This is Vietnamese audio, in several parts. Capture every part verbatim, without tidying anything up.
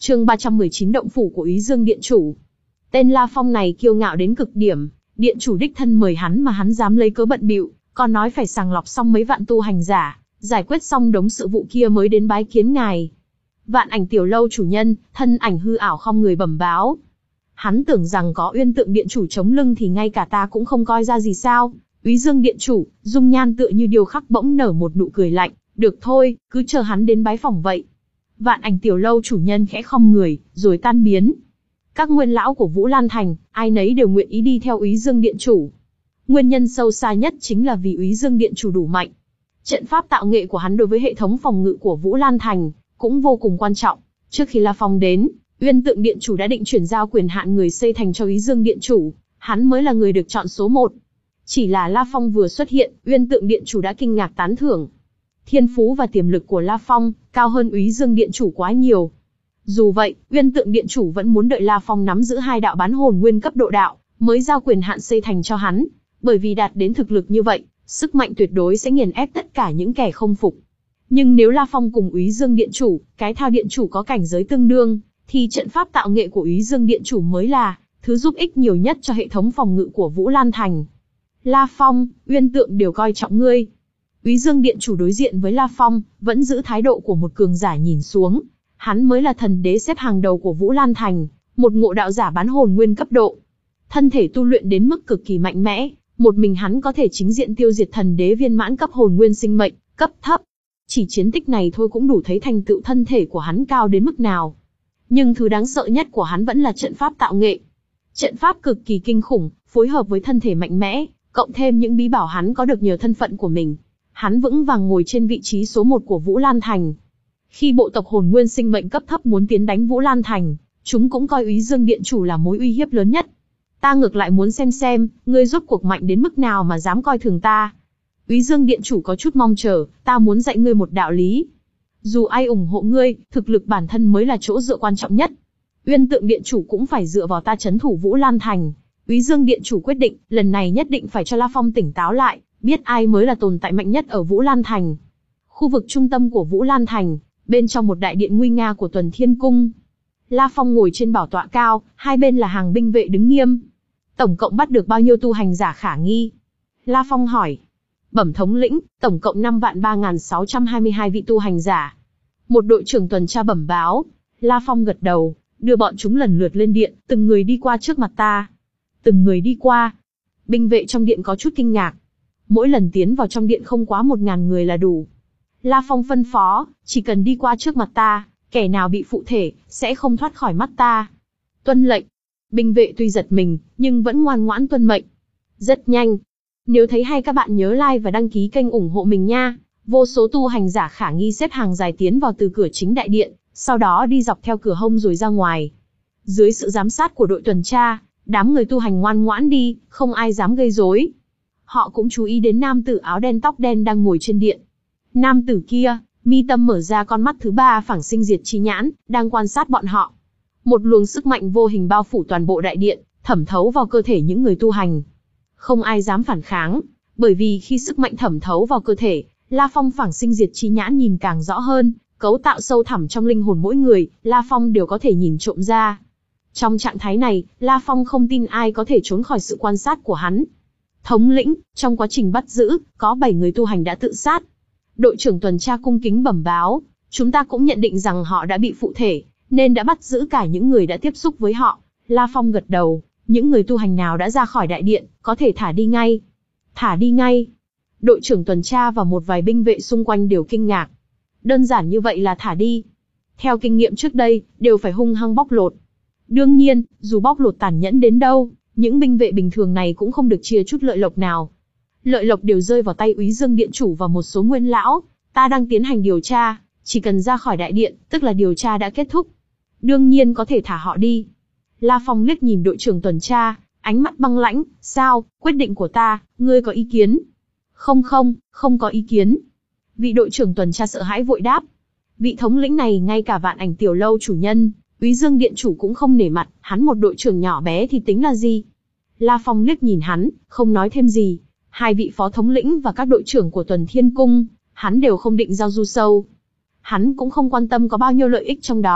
Chương ba trăm mười chín Động phủ của Úy Dương Điện Chủ. Tên La Phong này kiêu ngạo đến cực điểm, Điện Chủ đích thân mời hắn mà hắn dám lấy cớ bận bịu, còn nói phải sàng lọc xong mấy vạn tu hành giả, giải quyết xong đống sự vụ kia mới đến bái kiến ngài. Vạn Ảnh Tiểu Lâu chủ nhân, thân ảnh hư ảo không người bẩm báo. Hắn tưởng rằng có Uyên Tượng Điện Chủ chống lưng thì ngay cả ta cũng không coi ra gì sao. Úy Dương Điện Chủ, dung nhan tựa như điêu khắc bỗng nở một nụ cười lạnh, được thôi, cứ chờ hắn đến bái phỏng vậy. Vạn Ảnh Tiểu Lâu chủ nhân khẽ khom người, rồi tan biến. Các nguyên lão của Vũ Lan Thành, ai nấy đều nguyện ý đi theo Úy Dương Điện Chủ. Nguyên nhân sâu xa nhất chính là vì Úy Dương Điện Chủ đủ mạnh. Trận pháp tạo nghệ của hắn đối với hệ thống phòng ngự của Vũ Lan Thành cũng vô cùng quan trọng. Trước khi La Phong đến, Uyên Tượng Điện Chủ đã định chuyển giao quyền hạn người xây thành cho Úy Dương Điện Chủ, hắn mới là người được chọn số một. Chỉ là La Phong vừa xuất hiện, Uyên Tượng Điện Chủ đã kinh ngạc tán thưởng. Thiên phú và tiềm lực của La Phong cao hơn Úy Dương Điện Chủ quá nhiều. Dù vậy, Uyên Tượng Điện Chủ vẫn muốn đợi La Phong nắm giữ hai đạo bán hồn nguyên cấp độ đạo, mới giao quyền hạn xây thành cho hắn, bởi vì đạt đến thực lực như vậy, sức mạnh tuyệt đối sẽ nghiền ép tất cả những kẻ không phục. Nhưng nếu La Phong cùng Úy Dương Điện Chủ, cái Thao Điện Chủ có cảnh giới tương đương, thì trận pháp tạo nghệ của Úy Dương Điện Chủ mới là thứ giúp ích nhiều nhất cho hệ thống phòng ngự của Vũ Lan Thành. La Phong, Uyên Tượng đều coi trọng ngươi. Úy Dương Điện Chủ đối diện với La Phong, vẫn giữ thái độ của một cường giả nhìn xuống. Hắn mới là thần đế xếp hàng đầu của Vũ Lan Thành, một ngộ đạo giả bán hồn nguyên cấp độ. Thân thể tu luyện đến mức cực kỳ mạnh mẽ, một mình hắn có thể chính diện tiêu diệt thần đế viên mãn cấp hồn nguyên sinh mệnh, cấp thấp. Chỉ chiến tích này thôi cũng đủ thấy thành tựu thân thể của hắn cao đến mức nào. Nhưng thứ đáng sợ nhất của hắn vẫn là trận pháp tạo nghệ. Trận pháp cực kỳ kinh khủng, phối hợp với thân thể mạnh mẽ, cộng thêm những bí bảo hắn có được nhờ thân phận của mình. Hắn vững vàng ngồi trên vị trí số một của Vũ Lan Thành. Khi bộ tộc hồn nguyên sinh mệnh cấp thấp muốn tiến đánh Vũ Lan Thành, chúng cũng coi Úy Dương Điện Chủ là mối uy hiếp lớn nhất. Ta ngược lại muốn xem xem, ngươi rốt cuộc mạnh đến mức nào mà dám coi thường ta. Úy Dương Điện Chủ có chút mong chờ, ta muốn dạy ngươi một đạo lý. Dù ai ủng hộ ngươi, thực lực bản thân mới là chỗ dựa quan trọng nhất. Uyên Tượng Điện Chủ cũng phải dựa vào ta trấn thủ Vũ Lan Thành. Úy Dương Điện Chủ quyết định, lần này nhất định phải cho La Phong tỉnh táo lại, biết ai mới là tồn tại mạnh nhất ở Vũ Lan Thành. Khu vực trung tâm của Vũ Lan Thành, bên trong một đại điện nguy nga của Tuần Thiên Cung. La Phong ngồi trên bảo tọa cao, hai bên là hàng binh vệ đứng nghiêm. Tổng cộng bắt được bao nhiêu tu hành giả khả nghi? La Phong hỏi. Bẩm thống lĩnh, tổng cộng năm vạn ba nghìn sáu trăm hai mươi hai vị tu hành giả. Một đội trưởng tuần tra bẩm báo. La Phong gật đầu, đưa bọn chúng lần lượt lên điện, từng người đi qua trước mặt ta. Từng người đi qua. Binh vệ trong điện có chút kinh ngạc. Mỗi lần tiến vào trong điện không quá một ngàn người là đủ. La Phong phân phó, chỉ cần đi qua trước mặt ta, kẻ nào bị phụ thể, sẽ không thoát khỏi mắt ta. Tuân lệnh. Binh vệ tuy giật mình, nhưng vẫn ngoan ngoãn tuân mệnh. Rất nhanh. Nếu thấy hay các bạn nhớ like và đăng ký kênh ủng hộ mình nha. Vô số tu hành giả khả nghi xếp hàng dài tiến vào từ cửa chính đại điện, sau đó đi dọc theo cửa hông rồi ra ngoài. Dưới sự giám sát của đội tuần tra, đám người tu hành ngoan ngoãn đi, không ai dám gây rối. Họ cũng chú ý đến nam tử áo đen tóc đen đang ngồi trên điện. Nam tử kia, mi tâm mở ra con mắt thứ ba phảng sinh diệt chi nhãn, đang quan sát bọn họ. Một luồng sức mạnh vô hình bao phủ toàn bộ đại điện, thẩm thấu vào cơ thể những người tu hành. Không ai dám phản kháng, bởi vì khi sức mạnh thẩm thấu vào cơ thể, La Phong phảng sinh diệt chi nhãn nhìn càng rõ hơn, cấu tạo sâu thẳm trong linh hồn mỗi người, La Phong đều có thể nhìn trộm ra. Trong trạng thái này, La Phong không tin ai có thể trốn khỏi sự quan sát của hắn. Thống lĩnh, trong quá trình bắt giữ, có bảy người tu hành đã tự sát. Đội trưởng tuần tra cung kính bẩm báo, chúng ta cũng nhận định rằng họ đã bị phụ thể, nên đã bắt giữ cả những người đã tiếp xúc với họ. La Phong gật đầu, những người tu hành nào đã ra khỏi đại điện, có thể thả đi ngay. Thả đi ngay. Đội trưởng tuần tra và một vài binh vệ xung quanh đều kinh ngạc. Đơn giản như vậy là thả đi. Theo kinh nghiệm trước đây, đều phải hung hăng bóc lột. Đương nhiên, dù bóc lột tàn nhẫn đến đâu, những binh vệ bình thường này cũng không được chia chút lợi lộc nào. Lợi lộc đều rơi vào tay Úy Dương Điện Chủ và một số nguyên lão. Ta đang tiến hành điều tra, chỉ cần ra khỏi đại điện, tức là điều tra đã kết thúc. Đương nhiên có thể thả họ đi. La Phong liếc nhìn đội trưởng tuần tra, ánh mắt băng lãnh. Sao, quyết định của ta, ngươi có ý kiến? Không không, không có ý kiến. Vị đội trưởng tuần tra sợ hãi vội đáp. Vị thống lĩnh này ngay cả Vạn Ảnh Tiểu Lâu chủ nhân, Úy Dương Điện Chủ cũng không nể mặt, hắn một đội trưởng nhỏ bé thì tính là gì? La Phong liếc nhìn hắn, không nói thêm gì. Hai vị phó thống lĩnh và các đội trưởng của Tuần Thiên Cung, hắn đều không định giao du sâu. Hắn cũng không quan tâm có bao nhiêu lợi ích trong đó,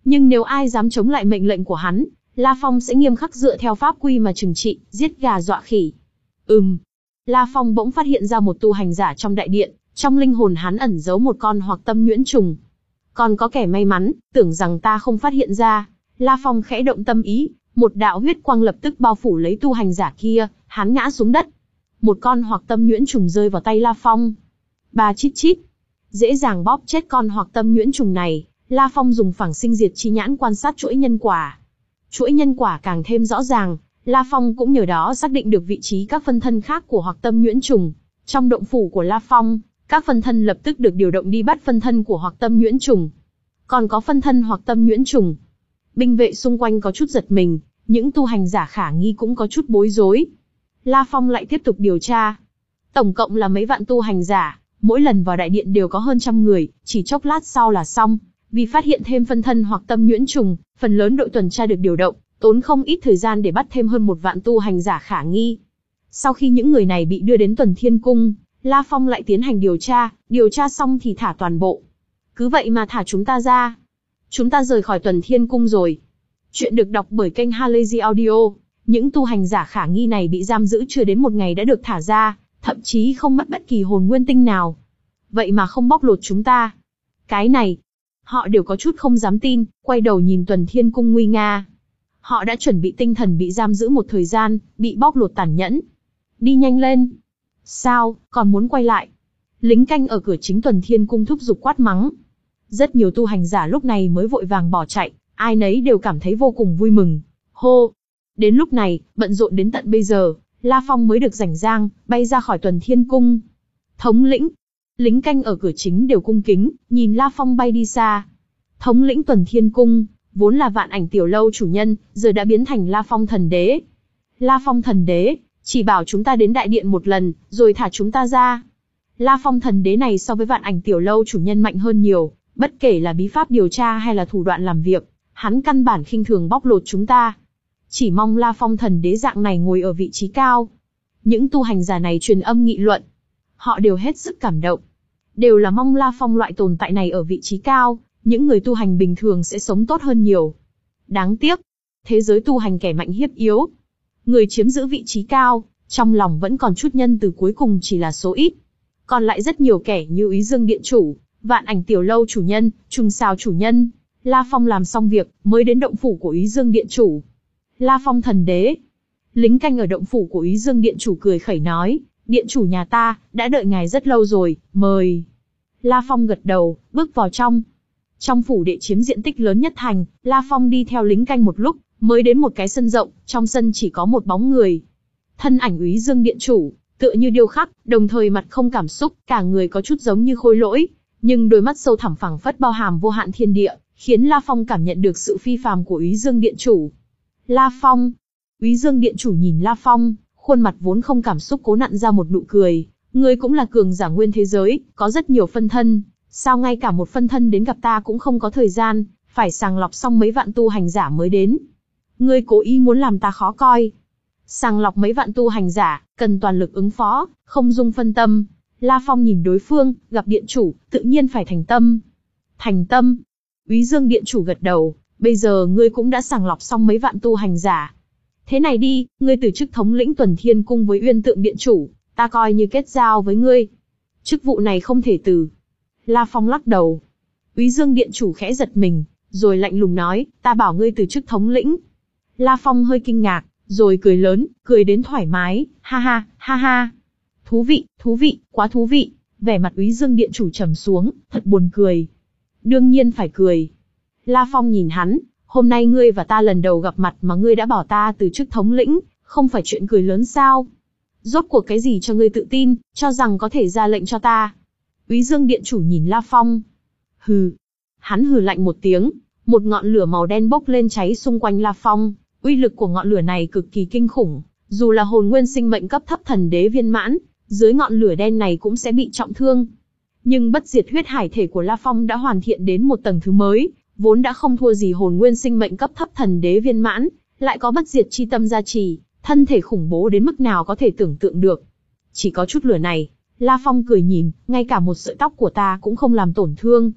Nhưng nếu ai dám chống lại mệnh lệnh của hắn, La Phong sẽ nghiêm khắc dựa theo pháp quy mà trừng trị, giết gà dọa khỉ. Ừm. La Phong bỗng phát hiện ra một tu hành giả trong đại điện, trong linh hồn hắn ẩn giấu một con hoặc tâm nhuyễn trùng. Còn có kẻ may mắn, tưởng rằng ta không phát hiện ra. La Phong khẽ động tâm ý, một đạo huyết quang lập tức bao phủ lấy tu hành giả kia, hắn ngã xuống đất. Một con hoặc tâm nhuyễn trùng rơi vào tay La Phong. Ba chít chít. Dễ dàng bóp chết con hoặc tâm nhuyễn trùng này, La Phong dùng phảng sinh diệt chi nhãn quan sát chuỗi nhân quả. Chuỗi nhân quả càng thêm rõ ràng, La Phong cũng nhờ đó xác định được vị trí các phân thân khác của hoặc tâm nhuyễn trùng. Trong động phủ của La Phong, các phân thân lập tức được điều động đi bắt phân thân của hoặc tâm nhuyễn trùng. Còn có phân thân hoặc tâm nhuyễn trùng. Binh vệ xung quanh có chút giật mình, những tu hành giả khả nghi cũng có chút bối rối. La Phong lại tiếp tục điều tra. Tổng cộng là mấy vạn tu hành giả, mỗi lần vào đại điện đều có hơn trăm người, chỉ chốc lát sau là xong. Vì phát hiện thêm phân thân hoặc tâm nhuyễn trùng, phần lớn đội tuần tra được điều động, tốn không ít thời gian để bắt thêm hơn một vạn tu hành giả khả nghi. Sau khi những người này bị đưa đến Tuần Thiên Cung, La Phong lại tiến hành điều tra, điều tra xong thì thả toàn bộ. Cứ vậy mà thả chúng ta ra. Chúng ta rời khỏi Tuần Thiên Cung rồi. Chuyện được đọc bởi kênh Halazy Audio. Những tu hành giả khả nghi này bị giam giữ chưa đến một ngày đã được thả ra, thậm chí không mất bất kỳ hồn nguyên tinh nào. Vậy mà không bóc lột chúng ta. Cái này, họ đều có chút không dám tin, quay đầu nhìn Tuần Thiên Cung nguy nga. Họ đã chuẩn bị tinh thần bị giam giữ một thời gian, bị bóc lột tàn nhẫn. Đi nhanh lên. Sao, còn muốn quay lại? Lính canh ở cửa chính Tuần Thiên Cung thúc giục quát mắng. Rất nhiều tu hành giả lúc này mới vội vàng bỏ chạy, ai nấy đều cảm thấy vô cùng vui mừng. Hô! Đến lúc này, bận rộn đến tận bây giờ, La Phong mới được rảnh rang, bay ra khỏi Tuần Thiên Cung. Thống lĩnh! Lính canh ở cửa chính đều cung kính, nhìn La Phong bay đi xa. Thống lĩnh Tuần Thiên Cung, vốn là Vạn Ảnh Tiểu Lâu chủ nhân, giờ đã biến thành La Phong Thần Đế. La Phong Thần Đế, chỉ bảo chúng ta đến đại điện một lần, rồi thả chúng ta ra. La Phong Thần Đế này so với Vạn Ảnh Tiểu Lâu chủ nhân mạnh hơn nhiều, bất kể là bí pháp điều tra hay là thủ đoạn làm việc, hắn căn bản khinh thường bóc lột chúng ta. Chỉ mong La Phong Thần Đế dạng này ngồi ở vị trí cao. Những tu hành giả này truyền âm nghị luận. Họ đều hết sức cảm động. Đều là mong La Phong loại tồn tại này ở vị trí cao, những người tu hành bình thường sẽ sống tốt hơn nhiều. Đáng tiếc, thế giới tu hành kẻ mạnh hiếp yếu. Người chiếm giữ vị trí cao, trong lòng vẫn còn chút nhân từ cuối cùng chỉ là số ít. Còn lại rất nhiều kẻ như Úy Dương Điện Chủ, Vạn Ảnh Tiểu Lâu chủ nhân, Trùng Sào chủ nhân. La Phong làm xong việc, mới đến động phủ của Úy Dương Điện Chủ. La Phong Thần Đế. Lính canh ở động phủ của Úy Dương Điện Chủ cười khẩy nói, Điện Chủ nhà ta, đã đợi ngài rất lâu rồi, mời. La Phong gật đầu, bước vào trong. Trong phủ đệ chiếm diện tích lớn nhất thành, La Phong đi theo lính canh một lúc, mới đến một cái sân rộng, trong sân chỉ có một bóng người. Thân ảnh Úy Dương Điện Chủ, tựa như điêu khắc, đồng thời mặt không cảm xúc, cả người có chút giống như khôi lỗi, nhưng đôi mắt sâu thẳm phảng phất bao hàm vô hạn thiên địa, khiến La Phong cảm nhận được sự phi phàm của Úy Dương Điện Chủ. La Phong. Úy Dương Điện Chủ nhìn La Phong, khuôn mặt vốn không cảm xúc cố nặn ra một nụ cười. Ngươi cũng là cường giả nguyên thế giới, có rất nhiều phân thân, sao ngay cả một phân thân đến gặp ta cũng không có thời gian, phải sàng lọc xong mấy vạn tu hành giả mới đến. Ngươi cố ý muốn làm ta khó coi. Sàng lọc mấy vạn tu hành giả, cần toàn lực ứng phó, không dung phân tâm. La Phong nhìn đối phương, gặp Điện Chủ, tự nhiên phải thành tâm. Thành tâm. Úy Dương Điện Chủ gật đầu, bây giờ ngươi cũng đã sàng lọc xong mấy vạn tu hành giả. Thế này đi, ngươi từ chức thống lĩnh Tuần Thiên Cung với Uyên Tượng Điện Chủ, ta coi như kết giao với ngươi. Chức vụ này không thể từ. La Phong lắc đầu. Úy Dương Điện Chủ khẽ giật mình, rồi lạnh lùng nói, ta bảo ngươi từ chức thống lĩnh. La Phong hơi kinh ngạc, rồi cười lớn, cười đến thoải mái, ha ha, ha ha. Thú vị, thú vị, quá thú vị. Vẻ mặt Úy Dương Điện Chủ trầm xuống, thật buồn cười. Đương nhiên phải cười. La Phong nhìn hắn, hôm nay ngươi và ta lần đầu gặp mặt mà ngươi đã bảo ta từ chức thống lĩnh, không phải chuyện cười lớn sao? Rốt cuộc cái gì cho ngươi tự tin, cho rằng có thể ra lệnh cho ta? Úy Dương Điện Chủ nhìn La Phong. Hừ. Hắn hừ lạnh một tiếng, một ngọn lửa màu đen bốc lên cháy xung quanh La Phong. Uy lực của ngọn lửa này cực kỳ kinh khủng, dù là hồn nguyên sinh mệnh cấp thấp thần đế viên mãn, dưới ngọn lửa đen này cũng sẽ bị trọng thương. Nhưng bất diệt huyết hải thể của La Phong đã hoàn thiện đến một tầng thứ mới, vốn đã không thua gì hồn nguyên sinh mệnh cấp thấp thần đế viên mãn, lại có bất diệt chi tâm gia trì, thân thể khủng bố đến mức nào có thể tưởng tượng được. Chỉ có chút lửa này, La Phong cười nhìn, ngay cả một sợi tóc của ta cũng không làm tổn thương.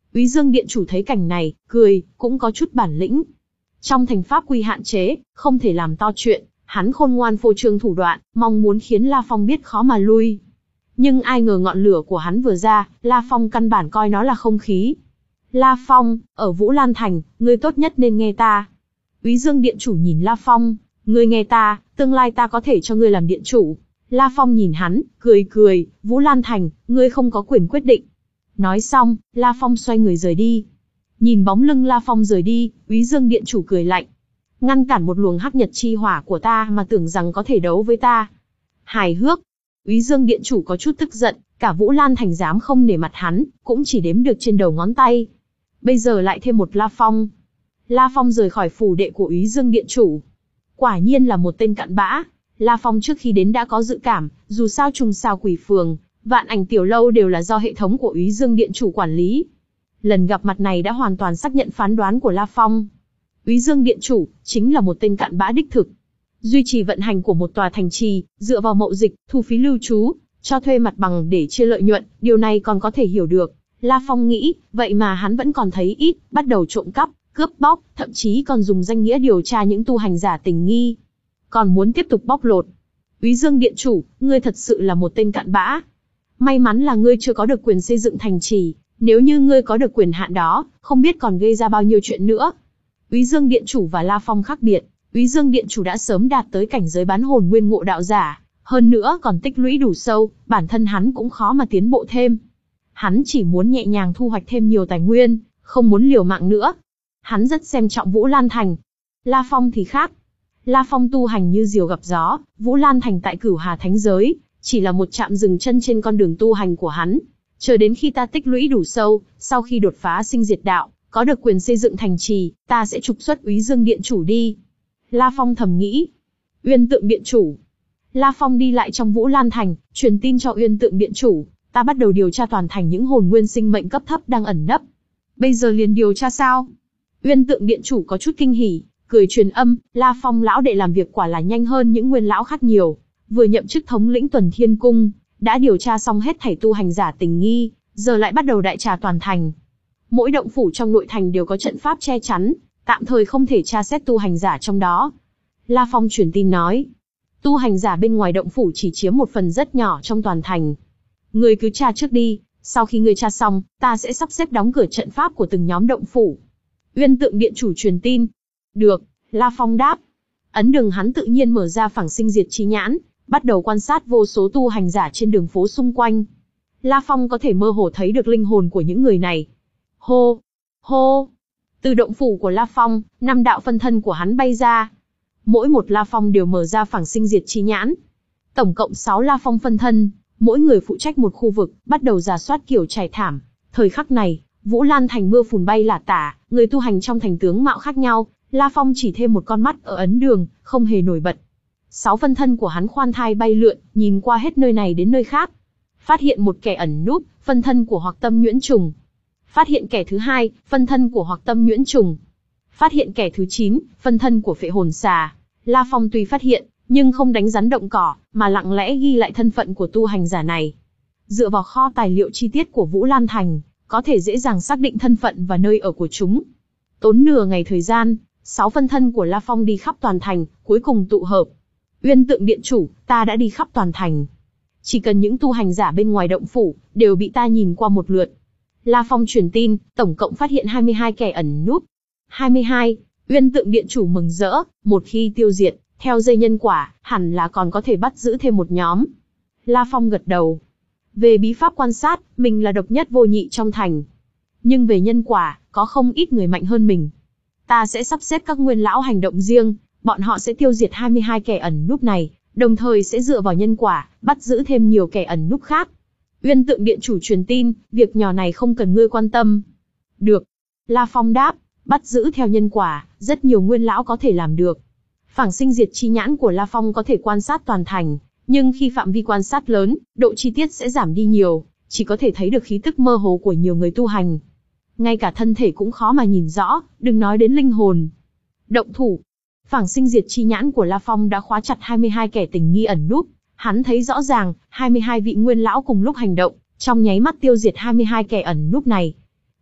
Úy Dương Điện chủ thấy cảnh này, cười, cũng có chút bản lĩnh. Trong thành pháp quy hạn chế, không thể làm to chuyện, hắn khôn ngoan phô trương thủ đoạn, mong muốn khiến La Phong biết khó mà lui. Nhưng ai ngờ ngọn lửa của hắn vừa ra, La Phong căn bản coi nó là không khí. La Phong, ở Vũ Lan Thành, ngươi tốt nhất nên nghe ta. Úy Dương Điện chủ nhìn La Phong, ngươi nghe ta, tương lai ta có thể cho ngươi làm điện chủ. La Phong nhìn hắn, cười cười, Vũ Lan Thành, ngươi không có quyền quyết định. Nói xong, La Phong xoay người rời đi. Nhìn bóng lưng La Phong rời đi, Úy Dương Điện chủ cười lạnh. Ngăn cản một luồng hắc nhật chi hỏa của ta mà tưởng rằng có thể đấu với ta. Hài hước. Úy Dương Điện chủ có chút tức giận, cả Vũ Lan Thành dám không nể mặt hắn, cũng chỉ đếm được trên đầu ngón tay. Bây giờ lại thêm một La Phong. La Phong rời khỏi phủ đệ của Úy Dương Điện chủ. Quả nhiên là một tên cặn bã. La Phong trước khi đến đã có dự cảm, dù sao trùng sao quỷ phường, Vạn Ảnh tiểu lâu đều là do hệ thống của Úy Dương Điện chủ quản lý. Lần gặp mặt này đã hoàn toàn xác nhận phán đoán của La Phong. Úy Dương Điện chủ chính là một tên cặn bã đích thực. Duy trì vận hành của một tòa thành trì, dựa vào mậu dịch, thu phí lưu trú, cho thuê mặt bằng để chia lợi nhuận, điều này còn có thể hiểu được. La Phong nghĩ, vậy mà hắn vẫn còn thấy ít, bắt đầu trộm cắp, cướp bóc, thậm chí còn dùng danh nghĩa điều tra những tu hành giả tình nghi. Còn muốn tiếp tục bóc lột. Úy Dương Điện chủ, ngươi thật sự là một tên cặn bã. May mắn là ngươi chưa có được quyền xây dựng thành trì, nếu như ngươi có được quyền hạn đó, không biết còn gây ra bao nhiêu chuyện nữa. Úy Dương Điện chủ và La Phong khác biệt, Úy Dương Điện chủ đã sớm đạt tới cảnh giới bán hồn nguyên ngộ đạo giả, hơn nữa còn tích lũy đủ sâu, bản thân hắn cũng khó mà tiến bộ thêm. Hắn chỉ muốn nhẹ nhàng thu hoạch thêm nhiều tài nguyên, không muốn liều mạng nữa. Hắn rất xem trọng Vũ Lan Thành. La Phong thì khác. La Phong tu hành như diều gặp gió, Vũ Lan Thành tại Cửu Hà Thánh Giới, chỉ là một trạm dừng chân trên con đường tu hành của hắn. Chờ đến khi ta tích lũy đủ sâu, sau khi đột phá sinh diệt đạo, có được quyền xây dựng thành trì, ta sẽ trục xuất Úy Dương Điện chủ đi. La Phong thầm nghĩ. Uyên Tượng Điện chủ. La Phong đi lại trong Vũ Lan Thành, truyền tin cho Uyên Tượng Điện chủ, ta bắt đầu điều tra toàn thành những hồn nguyên sinh mệnh cấp thấp đang ẩn nấp. Bây giờ liền điều tra sao? Uyên Tượng Điện chủ có chút kinh hỉ, cười truyền âm, La Phong lão đệ làm việc quả là nhanh hơn những nguyên lão khác nhiều. Vừa nhậm chức thống lĩnh Tuần Thiên Cung, đã điều tra xong hết thảy tu hành giả tình nghi, giờ lại bắt đầu đại trà toàn thành. Mỗi động phủ trong nội thành đều có trận pháp che chắn, tạm thời không thể tra xét tu hành giả trong đó. La Phong truyền tin nói, tu hành giả bên ngoài động phủ chỉ chiếm một phần rất nhỏ trong toàn thành. Ngươi cứ tra trước đi, sau khi ngươi tra xong, ta sẽ sắp xếp đóng cửa trận pháp của từng nhóm động phủ. Uyên Tượng Điện chủ truyền tin. Được, La Phong đáp. Ấn đường hắn tự nhiên mở ra phảng sinh diệt chi nhãn, bắt đầu quan sát vô số tu hành giả trên đường phố xung quanh. La Phong có thể mơ hồ thấy được linh hồn của những người này. Hô! Hô! Từ động phủ của La Phong, năm đạo phân thân của hắn bay ra. Mỗi một La Phong đều mở ra phảng sinh diệt chi nhãn. Tổng cộng sáu La Phong phân thân, mỗi người phụ trách một khu vực, bắt đầu rà soát kiểu trải thảm. Thời khắc này, Vũ Lan Thành mưa phùn bay lả tả, người tu hành trong thành tướng mạo khác nhau, La Phong chỉ thêm một con mắt ở ấn đường, không hề nổi bật. Sáu phân thân của hắn khoan thai bay lượn, nhìn qua hết nơi này đến nơi khác. Phát hiện một kẻ ẩn núp, phân thân của Hoặc Tâm Nhuyễn Trùng. Phát hiện kẻ thứ hai, phân thân của Hoặc Tâm Nhuyễn Trùng. Phát hiện kẻ thứ chín, phân thân của Phệ Hồn Xà. La Phong tuy phát hiện, nhưng không đánh rắn động cỏ, mà lặng lẽ ghi lại thân phận của tu hành giả này. Dựa vào kho tài liệu chi tiết của Vũ Lan Thành, có thể dễ dàng xác định thân phận và nơi ở của chúng. Tốn nửa ngày thời gian, sáu phân thân của La Phong đi khắp toàn thành, cuối cùng tụ hợp. Uyên Tượng Điện chủ, ta đã đi khắp toàn thành. Chỉ cần những tu hành giả bên ngoài động phủ, đều bị ta nhìn qua một lượt. La Phong truyền tin, tổng cộng phát hiện hai mươi hai kẻ ẩn núp. hai mươi hai, Uyên Tượng Điện chủ mừng rỡ, một khi tiêu diệt, theo dây nhân quả, hẳn là còn có thể bắt giữ thêm một nhóm. La Phong gật đầu. Về bí pháp quan sát, mình là độc nhất vô nhị trong thành. Nhưng về nhân quả, có không ít người mạnh hơn mình. Ta sẽ sắp xếp các nguyên lão hành động riêng, bọn họ sẽ tiêu diệt hai mươi hai kẻ ẩn núp này, đồng thời sẽ dựa vào nhân quả, bắt giữ thêm nhiều kẻ ẩn núp khác. Uyên Tượng Điện chủ truyền tin, việc nhỏ này không cần ngươi quan tâm. Được. La Phong đáp, bắt giữ theo nhân quả, rất nhiều nguyên lão có thể làm được. Phảng sinh diệt chi nhãn của La Phong có thể quan sát toàn thành, nhưng khi phạm vi quan sát lớn, độ chi tiết sẽ giảm đi nhiều, chỉ có thể thấy được khí tức mơ hồ của nhiều người tu hành. Ngay cả thân thể cũng khó mà nhìn rõ, đừng nói đến linh hồn. Động thủ. Phảng sinh diệt chi nhãn của La Phong đã khóa chặt hai mươi hai kẻ tình nghi ẩn núp. Hắn thấy rõ ràng, hai mươi hai vị nguyên lão cùng lúc hành động, trong nháy mắt tiêu diệt hai mươi hai kẻ ẩn núp này.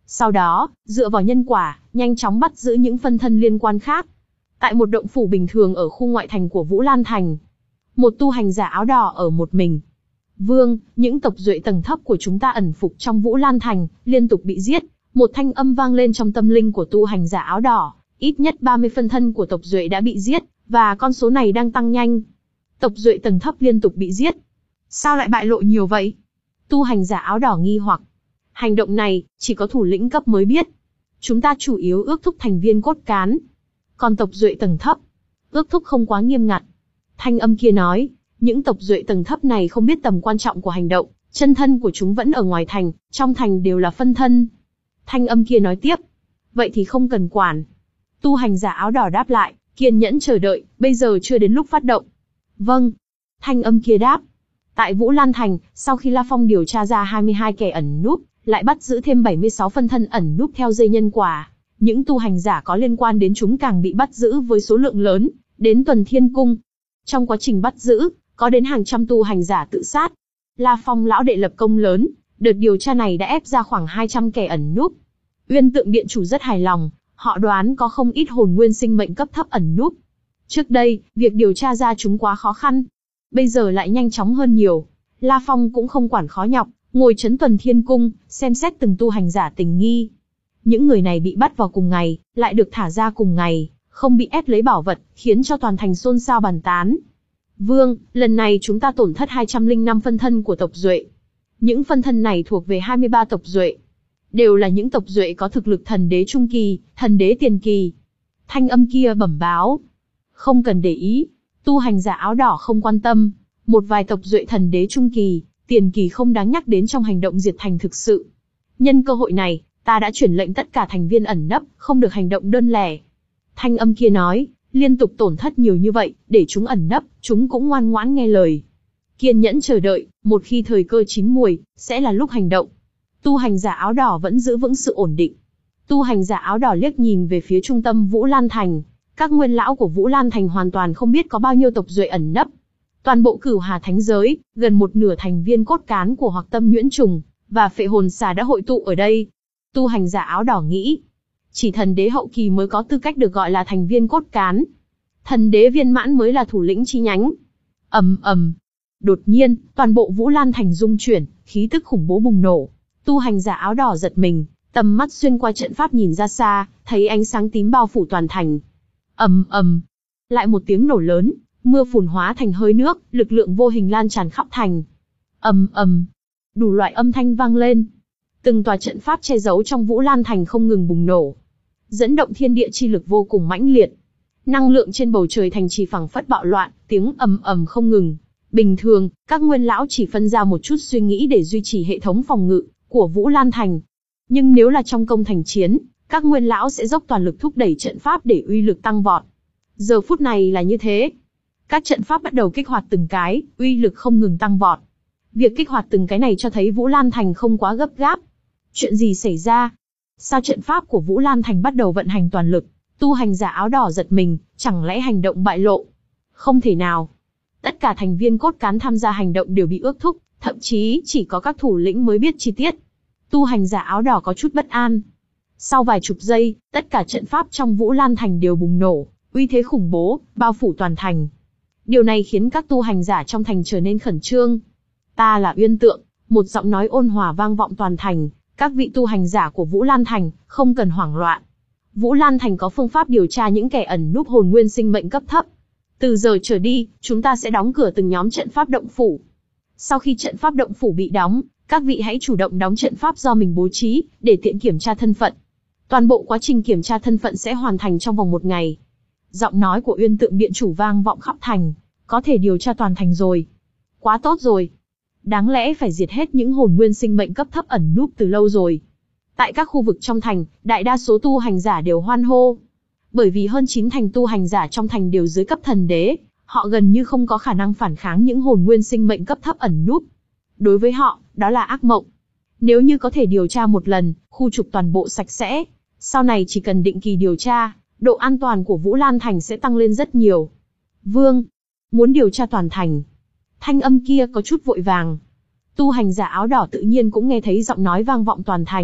Sau đó, dựa vào nhân quả, nhanh chóng bắt giữ những phân thân liên quan khác. Tại một động phủ bình thường ở khu ngoại thành của Vũ Lan Thành, một tu hành giả áo đỏ ở một mình. Vương, những tộc duệ tầng thấp của chúng ta ẩn phục trong Vũ Lan Thành, liên tục bị giết. Một thanh âm vang lên trong tâm linh của tu hành giả áo đỏ. Ít nhất ba mươi phân thân của tộc duệ đã bị giết, và con số này đang tăng nhanh. Tộc duệ tầng thấp liên tục bị giết. Sao lại bại lộ nhiều vậy? Tu hành giả áo đỏ nghi hoặc. Hành động này, chỉ có thủ lĩnh cấp mới biết. Chúng ta chủ yếu ước thúc thành viên cốt cán. Còn tộc duệ tầng thấp, ước thúc không quá nghiêm ngặt. Thanh âm kia nói, những tộc duệ tầng thấp này không biết tầm quan trọng của hành động, chân thân của chúng vẫn ở ngoài thành, trong thành đều là phân thân. Thanh âm kia nói tiếp, vậy thì không cần quản. Tu hành giả áo đỏ đáp lại, kiên nhẫn chờ đợi, bây giờ chưa đến lúc phát động. Vâng. Thanh âm kia đáp. Tại Vũ Lan Thành, sau khi La Phong điều tra ra hai mươi hai kẻ ẩn núp, lại bắt giữ thêm bảy mươi sáu phân thân ẩn núp theo dây nhân quả. Những tu hành giả có liên quan đến chúng càng bị bắt giữ với số lượng lớn, đến Tuần Thiên Cung. Trong quá trình bắt giữ, có đến hàng trăm tu hành giả tự sát. La Phong lão đệ lập công lớn, đợt điều tra này đã ép ra khoảng hai trăm kẻ ẩn núp. Uyên Tượng Điện chủ rất hài lòng, họ đoán có không ít hồn nguyên sinh mệnh cấp thấp ẩn núp. Trước đây, việc điều tra ra chúng quá khó khăn. Bây giờ lại nhanh chóng hơn nhiều. La Phong cũng không quản khó nhọc, ngồi trấn Tuần Thiên Cung, xem xét từng tu hành giả tình nghi. Những người này bị bắt vào cùng ngày, lại được thả ra cùng ngày, không bị ép lấy bảo vật, khiến cho toàn thành xôn xao bàn tán. Vương, lần này chúng ta tổn thất hai trăm lẻ năm phân thân của tộc duệ. Những phân thân này thuộc về hai mươi ba tộc duệ. Đều là những tộc duệ có thực lực thần đế trung kỳ, thần đế tiền kỳ. Thanh âm kia bẩm báo. Không cần để ý, tu hành giả áo đỏ không quan tâm. Một vài tộc duệ thần đế trung kỳ, tiền kỳ không đáng nhắc đến trong hành động diệt thành thực sự. Nhân cơ hội này, ta đã chuyển lệnh tất cả thành viên ẩn nấp, không được hành động đơn lẻ. Thanh âm kia nói, liên tục tổn thất nhiều như vậy, để chúng ẩn nấp, chúng cũng ngoan ngoãn nghe lời. Kiên nhẫn chờ đợi, một khi thời cơ chín muồi, sẽ là lúc hành động. Tu hành giả áo đỏ vẫn giữ vững sự ổn định. Tu hành giả áo đỏ liếc nhìn về phía trung tâm Vũ Lan Thành. Các nguyên lão của Vũ Lan Thành hoàn toàn không biết có bao nhiêu tộc duệ ẩn nấp. Toàn bộ Cửu Hà Thánh giới, gần một nửa thành viên cốt cán của Hoặc Tâm Nhuyễn Trùng và Phệ Hồn Xà đã hội tụ ở đây. Tu hành giả áo đỏ nghĩ, chỉ thần đế hậu kỳ mới có tư cách được gọi là thành viên cốt cán. Thần đế viên mãn mới là thủ lĩnh chi nhánh. Ầm ầm. Đột nhiên, toàn bộ Vũ Lan Thành rung chuyển, khí tức khủng bố bùng nổ. Tu hành giả áo đỏ giật mình, tầm mắt xuyên qua trận pháp nhìn ra xa, thấy ánh sáng tím bao phủ toàn thành. Ầm ầm. Lại một tiếng nổ lớn, mưa phùn hóa thành hơi nước, lực lượng vô hình lan tràn khắp thành. Ầm ầm. Đủ loại âm thanh vang lên. Từng tòa trận pháp che giấu trong Vũ Lan Thành không ngừng bùng nổ, dẫn động thiên địa chi lực vô cùng mãnh liệt. Năng lượng trên bầu trời thành trì phẳng phất bạo loạn, tiếng ầm ầm không ngừng. Bình thường, các nguyên lão chỉ phân ra một chút suy nghĩ để duy trì hệ thống phòng ngự của Vũ Lan Thành. Nhưng nếu là trong công thành chiến, các nguyên lão sẽ dốc toàn lực thúc đẩy trận pháp để uy lực tăng vọt. Giờ phút này là như thế. Các trận pháp bắt đầu kích hoạt từng cái, uy lực không ngừng tăng vọt. Việc kích hoạt từng cái này cho thấy Vũ Lan Thành không quá gấp gáp. Chuyện gì xảy ra? Sao trận pháp của Vũ Lan Thành bắt đầu vận hành toàn lực? Tu hành giả áo đỏ giật mình, chẳng lẽ hành động bại lộ? Không thể nào. Tất cả thành viên cốt cán tham gia hành động đều bị ước thúc, thậm chí chỉ có các thủ lĩnh mới biết chi tiết. Tu hành giả áo đỏ có chút bất an. Sau vài chục giây, tất cả trận pháp trong Vũ Lan Thành đều bùng nổ, uy thế khủng bố, bao phủ toàn thành. Điều này khiến các tu hành giả trong thành trở nên khẩn trương. Ta là Uyên Tượng, một giọng nói ôn hòa vang vọng toàn thành. Các vị tu hành giả của Vũ Lan Thành, không cần hoảng loạn. Vũ Lan Thành có phương pháp điều tra những kẻ ẩn núp hồn nguyên sinh mệnh cấp thấp. Từ giờ trở đi, chúng ta sẽ đóng cửa từng nhóm trận pháp động phủ. Sau khi trận pháp động phủ bị đóng, các vị hãy chủ động đóng trận pháp do mình bố trí, để tiện kiểm tra thân phận. Toàn bộ quá trình kiểm tra thân phận sẽ hoàn thành trong vòng một ngày. Giọng nói của Uyên Tượng Điện chủ vang vọng khắp thành, có thể điều tra toàn thành rồi. Quá tốt rồi. Đáng lẽ phải diệt hết những hồn nguyên sinh mệnh cấp thấp ẩn núp từ lâu rồi. Tại các khu vực trong thành, đại đa số tu hành giả đều hoan hô. Bởi vì hơn chín thành tu hành giả trong thành đều dưới cấp thần đế, họ gần như không có khả năng phản kháng những hồn nguyên sinh mệnh cấp thấp ẩn núp. Đối với họ, đó là ác mộng. Nếu như có thể điều tra một lần, khu trục toàn bộ sạch sẽ, sau này chỉ cần định kỳ điều tra, độ an toàn của Vũ Lan Thành sẽ tăng lên rất nhiều. Vương, muốn điều tra toàn thành. Thanh âm kia có chút vội vàng. Tu hành giả áo đỏ tự nhiên cũng nghe thấy giọng nói vang vọng toàn thành,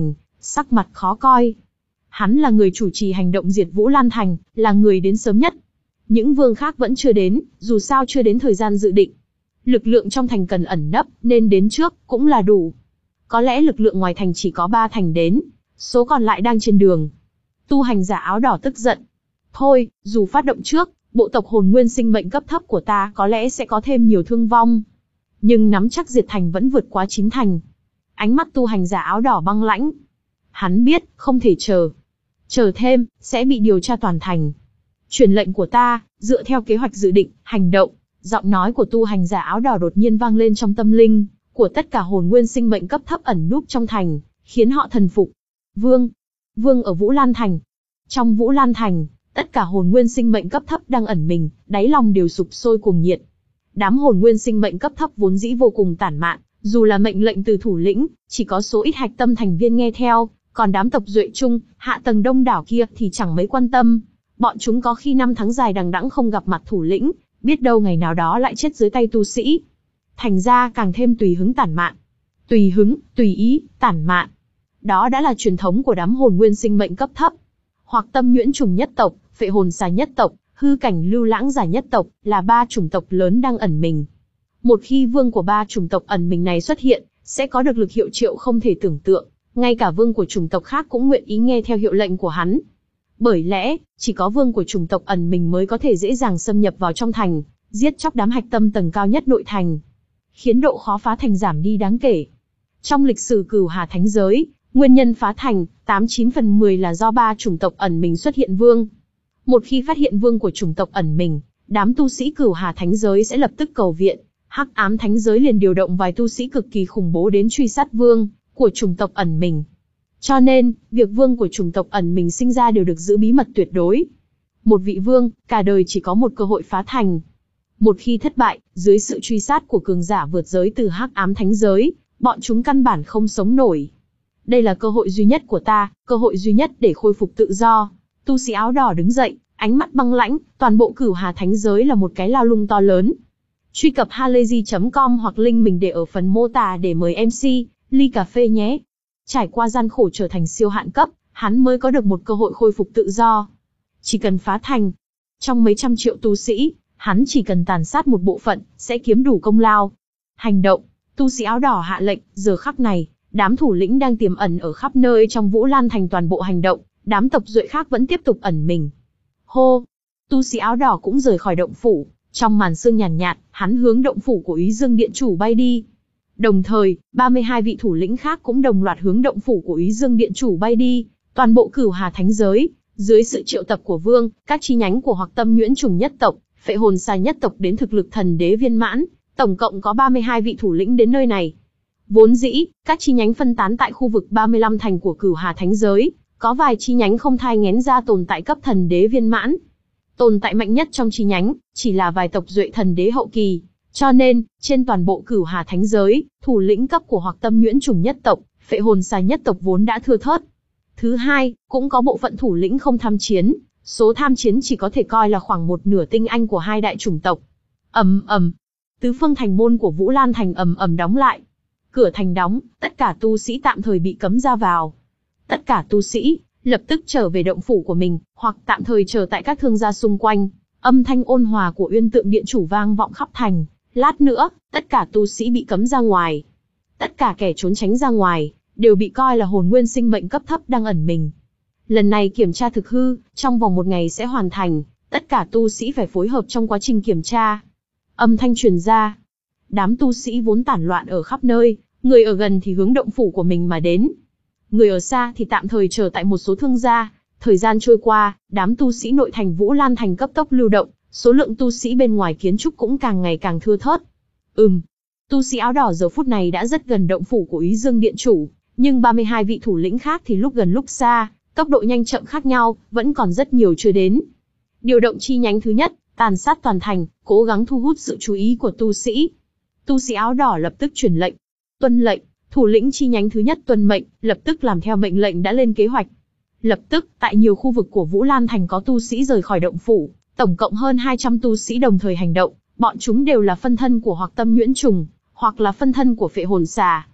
sắc mặt khó coi. Hắn là người chủ trì hành động diệt Vũ Lan Thành, là người đến sớm nhất. Những vương khác vẫn chưa đến, dù sao chưa đến thời gian dự định. Lực lượng trong thành cần ẩn nấp, nên đến trước, cũng là đủ. Có lẽ lực lượng ngoài thành chỉ có ba thành đến, số còn lại đang trên đường. Tu hành giả áo đỏ tức giận. Thôi, dù phát động trước, bộ tộc hồn nguyên sinh mệnh cấp thấp của ta có lẽ sẽ có thêm nhiều thương vong. Nhưng nắm chắc diệt thành vẫn vượt quá chín thành. Ánh mắt tu hành giả áo đỏ băng lãnh. Hắn biết, không thể chờ. Chờ thêm, sẽ bị điều tra toàn thành. Truyền lệnh của ta, dựa theo kế hoạch dự định, hành động. Giọng nói của tu hành giả áo đỏ đột nhiên vang lên trong tâm linh của tất cả hồn nguyên sinh mệnh cấp thấp ẩn núp trong thành, khiến họ thần phục. Vương, Vương ở Vũ Lan Thành. Trong Vũ Lan Thành, tất cả hồn nguyên sinh mệnh cấp thấp đang ẩn mình, đáy lòng đều sục sôi cuồng nhiệt. Đám hồn nguyên sinh mệnh cấp thấp vốn dĩ vô cùng tản mạn, dù là mệnh lệnh từ thủ lĩnh, chỉ có số ít hạch tâm thành viên nghe theo, còn đám tộc duệ trung, hạ tầng đông đảo kia thì chẳng mấy quan tâm. Bọn chúng có khi năm tháng dài đằng đẵng không gặp mặt thủ lĩnh, biết đâu ngày nào đó lại chết dưới tay tu sĩ. Thành ra càng thêm tùy hứng tản mạn. Tùy hứng, tùy ý, tản mạn. Đó đã là truyền thống của đám hồn nguyên sinh mệnh cấp thấp. Hoặc tâm nhuyễn trùng nhất tộc, phệ hồn xà nhất tộc, hư cảnh lưu lãng giả nhất tộc, là ba chủng tộc lớn đang ẩn mình. Một khi vương của ba chủng tộc ẩn mình này xuất hiện, sẽ có được lực hiệu triệu không thể tưởng tượng. Ngay cả vương của chủng tộc khác cũng nguyện ý nghe theo hiệu lệnh của hắn. Bởi lẽ, chỉ có vương của chủng tộc ẩn mình mới có thể dễ dàng xâm nhập vào trong thành, giết chóc đám hạch tâm tầng cao nhất nội thành, khiến độ khó phá thành giảm đi đáng kể. Trong lịch sử Cửu Hà Thánh Giới, nguyên nhân phá thành, tám chín phần mười là do ba chủng tộc ẩn mình xuất hiện vương. Một khi phát hiện vương của chủng tộc ẩn mình, đám tu sĩ Cửu Hà Thánh Giới sẽ lập tức cầu viện, Hắc Ám Thánh Giới liền điều động vài tu sĩ cực kỳ khủng bố đến truy sát vương của chủng tộc ẩn mình. Cho nên, việc vương của chủng tộc ẩn mình sinh ra đều được giữ bí mật tuyệt đối. Một vị vương, cả đời chỉ có một cơ hội phá thành. Một khi thất bại, dưới sự truy sát của cường giả vượt giới từ Hắc Ám Thánh Giới, bọn chúng căn bản không sống nổi. Đây là cơ hội duy nhất của ta, cơ hội duy nhất để khôi phục tự do. Tu sĩ áo đỏ đứng dậy, ánh mắt băng lãnh, toàn bộ Cửu Hà Thánh Giới là một cái lao lung to lớn. Truy cập halayzi chấm com hoặc link mình để ở phần mô tả để mời em xê, ly cà phê nhé. Trải qua gian khổ trở thành siêu hạn cấp, hắn mới có được một cơ hội khôi phục tự do. Chỉ cần phá thành, trong mấy trăm triệu tu sĩ, hắn chỉ cần tàn sát một bộ phận, sẽ kiếm đủ công lao. Hành động, tu sĩ áo đỏ hạ lệnh, giờ khắc này, đám thủ lĩnh đang tiềm ẩn ở khắp nơi trong Vũ Lan Thành toàn bộ hành động, đám tộc duệ khác vẫn tiếp tục ẩn mình. Hô, tu sĩ áo đỏ cũng rời khỏi động phủ, trong màn sương nhàn nhạt, nhạt, hắn hướng động phủ của Úy Dương Điện Chủ bay đi. Đồng thời, ba mươi hai vị thủ lĩnh khác cũng đồng loạt hướng động phủ của Úy Dương Điện Chủ bay đi, toàn bộ Cửu Hà Thánh Giới, dưới sự triệu tập của vương, các chi nhánh của Hoặc Tâm Nhuyễn Trùng nhất tộc, Phệ Hồn Xà nhất tộc đến thực lực thần đế viên mãn, tổng cộng có ba mươi hai vị thủ lĩnh đến nơi này. Vốn dĩ, các chi nhánh phân tán tại khu vực ba mươi lăm thành của Cửu Hà Thánh Giới, có vài chi nhánh không thai nghén ra tồn tại cấp thần đế viên mãn. Tồn tại mạnh nhất trong chi nhánh, chỉ là vài tộc duệ thần đế hậu kỳ. Cho nên, trên toàn bộ Cửu Hà Thánh Giới, thủ lĩnh cấp của Hoặc Tâm Nhuyễn Trùng nhất tộc, Phệ Hồn Xà nhất tộc vốn đã thưa thớt. Thứ hai, cũng có bộ phận thủ lĩnh không tham chiến, số tham chiến chỉ có thể coi là khoảng một nửa tinh anh của hai đại chủng tộc. Ầm ầm, tứ phương thành môn của Vũ Lan Thành ầm ầm đóng lại. Cửa thành đóng, tất cả tu sĩ tạm thời bị cấm ra vào. Tất cả tu sĩ, lập tức trở về động phủ của mình, hoặc tạm thời chờ tại các thương gia xung quanh. Âm thanh ôn hòa của Uyên Tượng Điện Chủ vang vọng khắp thành. Lát nữa, tất cả tu sĩ bị cấm ra ngoài. Tất cả kẻ trốn tránh ra ngoài, đều bị coi là hồn nguyên sinh mệnh cấp thấp đang ẩn mình. Lần này kiểm tra thực hư, trong vòng một ngày sẽ hoàn thành, tất cả tu sĩ phải phối hợp trong quá trình kiểm tra. Âm thanh truyền ra. Đám tu sĩ vốn tản loạn ở khắp nơi, người ở gần thì hướng động phủ của mình mà đến. Người ở xa thì tạm thời chờ tại một số thương gia. Thời gian trôi qua, đám tu sĩ nội thành Vũ Lan Thành cấp tốc lưu động, số lượng tu sĩ bên ngoài kiến trúc cũng càng ngày càng thưa thớt. Ừm, tu sĩ áo đỏ giờ phút này đã rất gần động phủ của Úy Dương Điện Chủ, nhưng ba mươi hai vị thủ lĩnh khác thì lúc gần lúc xa, tốc độ nhanh chậm khác nhau, vẫn còn rất nhiều chưa đến. Điều động chi nhánh thứ nhất, tàn sát toàn thành, cố gắng thu hút sự chú ý của tu sĩ. Tu sĩ áo đỏ lập tức truyền lệnh. Tuân lệnh, thủ lĩnh chi nhánh thứ nhất tuân mệnh, lập tức làm theo mệnh lệnh đã lên kế hoạch. Lập tức, tại nhiều khu vực của Vũ Lan Thành có tu sĩ rời khỏi động phủ, tổng cộng hơn hai trăm tu sĩ đồng thời hành động, bọn chúng đều là phân thân của Hoặc Tâm Nhuyễn Trùng, hoặc là phân thân của Phệ Hồn Xà.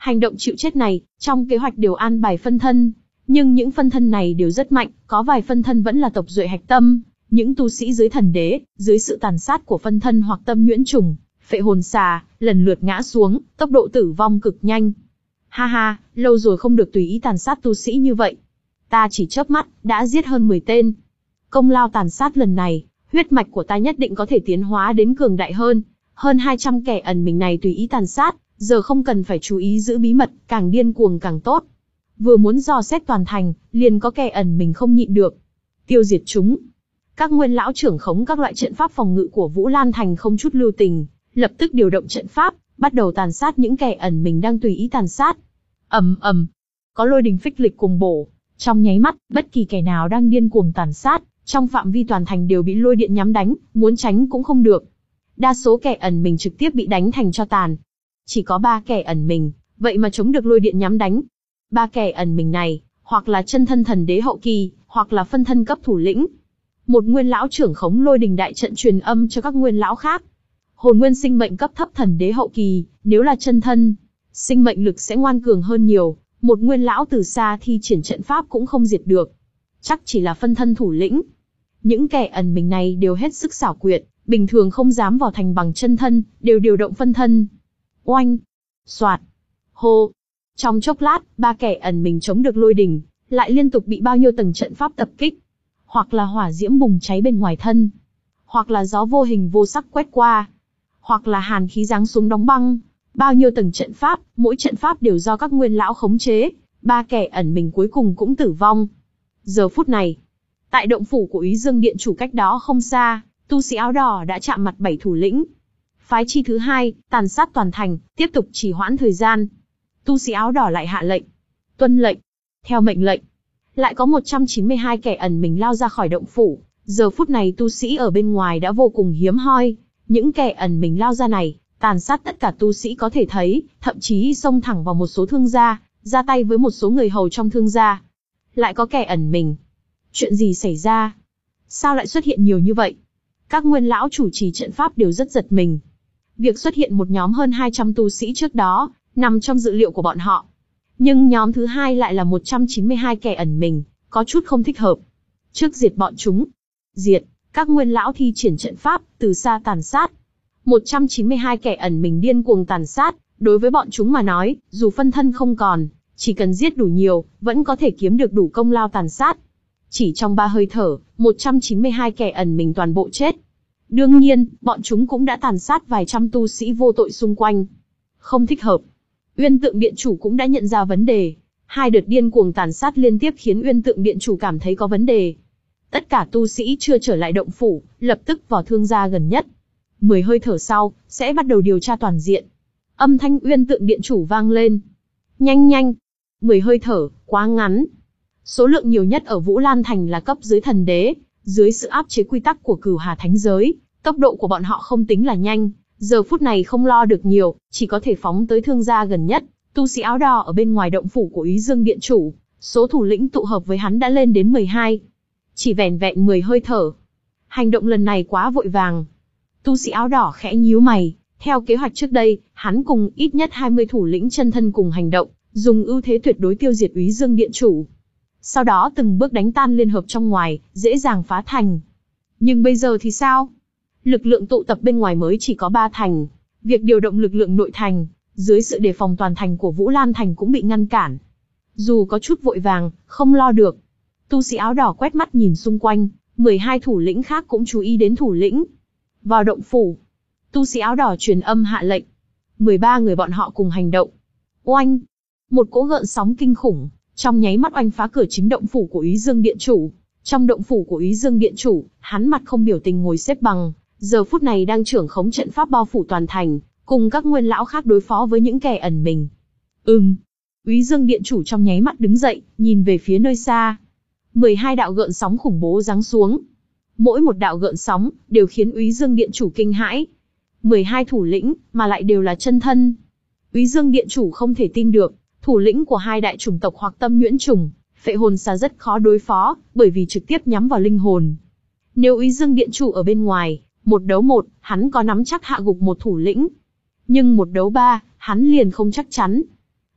Hành động chịu chết này, trong kế hoạch đều an bài phân thân. Nhưng những phân thân này đều rất mạnh, có vài phân thân vẫn là tộc duệ hạch tâm. Những tu sĩ dưới thần đế, dưới sự tàn sát của phân thân hoặc tâm nhuyễn trùng, phệ hồn xà, lần lượt ngã xuống, tốc độ tử vong cực nhanh. Ha ha, lâu rồi không được tùy ý tàn sát tu sĩ như vậy. Ta chỉ chớp mắt, đã giết hơn mười tên. Công lao tàn sát lần này, huyết mạch của ta nhất định có thể tiến hóa đến cường đại hơn. Hơn hai trăm kẻ ẩn mình này tùy ý tàn sát, giờ không cần phải chú ý giữ bí mật, càng điên cuồng càng tốt. Vừa muốn dò xét toàn thành, liền có kẻ ẩn mình không nhịn được. Tiêu diệt chúng. Các nguyên lão trưởng khống các loại trận pháp phòng ngự của Vũ Lan Thành không chút lưu tình, lập tức điều động trận pháp, bắt đầu tàn sát những kẻ ẩn mình đang tùy ý tàn sát. Ầm ầm, có lôi đình phích lịch cùng bổ, trong nháy mắt, bất kỳ kẻ nào đang điên cuồng tàn sát, trong phạm vi toàn thành đều bị lôi điện nhắm đánh, muốn tránh cũng không được. Đa số kẻ ẩn mình trực tiếp bị đánh thành tro tàn. Chỉ có ba kẻ ẩn mình, vậy mà chống được lôi điện nhắm đánh. Ba kẻ ẩn mình này, hoặc là chân thân thần đế hậu kỳ, hoặc là phân thân cấp thủ lĩnh. Một nguyên lão trưởng khống lôi đình đại trận truyền âm cho các nguyên lão khác. Hồn nguyên sinh mệnh cấp thấp thần đế hậu kỳ, nếu là chân thân, sinh mệnh lực sẽ ngoan cường hơn nhiều, một nguyên lão từ xa thi triển trận pháp cũng không diệt được. Chắc chỉ là phân thân thủ lĩnh. Những kẻ ẩn mình này đều hết sức xảo quyệt, bình thường không dám vào thành bằng chân thân, đều điều động phân thân. Oanh, soạt, hô. Trong chốc lát, ba kẻ ẩn mình chống được lôi đình, lại liên tục bị bao nhiêu tầng trận pháp tập kích. Hoặc là hỏa diễm bùng cháy bên ngoài thân, hoặc là gió vô hình vô sắc quét qua, hoặc là hàn khí giáng xuống đóng băng. Bao nhiêu tầng trận pháp, mỗi trận pháp đều do các nguyên lão khống chế, ba kẻ ẩn mình cuối cùng cũng tử vong. Giờ phút này, tại động phủ của Úy Dương Điện chủ cách đó không xa, tu sĩ áo đỏ đã chạm mặt bảy thủ lĩnh. Phái chi thứ hai, tàn sát toàn thành, tiếp tục trì hoãn thời gian. Tu sĩ áo đỏ lại hạ lệnh. Tuân lệnh. Theo mệnh lệnh, lại có một trăm chín mươi hai kẻ ẩn mình lao ra khỏi động phủ. Giờ phút này tu sĩ ở bên ngoài đã vô cùng hiếm hoi. Những kẻ ẩn mình lao ra này, tàn sát tất cả tu sĩ có thể thấy, thậm chí xông thẳng vào một số thương gia, ra tay với một số người hầu trong thương gia. Lại có kẻ ẩn mình. Chuyện gì xảy ra? Sao lại xuất hiện nhiều như vậy? Các nguyên lão chủ trì trận pháp đều rất giật mình. Việc xuất hiện một nhóm hơn hai trăm tu sĩ trước đó, nằm trong dự liệu của bọn họ. Nhưng nhóm thứ hai lại là một trăm chín mươi hai kẻ ẩn mình, có chút không thích hợp. Trước diệt bọn chúng. Diệt, các nguyên lão thi triển trận pháp, từ xa tàn sát. một trăm chín mươi hai kẻ ẩn mình điên cuồng tàn sát, đối với bọn chúng mà nói, dù phân thân không còn, chỉ cần giết đủ nhiều, vẫn có thể kiếm được đủ công lao tàn sát. Chỉ trong ba hơi thở, một trăm chín mươi hai kẻ ẩn mình toàn bộ chết. Đương nhiên, bọn chúng cũng đã tàn sát vài trăm tu sĩ vô tội xung quanh. Không thích hợp. Uyên Tượng Điện chủ cũng đã nhận ra vấn đề. Hai đợt điên cuồng tàn sát liên tiếp khiến Uyên Tượng Điện chủ cảm thấy có vấn đề. Tất cả tu sĩ chưa trở lại động phủ, lập tức vào thương gia gần nhất. Mười hơi thở sau, sẽ bắt đầu điều tra toàn diện. Âm thanh Uyên Tượng Điện chủ vang lên. Nhanh nhanh. Mười hơi thở, quá ngắn. Số lượng nhiều nhất ở Vũ Lan Thành là cấp dưới thần đế. Dưới sự áp chế quy tắc của Cửu Hà Thánh Giới, tốc độ của bọn họ không tính là nhanh. Giờ phút này không lo được nhiều, chỉ có thể phóng tới thương gia gần nhất. Tu sĩ áo đỏ ở bên ngoài động phủ của Úy Dương Điện chủ, số thủ lĩnh tụ hợp với hắn đã lên đến mười hai. Chỉ vẻn vẹn mười hơi thở. Hành động lần này quá vội vàng. Tu sĩ áo đỏ khẽ nhíu mày, theo kế hoạch trước đây, hắn cùng ít nhất hai mươi thủ lĩnh chân thân cùng hành động, dùng ưu thế tuyệt đối tiêu diệt Úy Dương Điện chủ. Sau đó từng bước đánh tan liên hợp trong ngoài, dễ dàng phá thành. Nhưng bây giờ thì sao? Lực lượng tụ tập bên ngoài mới chỉ có ba thành. Việc điều động lực lượng nội thành, dưới sự đề phòng toàn thành của Vũ Lan Thành cũng bị ngăn cản. Dù có chút vội vàng, không lo được. Tu sĩ áo đỏ quét mắt nhìn xung quanh, mười hai thủ lĩnh khác cũng chú ý đến thủ lĩnh. Vào động phủ, tu sĩ áo đỏ truyền âm hạ lệnh. mười ba người bọn họ cùng hành động. Oanh! Một cỗ gợn sóng kinh khủng, trong nháy mắt oanh phá cửa chính động phủ của Úy Dương Điện chủ. Trong động phủ của Úy Dương Điện chủ, hắn mặt không biểu tình ngồi xếp bằng, giờ phút này đang trưởng khống trận pháp bao phủ toàn thành, cùng các nguyên lão khác đối phó với những kẻ ẩn mình. Ừm. Úy Dương Điện chủ trong nháy mắt đứng dậy, nhìn về phía nơi xa. mười hai đạo gợn sóng khủng bố giáng xuống. Mỗi một đạo gợn sóng đều khiến Úy Dương Điện chủ kinh hãi. mười hai thủ lĩnh, mà lại đều là chân thân. Úy Dương Điện chủ không thể tin được, thủ lĩnh của hai đại chủng tộc hoặc tâm nhuyễn trùng, phệ hồn xà rất khó đối phó, bởi vì trực tiếp nhắm vào linh hồn. Nếu Úy Dương Điện chủ ở bên ngoài, một đấu một, hắn có nắm chắc hạ gục một thủ lĩnh. Nhưng một đấu ba, hắn liền không chắc chắn.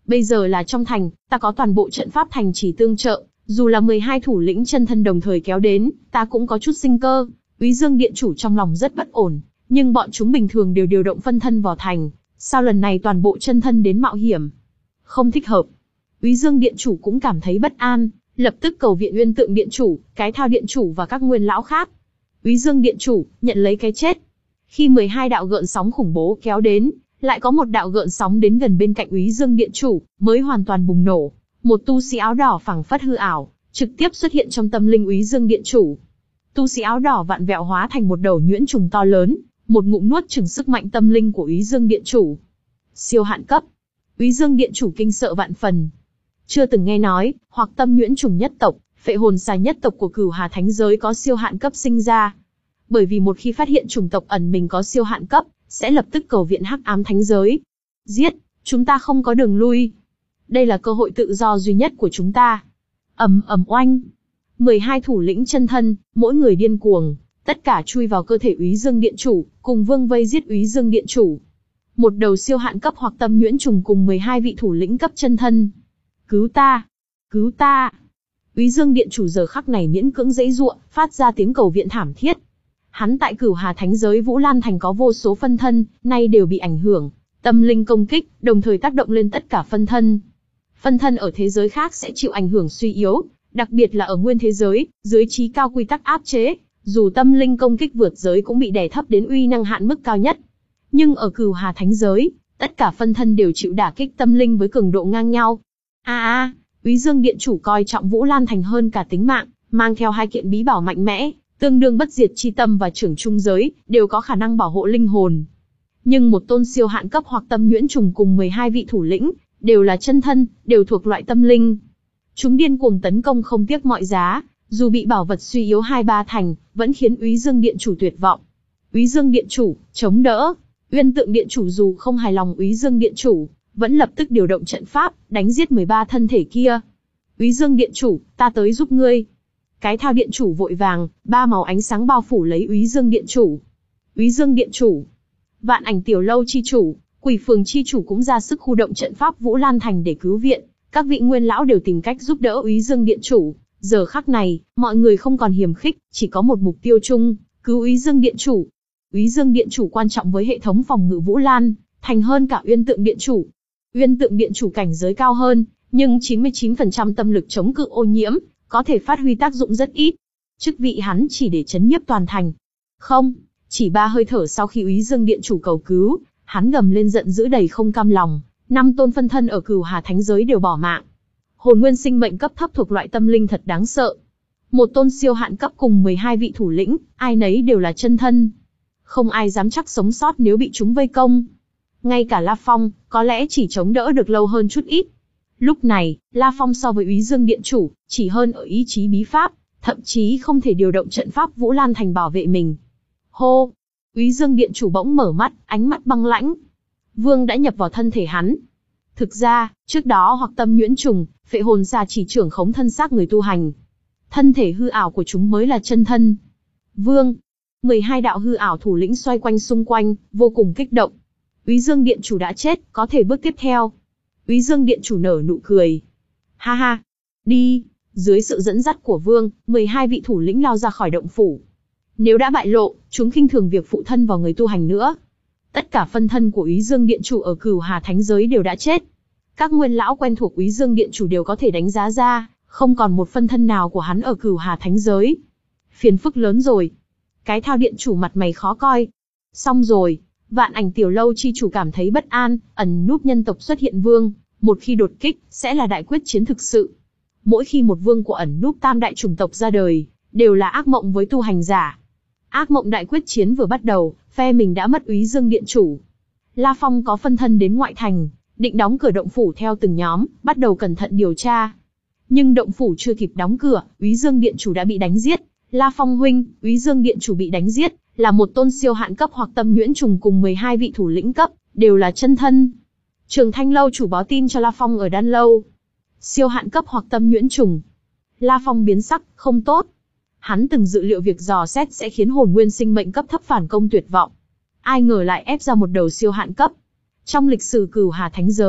Bây giờ là trong thành, ta có toàn bộ trận pháp thành trì tương trợ, dù là mười hai thủ lĩnh chân thân đồng thời kéo đến, ta cũng có chút sinh cơ. Úy Dương Điện Chủ trong lòng rất bất ổn, nhưng bọn chúng bình thường đều điều động phân thân vào thành, sao lần này toàn bộ chân thân đến mạo hiểm? Không thích hợp. Úy Dương Điện Chủ cũng cảm thấy bất an, lập tức cầu viện Uyên Tượng Điện Chủ, Cái Thao Điện Chủ và các nguyên lão khác. Úy Dương Điện Chủ, nhận lấy cái chết. Khi mười hai đạo gợn sóng khủng bố kéo đến, lại có một đạo gợn sóng đến gần bên cạnh Úy Dương Điện Chủ, mới hoàn toàn bùng nổ. Một tu sĩ áo đỏ phảng phất hư ảo, trực tiếp xuất hiện trong tâm linh Úy Dương Điện Chủ. Tu sĩ áo đỏ vặn vẹo hóa thành một đầu nhuyễn trùng to lớn, một ngụm nuốt chửng sức mạnh tâm linh của Úy Dương Điện Chủ. Siêu hạn cấp. Úy Dương Điện Chủ kinh sợ vạn phần. Chưa từng nghe nói, hoặc tâm nhuyễn trùng nhất tộc, phệ hồn xà nhất tộc của Cửu Hà Thánh giới có siêu hạn cấp sinh ra. Bởi vì một khi phát hiện chủng tộc ẩn mình có siêu hạn cấp, sẽ lập tức cầu viện Hắc Ám Thánh giới. Giết, chúng ta không có đường lui. Đây là cơ hội tự do duy nhất của chúng ta. Ầm ầm oanh. mười hai thủ lĩnh chân thân, mỗi người điên cuồng, tất cả chui vào cơ thể Úy Dương Điện Chủ, cùng vương vây giết Úy Dương Điện Chủ. Một đầu siêu hạn cấp hoặc tâm nhuyễn trùng cùng mười hai vị thủ lĩnh cấp chân thân. Cứu ta! Cứu ta! Úy Dương Điện Chủ giờ khắc này miễn cưỡng giãy giụa, phát ra tiếng cầu viện thảm thiết. Hắn tại Cửu Hà Thánh giới Vũ Lan Thành có vô số phân thân, nay đều bị ảnh hưởng, tâm linh công kích, đồng thời tác động lên tất cả phân thân. Phân thân ở thế giới khác sẽ chịu ảnh hưởng suy yếu, đặc biệt là ở nguyên thế giới, dưới trí cao quy tắc áp chế, dù tâm linh công kích vượt giới cũng bị đè thấp đến uy năng hạn mức cao nhất. Nhưng ở Cửu Hà Thánh giới, tất cả phân thân đều chịu đả kích tâm linh với cường độ ngang nhau. A a, Úy Dương Điện Chủ coi trọng Vũ Lan Thành hơn cả tính mạng, mang theo hai kiện bí bảo mạnh mẽ, tương đương bất diệt chi tâm và trưởng trung giới, đều có khả năng bảo hộ linh hồn. Nhưng một tôn siêu hạn cấp hoặc tâm nhuyễn trùng cùng mười hai vị thủ lĩnh, đều là chân thân, đều thuộc loại tâm linh. Chúng điên cuồng tấn công không tiếc mọi giá, dù bị bảo vật suy yếu hai ba thành, vẫn khiến Úy Dương Điện Chủ tuyệt vọng. Úy Dương Điện Chủ, chống đỡ. Uyên Tượng Điện Chủ dù không hài lòng Úy Dương Điện Chủ, vẫn lập tức điều động trận pháp, đánh giết mười ba thân thể kia. Úy Dương Điện Chủ, ta tới giúp ngươi. Cái Thao Điện Chủ vội vàng, ba màu ánh sáng bao phủ lấy Úy Dương Điện Chủ. Úy Dương Điện Chủ, Vạn Ảnh Tiểu Lâu chi chủ, Quỷ Phường chi chủ cũng ra sức khu động trận pháp Vũ Lan Thành để cứu viện. Các vị nguyên lão đều tìm cách giúp đỡ Úy Dương Điện Chủ. Giờ khắc này, mọi người không còn hiềm khích, chỉ có một mục tiêu chung, cứu Úy Dương Điện Chủ. Úy Dương Điện Chủ quan trọng với hệ thống phòng ngự Vũ Lan Thành hơn cả Uyên Tượng Điện Chủ. Uyên Tượng Điện Chủ cảnh giới cao hơn, nhưng chín mươi chín phần trăm tâm lực chống cự ô nhiễm, có thể phát huy tác dụng rất ít. Chức vị hắn chỉ để chấn nhiếp toàn thành. Không, chỉ ba hơi thở sau khi Úy Dương Điện Chủ cầu cứu, hắn gầm lên giận dữ đầy không cam lòng, năm tôn phân thân ở Cửu Hà Thánh giới đều bỏ mạng. Hồn nguyên sinh mệnh cấp thấp thuộc loại tâm linh thật đáng sợ. Một tôn siêu hạn cấp cùng mười hai vị thủ lĩnh, ai nấy đều là chân thân. Không ai dám chắc sống sót nếu bị chúng vây công. Ngay cả La Phong, có lẽ chỉ chống đỡ được lâu hơn chút ít. Lúc này, La Phong so với Úy Dương Điện Chủ, chỉ hơn ở ý chí bí pháp, thậm chí không thể điều động trận pháp Vũ Lan Thành bảo vệ mình. Hô! Úy Dương Điện Chủ bỗng mở mắt, ánh mắt băng lãnh. Vương đã nhập vào thân thể hắn. Thực ra, trước đó hoặc tâm nhuyễn trùng, phệ hồn xà chỉ trưởng khống thân xác người tu hành. Thân thể hư ảo của chúng mới là chân thân. Vương! mười hai đạo hư ảo thủ lĩnh xoay quanh xung quanh, vô cùng kích động. Úy Dương Điện Chủ đã chết, có thể bước tiếp theo. Úy Dương Điện Chủ nở nụ cười. Ha ha! Đi! Dưới sự dẫn dắt của Vương, mười hai vị thủ lĩnh lao ra khỏi động phủ. Nếu đã bại lộ, chúng khinh thường việc phụ thân vào người tu hành nữa. Tất cả phân thân của Úy Dương Điện Chủ ở Cửu Hà Thánh giới đều đã chết. Các nguyên lão quen thuộc Úy Dương Điện Chủ đều có thể đánh giá ra, không còn một phân thân nào của hắn ở Cửu Hà Thánh giới. Phiền phức lớn rồi. Cái Thao Điện Chủ mặt mày khó coi. Xong rồi, Vạn Ảnh Tiểu Lâu chi chủ cảm thấy bất an, ẩn núp nhân tộc xuất hiện vương, một khi đột kích, sẽ là đại quyết chiến thực sự. Mỗi khi một vương của ẩn núp tam đại chủng tộc ra đời, đều là ác mộng với tu hành giả. Ác mộng đại quyết chiến vừa bắt đầu, phe mình đã mất Úy Dương Điện Chủ. La Phong có phân thân đến ngoại thành, định đóng cửa động phủ theo từng nhóm, bắt đầu cẩn thận điều tra. Nhưng động phủ chưa kịp đóng cửa, Úy Dương Điện Chủ đã bị đánh giết. La Phong huynh, Úy Dương Điện Chủ bị đánh giết, là một tôn siêu hạn cấp hoặc tâm nhuyễn trùng cùng mười hai vị thủ lĩnh cấp, đều là chân thân. Trường Thanh Lâu chủ báo tin cho La Phong ở Đan Lâu. Siêu hạn cấp hoặc tâm nhuyễn trùng. La Phong biến sắc, không tốt. Hắn từng dự liệu việc dò xét sẽ khiến hồn nguyên sinh mệnh cấp thấp phản công tuyệt vọng. Ai ngờ lại ép ra một đầu siêu hạn cấp. Trong lịch sử Cửu Hà Thánh giới,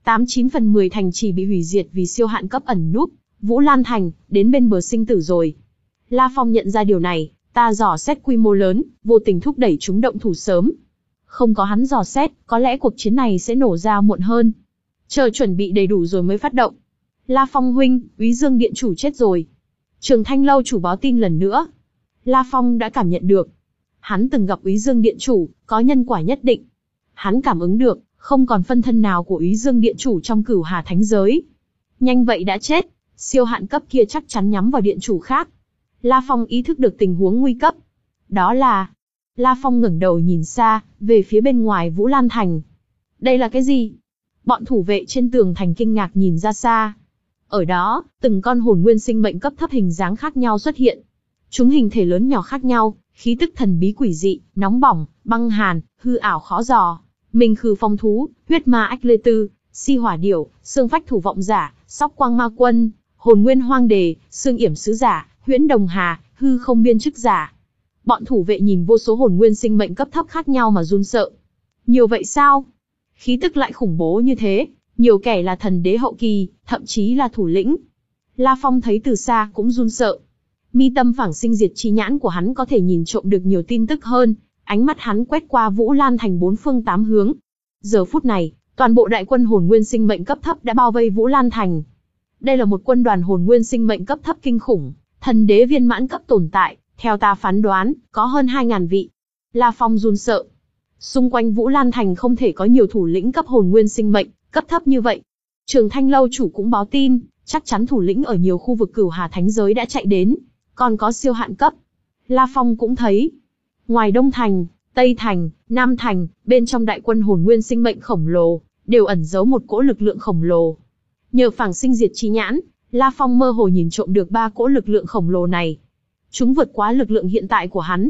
tám chín phần mười thành trì bị hủy diệt vì siêu hạn cấp ẩn núp. Vũ Lan Thành, đến bên bờ sinh tử rồi. La Phong nhận ra điều này, ta dò xét quy mô lớn, vô tình thúc đẩy chúng động thủ sớm. Không có hắn dò xét, có lẽ cuộc chiến này sẽ nổ ra muộn hơn. Chờ chuẩn bị đầy đủ rồi mới phát động. La Phong huynh, Úy Dương Điện chủ chết rồi. Trường Thanh lâu chủ báo tin lần nữa. La Phong đã cảm nhận được. Hắn từng gặp Úy Dương Điện chủ, có nhân quả nhất định. Hắn cảm ứng được, không còn phân thân nào của Úy Dương Điện chủ trong Cửu Hà Thánh giới. Nhanh vậy đã chết, siêu hạn cấp kia chắc chắn nhắm vào điện chủ khác. La Phong ý thức được tình huống nguy cấp. Đó là... La Phong ngẩng đầu nhìn xa, về phía bên ngoài Vũ Lan Thành. Đây là cái gì? Bọn thủ vệ trên tường thành kinh ngạc nhìn ra xa. Ở đó, từng con hồn nguyên sinh mệnh cấp thấp hình dáng khác nhau xuất hiện. Chúng hình thể lớn nhỏ khác nhau, khí tức thần bí quỷ dị, nóng bỏng, băng hàn, hư ảo khó dò. Minh khư phong thú, huyết ma ách lê tư, si hỏa điểu, xương phách thủ vọng giả, sóc quang ma quân, hồn nguyên hoang đề, xương yểm sứ giả, huyễn đồng hà, hư không biên chức giả. Bọn thủ vệ nhìn vô số hồn nguyên sinh mệnh cấp thấp khác nhau mà run sợ. Nhiều vậy sao? Khí tức lại khủng bố như thế, nhiều kẻ là thần đế hậu kỳ, thậm chí là thủ lĩnh. La Phong thấy từ xa cũng run sợ. Mi tâm phảng sinh diệt chi nhãn của hắn có thể nhìn trộm được nhiều tin tức hơn, ánh mắt hắn quét qua Vũ Lan Thành bốn phương tám hướng. Giờ phút này, toàn bộ đại quân hồn nguyên sinh mệnh cấp thấp đã bao vây Vũ Lan Thành. Đây là một quân đoàn hồn nguyên sinh mệnh cấp thấp kinh khủng, thần đế viên mãn cấp tồn tại, theo ta phán đoán, có hơn hai ngàn vị. La Phong run sợ. Xung quanh Vũ Lan Thành không thể có nhiều thủ lĩnh cấp hồn nguyên sinh mệnh, cấp thấp như vậy. Trường Thanh lâu chủ cũng báo tin, chắc chắn thủ lĩnh ở nhiều khu vực Cửu Hà Thánh giới đã chạy đến, còn có siêu hạn cấp. La Phong cũng thấy, ngoài Đông Thành, Tây Thành, Nam Thành, bên trong đại quân hồn nguyên sinh mệnh khổng lồ, đều ẩn giấu một cỗ lực lượng khổng lồ. Nhờ phảng sinh diệt chi nhãn, La Phong mơ hồ nhìn trộm được ba cỗ lực lượng khổng lồ này. Chúng vượt quá lực lượng hiện tại của hắn.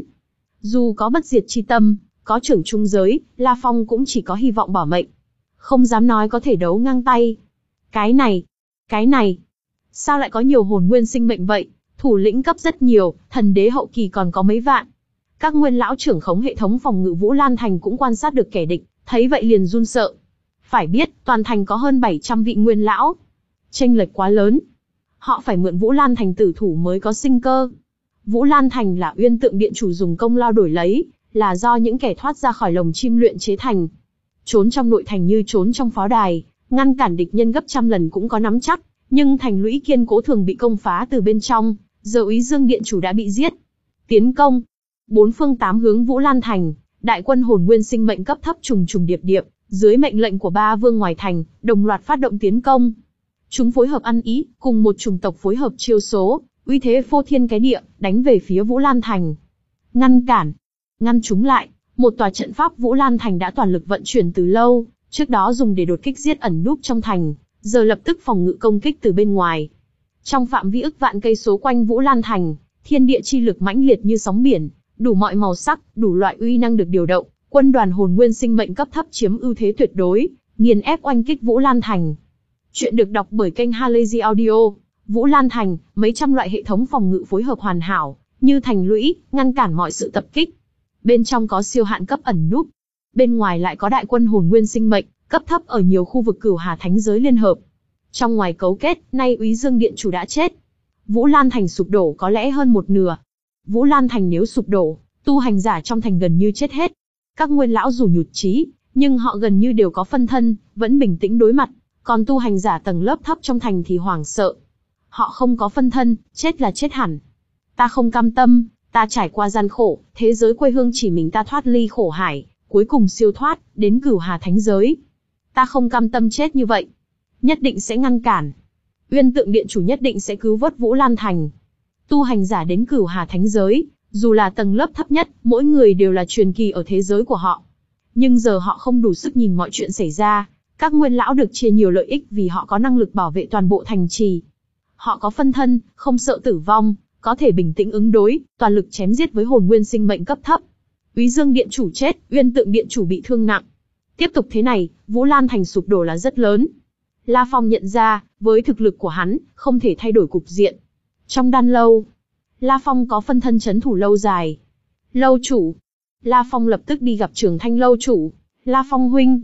Dù có bất diệt chi tâm, có trưởng trung giới, La Phong cũng chỉ có hy vọng bảo mệnh. Không dám nói có thể đấu ngang tay. Cái này, cái này, sao lại có nhiều hồn nguyên sinh mệnh vậy? Thủ lĩnh cấp rất nhiều, thần đế hậu kỳ còn có mấy vạn. Các nguyên lão trưởng khống hệ thống phòng ngự Vũ Lan Thành cũng quan sát được kẻ địch, thấy vậy liền run sợ. Phải biết, toàn thành có hơn bảy trăm vị nguyên lão. Chênh lệch quá lớn. Họ phải mượn Vũ Lan Thành tử thủ mới có sinh cơ. Vũ Lan Thành là Uyên Tượng Điện chủ dùng công lao đổi lấy, là do những kẻ thoát ra khỏi lồng chim luyện chế thành. Trốn trong nội thành như trốn trong pháo đài, ngăn cản địch nhân gấp trăm lần cũng có nắm chắc, nhưng thành lũy kiên cố thường bị công phá từ bên trong, giờ Úy Dương Điện chủ đã bị giết. Tiến công. Bốn phương tám hướng Vũ Lan Thành, đại quân hồn nguyên sinh mệnh cấp thấp trùng trùng điệp điệp, dưới mệnh lệnh của ba vương ngoài thành, đồng loạt phát động tiến công. Chúng phối hợp ăn ý, cùng một chủng tộc phối hợp chiêu số, uy thế phô thiên cái địa, đánh về phía Vũ Lan Thành. Ngăn cản, ngăn chúng lại, một tòa trận pháp Vũ Lan Thành đã toàn lực vận chuyển từ lâu, trước đó dùng để đột kích giết ẩn núp trong thành, giờ lập tức phòng ngự công kích từ bên ngoài. Trong phạm vi ức vạn cây số quanh Vũ Lan Thành, thiên địa chi lực mãnh liệt như sóng biển, đủ mọi màu sắc, đủ loại uy năng được điều động, quân đoàn hồn nguyên sinh mệnh cấp thấp chiếm ưu thế tuyệt đối, nghiền ép oanh kích Vũ Lan Thành. Chuyện được đọc bởi kênh Halazy Audio. Vũ Lan Thành, mấy trăm loại hệ thống phòng ngự phối hợp hoàn hảo, như thành lũy, ngăn cản mọi sự tập kích. Bên trong có siêu hạn cấp ẩn núp, bên ngoài lại có đại quân hồn nguyên sinh mệnh cấp thấp ở nhiều khu vực Cửu Hà Thánh giới liên hợp. Trong ngoài cấu kết, nay Úy Dương Điện chủ đã chết. Vũ Lan Thành sụp đổ có lẽ hơn một nửa. Vũ Lan Thành nếu sụp đổ, tu hành giả trong thành gần như chết hết. Các nguyên lão dù nhụt chí, nhưng họ gần như đều có phân thân, vẫn bình tĩnh đối mặt, còn tu hành giả tầng lớp thấp trong thành thì hoảng sợ. Họ không có phân thân, chết là chết hẳn. Ta không cam tâm, ta trải qua gian khổ, thế giới quê hương chỉ mình ta thoát ly khổ hải, cuối cùng siêu thoát, đến Cửu Hà Thánh giới. Ta không cam tâm chết như vậy. Nhất định sẽ ngăn cản. Uyên Tượng Điện chủ nhất định sẽ cứu vớt Vũ Lan Thành. Tu hành giả đến Cửu Hà Thánh giới, dù là tầng lớp thấp nhất, mỗi người đều là truyền kỳ ở thế giới của họ. Nhưng giờ họ không đủ sức nhìn mọi chuyện xảy ra. Các nguyên lão được chia nhiều lợi ích vì họ có năng lực bảo vệ toàn bộ thành trì. Họ có phân thân, không sợ tử vong, có thể bình tĩnh ứng đối, toàn lực chém giết với hồn nguyên sinh mệnh cấp thấp. Úy Dương Điện chủ chết, Uyên Tượng Điện chủ bị thương nặng. Tiếp tục thế này, Vũ Lan Thành sụp đổ là rất lớn. La Phong nhận ra, với thực lực của hắn, không thể thay đổi cục diện. Trong đan lâu, La Phong có phân thân chấn thủ lâu dài. Lâu chủ. La Phong lập tức đi gặp Trường Thanh lâu chủ. La Phong huynh.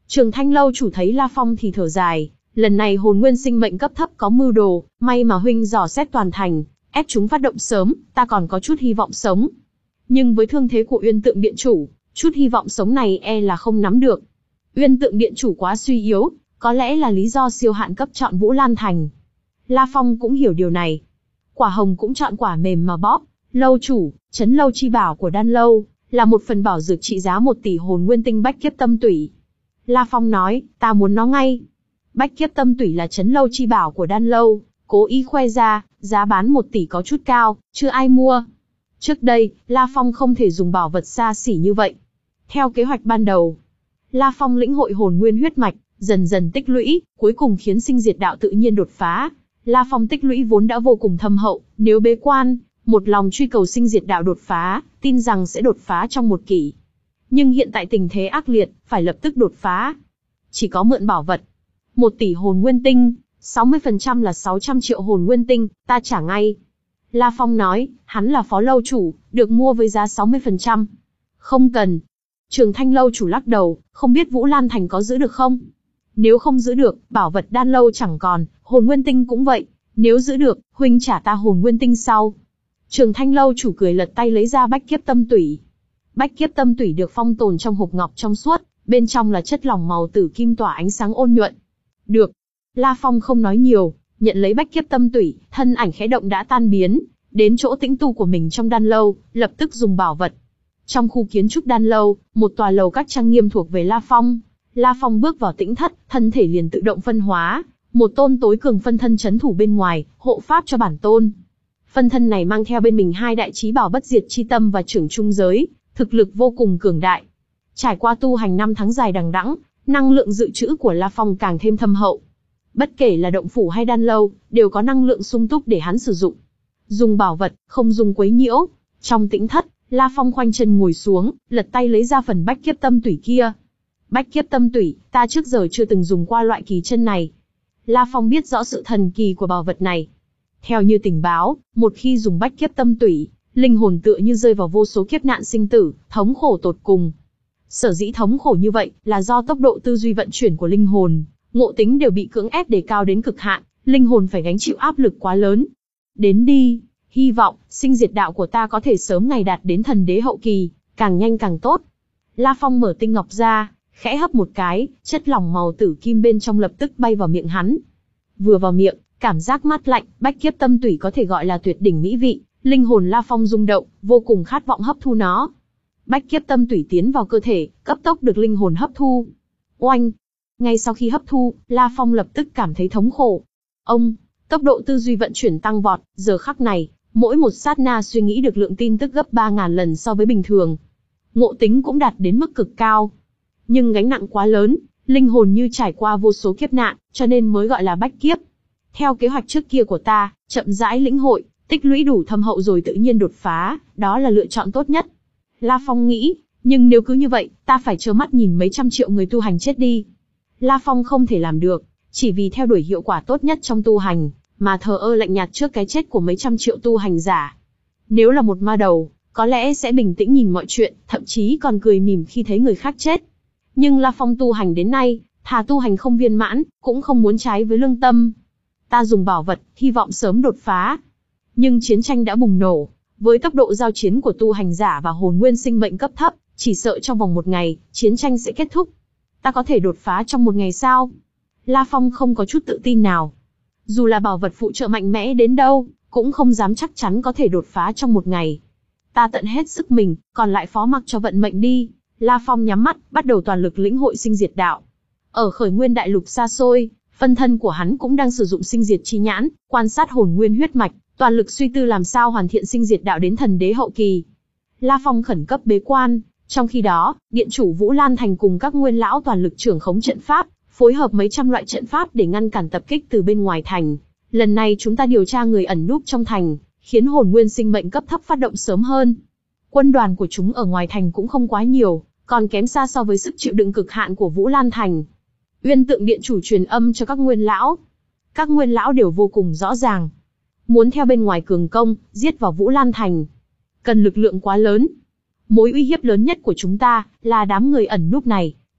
Trường Thanh lâu chủ thấy La Phong thì thở dài, lần này hồn nguyên sinh mệnh cấp thấp có mưu đồ, may mà huynh dò xét toàn thành, ép chúng phát động sớm, ta còn có chút hy vọng sống. Nhưng với thương thế của Uyên Tượng Điện chủ, chút hy vọng sống này e là không nắm được. Uyên Tượng Điện chủ quá suy yếu, có lẽ là lý do siêu hạn cấp chọn Vũ Lan Thành. La Phong cũng hiểu điều này. Quả hồng cũng chọn quả mềm mà bóp. Lâu chủ, trấn lâu chi bảo của Đan lâu, là một phần bảo dược trị giá một tỷ hồn nguyên tinh bách kiếp tâm tủy. La Phong nói, ta muốn nó ngay. Bách kiếp tâm tủy là trấn lâu chi bảo của Đan lâu, cố ý khoe ra, giá bán một tỷ có chút cao, chưa ai mua. Trước đây, La Phong không thể dùng bảo vật xa xỉ như vậy. Theo kế hoạch ban đầu, La Phong lĩnh hội hồn nguyên huyết mạch, dần dần tích lũy, cuối cùng khiến sinh diệt đạo tự nhiên đột phá. La Phong tích lũy vốn đã vô cùng thâm hậu, nếu bế quan, một lòng truy cầu sinh diệt đạo đột phá, tin rằng sẽ đột phá trong một kỷ. Nhưng hiện tại tình thế ác liệt, phải lập tức đột phá. Chỉ có mượn bảo vật. Một tỷ hồn nguyên tinh, sáu mươi phần trăm là sáu trăm triệu hồn nguyên tinh, ta trả ngay. La Phong nói, hắn là phó lâu chủ, được mua với giá sáu mươi phần trăm. Không cần. Trường Thanh lâu chủ lắc đầu, không biết Vũ Lan Thành có giữ được không? Nếu không giữ được, bảo vật Đan lâu chẳng còn, hồn nguyên tinh cũng vậy. Nếu giữ được, huynh trả ta hồn nguyên tinh sau. Trường Thanh lâu chủ cười lật tay lấy ra bách kiếp tâm tủy. Bách kiếp tâm tủy được phong tồn trong hộp ngọc trong suốt, bên trong là chất lỏng màu tử kim tỏa ánh sáng ôn nhuận. Được. La Phong không nói nhiều, nhận lấy bách kiếp tâm tủy, thân ảnh khẽ động đã tan biến, đến chỗ tĩnh tu của mình trong Đan lâu, lập tức dùng bảo vật. Trong khu kiến trúc Đan lâu, một tòa lầu các trang nghiêm thuộc về La Phong. La Phong bước vào tĩnh thất, thân thể liền tự động phân hóa, một tôn tối cường phân thân chấn thủ bên ngoài, hộ pháp cho bản tôn. Phân thân này mang theo bên mình hai đại chí bảo bất diệt chi tâm và trưởng trung giới, thực lực vô cùng cường đại. Trải qua tu hành năm tháng dài đằng đẵng, năng lượng dự trữ của La Phong càng thêm thâm hậu. Bất kể là động phủ hay Đan lâu, đều có năng lượng sung túc để hắn sử dụng. Dùng bảo vật, không dùng quấy nhiễu. Trong tĩnh thất, La Phong khoanh chân ngồi xuống, lật tay lấy ra phần bách kiếp tâm tủy kia. Bách kiếp tâm tủy, ta trước giờ chưa từng dùng qua loại kỳ chân này. La Phong biết rõ sự thần kỳ của bảo vật này. Theo như tình báo, một khi dùng bách kiếp tâm tủy, linh hồn tựa như rơi vào vô số kiếp nạn sinh tử, thống khổ tột cùng. Sở dĩ thống khổ như vậy, là do tốc độ tư duy vận chuyển của linh hồn, ngộ tính đều bị cưỡng ép đề cao đến cực hạn, linh hồn phải gánh chịu áp lực quá lớn. Đến đi, hy vọng, sinh diệt đạo của ta có thể sớm ngày đạt đến thần đế hậu kỳ, càng nhanh càng tốt. La Phong mở tinh ngọc ra, khẽ hấp một cái, chất lỏng màu tử kim bên trong lập tức bay vào miệng hắn. Vừa vào miệng, cảm giác mát lạnh, bách kiếp tâm tủy có thể gọi là tuyệt đỉnh mỹ vị, linh hồn La Phong rung động, vô cùng khát vọng hấp thu nó. Bách kiếp tâm tủy tiến vào cơ thể, cấp tốc được linh hồn hấp thu. Oanh! Ngay sau khi hấp thu, La Phong lập tức cảm thấy thống khổ. Ông, tốc độ tư duy vận chuyển tăng vọt, giờ khắc này, mỗi một sát na suy nghĩ được lượng tin tức gấp ba ngàn lần so với bình thường. Ngộ tính cũng đạt đến mức cực cao. Nhưng gánh nặng quá lớn, linh hồn như trải qua vô số kiếp nạn, cho nên mới gọi là bách kiếp. Theo kế hoạch trước kia của ta, chậm rãi lĩnh hội, tích lũy đủ thâm hậu rồi tự nhiên đột phá, đó là lựa chọn tốt nhất. La Phong nghĩ, nhưng nếu cứ như vậy, ta phải trơ mắt nhìn mấy trăm triệu người tu hành chết đi. La Phong không thể làm được, chỉ vì theo đuổi hiệu quả tốt nhất trong tu hành, mà thờ ơ lạnh nhạt trước cái chết của mấy trăm triệu tu hành giả. Nếu là một ma đầu, có lẽ sẽ bình tĩnh nhìn mọi chuyện, thậm chí còn cười mỉm khi thấy người khác chết. Nhưng La Phong tu hành đến nay, thà tu hành không viên mãn, cũng không muốn trái với lương tâm. Ta dùng bảo vật, hy vọng sớm đột phá. Nhưng chiến tranh đã bùng nổ, với tốc độ giao chiến của tu hành giả và hồn nguyên sinh mệnh cấp thấp, chỉ sợ trong vòng một ngày, chiến tranh sẽ kết thúc. Ta có thể đột phá trong một ngày sao? La Phong không có chút tự tin nào. Dù là bảo vật phụ trợ mạnh mẽ đến đâu, cũng không dám chắc chắn có thể đột phá trong một ngày. Ta tận hết sức mình, còn lại phó mặc cho vận mệnh đi. La Phong nhắm mắt, bắt đầu toàn lực lĩnh hội sinh diệt đạo. Ở khởi nguyên đại lục xa xôi, phân thân của hắn cũng đang sử dụng sinh diệt chi nhãn, quan sát hồn nguyên huyết mạch, toàn lực suy tư làm sao hoàn thiện sinh diệt đạo đến thần đế hậu kỳ. La Phong khẩn cấp bế quan, trong khi đó, điện chủ Vũ Lan Thành cùng các nguyên lão toàn lực trưởng khống trận pháp, phối hợp mấy trăm loại trận pháp để ngăn cản tập kích từ bên ngoài thành. Lần này chúng ta điều tra người ẩn núp trong thành, khiến hồn nguyên sinh mệnh cấp thấp phát động sớm hơn. Quân đoàn của chúng ở ngoài thành cũng không quá nhiều, còn kém xa so với sức chịu đựng cực hạn của Vũ Lan Thành. Uyên Tượng điện chủ truyền âm cho các nguyên lão. Các nguyên lão đều vô cùng rõ ràng. Muốn theo bên ngoài cường công, giết vào Vũ Lan Thành, cần lực lượng quá lớn. Mối uy hiếp lớn nhất của chúng ta là đám người ẩn núp này,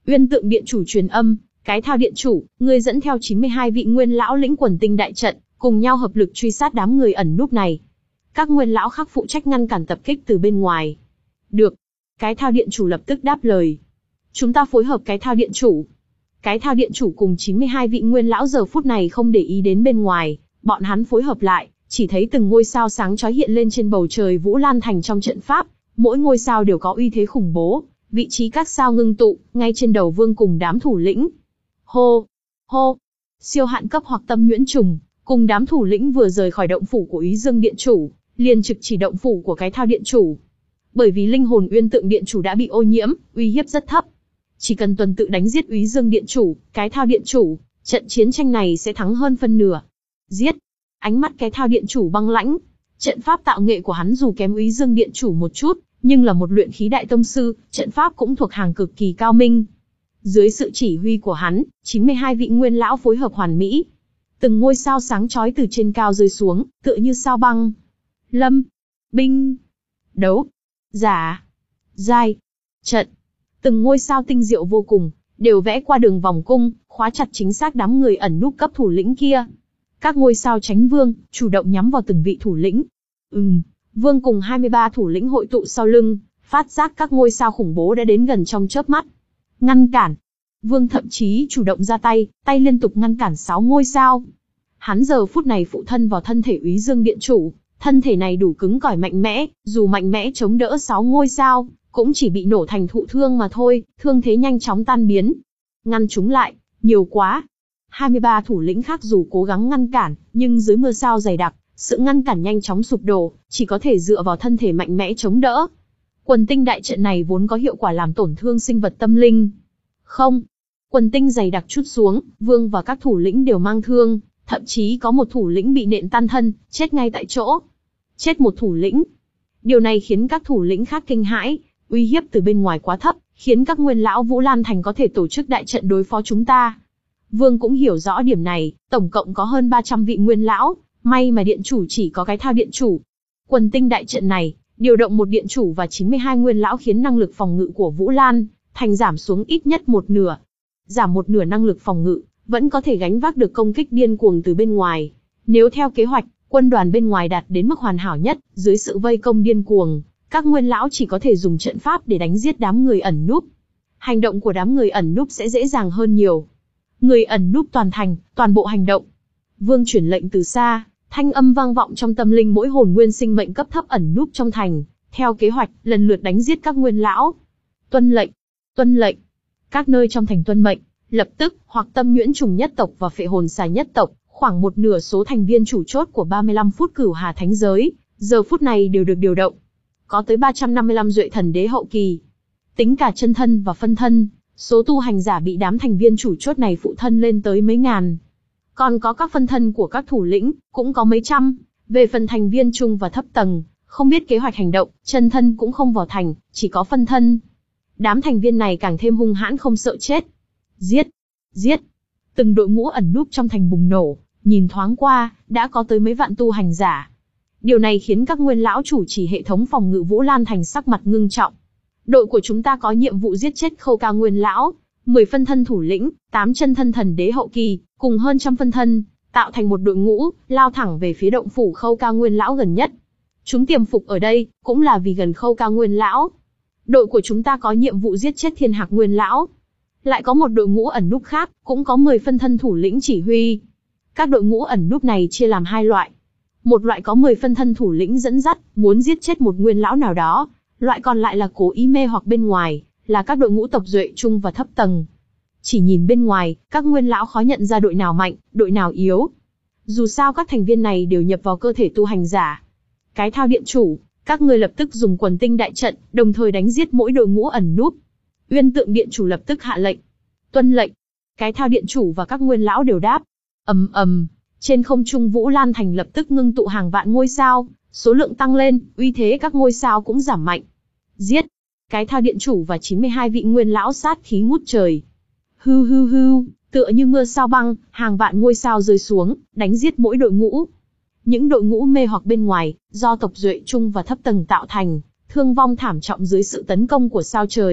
Uyên Tượng Điện chủ truyền âm, cái Thao Điện chủ, ngươi dẫn theo chín mươi hai vị nguyên lão lĩnh quần tinh đại trận, cùng nhau hợp lực truy sát đám người ẩn núp này. Các nguyên lão khác phụ trách ngăn cản tập kích từ bên ngoài. Được. Cái Thao Điện chủ lập tức đáp lời. Chúng ta phối hợp cái Thao Điện chủ. Cái Thao Điện chủ cùng chín mươi hai vị nguyên lão giờ phút này không để ý đến bên ngoài, bọn hắn phối hợp lại, chỉ thấy từng ngôi sao sáng chói hiện lên trên bầu trời Vũ Lan Thành trong trận pháp, mỗi ngôi sao đều có uy thế khủng bố, vị trí các sao ngưng tụ, ngay trên đầu vương cùng đám thủ lĩnh. Hô, hô, siêu hạn cấp hoặc tâm nhuyễn trùng, cùng đám thủ lĩnh vừa rời khỏi động phủ của Úy Dương Điện chủ, liền trực chỉ động phủ của cái Thao Điện chủ. Bởi vì linh hồn Uyên Tượng Điện chủ đã bị ô nhiễm, uy hiếp rất thấp. Chỉ cần tuần tự đánh giết Úy Dương Điện chủ, cái Thao Điện chủ, trận chiến tranh này sẽ thắng hơn phân nửa. Giết! Ánh mắt cái Thao Điện chủ băng lãnh. Trận pháp tạo nghệ của hắn dù kém Úy Dương Điện chủ một chút, nhưng là một luyện khí đại tông sư, trận pháp cũng thuộc hàng cực kỳ cao minh. Dưới sự chỉ huy của hắn, chín mươi hai vị nguyên lão phối hợp hoàn mỹ. Từng ngôi sao sáng chói từ trên cao rơi xuống, tựa như sao băng. Lâm, binh, đấu, giả, giai, trận. Từng ngôi sao tinh diệu vô cùng, đều vẽ qua đường vòng cung, khóa chặt chính xác đám người ẩn núp cấp thủ lĩnh kia. Các ngôi sao tránh vương, chủ động nhắm vào từng vị thủ lĩnh. Ừm, vương cùng hai mươi ba thủ lĩnh hội tụ sau lưng, phát giác các ngôi sao khủng bố đã đến gần trong chớp mắt. Ngăn cản. Vương thậm chí chủ động ra tay, tay liên tục ngăn cản sáu ngôi sao. Hắn giờ phút này phụ thân vào thân thể Úy Dương Điện chủ, thân thể này đủ cứng cỏi mạnh mẽ, dù mạnh mẽ chống đỡ sáu ngôi sao, cũng chỉ bị nổ thành thụ thương mà thôi, thương thế nhanh chóng tan biến. Ngăn chúng lại, nhiều quá. hai mươi ba thủ lĩnh khác dù cố gắng ngăn cản, nhưng dưới mưa sao dày đặc, sự ngăn cản nhanh chóng sụp đổ, chỉ có thể dựa vào thân thể mạnh mẽ chống đỡ. Quần tinh đại trận này vốn có hiệu quả làm tổn thương sinh vật tâm linh. Không. Quần tinh dày đặc trút xuống, vương và các thủ lĩnh đều mang thương, thậm chí có một thủ lĩnh bị nện tan thân, chết ngay tại chỗ. Chết một thủ lĩnh. Điều này khiến các thủ lĩnh khác kinh hãi, uy hiếp từ bên ngoài quá thấp, khiến các nguyên lão Vũ Lan Thành có thể tổ chức đại trận đối phó chúng ta. Vương cũng hiểu rõ điểm này, tổng cộng có hơn ba trăm vị nguyên lão, may mà điện chủ chỉ có cái Thao Điện chủ. Quần tinh đại trận này, điều động một điện chủ và chín mươi hai nguyên lão khiến năng lực phòng ngự của Vũ Lan Thành giảm xuống ít nhất một nửa. Giảm một nửa năng lực phòng ngự, vẫn có thể gánh vác được công kích điên cuồng từ bên ngoài. Nếu theo kế hoạch, quân đoàn bên ngoài đạt đến mức hoàn hảo nhất, dưới sự vây công điên cuồng, các nguyên lão chỉ có thể dùng trận pháp để đánh giết đám người ẩn núp. Hành động của đám người ẩn núp sẽ dễ dàng hơn nhiều. Người ẩn núp toàn thành, toàn bộ hành động. Vương truyền lệnh từ xa, thanh âm vang vọng trong tâm linh mỗi hồn nguyên sinh mệnh cấp thấp ẩn núp trong thành. Theo kế hoạch, lần lượt đánh giết các nguyên lão. Tuân lệnh, tuân lệnh. Các nơi trong thành tuân mệnh, lập tức, hoặc tâm nhuyễn trùng nhất tộc và phệ hồn xà nhất tộc, khoảng một nửa số thành viên chủ chốt của ba mươi lăm phút cửu hà thánh giới, giờ phút này đều được điều động. Có tới ba trăm năm mươi lăm duệ thần đế hậu kỳ. Tính cả chân thân và phân thân, số tu hành giả bị đám thành viên chủ chốt này phụ thân lên tới mấy ngàn. Còn có các phân thân của các thủ lĩnh, cũng có mấy trăm. Về phần thành viên trung và thấp tầng, không biết kế hoạch hành động, chân thân cũng không vào thành, chỉ có phân thân. Đám thành viên này càng thêm hung hãn không sợ chết. Giết! Giết! Từng đội ngũ ẩn núp trong thành bùng nổ, nhìn thoáng qua, đã có tới mấy vạn tu hành giả. Điều này khiến các nguyên lão chủ trì hệ thống phòng ngự Vũ Lan Thành sắc mặt ngưng trọng. Đội của chúng ta có nhiệm vụ giết chết Khâu Ca nguyên lão, mười phân thân thủ lĩnh, tám chân thân thần đế hậu kỳ, cùng hơn trăm phân thân, tạo thành một đội ngũ, lao thẳng về phía động phủ Khâu Ca nguyên lão gần nhất. Chúng tiềm phục ở đây, cũng là vì gần Khâu Ca nguyên lão. Đội của chúng ta có nhiệm vụ giết chết Thiên Hạc nguyên lão. Lại có một đội ngũ ẩn núp khác, cũng có mười phân thân thủ lĩnh chỉ huy. Các đội ngũ ẩn núp này chia làm hai loại. Một loại có mười phân thân thủ lĩnh dẫn dắt, muốn giết chết một nguyên lão nào đó. Loại còn lại là cố ý mê hoặc bên ngoài, là các đội ngũ tộc duệ trung và thấp tầng. Chỉ nhìn bên ngoài, các nguyên lão khó nhận ra đội nào mạnh, đội nào yếu. Dù sao các thành viên này đều nhập vào cơ thể tu hành giả. Cái Thao Điện chủ, các ngươi lập tức dùng quần tinh đại trận, đồng thời đánh giết mỗi đội ngũ ẩn núp. Uyên Tượng Điện chủ lập tức hạ lệnh. Tuân lệnh. Cái Thao Điện chủ và các nguyên lão đều đáp. Ầm ầm, trên không trung Vũ Lan Thành lập tức ngưng tụ hàng vạn ngôi sao, số lượng tăng lên, uy thế các ngôi sao cũng giảm mạnh. Giết! Cái Thao Điện chủ và chín mươi hai vị nguyên lão sát khí ngút trời. Hư hư hư, tựa như mưa sao băng, hàng vạn ngôi sao rơi xuống, đánh giết mỗi đội ngũ. Những đội ngũ mê hoặc bên ngoài, do tộc duệ trung và thấp tầng tạo thành, thương vong thảm trọng dưới sự tấn công của sao trời,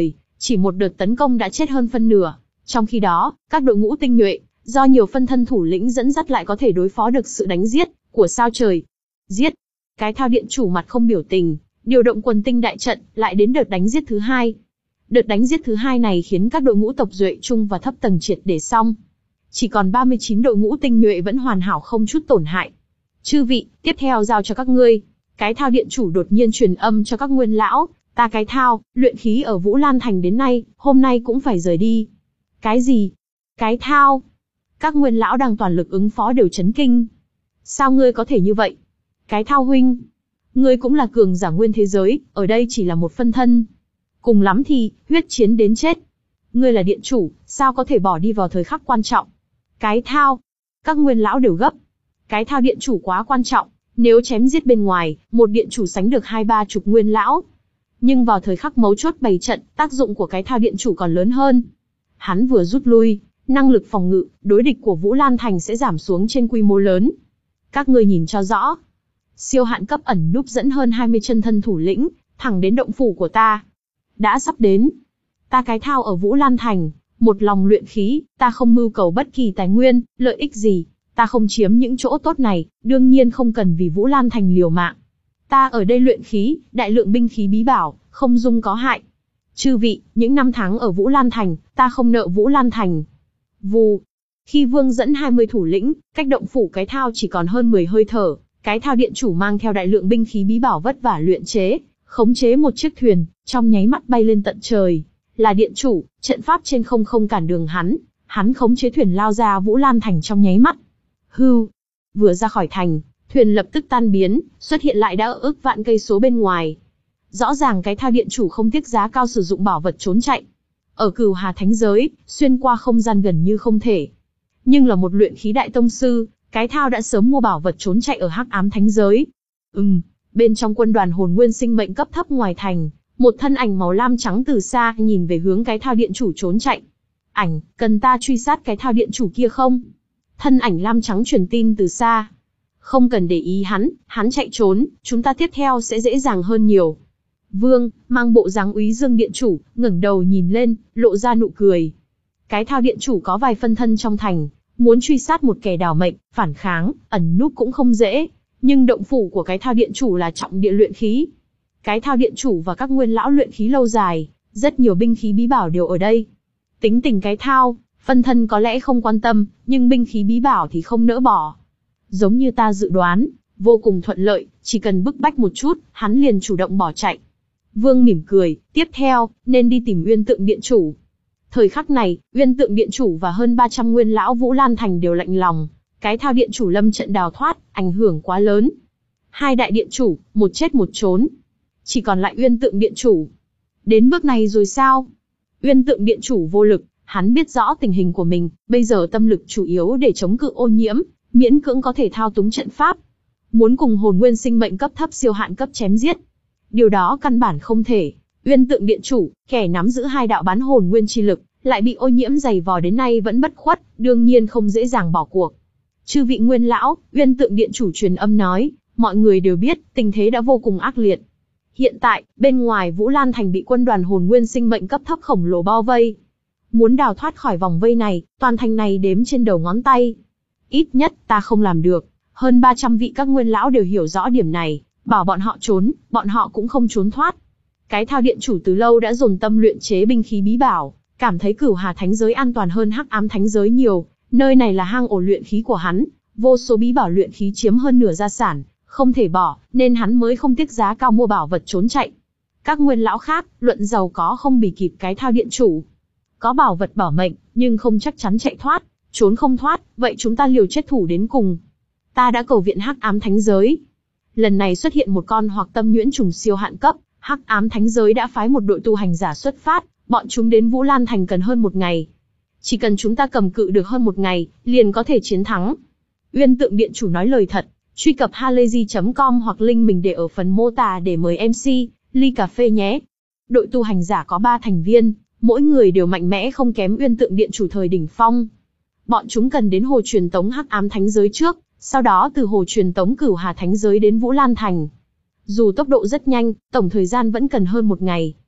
Chỉ một đợt tấn công đã chết hơn phân nửa. Trong khi đó, các đội ngũ tinh nhuệ, do nhiều phân thân thủ lĩnh dẫn dắt lại có thể đối phó được sự đánh giết của sao trời. Giết! Cái Thao Điện Chủ mặt không biểu tình, điều động quần tinh đại trận, lại đến đợt đánh giết thứ hai. Đợt đánh giết thứ hai này khiến các đội ngũ tộc duệ trung và thấp tầng triệt để xong. Chỉ còn ba mươi chín đội ngũ tinh nhuệ vẫn hoàn hảo không chút tổn hại. Chư vị, tiếp theo giao cho các ngươi. Cái Thao Điện Chủ đột nhiên truyền âm cho các nguyên lão, ta Cái Thao, luyện khí ở Vũ Lan Thành đến nay, hôm nay cũng phải rời đi. Cái gì? Cái Thao? Các nguyên lão đang toàn lực ứng phó đều chấn kinh. Sao ngươi có thể như vậy? Cái Thao huynh, ngươi cũng là cường giả nguyên thế giới, ở đây chỉ là một phân thân. Cùng lắm thì, huyết chiến đến chết. Ngươi là điện chủ, sao có thể bỏ đi vào thời khắc quan trọng? Cái Thao, các nguyên lão đều gấp. Cái Thao điện chủ quá quan trọng, nếu chém giết bên ngoài, một điện chủ sánh được hai ba chục nguyên lão. Nhưng vào thời khắc mấu chốt bày trận, tác dụng của cái Thao điện chủ còn lớn hơn. Hắn vừa rút lui, năng lực phòng ngự, đối địch của Vũ Lan Thành sẽ giảm xuống trên quy mô lớn. Các ngươi nhìn cho rõ. Siêu hạn cấp ẩn núp dẫn hơn hai mươi chân thân thủ lĩnh, thẳng đến động phủ của ta. Đã sắp đến. Ta Cái Thao ở Vũ Lan Thành, một lòng luyện khí, ta không mưu cầu bất kỳ tài nguyên, lợi ích gì. Ta không chiếm những chỗ tốt này, đương nhiên không cần vì Vũ Lan Thành liều mạng. Ta ở đây luyện khí, đại lượng binh khí bí bảo, không dung có hại. Chư vị, những năm tháng ở Vũ Lan Thành, ta không nợ Vũ Lan Thành. Vù. Khi Vương dẫn hai mươi thủ lĩnh, cách động phủ Cái Thao chỉ còn hơn mười hơi thở, Cái Thao điện chủ mang theo đại lượng binh khí bí bảo vất vả luyện chế, khống chế một chiếc thuyền, trong nháy mắt bay lên tận trời. Là điện chủ, trận pháp trên không không cản đường hắn, hắn khống chế thuyền lao ra Vũ Lan Thành trong nháy mắt. Hưu. Vừa ra khỏi thành, thuyền lập tức tan biến, xuất hiện lại đã ở ước vạn cây số bên ngoài. Rõ ràng cái Thao điện chủ không tiếc giá cao sử dụng bảo vật trốn chạy. Ở Cửu Hà Thánh giới, xuyên qua không gian gần như không thể. Nhưng là một luyện khí đại tông sư, cái Thao đã sớm mua bảo vật trốn chạy ở Hắc Ám Thánh giới. Ừm, bên trong quân đoàn hồn nguyên sinh mệnh cấp thấp ngoài thành, một thân ảnh màu lam trắng từ xa nhìn về hướng cái Thao điện chủ trốn chạy. Ảnh, cần ta truy sát cái Thao điện chủ kia không? Thân ảnh lam trắng truyền tin từ xa. Không cần để ý hắn, hắn chạy trốn, chúng ta tiếp theo sẽ dễ dàng hơn nhiều. Vương, mang bộ dáng Úy Dương điện chủ, ngẩng đầu nhìn lên, lộ ra nụ cười. Cái Thao điện chủ có vài phân thân trong thành, muốn truy sát một kẻ đảo mệnh, phản kháng, ẩn núp cũng không dễ. Nhưng động phủ của cái Thao điện chủ là trọng địa luyện khí. Cái Thao điện chủ và các nguyên lão luyện khí lâu dài, rất nhiều binh khí bí bảo đều ở đây. Tính tình cái Thao, phân thân có lẽ không quan tâm, nhưng binh khí bí bảo thì không nỡ bỏ. Giống như ta dự đoán, vô cùng thuận lợi, chỉ cần bức bách một chút, hắn liền chủ động bỏ chạy. Vương mỉm cười, tiếp theo, nên đi tìm Uyên Tượng điện chủ. Thời khắc này, Uyên Tượng điện chủ và hơn ba trăm nguyên lão Vũ Lan Thành đều lạnh lòng. Cái Thao điện chủ lâm trận đào thoát, ảnh hưởng quá lớn. Hai đại điện chủ, một chết một trốn. Chỉ còn lại Uyên Tượng điện chủ. Đến bước này rồi sao? Uyên Tượng điện chủ vô lực, hắn biết rõ tình hình của mình, bây giờ tâm lực chủ yếu để chống cự ô nhiễm, miễn cưỡng có thể thao túng trận pháp. Muốn cùng hồn nguyên sinh mệnh cấp thấp siêu hạn cấp chém giết, điều đó căn bản không thể. Uyên Tượng điện chủ, kẻ nắm giữ hai đạo bán hồn nguyên chi lực, lại bị ô nhiễm dày vò đến nay vẫn bất khuất, đương nhiên không dễ dàng bỏ cuộc. Chư vị nguyên lão, Uyên Tượng điện chủ truyền âm nói, mọi người đều biết, tình thế đã vô cùng ác liệt. Hiện tại, bên ngoài Vũ Lan Thành bị quân đoàn hồn nguyên sinh mệnh cấp thấp khổng lồ bao vây. Muốn đào thoát khỏi vòng vây này, toàn thành này đếm trên đầu ngón tay. Ít nhất, ta không làm được. Hơn ba trăm vị các nguyên lão đều hiểu rõ điểm này, bảo bọn họ trốn, bọn họ cũng không trốn thoát. Cái Thao điện chủ từ lâu đã dồn tâm luyện chế binh khí bí bảo, cảm thấy Cửu Hà Thánh giới an toàn hơn Hắc Ám Thánh giới nhiều, nơi này là hang ổ luyện khí của hắn, vô số bí bảo luyện khí chiếm hơn nửa gia sản, không thể bỏ, nên hắn mới không tiếc giá cao mua bảo vật trốn chạy. Các nguyên lão khác, luận giàu có không bì kịp cái Thao điện chủ. Có bảo vật bảo mệnh, nhưng không chắc chắn chạy thoát, trốn không thoát, vậy chúng ta liều chết thủ đến cùng. Ta đã cầu viện Hắc Ám Thánh giới. Lần này xuất hiện một con hoặc tâm nhuyễn trùng siêu hạn cấp, Hắc Ám Thánh giới đã phái một đội tu hành giả xuất phát, bọn chúng đến Vũ Lan Thành cần hơn một ngày. Chỉ cần chúng ta cầm cự được hơn một ngày, liền có thể chiến thắng. Uyên Tượng điện chủ nói lời thật, truy cập halayzi chấm com hoặc link mình để ở phần mô tả để mời em xê, ly cà phê nhé. Đội tu hành giả có ba thành viên, mỗi người đều mạnh mẽ không kém Uyên Tượng điện chủ thời đỉnh phong. Bọn chúng cần đến hồ truyền tống Hắc Ám Thánh giới trước, sau đó từ hồ truyền tống Cửu Hà Thánh giới đến Vũ Lan Thành. Dù tốc độ rất nhanh, tổng thời gian vẫn cần hơn một ngày.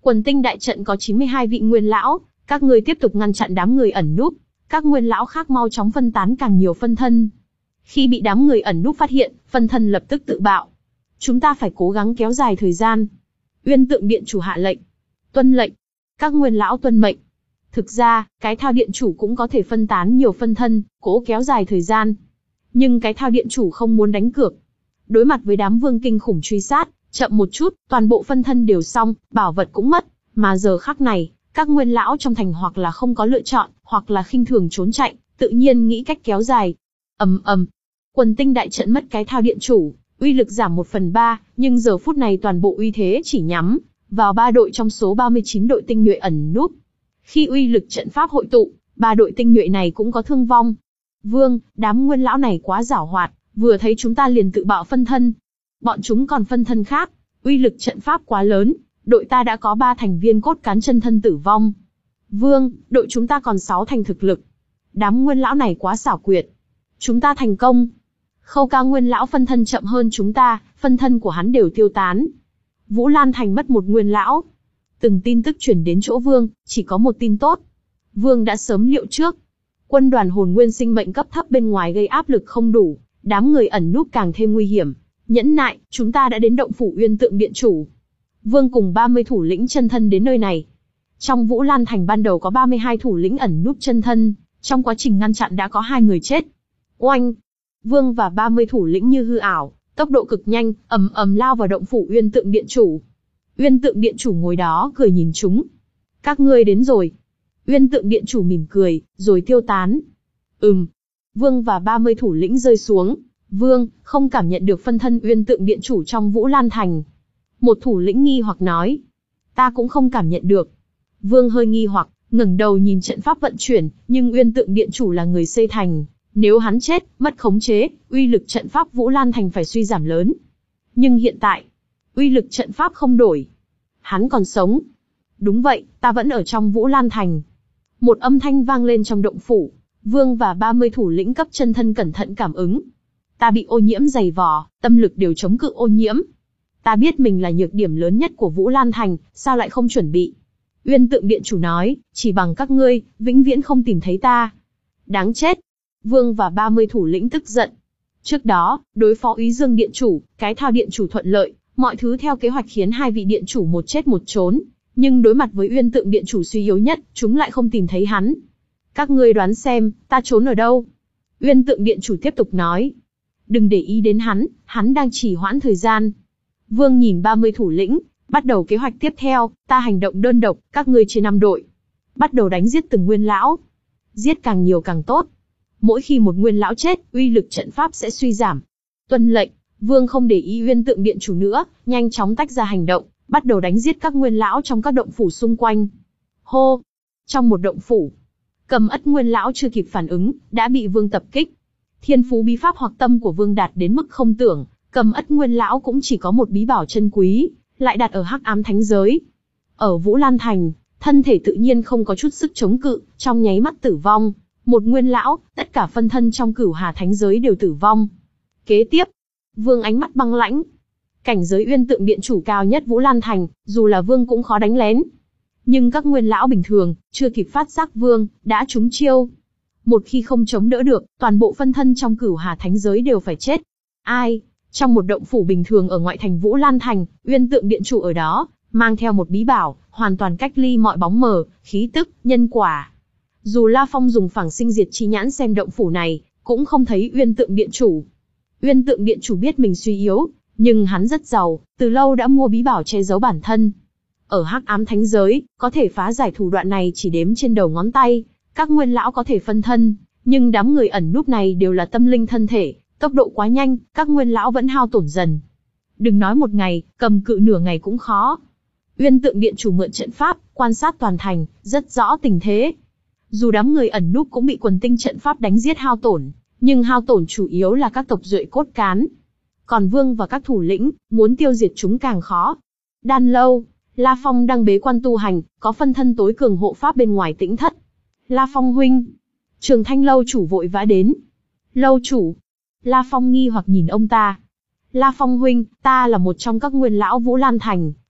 Quần tinh đại trận có chín mươi hai vị nguyên lão, các ngươi tiếp tục ngăn chặn đám người ẩn núp, các nguyên lão khác mau chóng phân tán càng nhiều phân thân. Khi bị đám người ẩn núp phát hiện, phân thân lập tức tự bạo. Chúng ta phải cố gắng kéo dài thời gian. Uyên Tượng Điện chủ hạ lệnh. Tuân lệnh. Các nguyên lão tuân mệnh. Thực ra, cái thao điện chủ cũng có thể phân tán nhiều phân thân, cố kéo dài thời gian. Nhưng cái thao điện chủ không muốn đánh cược. Đối mặt với đám vương kinh khủng truy sát, chậm một chút, toàn bộ phân thân đều xong, bảo vật cũng mất. Mà giờ khắc này, các nguyên lão trong thành hoặc là không có lựa chọn, hoặc là khinh thường trốn chạy, tự nhiên nghĩ cách kéo dài. Ầm ầm, quần tinh đại trận mất cái thao điện chủ, uy lực giảm một phần ba, nhưng giờ phút này toàn bộ uy thế chỉ nhắm vào ba đội trong số ba mươi chín đội tinh nhuệ ẩn núp. Khi uy lực trận pháp hội tụ, ba đội tinh nhuệ này cũng có thương vong. Vương, đám nguyên lão này quá giảo hoạt, vừa thấy chúng ta liền tự bạo phân thân. Bọn chúng còn phân thân khác, uy lực trận pháp quá lớn, đội ta đã có ba thành viên cốt cán chân thân tử vong. Vương, đội chúng ta còn sáu thành thực lực. Đám nguyên lão này quá xảo quyệt. Chúng ta thành công. Khâu Ca nguyên lão phân thân chậm hơn chúng ta, phân thân của hắn đều tiêu tán. Vũ Lan Thành mất một nguyên lão. Từng tin tức truyền đến chỗ Vương, chỉ có một tin tốt. Vương đã sớm liệu trước. Quân đoàn hồn nguyên sinh mệnh cấp thấp bên ngoài gây áp lực không đủ, đám người ẩn núp càng thêm nguy hiểm. Nhẫn nại, chúng ta đã đến động phủ Uyên Tượng Điện chủ. Vương cùng ba mươi thủ lĩnh chân thân đến nơi này. Trong Vũ Lan Thành ban đầu có ba mươi hai thủ lĩnh ẩn núp chân thân, trong quá trình ngăn chặn đã có hai người chết. Oanh! Vương và ba mươi thủ lĩnh như hư ảo, tốc độ cực nhanh, ầm ầm lao vào động phủ Uyên Tượng Điện chủ. Uyên Tượng Điện chủ ngồi đó cười nhìn chúng. Các ngươi đến rồi. Uyên Tượng Điện chủ mỉm cười, rồi tiêu tán. Ừm. Vương và ba mươi thủ lĩnh rơi xuống. Vương, không cảm nhận được phân thân Uyên Tượng Điện chủ trong Vũ Lan Thành. Một thủ lĩnh nghi hoặc nói. Ta cũng không cảm nhận được. Vương hơi nghi hoặc, ngẩng đầu nhìn trận pháp vận chuyển, nhưng Uyên Tượng Điện chủ là người xây thành. Nếu hắn chết, mất khống chế, uy lực trận pháp Vũ Lan Thành phải suy giảm lớn. Nhưng hiện tại, uy lực trận pháp không đổi. Hắn còn sống. Đúng vậy, ta vẫn ở trong Vũ Lan Thành. Một âm thanh vang lên trong động phủ. Vương và ba mươi thủ lĩnh cấp chân thân cẩn thận cảm ứng. Ta bị ô nhiễm dày vò, tâm lực đều chống cự ô nhiễm. Ta biết mình là nhược điểm lớn nhất của Vũ Lan Thành, sao lại không chuẩn bị? Uyên Tượng Điện chủ nói, chỉ bằng các ngươi, vĩnh viễn không tìm thấy ta. Đáng chết. Vương và ba mươi thủ lĩnh tức giận. Trước đó, đối phó Úy Dương Điện chủ, cái thao điện chủ thuận lợi, mọi thứ theo kế hoạch khiến hai vị điện chủ một chết một trốn. Nhưng đối mặt với Uyên Tượng Điện chủ suy yếu nhất, chúng lại không tìm thấy hắn. Các ngươi đoán xem, ta trốn ở đâu? Uyên Tượng Điện chủ tiếp tục nói. Đừng để ý đến hắn, hắn đang trì hoãn thời gian. Vương nhìn ba mươi thủ lĩnh, bắt đầu kế hoạch tiếp theo, ta hành động đơn độc, các ngươi chia năm đội. Bắt đầu đánh giết từng nguyên lão. Giết càng nhiều càng tốt. Mỗi khi một nguyên lão chết, uy lực trận pháp sẽ suy giảm. Tuân lệnh, Vương không để ý Uyên Tượng Điện chủ nữa, nhanh chóng tách ra hành động, bắt đầu đánh giết các nguyên lão trong các động phủ xung quanh. Hô! Trong một động phủ, Cầm Ất nguyên lão chưa kịp phản ứng, đã bị Vương tập kích. Thiên phú bí pháp hoặc tâm của Vương đạt đến mức không tưởng, Cầm Ất nguyên lão cũng chỉ có một bí bảo chân quý, lại đặt ở Hắc Ám Thánh giới. Ở Vũ Lan Thành, thân thể tự nhiên không có chút sức chống cự, trong nháy mắt tử vong. Một nguyên lão, tất cả phân thân trong Cửu Hà Thánh giới đều tử vong. Kế tiếp, Vương ánh mắt băng lãnh. Cảnh giới Uyên Tượng Điện chủ cao nhất Vũ Lan Thành, dù là Vương cũng khó đánh lén. Nhưng các nguyên lão bình thường, chưa kịp phát giác Vương, đã trúng chiêu. Một khi không chống đỡ được, toàn bộ phân thân trong Cửu Hà Thánh giới đều phải chết. Ai? Trong một động phủ bình thường ở ngoại thành Vũ Lan Thành, Uyên Tượng Điện chủ ở đó, mang theo một bí bảo, hoàn toàn cách ly mọi bóng mờ, khí tức, nhân quả. Dù La Phong dùng phảng sinh diệt chi nhãn xem động phủ này, cũng không thấy Uyên Tượng Điện chủ. Uyên Tượng Điện chủ biết mình suy yếu, nhưng hắn rất giàu, từ lâu đã mua bí bảo che giấu bản thân. Ở Hắc Ám Thánh giới, có thể phá giải thủ đoạn này chỉ đếm trên đầu ngón tay. Các nguyên lão có thể phân thân, nhưng đám người ẩn núp này đều là tâm linh thân thể, tốc độ quá nhanh, các nguyên lão vẫn hao tổn dần. Đừng nói một ngày, cầm cự nửa ngày cũng khó. Uyên Tượng Điện chủ mượn trận pháp, quan sát toàn thành, rất rõ tình thế. Dù đám người ẩn núp cũng bị quần tinh trận pháp đánh giết hao tổn, nhưng hao tổn chủ yếu là các tộc duệ cốt cán. Còn Vương và các thủ lĩnh, muốn tiêu diệt chúng càng khó. Đan lâu, La Phong đang bế quan tu hành, có phân thân tối cường hộ pháp bên ngoài tĩnh thất. La Phong huynh. Trường Thanh lâu chủ vội vã đến. Lâu chủ. La Phong nghi hoặc nhìn ông ta. La Phong huynh, ta là một trong các nguyên lão Vũ Lan Thành,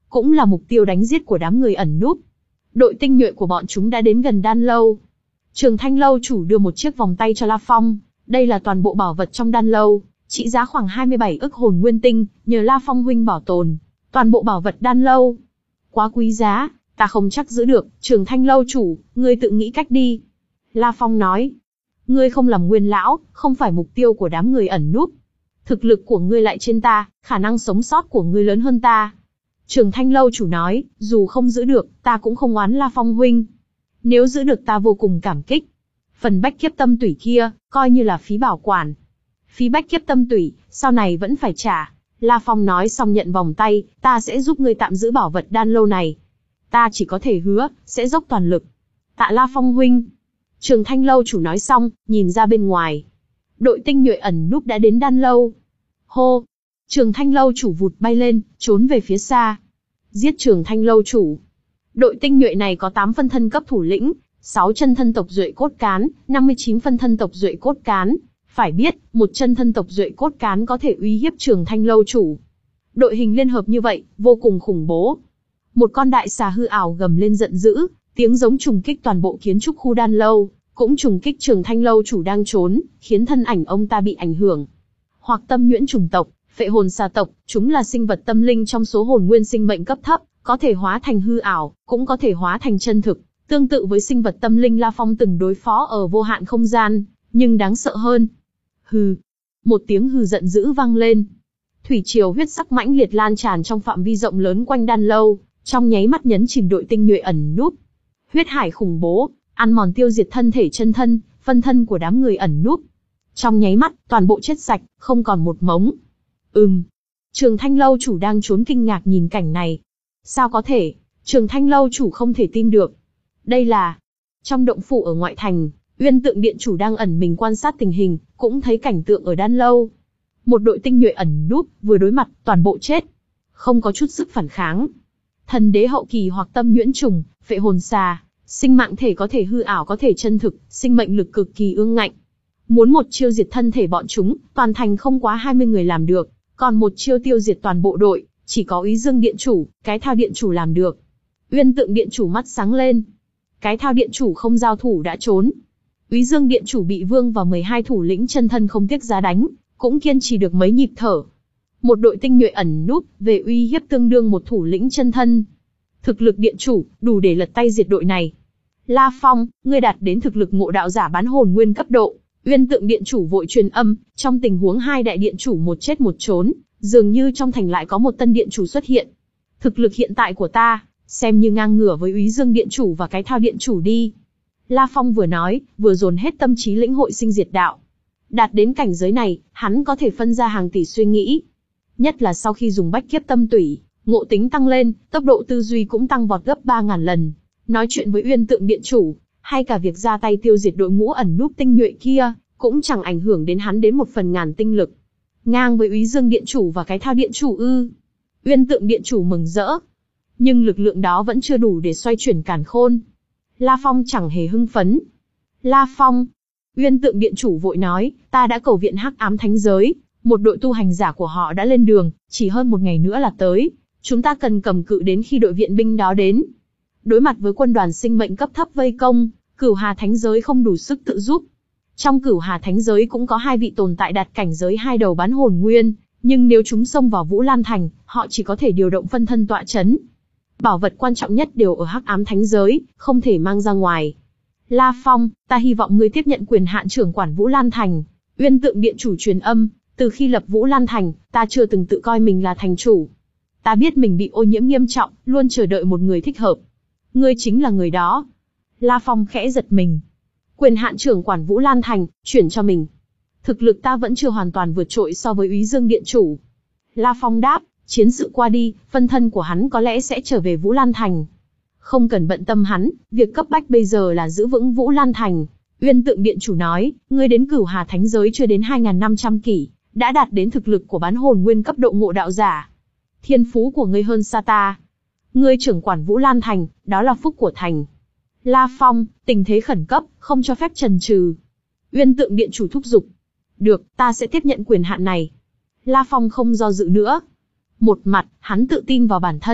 cũng là mục tiêu đánh giết của đám người ẩn núp. Đội tinh nhuệ của bọn chúng đã đến gần đan lâu. Trường Thanh lâu chủ đưa một chiếc vòng tay cho La Phong, đây là toàn bộ bảo vật trong đan lâu, trị giá khoảng hai mươi bảy ức hồn nguyên tinh, nhờ La Phong huynh bảo tồn. Toàn bộ bảo vật đan lâu. Quá quý giá, ta không chắc giữ được, Trường Thanh lâu chủ, ngươi tự nghĩ cách đi. La Phong nói, ngươi không làm nguyên lão, không phải mục tiêu của đám người ẩn núp. Thực lực của ngươi lại trên ta, khả năng sống sót của ngươi lớn hơn ta. Trường Thanh lâu chủ nói, dù không giữ được, ta cũng không oán La Phong huynh. Nếu giữ được ta vô cùng cảm kích. Phần bách kiếp tâm tủy kia, coi như là phí bảo quản. Phí bách kiếp tâm tủy, sau này vẫn phải trả. La Phong nói xong nhận vòng tay, ta sẽ giúp ngươi tạm giữ bảo vật đan lâu này. Ta chỉ có thể hứa, sẽ dốc toàn lực. Tạ La Phong huynh. Trường Thanh lâu chủ nói xong, nhìn ra bên ngoài. Đội tinh nhuệ ẩn núp đã đến đan lâu. Hô! Trường Thanh lâu chủ vụt bay lên, trốn về phía xa. Giết Trường Thanh lâu chủ. Đội tinh nhuệ này có tám phân thân cấp thủ lĩnh, sáu chân thân tộc duệ cốt cán, năm mươi chín phân thân tộc duệ cốt cán. Phải biết, một chân thân tộc duệ cốt cán có thể uy hiếp Trường Thanh lâu chủ. Đội hình liên hợp như vậy, vô cùng khủng bố. Một con đại xà hư ảo gầm lên giận dữ, tiếng giống trùng kích toàn bộ kiến trúc khu đan lâu, cũng trùng kích Trường Thanh lâu chủ đang trốn, khiến thân ảnh ông ta bị ảnh hưởng. Hoặc tâm nhuyễn trùng tộc, phệ hồn xà tộc, chúng là sinh vật tâm linh trong số hồn nguyên sinh mệnh cấp thấp, có thể hóa thành hư ảo, cũng có thể hóa thành chân thực, tương tự với sinh vật tâm linh La Phong từng đối phó ở vô hạn không gian, nhưng đáng sợ hơn. Hừ. Một tiếng hừ giận dữ vang lên. Thủy triều huyết sắc mãnh liệt lan tràn trong phạm vi rộng lớn quanh đan lâu, trong nháy mắt nhấn chìm đội tinh nhuệ ẩn núp. Huyết hải khủng bố, ăn mòn tiêu diệt thân thể chân thân, phân thân của đám người ẩn núp. Trong nháy mắt, toàn bộ chết sạch, không còn một mống. Ừm. Trường Thanh lâu chủ đang trốn kinh ngạc nhìn cảnh này. Sao có thể? Trường Thanh lâu chủ không thể tin được. Đây là... Trong động phủ ở ngoại thành, Uyên Tượng điện chủ đang ẩn mình quan sát tình hình, cũng thấy cảnh tượng ở đan lâu. Một đội tinh nhuệ ẩn núp, vừa đối mặt, toàn bộ chết. Không có chút sức phản kháng. Thần đế hậu kỳ hoặc tâm nhuyễn trùng, phệ hồn xà, sinh mạng thể có thể hư ảo có thể chân thực, sinh mệnh lực cực kỳ ương ngạnh. Muốn một chiêu diệt thân thể bọn chúng, toàn thành không quá hai mươi người làm được, còn một chiêu tiêu diệt toàn bộ đội, chỉ có Úy Dương điện chủ, cái thao điện chủ làm được. Uyên Tượng điện chủ mắt sáng lên. Cái thao điện chủ không giao thủ đã trốn. Úy Dương điện chủ bị vương và mười hai thủ lĩnh chân thân không tiếc giá đánh, cũng kiên trì được mấy nhịp thở. Một đội tinh nhuệ ẩn núp, về uy hiếp tương đương một thủ lĩnh chân thân. Thực lực điện chủ, đủ để lật tay diệt đội này. La Phong, ngươi đạt đến thực lực ngộ đạo giả bán hồn nguyên cấp độ. Uyên Tượng điện chủ vội truyền âm, trong tình huống hai đại điện chủ một chết một trốn, dường như trong thành lại có một tân điện chủ xuất hiện. Thực lực hiện tại của ta, xem như ngang ngửa với Úy Dương điện chủ và cái thao điện chủ đi. La Phong vừa nói, vừa dồn hết tâm trí lĩnh hội sinh diệt đạo. Đạt đến cảnh giới này, hắn có thể phân ra hàng tỷ suy nghĩ. Nhất là sau khi dùng bách kiếp tâm tủy, ngộ tính tăng lên, tốc độ tư duy cũng tăng vọt gấp ba ngàn lần. Nói chuyện với Uyên Tượng điện chủ, hay cả việc ra tay tiêu diệt đội ngũ ẩn núp tinh nhuệ kia, cũng chẳng ảnh hưởng đến hắn đến một phần ngàn tinh lực. Ngang với Úy Dương điện chủ và cái thao điện chủ ư? Uyên Tượng điện chủ mừng rỡ. Nhưng lực lượng đó vẫn chưa đủ để xoay chuyển càn khôn. La Phong chẳng hề hưng phấn. La Phong. Uyên Tượng điện chủ vội nói, ta đã cầu viện hắc ám thánh giới, một đội tu hành giả của họ đã lên đường, chỉ hơn một ngày nữa là tới. Chúng ta cần cầm cự đến khi đội viện binh đó đến. Đối mặt với quân đoàn sinh mệnh cấp thấp vây công, Cửu Hà thánh giới không đủ sức tự giúp. Trong Cửu Hà thánh giới cũng có hai vị tồn tại đạt cảnh giới hai đầu bán hồn nguyên, nhưng nếu chúng xông vào Vũ Lan thành, họ chỉ có thể điều động phân thân tọa chấn. Bảo vật quan trọng nhất đều ở hắc ám thánh giới, không thể mang ra ngoài. La Phong, ta hy vọng ngươi tiếp nhận quyền hạn trưởng quản Vũ Lan thành. Uyên Tượng điện chủ truyền âm, từ khi lập Vũ Lan thành, ta chưa từng tự coi mình là thành chủ. Ta biết mình bị ô nhiễm nghiêm trọng, luôn chờ đợi một người thích hợp. Ngươi chính là người đó. La Phong khẽ giật mình. Quyền hạn trưởng quản Vũ Lan thành, chuyển cho mình. Thực lực ta vẫn chưa hoàn toàn vượt trội so với Úy Dương điện chủ. La Phong đáp, chiến sự qua đi, phân thân của hắn có lẽ sẽ trở về Vũ Lan thành. Không cần bận tâm hắn, việc cấp bách bây giờ là giữ vững Vũ Lan thành. Uyên Tượng điện chủ nói, ngươi đến Cửu Hà thánh giới chưa đến hai nghìn năm trăm kỷ, đã đạt đến thực lực của bán hồn nguyên cấp độ ngộ đạo giả. Thiên phú của ngươi hơn xa ta. Ngươi trưởng quản Vũ Lan thành, đó là phúc của thành. La Phong, tình thế khẩn cấp, không cho phép chần chừ. Uyên Tượng điện chủ thúc giục. Được, ta sẽ tiếp nhận quyền hạn này. La Phong không do dự nữa. Một mặt, hắn tự tin vào bản thân,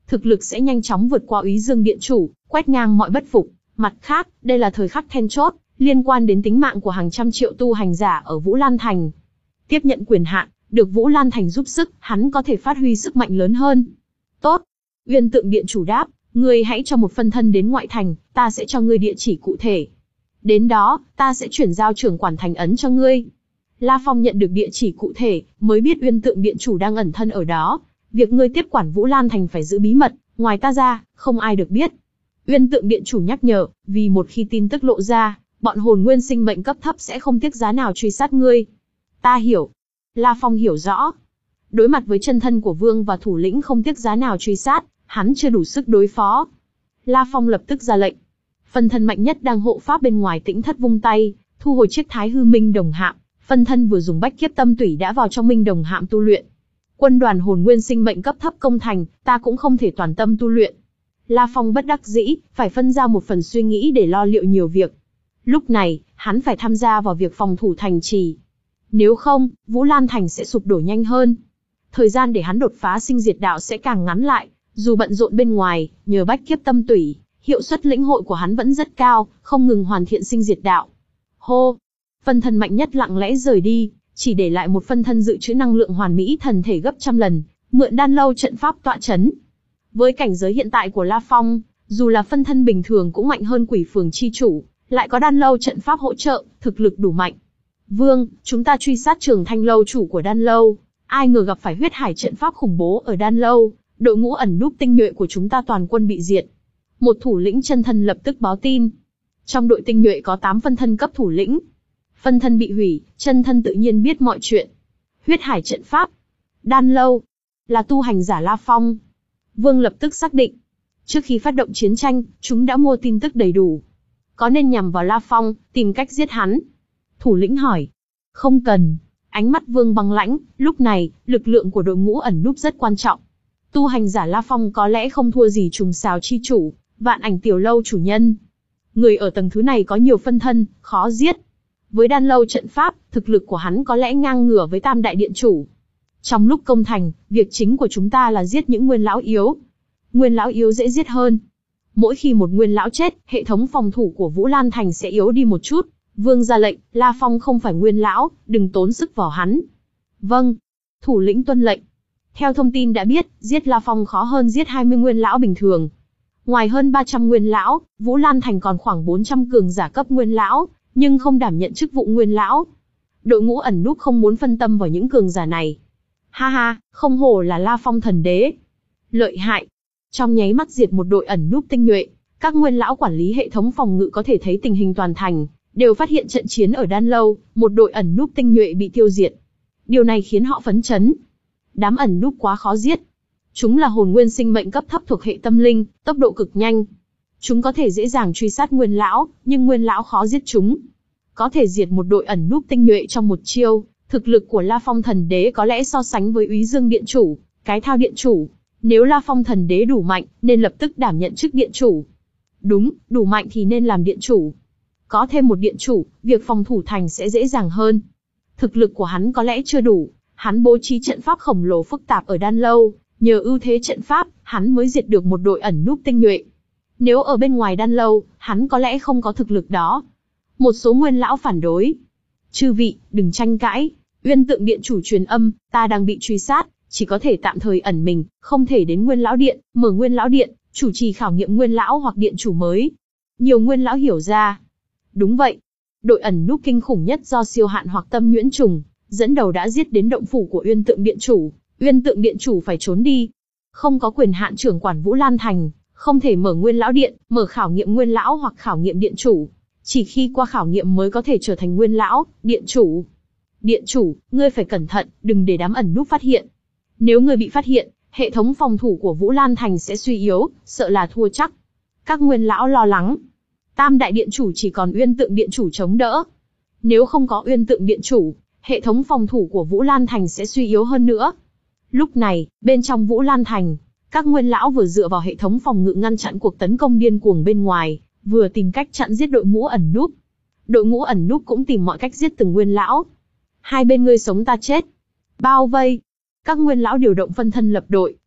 thực lực sẽ nhanh chóng vượt qua Úy Dương Điện Chủ, quét ngang mọi bất phục. Mặt khác, đây là thời khắc then chốt, liên quan đến tính mạng của hàng trăm triệu tu hành giả ở Vũ Lan Thành. Tiếp nhận quyền hạn, được Vũ Lan Thành giúp sức, hắn có thể phát huy sức mạnh lớn hơn. Tốt. Uyên Tượng Điện Chủ đáp, ngươi hãy cho một phân thân đến ngoại thành, ta sẽ cho ngươi địa chỉ cụ thể. Đến đó, ta sẽ chuyển giao trưởng quản thành ấn cho ngươi. La Phong nhận được địa chỉ cụ thể, mới biết Uyên Tượng Điện Chủ đang ẩn thân ở đó. Việc ngươi tiếp quản Vũ Lan Thành phải giữ bí mật, ngoài ta ra, không ai được biết. Uyên Tượng Điện Chủ nhắc nhở, vì một khi tin tức lộ ra, bọn hồn nguyên sinh mệnh cấp thấp sẽ không tiếc giá nào truy sát ngươi. Ta hiểu. La Phong hiểu rõ. Đối mặt với chân thân của vương và thủ lĩnh không tiếc giá nào truy sát, hắn chưa đủ sức đối phó. La Phong lập tức ra lệnh. Phân thân mạnh nhất đang hộ pháp bên ngoài Tĩnh Thất vung tay, thu hồi chiếc Thái Hư Minh Đồng Hạm. Phân thân vừa dùng bách kiếp tâm tủy đã vào trong Minh Đồng Hạm tu luyện. Quân đoàn hồn nguyên sinh mệnh cấp thấp công thành, ta cũng không thể toàn tâm tu luyện. La Phong bất đắc dĩ, phải phân ra một phần suy nghĩ để lo liệu nhiều việc. Lúc này, hắn phải tham gia vào việc phòng thủ thành trì. Nếu không, Vũ Lan Thành sẽ sụp đổ nhanh hơn. Thời gian để hắn đột phá sinh diệt đạo sẽ càng ngắn lại. Dù bận rộn bên ngoài, nhờ bách kiếp tâm tủy, hiệu suất lĩnh hội của hắn vẫn rất cao, không ngừng hoàn thiện sinh diệt đạo. Hô! Phân thân mạnh nhất lặng lẽ rời đi, chỉ để lại một phân thân dự trữ năng lượng hoàn mỹ thần thể gấp trăm lần, mượn đan lâu trận pháp tọa chấn. Với cảnh giới hiện tại của La Phong, dù là phân thân bình thường cũng mạnh hơn Quỷ Phường chi chủ, lại có đan lâu trận pháp hỗ trợ, thực lực đủ mạnh. Vương, chúng ta truy sát Trường Thanh lâu chủ của đan lâu, ai ngờ gặp phải huyết hải trận pháp khủng bố ở đan lâu, đội ngũ ẩn núp tinh nhuệ của chúng ta toàn quân bị diệt. Một thủ lĩnh chân thân lập tức báo tin. Trong đội tinh nhuệ có tám phân thân cấp thủ lĩnh. Phân thân bị hủy, chân thân tự nhiên biết mọi chuyện. Huyết hải trận pháp, đan lâu, là tu hành giả La Phong. Vương lập tức xác định. Trước khi phát động chiến tranh, chúng đã mua tin tức đầy đủ. Có nên nhằm vào La Phong, tìm cách giết hắn? Thủ lĩnh hỏi. Không cần. Ánh mắt Vương băng lãnh, lúc này, lực lượng của đội ngũ ẩn núp rất quan trọng. Tu hành giả La Phong có lẽ không thua gì trùng xào chi chủ, vạn ảnh tiểu lâu chủ nhân. Người ở tầng thứ này có nhiều phân thân, khó giết. Với đan lâu trận pháp, thực lực của hắn có lẽ ngang ngửa với tam đại điện chủ. Trong lúc công thành, việc chính của chúng ta là giết những nguyên lão yếu. Nguyên lão yếu dễ giết hơn. Mỗi khi một nguyên lão chết, hệ thống phòng thủ của Vũ Lan Thành sẽ yếu đi một chút. Vương ra lệnh, La Phong không phải nguyên lão, đừng tốn sức vào hắn. Vâng. Thủ lĩnh tuân lệnh. Theo thông tin đã biết, giết La Phong khó hơn giết hai mươi nguyên lão bình thường. Ngoài hơn ba trăm nguyên lão, Vũ Lan Thành còn khoảng bốn trăm cường giả cấp nguyên lão, nhưng không đảm nhận chức vụ nguyên lão. Đội ngũ ẩn núp không muốn phân tâm vào những cường giả này. Ha ha, không hổ là La Phong thần đế. Lợi hại. Trong nháy mắt diệt một đội ẩn núp tinh nhuệ, các nguyên lão quản lý hệ thống phòng ngự có thể thấy tình hình toàn thành, đều phát hiện trận chiến ở đan lâu, một đội ẩn núp tinh nhuệ bị tiêu diệt. Điều này khiến họ phấn chấn. Đám ẩn núp quá khó giết. Chúng là hồn nguyên sinh mệnh cấp thấp thuộc hệ tâm linh, tốc độ cực nhanh. Chúng có thể dễ dàng truy sát nguyên lão, nhưng nguyên lão khó giết chúng. Có thể diệt một đội ẩn núp tinh nhuệ trong một chiêu, thực lực của La Phong thần đế có lẽ so sánh với Úy Dương điện chủ, Cái Thao điện chủ. Nếu La Phong thần đế đủ mạnh, nên lập tức đảm nhận chức điện chủ. Đúng, đủ mạnh thì nên làm điện chủ. Có thêm một điện chủ, việc phòng thủ thành sẽ dễ dàng hơn. Thực lực của hắn có lẽ chưa đủ, hắn bố trí trận pháp khổng lồ phức tạp ở đan lâu, nhờ ưu thế trận pháp, hắn mới diệt được một đội ẩn núp tinh nhuệ. Nếu ở bên ngoài đan lâu, hắn có lẽ không có thực lực đó. Một số nguyên lão phản đối. Chư vị, đừng tranh cãi. Uyên Tượng điện chủ truyền âm, ta đang bị truy sát, chỉ có thể tạm thời ẩn mình, không thể đến nguyên lão điện, mở nguyên lão điện, chủ trì khảo nghiệm nguyên lão hoặc điện chủ mới. Nhiều nguyên lão hiểu ra. Đúng vậy. Đội ẩn núp kinh khủng nhất do siêu hạn hoặc tâm nhuyễn trùng, dẫn đầu đã giết đến động phủ của Uyên Tượng điện chủ. Uyên Tượng điện chủ phải trốn đi. Không có quyền hạn trưởng quản Vũ Lan Thành, không thể mở nguyên lão điện, mở khảo nghiệm nguyên lão hoặc khảo nghiệm điện chủ. Chỉ khi qua khảo nghiệm mới có thể trở thành nguyên lão, điện chủ. Điện chủ, ngươi phải cẩn thận, đừng để đám ẩn núp phát hiện. Nếu ngươi bị phát hiện, hệ thống phòng thủ của Vũ Lan Thành sẽ suy yếu, sợ là thua chắc. Các nguyên lão lo lắng. Tam đại điện chủ chỉ còn Uyên Tượng điện chủ chống đỡ. Nếu không có Uyên Tượng điện chủ, hệ thống phòng thủ của Vũ Lan Thành sẽ suy yếu hơn nữa. Lúc này, bên trong Vũ Lan Thành, các nguyên lão vừa dựa vào hệ thống phòng ngự ngăn chặn cuộc tấn công điên cuồng bên ngoài, vừa tìm cách chặn giết đội ngũ ẩn núp. Đội ngũ ẩn núp cũng tìm mọi cách giết từng nguyên lão. Hai bên ngươi sống ta chết. Bao vây. Các nguyên lão điều động phân thân lập đội,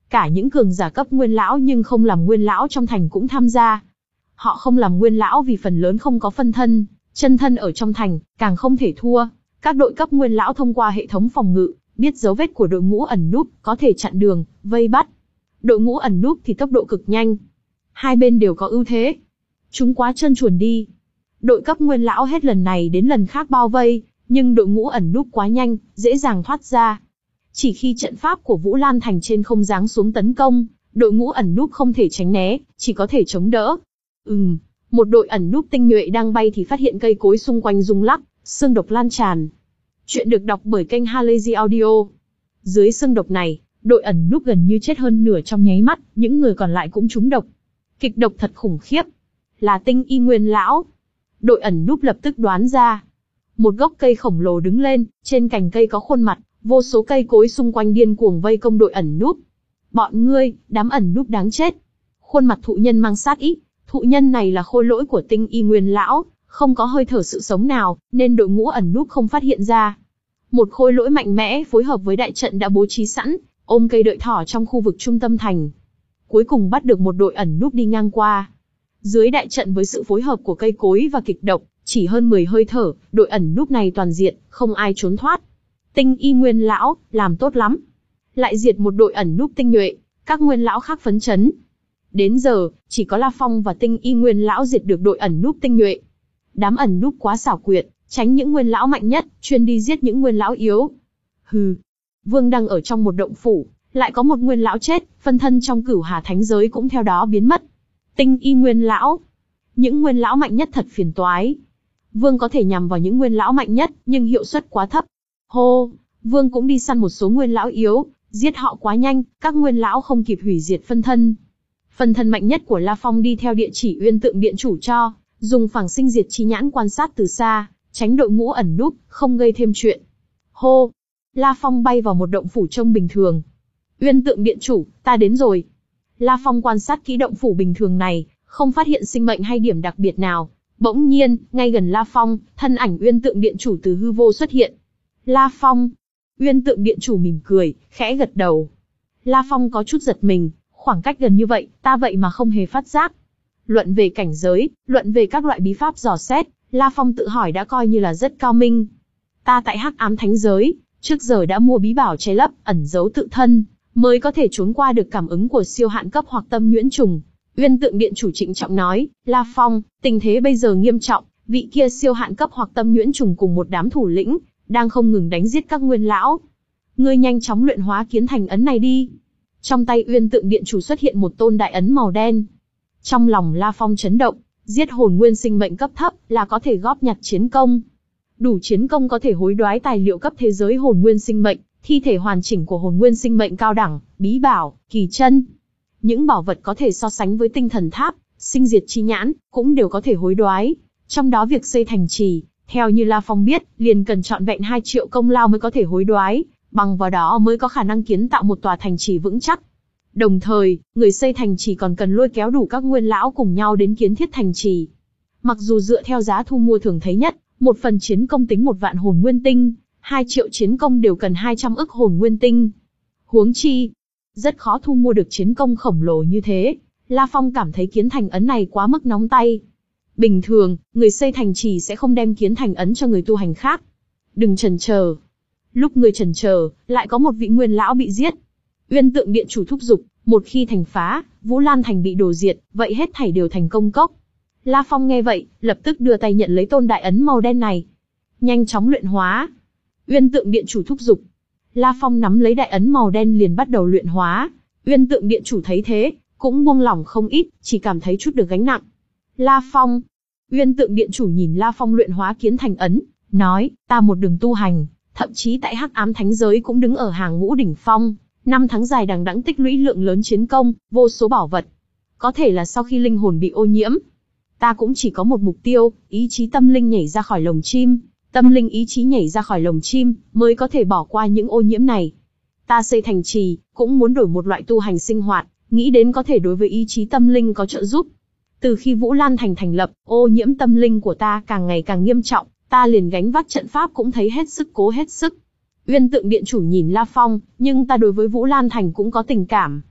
Cả những cường giả cấp nguyên lão nhưng không làm nguyên lão trong thành cũng tham gia. Họ không làm nguyên lão vì phần lớn không có phân thân, chân thân ở trong thành, càng không thể thua. Các đội cấp nguyên lão thông qua hệ thống phòng ngự, biết dấu vết của đội ngũ ẩn núp, có thể chặn đường, vây bắt. Đội ngũ ẩn núp thì tốc độ cực nhanh. Hai bên đều có ưu thế. Chúng quá trơn truồn đi. Đội cấp nguyên lão hết lần này đến lần khác bao vây, nhưng đội ngũ ẩn núp quá nhanh, dễ dàng thoát ra. Chỉ khi trận pháp của Vũ Lan Thành trên không giáng xuống tấn công, đội ngũ ẩn núp không thể tránh né, chỉ có thể chống đỡ. Ừm, một đội ẩn núp tinh nhuệ đang bay thì phát hiện cây cối xung quanh rung lắc, xương độc lan tràn. Chuyện được đọc bởi kênh Halazy Audio. Dưới xương độc này, đội ẩn núp gần như chết hơn nửa trong nháy mắt, những người còn lại cũng trúng độc. Kịch độc thật khủng khiếp. Là Tinh Y Nguyên lão. Đội ẩn núp lập tức đoán ra. Một gốc cây khổng lồ đứng lên, trên cành cây có khuôn mặt, vô số cây cối xung quanh điên cuồng vây công đội ẩn núp. Bọn ngươi, đám ẩn núp đáng chết. Khuôn mặt thụ nhân mang sát ý. Thụ nhân này là khôi lỗi của Tinh Y Nguyên lão, không có hơi thở sự sống nào, nên đội ngũ ẩn núp không phát hiện ra. Một khôi lỗi mạnh mẽ phối hợp với đại trận đã bố trí sẵn, ôm cây đợi thỏ trong khu vực trung tâm thành. Cuối cùng bắt được một đội ẩn núp đi ngang qua. Dưới đại trận với sự phối hợp của cây cối và kịch độc, chỉ hơn mười hơi thở, đội ẩn núp này toàn diện, không ai trốn thoát. Tinh Y Nguyên lão, làm tốt lắm. Lại diệt một đội ẩn núp tinh nhuệ, các nguyên lão khác phấn chấn. Đến giờ, chỉ có La Phong và Tinh Y Nguyên lão diệt được đội ẩn núp tinh nhuệ. Đám ẩn núp quá xảo quyệt, tránh những nguyên lão mạnh nhất, chuyên đi giết những nguyên lão yếu. Hừ, Vương đang ở trong một động phủ, lại có một nguyên lão chết, phân thân trong Cửu Hà Thánh giới cũng theo đó biến mất. Tinh Y Nguyên lão, những nguyên lão mạnh nhất thật phiền toái. Vương có thể nhằm vào những nguyên lão mạnh nhất, nhưng hiệu suất quá thấp. Hô, Vương cũng đi săn một số nguyên lão yếu, giết họ quá nhanh, các nguyên lão không kịp hủy diệt phân thân. Phân thân mạnh nhất của La Phong đi theo địa chỉ Uyên Tượng Điện chủ cho, dùng phảng sinh diệt chi nhãn quan sát từ xa, tránh đội ngũ ẩn núp, không gây thêm chuyện. Hô, La Phong bay vào một động phủ trông bình thường. Uyên Tượng Điện chủ, ta đến rồi. La Phong quan sát kỹ động phủ bình thường này, không phát hiện sinh mệnh hay điểm đặc biệt nào. Bỗng nhiên, ngay gần La Phong, thân ảnh Uyên Tượng Điện chủ từ hư vô xuất hiện. La Phong. Uyên Tượng Điện chủ mỉm cười, khẽ gật đầu. La Phong có chút giật mình, khoảng cách gần như vậy, ta vậy mà không hề phát giác. Luận về cảnh giới, luận về các loại bí pháp dò xét, La Phong tự hỏi đã coi như là rất cao minh. Ta tại Hắc Ám Thánh giới, trước giờ đã mua bí bảo che lấp, ẩn giấu tự thân, mới có thể trốn qua được cảm ứng của siêu hạn cấp hoặc tâm nhuyễn trùng. Uyên Tượng Điện chủ trịnh trọng nói, La Phong, tình thế bây giờ nghiêm trọng, vị kia siêu hạn cấp hoặc tâm nhuyễn trùng cùng một đám thủ lĩnh, đang không ngừng đánh giết các nguyên lão. Ngươi nhanh chóng luyện hóa kiến thành ấn này đi. Trong tay Uyên Tượng Điện chủ xuất hiện một tôn đại ấn màu đen. Trong lòng La Phong chấn động, giết hồn nguyên sinh mệnh cấp thấp là có thể góp nhặt chiến công. Đủ chiến công có thể hối đoái tài liệu cấp thế giới hồn nguyên sinh mệnh, thi thể hoàn chỉnh của hồn nguyên sinh mệnh cao đẳng, bí bảo, kỳ chân. Những bảo vật có thể so sánh với tinh thần tháp, sinh diệt chi nhãn, cũng đều có thể hối đoái. Trong đó việc xây thành trì, theo như La Phong biết, liền cần trọn vẹn hai triệu công lao mới có thể hối đoái, bằng vào đó mới có khả năng kiến tạo một tòa thành trì vững chắc. Đồng thời, người xây thành trì còn cần lôi kéo đủ các nguyên lão cùng nhau đến kiến thiết thành trì. Mặc dù dựa theo giá thu mua thường thấy nhất, một phần chiến công tính một vạn hồn nguyên tinh, hai triệu chiến công đều cần hai trăm ức hồn nguyên tinh. Huống chi, rất khó thu mua được chiến công khổng lồ như thế. La Phong cảm thấy kiến thành ấn này quá mức nóng tay. Bình thường, người xây thành trì sẽ không đem kiến thành ấn cho người tu hành khác. Đừng chần chờ. Lúc người chần chờ, lại có một vị nguyên lão bị giết. Uyên Tượng Điện chủ thúc giục, một khi thành phá, Vũ Lan Thành bị đổ diệt, vậy hết thảy đều thành công cốc. La Phong nghe vậy, lập tức đưa tay nhận lấy tôn đại ấn màu đen này. Nhanh chóng luyện hóa. Uyên Tượng Điện chủ thúc giục. La Phong nắm lấy đại ấn màu đen liền bắt đầu luyện hóa. Uyên Tượng Điện chủ thấy thế, cũng buông lỏng không ít, chỉ cảm thấy chút được gánh nặng. La Phong. Uyên Tượng Điện chủ nhìn La Phong luyện hóa kiến thành ấn, nói, ta một đường tu hành, thậm chí tại Hắc Ám Thánh giới cũng đứng ở hàng ngũ đỉnh phong. Năm tháng dài đằng đẵng tích lũy lượng lớn chiến công, vô số bảo vật. Có thể là sau khi linh hồn bị ô nhiễm, ta cũng chỉ có một mục tiêu, ý chí tâm linh nhảy ra khỏi lồng chim. Tâm linh ý chí nhảy ra khỏi lồng chim, mới có thể bỏ qua những ô nhiễm này. Ta xây thành trì, cũng muốn đổi một loại tu hành sinh hoạt, nghĩ đến có thể đối với ý chí tâm linh có trợ giúp. Từ khi Vũ Lan Thành thành lập, ô nhiễm tâm linh của ta càng ngày càng nghiêm trọng, ta liền gánh vác trận pháp cũng thấy hết sức cố hết sức. Uyên Tượng Điện chủ nhìn La Phong, nhưng ta đối với Vũ Lan Thành cũng có tình cảm.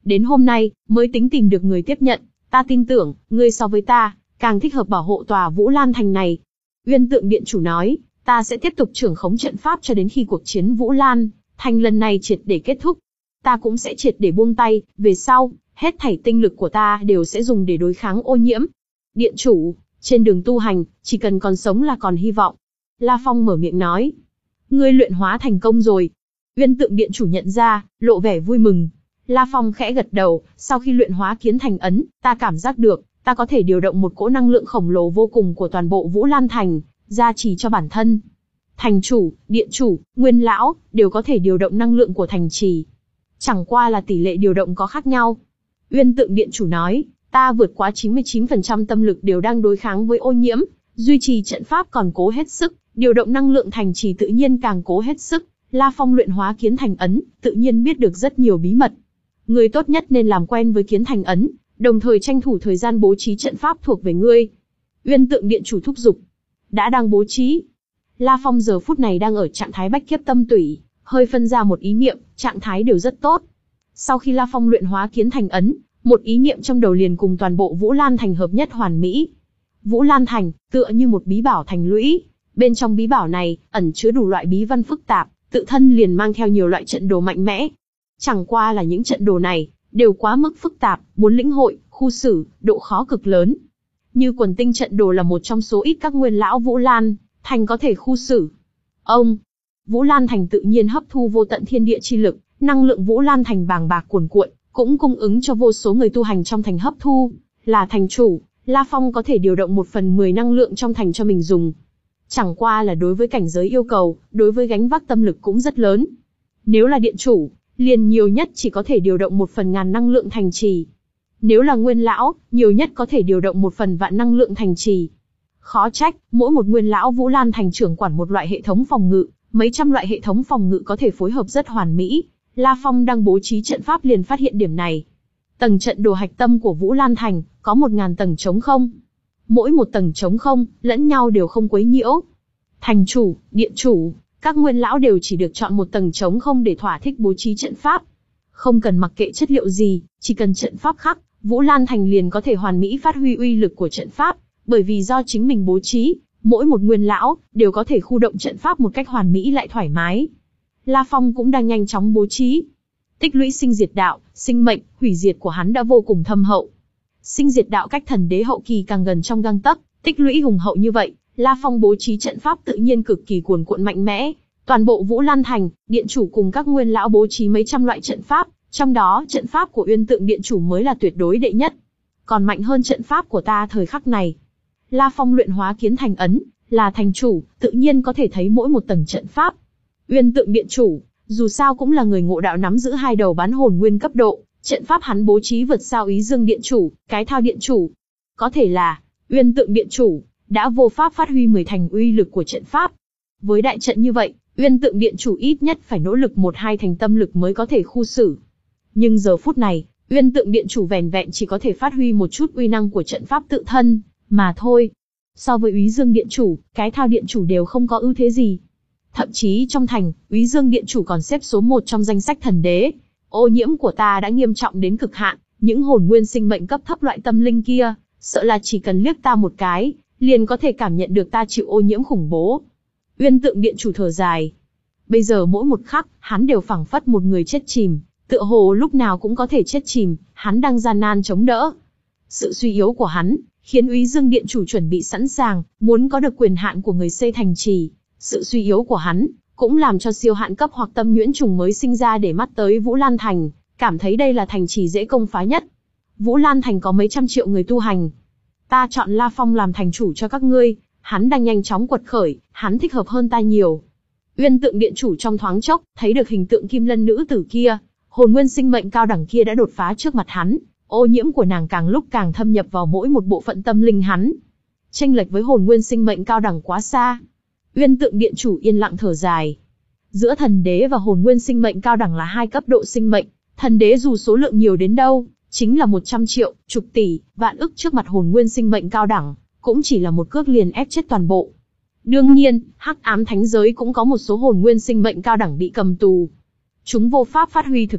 Đến hôm nay, mới tính tìm được người tiếp nhận, ta tin tưởng, ngươi so với ta, càng thích hợp bảo hộ tòa Vũ Lan Thành này. Uyên Tượng Điện Chủ nói, ta sẽ tiếp tục trưởng khống trận pháp cho đến khi cuộc chiến Vũ Lan Thành lần này triệt để kết thúc. Ta cũng sẽ triệt để buông tay, về sau, hết thảy tinh lực của ta đều sẽ dùng để đối kháng ô nhiễm. Điện Chủ, trên đường tu hành, chỉ cần còn sống là còn hy vọng. La Phong mở miệng nói. Ngươi luyện hóa thành công rồi. Uyên Tượng Điện Chủ nhận ra, lộ vẻ vui mừng. La Phong khẽ gật đầu, sau khi luyện hóa kiến thành ấn, ta cảm giác được, ta có thể điều động một cỗ năng lượng khổng lồ vô cùng của toàn bộ Vũ Lan Thành, gia trì cho bản thân. Thành chủ, điện chủ, nguyên lão, đều có thể điều động năng lượng của thành trì. Chẳng qua là tỷ lệ điều động có khác nhau. Uyên Tượng Điện Chủ nói, ta vượt quá chín mươi chín phần trăm tâm lực đều đang đối kháng với ô nhiễm, duy trì trận pháp còn cố hết sức, điều động năng lượng thành trì tự nhiên càng cố hết sức. La Phong luyện hóa kiến thành ấn, tự nhiên biết được rất nhiều bí mật. Ngươi tốt nhất nên làm quen với kiến thành ấn, đồng thời tranh thủ thời gian bố trí trận pháp thuộc về ngươi. Uyên Tượng Điện Chủ thúc giục. Đã đang bố trí. La Phong giờ phút này đang ở trạng thái bách kiếp tâm tủy, hơi phân ra một ý niệm, trạng thái đều rất tốt. Sau khi La Phong luyện hóa kiến thành ấn, một ý niệm trong đầu liền cùng toàn bộ Vũ Lan Thành hợp nhất hoàn mỹ. Vũ Lan Thành, tựa như một bí bảo thành lũy. Bên trong bí bảo này, ẩn chứa đủ loại bí văn phức tạp, tự thân liền mang theo nhiều loại trận đồ mạnh mẽ. Chẳng qua là những trận đồ này, đều quá mức phức tạp, muốn lĩnh hội, khu xử, độ khó cực lớn. Như quần tinh trận đồ là một trong số ít các nguyên lão Vũ Lan Thành có thể khu xử. Ông, Vũ Lan Thành tự nhiên hấp thu vô tận thiên địa chi lực, năng lượng Vũ Lan Thành bàng bạc cuồn cuộn, cũng cung ứng cho vô số người tu hành trong thành hấp thu. Là thành chủ, La Phong có thể điều động một phần mười năng lượng trong thành cho mình dùng. Chẳng qua là đối với cảnh giới yêu cầu, đối với gánh vác tâm lực cũng rất lớn. Nếu là điện chủ, liền nhiều nhất chỉ có thể điều động một phần ngàn năng lượng thành trì. Nếu là nguyên lão, nhiều nhất có thể điều động một phần vạn năng lượng thành trì. Khó trách, mỗi một nguyên lão Vũ Lan Thành trưởng quản một loại hệ thống phòng ngự, mấy trăm loại hệ thống phòng ngự có thể phối hợp rất hoàn mỹ. La Phong đang bố trí trận pháp liền phát hiện điểm này. Tầng trận đồ hạch tâm của Vũ Lan Thành, có một ngàn tầng trống không. Mỗi một tầng trống không, lẫn nhau đều không quấy nhiễu. Thành chủ, điện chủ, các nguyên lão đều chỉ được chọn một tầng trống không để thỏa thích bố trí trận pháp. Không cần mặc kệ chất liệu gì, chỉ cần trận pháp khắc, Vũ Lan Thành liền có thể hoàn mỹ phát huy uy lực của trận pháp. Bởi vì do chính mình bố trí, mỗi một nguyên lão đều có thể khu động trận pháp một cách hoàn mỹ lại thoải mái. La Phong cũng đang nhanh chóng bố trí. Tích lũy sinh diệt đạo, sinh mệnh, hủy diệt của hắn đã vô cùng thâm hậu. Sinh diệt đạo cách thần đế hậu kỳ càng gần trong gang tấc, tích lũy hùng hậu như vậy, La Phong bố trí trận pháp tự nhiên cực kỳ cuồn cuộn mạnh mẽ. Toàn bộ Vũ Lan Thành, điện chủ cùng các nguyên lão bố trí mấy trăm loại trận pháp, trong đó trận pháp của Uyên Tượng Điện Chủ mới là tuyệt đối đệ nhất. Còn mạnh hơn trận pháp của ta thời khắc này. La Phong luyện hóa kiến thành ấn, là thành chủ, tự nhiên có thể thấy mỗi một tầng trận pháp. Uyên Tượng Điện Chủ, dù sao cũng là người ngộ đạo nắm giữ hai đầu bán hồn nguyên cấp độ, trận pháp hắn bố trí vượt sao Ý Dương Điện Chủ, Cái Thao Điện Chủ. Có thể là, Uyên Tượng Điện Chủ đã vô pháp phát huy mười thành uy lực của trận pháp. Với đại trận như vậy, Uyên Tượng Điện Chủ ít nhất phải nỗ lực một hai thành tâm lực mới có thể khu xử. Nhưng giờ phút này, Uyên Tượng Điện Chủ vẻn vẹn chỉ có thể phát huy một chút uy năng của trận pháp tự thân mà thôi. So với Úy Dương Điện Chủ, Cái Thao Điện Chủ đều không có ưu thế gì. Thậm chí trong thành, Úy Dương Điện Chủ còn xếp số một trong danh sách thần đế. Ô nhiễm của ta đã nghiêm trọng đến cực hạn, những hồn nguyên sinh mệnh cấp thấp loại tâm linh kia, sợ là chỉ cần liếc ta một cái, liền có thể cảm nhận được ta chịu ô nhiễm khủng bố. Uyên Tượng Điện Chủ thở dài. Bây giờ mỗi một khắc, hắn đều phảng phất một người chết chìm, tựa hồ lúc nào cũng có thể chết chìm, hắn đang gian nan chống đỡ. Sự suy yếu của hắn, khiến Úy Dương Điện Chủ chuẩn bị sẵn sàng, muốn có được quyền hạn của người xây thành trì. Sự suy yếu của hắn, cũng làm cho siêu hạn cấp hoặc tâm nhuyễn trùng mới sinh ra để mắt tới Vũ Lan Thành, cảm thấy đây là thành trì dễ công phá nhất. Vũ Lan Thành có mấy trăm triệu người tu hành. Ta chọn La Phong làm thành chủ cho các ngươi, hắn đang nhanh chóng quật khởi, hắn thích hợp hơn ta nhiều. Uyên Tượng Điện Chủ trong thoáng chốc, thấy được hình tượng Kim Lân nữ tử kia, hồn nguyên sinh mệnh cao đẳng kia đã đột phá trước mặt hắn, ô nhiễm của nàng càng lúc càng thâm nhập vào mỗi một bộ phận tâm linh hắn. Chênh lệch với hồn nguyên sinh mệnh cao đẳng quá xa. Uyên Tượng Điện Chủ yên lặng thở dài. Giữa thần đế và hồn nguyên sinh mệnh cao đẳng là hai cấp độ sinh mệnh, thần đế dù số lượng nhiều đến đâu, chính là một trăm triệu, chục tỷ, vạn ức trước mặt hồn nguyên sinh mệnh cao đẳng, cũng chỉ là một cước liền ép chết toàn bộ. Đương nhiên, hắc ám thánh giới cũng có một số hồn nguyên sinh mệnh cao đẳng bị cầm tù. Chúng vô pháp phát huy thực lực,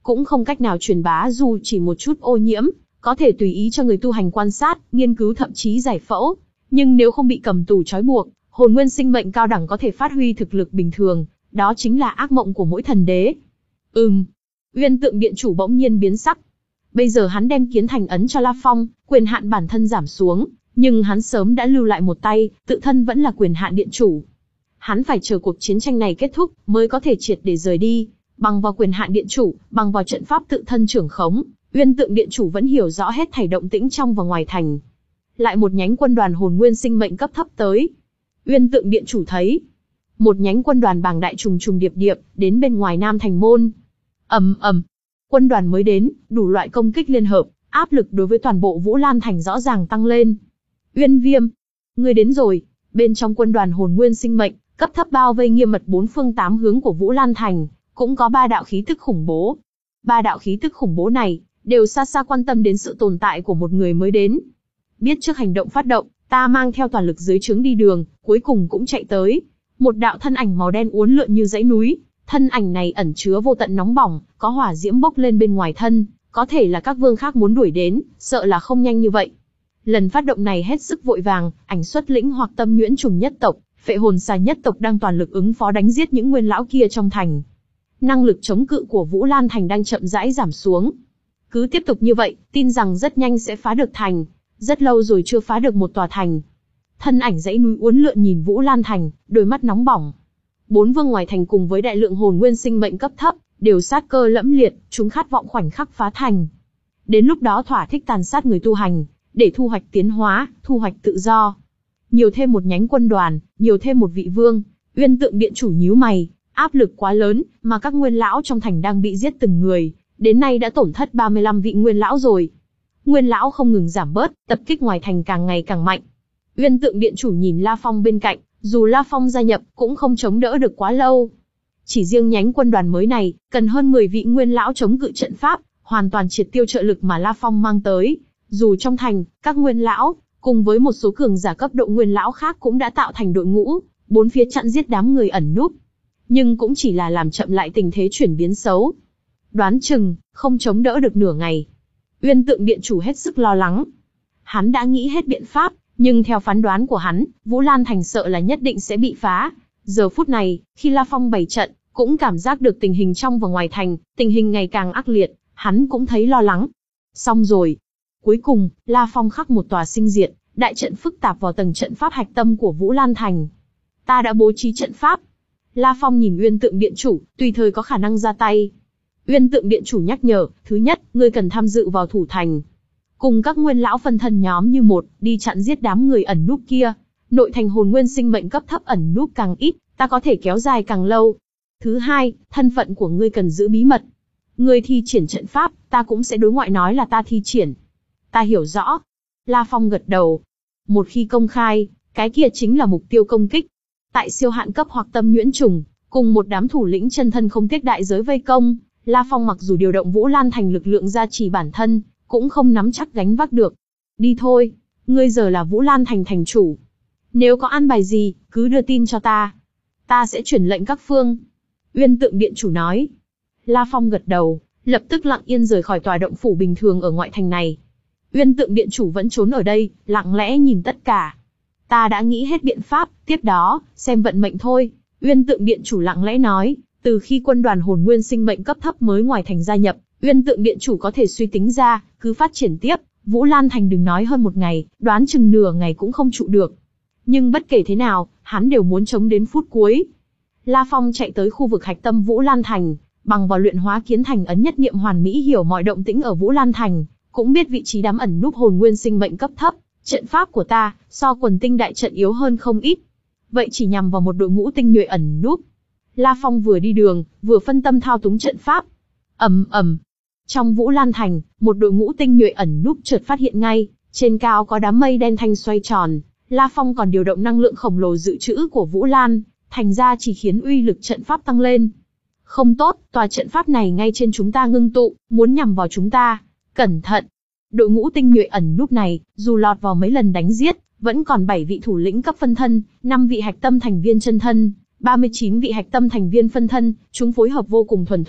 cũng không cách nào truyền bá dù chỉ một chút ô nhiễm, có thể tùy ý cho người tu hành quan sát, nghiên cứu thậm chí giải phẫu. Nhưng nếu không bị cầm tù trói buộc, hồn nguyên sinh mệnh cao đẳng có thể phát huy thực lực bình thường, đó chính là ác mộng của mỗi thần đế. Ừm. Uyên Tượng Điện chủ bỗng nhiên biến sắc. Bây giờ hắn đem kiến thành ấn cho La Phong, quyền hạn bản thân giảm xuống, nhưng hắn sớm đã lưu lại một tay, tự thân vẫn là quyền hạn điện chủ. Hắn phải chờ cuộc chiến tranh này kết thúc mới có thể triệt để rời đi, bằng vào quyền hạn điện chủ, bằng vào trận pháp tự thân trưởng khống, Uyên Tượng Điện chủ vẫn hiểu rõ hết thảy động tĩnh trong và ngoài thành. Lại một nhánh quân đoàn hồn nguyên sinh mệnh cấp thấp tới. Uyên Tượng Điện chủ thấy, một nhánh quân đoàn bàng đại trùng trùng điệp điệp đến bên ngoài Nam thành môn. Ầm ầm, quân đoàn mới đến, đủ loại công kích liên hợp, áp lực đối với toàn bộ Vũ Lan thành rõ ràng tăng lên. Uyên Viêm, ngươi đến rồi. Bên trong quân đoàn hồn nguyên sinh mệnh cấp thấp bao vây nghiêm mật bốn phương tám hướng của Vũ Lan thành, cũng có ba đạo khí tức khủng bố. Ba đạo khí tức khủng bố này đều xa xa quan tâm đến sự tồn tại của một người mới đến. Biết trước hành động phát động, ta mang theo toàn lực dưới trướng đi đường, cuối cùng cũng chạy tới. Một đạo thân ảnh màu đen uốn lượn như dãy núi, thân ảnh này ẩn chứa vô tận nóng bỏng, có hỏa diễm bốc lên bên ngoài thân, có thể là các vương khác muốn đuổi đến, sợ là không nhanh như vậy. Lần phát động này hết sức vội vàng, ảnh xuất lĩnh hoặc tâm nhuyễn trùng nhất tộc, phệ hồn xà nhất tộc đang toàn lực ứng phó đánh giết những nguyên lão kia trong thành. Năng lực chống cự của Vũ Lan thành đang chậm rãi giảm xuống. Cứ tiếp tục như vậy, tin rằng rất nhanh sẽ phá được thành. Rất lâu rồi chưa phá được một tòa thành. Thân ảnh dãy núi uốn lượn nhìn Vũ Lan thành, đôi mắt nóng bỏng. Bốn vương ngoài thành cùng với đại lượng hồn nguyên sinh mệnh cấp thấp, đều sát cơ lẫm liệt, chúng khát vọng khoảnh khắc phá thành. Đến lúc đó thỏa thích tàn sát người tu hành, để thu hoạch tiến hóa, thu hoạch tự do. Nhiều thêm một nhánh quân đoàn, nhiều thêm một vị vương. Uyên Tượng Điện chủ nhíu mày, áp lực quá lớn, mà các nguyên lão trong thành đang bị giết từng người, đến nay đã tổn thất ba mươi lăm vị nguyên lão rồi. Nguyên lão không ngừng giảm bớt, tập kích ngoài thành càng ngày càng mạnh. Uyên Tượng Điện chủ nhìn La Phong bên cạnh, dù La Phong gia nhập cũng không chống đỡ được quá lâu. Chỉ riêng nhánh quân đoàn mới này, cần hơn mười vị nguyên lão chống cự trận pháp, hoàn toàn triệt tiêu trợ lực mà La Phong mang tới. Dù trong thành, các nguyên lão, cùng với một số cường giả cấp độ nguyên lão khác cũng đã tạo thành đội ngũ, bốn phía chặn giết đám người ẩn núp. Nhưng cũng chỉ là làm chậm lại tình thế chuyển biến xấu. Đoán chừng, không chống đỡ được nửa ngày. Uyên Tượng Điện chủ hết sức lo lắng. Hắn đã nghĩ hết biện pháp, nhưng theo phán đoán của hắn, Vũ Lan thành sợ là nhất định sẽ bị phá. Giờ phút này, khi La Phong bày trận, cũng cảm giác được tình hình trong và ngoài thành, tình hình ngày càng ác liệt, hắn cũng thấy lo lắng. Xong rồi. Cuối cùng, La Phong khắc một tòa sinh diệt, đại trận phức tạp vào tầng trận pháp hạch tâm của Vũ Lan thành. Ta đã bố trí trận pháp. La Phong nhìn Uyên Tượng Điện chủ, tùy thời có khả năng ra tay. Uyên Tượng Điện chủ nhắc nhở, thứ nhất, ngươi cần tham dự vào thủ thành. Cùng các nguyên lão phân thân nhóm như một, đi chặn giết đám người ẩn núp kia. Nội thành hồn nguyên sinh mệnh cấp thấp ẩn núp càng ít, ta có thể kéo dài càng lâu. Thứ hai, thân phận của ngươi cần giữ bí mật. Ngươi thi triển trận pháp, ta cũng sẽ đối ngoại nói là ta thi triển. Ta hiểu rõ. La Phong gật đầu. Một khi công khai, cái kia chính là mục tiêu công kích. Tại siêu hạn cấp hoặc tâm nhuyễn trùng, cùng một đám thủ lĩnh chân thân không tiếc đại giới vây công, La Phong mặc dù điều động Vũ Lan thành lực lượng gia trì bản thân, cũng không nắm chắc gánh vác được. Đi thôi, ngươi giờ là Vũ Lan thành thành chủ. Nếu có an bài gì, cứ đưa tin cho ta. Ta sẽ chuyển lệnh các phương. Uyên Tượng Điện chủ nói. La Phong gật đầu, lập tức lặng yên rời khỏi tòa động phủ bình thường ở ngoại thành này. Uyên Tượng Điện chủ vẫn trốn ở đây, lặng lẽ nhìn tất cả. Ta đã nghĩ hết biện pháp, tiếp đó, xem vận mệnh thôi. Uyên Tượng Điện chủ lặng lẽ nói, từ khi quân đoàn hồn nguyên sinh mệnh cấp thấp mới ngoài thành gia nhập, Uyên Tượng Điện chủ có thể suy tính ra, cứ phát triển tiếp, Vũ Lan thành đừng nói hơn một ngày, đoán chừng nửa ngày cũng không trụ được. Nhưng bất kể thế nào, hắn đều muốn chống đến phút cuối. La Phong chạy tới khu vực hạch tâm Vũ Lan thành, bằng vào luyện hóa kiến thành ấn nhất niệm hoàn mỹ hiểu mọi động tĩnh ở Vũ Lan thành, cũng biết vị trí đám ẩn núp hồn nguyên sinh mệnh cấp thấp. Trận pháp của ta, so quần tinh đại trận yếu hơn không ít. Vậy chỉ nhằm vào một đội ngũ tinh nhuệ ẩn núp. La Phong vừa đi đường, vừa phân tâm thao túng trận pháp. Ầm ầm. Trong Vũ Lan thành, một đội ngũ tinh nhuệ ẩn núp chợt phát hiện ngay, trên cao có đám mây đen thanh xoay tròn. La Phong còn điều động năng lượng khổng lồ dự trữ của Vũ Lan, thành ra chỉ khiến uy lực trận pháp tăng lên. Không tốt, tòa trận pháp này ngay trên chúng ta ngưng tụ, muốn nhằm vào chúng ta. Cẩn thận. Đội ngũ tinh nhuệ ẩn núp này, dù lọt vào mấy lần đánh giết, vẫn còn bảy vị thủ lĩnh cấp phân thân, năm vị hạch tâm thành viên chân thân, ba mươi chín vị hạch tâm thành viên phân thân, chúng phối hợp vô cùng thuần thục,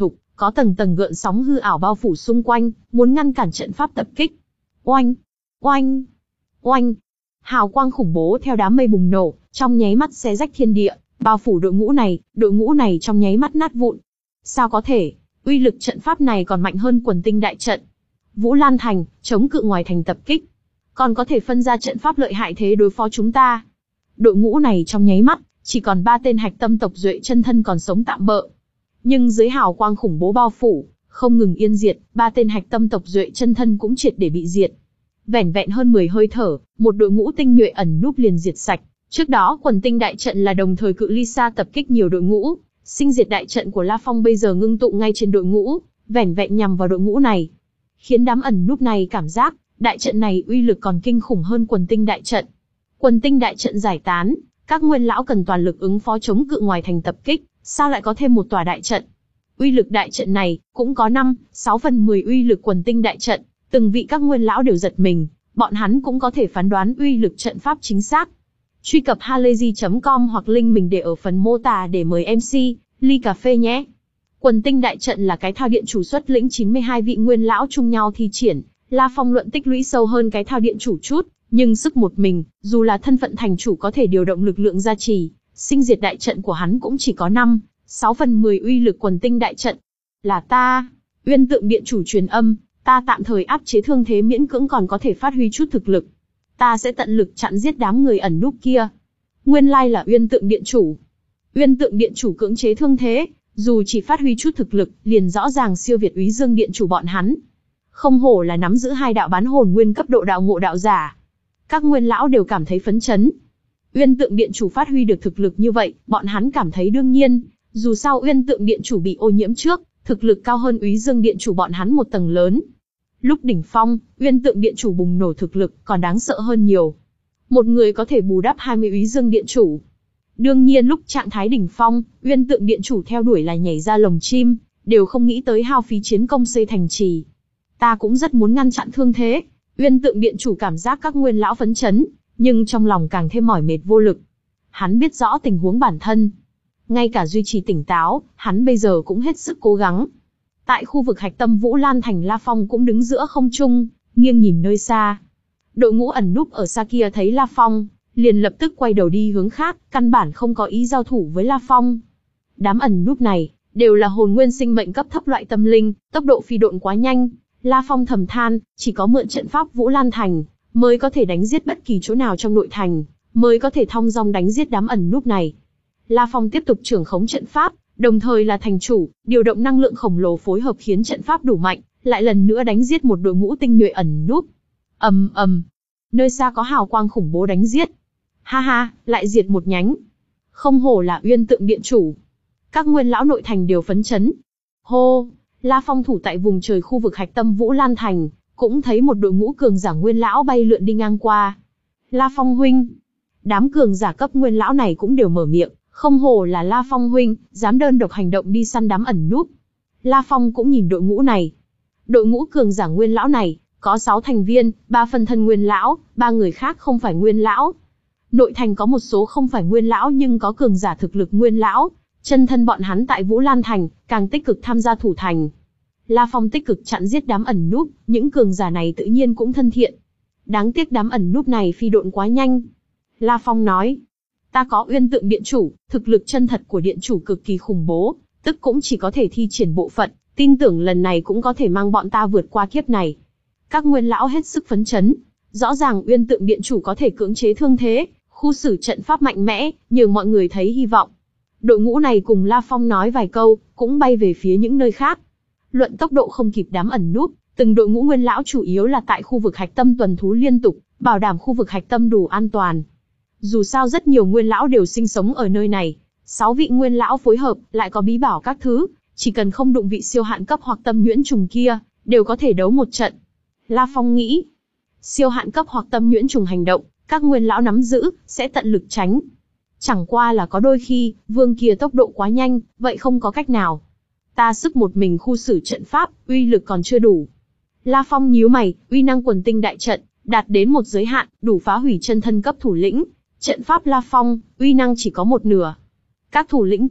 có tầng tầng gợn sóng hư ảo bao phủ xung quanh, muốn ngăn cản trận pháp tập kích. Oanh, oanh, oanh. Hào quang khủng bố theo đám mây bùng nổ, trong nháy mắt xé rách thiên địa, bao phủ đội ngũ này, đội ngũ này trong nháy mắt nát vụn. Sao có thể? Uy lực trận pháp này còn mạnh hơn quần tinh đại trận. Vũ Lan Thành, chống cự ngoài thành tập kích. Còn có thể phân ra trận pháp lợi hại thế đối phó chúng ta. Đội ngũ này trong nháy mắt, chỉ còn ba tên hạch tâm tộc duệ chân thân còn sống tạm bợ. Nhưng dưới hào quang khủng bố bao phủ, không ngừng yên diệt, ba tên hạch tâm tộc duệ chân thân cũng triệt để bị diệt. Vẻn vẹn hơn mười hơi thở, một đội ngũ tinh nhuệ ẩn núp liền diệt sạch. Trước đó quần tinh đại trận là đồng thời cự ly xa tập kích nhiều đội ngũ, sinh diệt đại trận của La Phong bây giờ ngưng tụ ngay trên đội ngũ, vẻn vẹn nhằm vào đội ngũ này. Khiến đám ẩn núp này cảm giác, đại trận này uy lực còn kinh khủng hơn quần tinh đại trận. Quần tinh đại trận giải tán, các nguyên lão cần toàn lực ứng phó chống cự ngoài thành tập kích, sao lại có thêm một tòa đại trận? Uy lực đại trận này, cũng có năm, sáu phần mười uy lực quần tinh đại trận, từng vị các nguyên lão đều giật mình, bọn hắn cũng có thể phán đoán uy lực trận pháp chính xác. Truy cập halayzi chấm com hoặc link mình để ở phần mô tả để mời em xê, ly cà phê nhé. Quần tinh đại trận là cái thao điện chủ xuất lĩnh chín mươi hai vị nguyên lão chung nhau thi triển, La Phong luận tích lũy sâu hơn cái thao điện chủ chút, nhưng sức một mình, dù là thân phận thành chủ có thể điều động lực lượng gia trì, sinh diệt đại trận của hắn cũng chỉ có năm, sáu phần mười uy lực quần tinh đại trận. Là ta, Uyên Tượng Điện chủ truyền âm, ta tạm thời áp chế thương thế miễn cưỡng còn có thể phát huy chút thực lực. Ta sẽ tận lực chặn giết đám người ẩn núp kia. Nguyên lai là Uyên Tượng Điện chủ. Uyên Tượng Điện chủ cưỡng chế thương thế, dù chỉ phát huy chút thực lực, liền rõ ràng siêu việt Úy Dương Điện chủ bọn hắn. Không hổ là nắm giữ hai đạo bán hồn nguyên cấp độ đạo ngộ đạo giả. Các nguyên lão đều cảm thấy phấn chấn. Uyên Tượng Điện chủ phát huy được thực lực như vậy, bọn hắn cảm thấy đương nhiên, dù sao Uyên Tượng Điện chủ bị ô nhiễm trước, thực lực cao hơn Úy Dương Điện chủ bọn hắn một tầng lớn. Lúc đỉnh phong, Uyên Tượng Điện chủ bùng nổ thực lực còn đáng sợ hơn nhiều. Một người có thể bù đắp hai mươi Úy Dương Điện chủ. Đương nhiên lúc trạng thái đỉnh phong, Uyên Tượng Điện chủ theo đuổi là nhảy ra lồng chim, đều không nghĩ tới hao phí chiến công xây thành trì. Ta cũng rất muốn ngăn chặn thương thế. Uyên Tượng Điện chủ cảm giác các nguyên lão phấn chấn, nhưng trong lòng càng thêm mỏi mệt vô lực. Hắn biết rõ tình huống bản thân. Ngay cả duy trì tỉnh táo, hắn bây giờ cũng hết sức cố gắng. Tại khu vực hạch tâm Vũ Lan Thành, La Phong cũng đứng giữa không trung, nghiêng nhìn nơi xa. Đội ngũ ẩn núp ở xa kia thấy La Phong, liền lập tức quay đầu đi hướng khác, căn bản không có ý giao thủ với La Phong. Đám ẩn núp này, đều là hồn nguyên sinh mệnh cấp thấp loại tâm linh, tốc độ phi độn quá nhanh. La Phong thầm than, chỉ có mượn trận pháp Vũ Lan Thành, mới có thể đánh giết bất kỳ chỗ nào trong nội thành, mới có thể thong dong đánh giết đám ẩn núp này. La Phong tiếp tục trưởng khống trận pháp, đồng thời là thành chủ, điều động năng lượng khổng lồ phối hợp khiến trận pháp đủ mạnh, lại lần nữa đánh giết một đội ngũ tinh nhuệ ẩn núp. Ầm ầm, nơi xa có hào quang khủng bố đánh giết. Ha ha, lại diệt một nhánh. Không hổ là Uyên Tượng Điện chủ. Các nguyên lão nội thành đều phấn chấn. Hô, La Phong thủ tại vùng trời khu vực hạch tâm Vũ Lan Thành, cũng thấy một đội ngũ cường giả nguyên lão bay lượn đi ngang qua. La Phong huynh. Đám cường giả cấp nguyên lão này cũng đều mở miệng, không hổ là La Phong huynh, dám đơn độc hành động đi săn đám ẩn núp. La Phong cũng nhìn đội ngũ này. Đội ngũ cường giả nguyên lão này, có sáu thành viên, ba phân thân nguyên lão, ba người khác không phải nguyên lão. Nội thành có một số không phải nguyên lão nhưng có cường giả thực lực nguyên lão, chân thân bọn hắn tại Vũ Lan Thành, càng tích cực tham gia thủ thành. La Phong tích cực chặn giết đám ẩn núp, những cường giả này tự nhiên cũng thân thiện. Đáng tiếc đám ẩn núp này phi độn quá nhanh. La Phong nói, ta có Uyên Tượng Điện chủ, thực lực chân thật của điện chủ cực kỳ khủng bố, tức cũng chỉ có thể thi triển bộ phận, tin tưởng lần này cũng có thể mang bọn ta vượt qua kiếp này. Các nguyên lão hết sức phấn chấn, rõ ràng Uyên Tượng Điện chủ có thể cưỡng chế thương thế, khu xử trận pháp mạnh mẽ, nhường mọi người thấy hy vọng. Đội ngũ này cùng La Phong nói vài câu, cũng bay về phía những nơi khác. Luận tốc độ không kịp đám ẩn núp, từng đội ngũ nguyên lão chủ yếu là tại khu vực hạch tâm tuần thú liên tục, bảo đảm khu vực hạch tâm đủ an toàn. Dù sao rất nhiều nguyên lão đều sinh sống ở nơi này, sáu vị nguyên lão phối hợp, lại có bí bảo các thứ, chỉ cần không đụng vị siêu hạn cấp hoặc tâm nhuyễn trùng kia, đều có thể đấu một trận. La Phong nghĩ, siêu hạn cấp hoặc tâm nhuyễn trùng hành động, các nguyên lão nắm giữ, sẽ tận lực tránh. Chẳng qua là có đôi khi, vương kia tốc độ quá nhanh, vậy không có cách nào. Ta sức một mình khu xử trận pháp, uy lực còn chưa đủ. La Phong nhíu mày, uy năng quần tinh đại trận, đạt đến một giới hạn, đủ phá hủy chân thân cấp thủ lĩnh. Trận pháp La Phong, uy năng chỉ có một nửa. Các thủ lĩnh kia,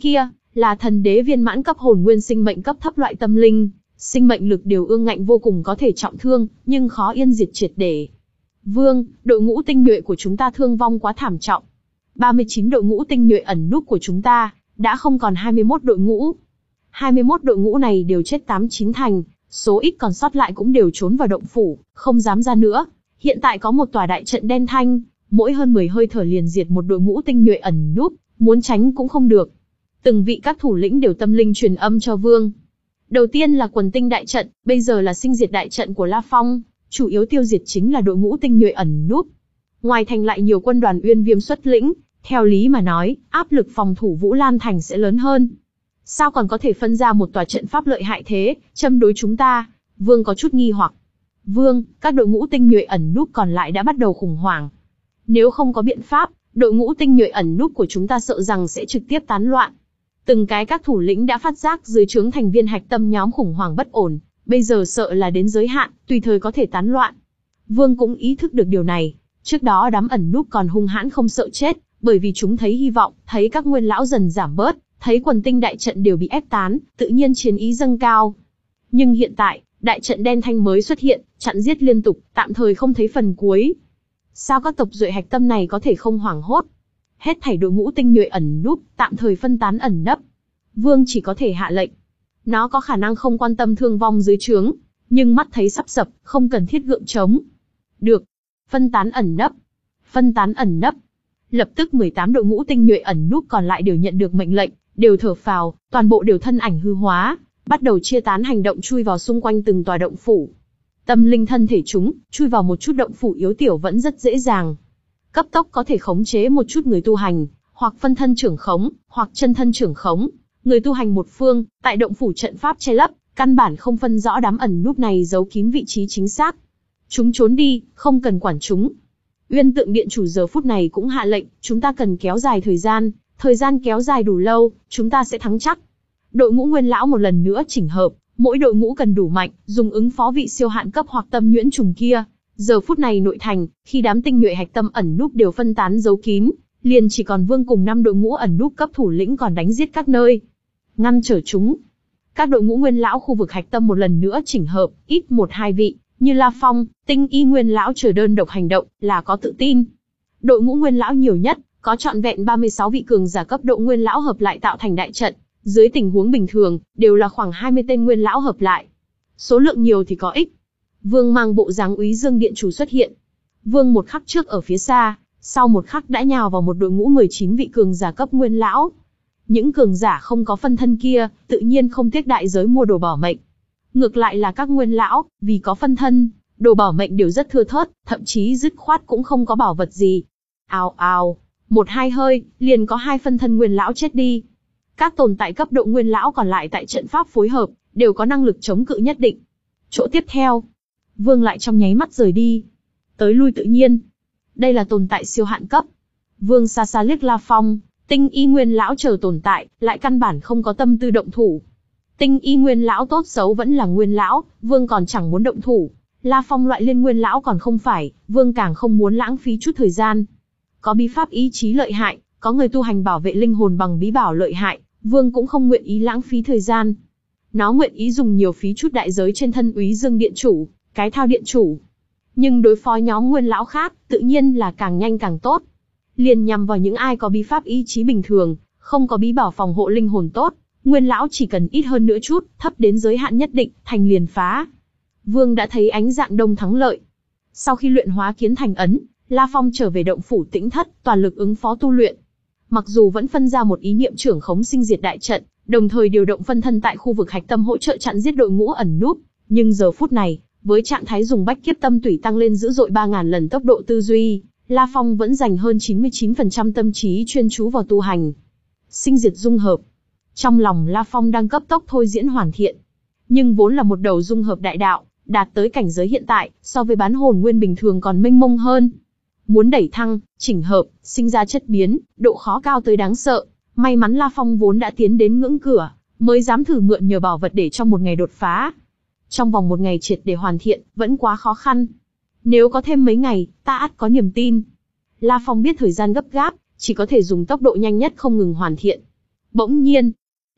là thần đế viên mãn cấp hồn nguyên sinh mệnh cấp thấp loại tâm linh, sinh mệnh lực đều ương ngạnh vô cùng, có thể trọng thương, nhưng khó yên diệt triệt để. Vương, đội ngũ tinh nhuệ của chúng ta thương vong quá thảm trọng. ba mươi chín đội ngũ tinh nhuệ ẩn núp của chúng ta, đã không còn hai mươi mốt đội ngũ. hai mươi mốt đội ngũ này đều chết tám chín thành, số ít còn sót lại cũng đều trốn vào động phủ, không dám ra nữa. Hiện tại có một tòa đại trận đen thanh, mỗi hơn mười hơi thở liền diệt một đội ngũ tinh nhuệ ẩn núp, muốn tránh cũng không được. Từng vị các thủ lĩnh đều tâm linh truyền âm cho Vương. Đầu tiên là quần tinh đại trận, bây giờ là sinh diệt đại trận của La Phong, chủ yếu tiêu diệt chính là đội ngũ tinh nhuệ ẩn núp. Ngoài thành lại nhiều quân đoàn Uyên Viêm xuất lĩnh, theo lý mà nói, áp lực phòng thủ Vũ Lan thành sẽ lớn hơn. Sao còn có thể phân ra một tòa trận pháp lợi hại thế, châm đối chúng ta? Vương có chút nghi hoặc. Vương, các đội ngũ tinh nhuệ ẩn núp còn lại đã bắt đầu khủng hoảng. Nếu không có biện pháp, đội ngũ tinh nhuệ ẩn núp của chúng ta sợ rằng sẽ trực tiếp tán loạn. Từng cái các thủ lĩnh đã phát giác dưới trướng thành viên hạch tâm nhóm khủng hoảng bất ổn, bây giờ sợ là đến giới hạn, tùy thời có thể tán loạn. Vương cũng ý thức được điều này, trước đó đám ẩn núp còn hung hãn không sợ chết, bởi vì chúng thấy hy vọng, thấy các nguyên lão dần giảm bớt, thấy quần tinh đại trận đều bị ép tán, tự nhiên chiến ý dâng cao. Nhưng hiện tại, đại trận đen thanh mới xuất hiện, chặn giết liên tục, tạm thời không thấy phần cuối. Sao các tộc duệ hạch tâm này có thể không hoảng hốt? Hết thảy đội ngũ tinh nhuệ ẩn núp, tạm thời phân tán ẩn nấp. Vương chỉ có thể hạ lệnh. Nó có khả năng không quan tâm thương vong dưới trướng, nhưng mắt thấy sắp sập, không cần thiết gượng chống. Được. Phân tán ẩn nấp. Phân tán ẩn nấp. Lập tức mười tám đội ngũ tinh nhuệ ẩn núp còn lại đều nhận được mệnh lệnh, đều thở phào, toàn bộ đều thân ảnh hư hóa, bắt đầu chia tán hành động chui vào xung quanh từng tòa động phủ. Tâm linh thân thể chúng, chui vào một chút động phủ yếu tiểu vẫn rất dễ dàng. Cấp tốc có thể khống chế một chút người tu hành, hoặc phân thân trưởng khống, hoặc chân thân trưởng khống. Người tu hành một phương, tại động phủ trận pháp che lấp, căn bản không phân rõ đám ẩn núp này giấu kín vị trí chính xác. Chúng trốn đi, không cần quản chúng. Uyên Tượng Điện chủ giờ phút này cũng hạ lệnh, chúng ta cần kéo dài thời gian, thời gian kéo dài đủ lâu, chúng ta sẽ thắng chắc. Đội ngũ nguyên lão một lần nữa chỉnh hợp, mỗi đội ngũ cần đủ mạnh, dùng ứng phó vị siêu hạn cấp hoặc tâm nhuyễn trùng kia. Giờ phút này nội thành, khi đám tinh nhuệ hạch tâm ẩn núp đều phân tán giấu kín, liền chỉ còn Vương cùng năm đội ngũ ẩn núp cấp thủ lĩnh còn đánh giết các nơi, ngăn trở chúng. Các đội ngũ nguyên lão khu vực hạch tâm một lần nữa chỉnh hợp, ít một hai vị, như La Phong, Tinh Y nguyên lão chờ đơn độc hành động, là có tự tin. Đội ngũ nguyên lão nhiều nhất, có trọn vẹn ba mươi sáu vị cường giả cấp độ nguyên lão hợp lại tạo thành đại trận, dưới tình huống bình thường, đều là khoảng hai mươi tên nguyên lão hợp lại. Số lượng nhiều thì có ích. Vương mang bộ dáng Úy Dương Điện chủ xuất hiện. Vương một khắc trước ở phía xa, sau một khắc đã nhào vào một đội ngũ mười chín vị cường giả cấp nguyên lão. Những cường giả không có phân thân kia, tự nhiên không tiếc đại giới mua đồ bảo mệnh. Ngược lại là các nguyên lão, vì có phân thân, đồ bảo mệnh đều rất thưa thớt, thậm chí dứt khoát cũng không có bảo vật gì. Ào ào, một hai hơi, liền có hai phân thân nguyên lão chết đi. Các tồn tại cấp độ nguyên lão còn lại tại trận pháp phối hợp, đều có năng lực chống cự nhất định. Chỗ tiếp theo, Vương lại trong nháy mắt rời đi. Tới lui tự nhiên. Đây là tồn tại siêu hạn cấp. Vương xa xa liếc La Phong, Tinh Y nguyên lão chờ tồn tại, lại căn bản không có tâm tư động thủ. Tinh Y nguyên lão tốt xấu vẫn là nguyên lão, Vương còn chẳng muốn động thủ. La Phong loại liên nguyên lão còn không phải, Vương càng không muốn lãng phí chút thời gian. Có bí pháp ý chí lợi hại, có người tu hành bảo vệ linh hồn bằng bí bảo lợi hại, Vương cũng không nguyện ý lãng phí thời gian. Nó nguyện ý dùng nhiều phí chút đại giới trên thân Úy Dương Điện chủ, cái thao điện chủ. Nhưng đối phó nhóm nguyên lão khác, tự nhiên là càng nhanh càng tốt. Liền nhằm vào những ai có bí pháp ý chí bình thường, không có bí bảo phòng hộ linh hồn tốt, nguyên lão chỉ cần ít hơn nữa chút, thấp đến giới hạn nhất định, thành liền phá. Vương đã thấy ánh dạng đông thắng lợi. Sau khi luyện hóa kiến thành ấn, La Phong trở về động phủ Tĩnh Thất, toàn lực ứng phó tu luyện. Mặc dù vẫn phân ra một ý niệm trưởng khống sinh diệt đại trận, đồng thời điều động phân thân tại khu vực hạch tâm hỗ trợ chặn giết đội ngũ ẩn núp, nhưng giờ phút này, với trạng thái dùng bách kiếp tâm tủy tăng lên dữ dội ba nghìn lần tốc độ tư duy, La Phong vẫn dành hơn chín mươi chín phần trăm tâm trí chuyên chú vào tu hành. Sinh diệt dung hợp. Trong lòng La Phong đang cấp tốc thôi diễn hoàn thiện. Nhưng vốn là một đầu dung hợp đại đạo, đạt tới cảnh giới hiện tại, so với bán hồn nguyên bình thường còn mênh mông hơn. Muốn đẩy thăng, chỉnh hợp, sinh ra chất biến, độ khó cao tới đáng sợ. May mắn La Phong vốn đã tiến đến ngưỡng cửa, mới dám thử mượn nhờ bảo vật để trong một ngày đột phá. Trong vòng một ngày triệt để hoàn thiện, vẫn quá khó khăn. Nếu có thêm mấy ngày, ta ắt có niềm tin. La Phong biết thời gian gấp gáp, chỉ có thể dùng tốc độ nhanh nhất không ngừng hoàn thiện. Bỗng nhiên,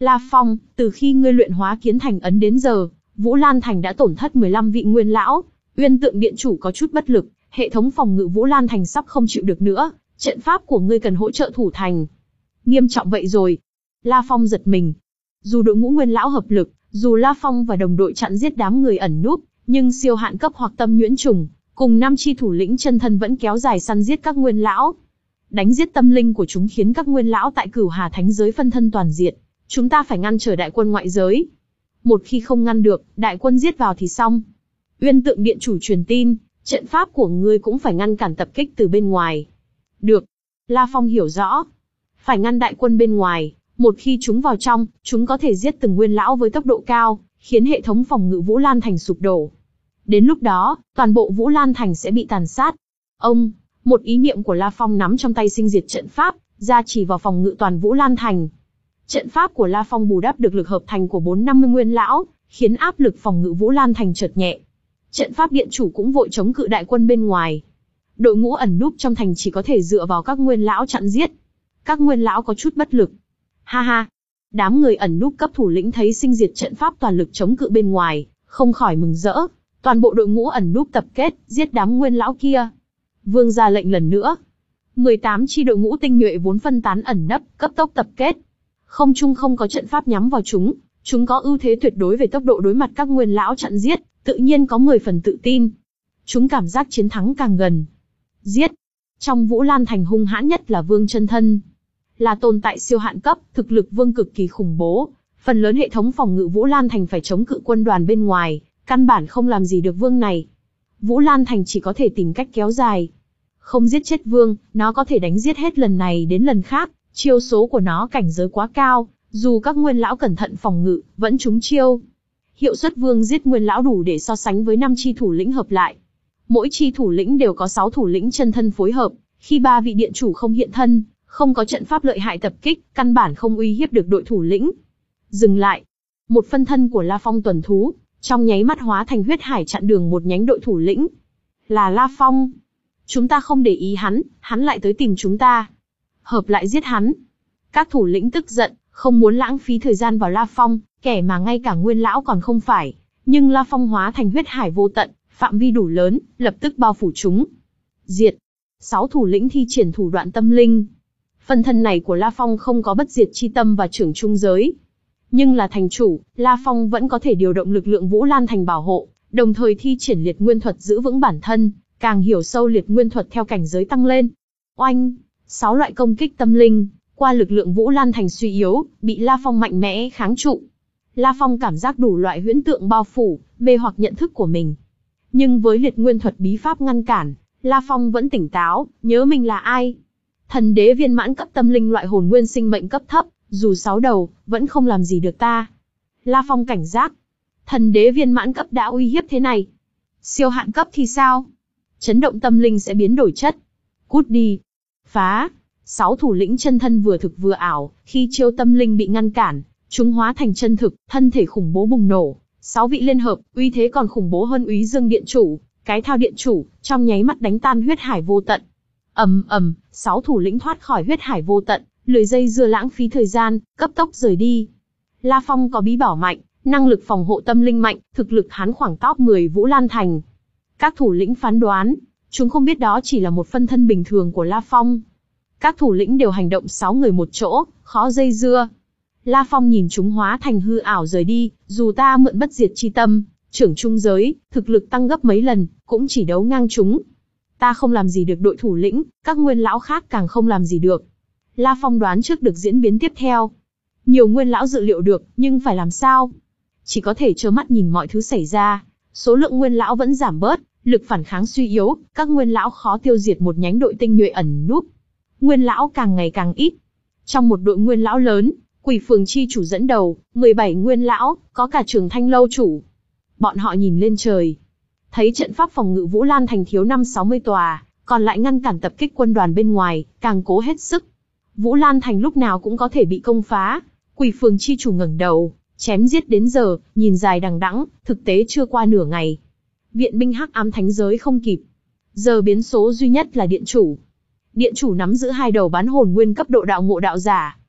La Phong, từ khi ngươi luyện hóa kiến thành ấn đến giờ, Vũ Lan Thành đã tổn thất mười lăm vị nguyên lão. Uyên Tượng Điện chủ có chút bất lực, hệ thống phòng ngự Vũ Lan Thành sắp không chịu được nữa, trận pháp của ngươi cần hỗ trợ thủ thành. Nghiêm trọng vậy rồi. La Phong giật mình. Dù đội ngũ nguyên lão hợp lực, dù La Phong và đồng đội chặn giết đám người ẩn núp, nhưng siêu hạn cấp hoặc tâm nhuyễn trùng, cùng năm chi thủ lĩnh chân thân vẫn kéo dài săn giết các nguyên lão. Đánh giết tâm linh của chúng khiến các nguyên lão tại Cửu Hà Thánh giới phân thân toàn diệt. Chúng ta phải ngăn trở đại quân ngoại giới. Một khi không ngăn được, đại quân giết vào thì xong. Uyên Tượng Điện chủ truyền tin, trận pháp của ngươi cũng phải ngăn cản tập kích từ bên ngoài. Được. La Phong hiểu rõ. Phải ngăn đại quân bên ngoài, một khi chúng vào trong, chúng có thể giết từng nguyên lão với tốc độ cao, khiến hệ thống phòng ngự Vũ Lan Thành sụp đổ. Đến lúc đó, toàn bộ Vũ Lan Thành sẽ bị tàn sát. Ông, một ý niệm của La Phong nắm trong tay sinh diệt trận pháp, ra chỉ vào phòng ngự toàn Vũ Lan Thành. Trận pháp của La Phong bù đắp được lực hợp thành của bốn trăm năm mươi nguyên lão, khiến áp lực phòng ngự Vũ Lan Thành chợt nhẹ. Trận pháp điện chủ cũng vội chống cự đại quân bên ngoài. Đội ngũ ẩn núp trong thành chỉ có thể dựa vào các nguyên lão chặn giết. Các nguyên lão có chút bất lực. Ha ha. Đám người ẩn núp cấp thủ lĩnh thấy sinh diệt trận pháp toàn lực chống cự bên ngoài, không khỏi mừng rỡ. Toàn bộ đội ngũ ẩn núp tập kết, giết đám nguyên lão kia. Vương ra lệnh lần nữa. mười tám chi đội ngũ tinh nhuệ vốn phân tán ẩn nấp, cấp tốc tập kết. Không trung không có trận pháp nhắm vào chúng, chúng có ưu thế tuyệt đối về tốc độ đối mặt các nguyên lão chặn giết, tự nhiên có mười phần tự tin. Chúng cảm giác chiến thắng càng gần. Giết. Trong Vũ Lan Thành hung hãn nhất là Vương chân thân. Là tồn tại siêu hạn cấp, thực lực Vương cực kỳ khủng bố. Phần lớn hệ thống phòng ngự Vũ Lan Thành phải chống cự quân đoàn bên ngoài, căn bản không làm gì được Vương này. Vũ Lan Thành chỉ có thể tìm cách kéo dài. Không giết chết Vương, nó có thể đánh giết hết lần này đến lần khác. Chiêu số của nó cảnh giới quá cao, dù các nguyên lão cẩn thận phòng ngự, vẫn trúng chiêu. Hiệu suất Vương giết nguyên lão đủ để so sánh với năm chi thủ lĩnh hợp lại. Mỗi chi thủ lĩnh đều có sáu thủ lĩnh chân thân phối hợp, khi ba vị điện chủ không hiện thân, không có trận pháp lợi hại tập kích, căn bản không uy hiếp được đội thủ lĩnh. Dừng lại. Một phân thân của La Phong tuần thú, trong nháy mắt hóa thành huyết hải chặn đường một nhánh đội thủ lĩnh. Là La Phong. Chúng ta không để ý hắn, hắn lại tới tìm chúng ta. Hợp lại giết hắn. Các thủ lĩnh tức giận, không muốn lãng phí thời gian vào La Phong, kẻ mà ngay cả nguyên lão còn không phải. Nhưng La Phong hóa thành huyết hải vô tận, phạm vi đủ lớn, lập tức bao phủ chúng. Diệt. Sáu thủ lĩnh thi triển thủ đoạn tâm linh. Phân thân này của La Phong không có bất diệt chi tâm và trưởng trung giới. Nhưng là thành chủ, La Phong vẫn có thể điều động lực lượng Vũ Lan Thành bảo hộ, đồng thời thi triển liệt nguyên thuật giữ vững bản thân, càng hiểu sâu liệt nguyên thuật theo cảnh giới tăng lên. Oanh! Sáu loại công kích tâm linh, qua lực lượng Vũ Lan Thành suy yếu, bị La Phong mạnh mẽ kháng trụ. La Phong cảm giác đủ loại huyễn tượng bao phủ, mê hoặc nhận thức của mình. Nhưng với liệt nguyên thuật bí pháp ngăn cản, La Phong vẫn tỉnh táo, nhớ mình là ai. Thần đế viên mãn cấp tâm linh loại hồn nguyên sinh mệnh cấp thấp, dù sáu đầu, vẫn không làm gì được ta. La Phong cảnh giác. Thần đế viên mãn cấp đã uy hiếp thế này. Siêu hạn cấp thì sao? Chấn động tâm linh sẽ biến đổi chất. Cút đi. Phá. Sáu thủ lĩnh chân thân vừa thực vừa ảo, khi chiêu tâm linh bị ngăn cản, chúng hóa thành chân thực, thân thể khủng bố bùng nổ. Sáu vị liên hợp, uy thế còn khủng bố hơn Úy Dương Điện chủ, cái thao điện chủ, trong nháy mắt đánh tan huyết hải vô tận. Ầm ầm, sáu thủ lĩnh thoát khỏi huyết hải vô tận, lười dây dưa lãng phí thời gian, cấp tốc rời đi. La Phong có bí bảo mạnh, năng lực phòng hộ tâm linh mạnh, thực lực hắn khoảng top mười Vũ Lan Thành. Các thủ lĩnh phán đoán, chúng không biết đó chỉ là một phân thân bình thường của La Phong. Các thủ lĩnh đều hành động sáu người một chỗ, khó dây dưa. La Phong nhìn chúng hóa thành hư ảo rời đi, dù ta mượn bất diệt chi tâm, trưởng trung giới, thực lực tăng gấp mấy lần, cũng chỉ đấu ngang chúng. Ta không làm gì được đội thủ lĩnh, các nguyên lão khác càng không làm gì được. La Phong đoán trước được diễn biến tiếp theo. Nhiều nguyên lão dự liệu được, nhưng phải làm sao? Chỉ có thể trơ mắt nhìn mọi thứ xảy ra. Số lượng nguyên lão vẫn giảm bớt, lực phản kháng suy yếu, các nguyên lão khó tiêu diệt một nhánh đội tinh nhuệ ẩn núp. Nguyên lão càng ngày càng ít. Trong một đội nguyên lão lớn, Quỷ Phường chi chủ dẫn đầu, mười bảy nguyên lão, có cả Trường Thanh lâu chủ. Bọn họ nhìn lên trời, thấy trận pháp phòng ngự Vũ Lan Thành thiếu năm sáu mươi tòa, còn lại ngăn cản tập kích quân đoàn bên ngoài, càng cố hết sức. Vũ Lan Thành lúc nào cũng có thể bị công phá. Quỷ Phường chi chủ ngẩng đầu, chém giết đến giờ, nhìn dài đằng đẵng, thực tế chưa qua nửa ngày. Viện binh Hắc Ám Thánh giới không kịp. Giờ biến số duy nhất là điện chủ. Điện chủ nắm giữ hai đầu bán hồn nguyên cấp độ đạo ngộ đạo giả.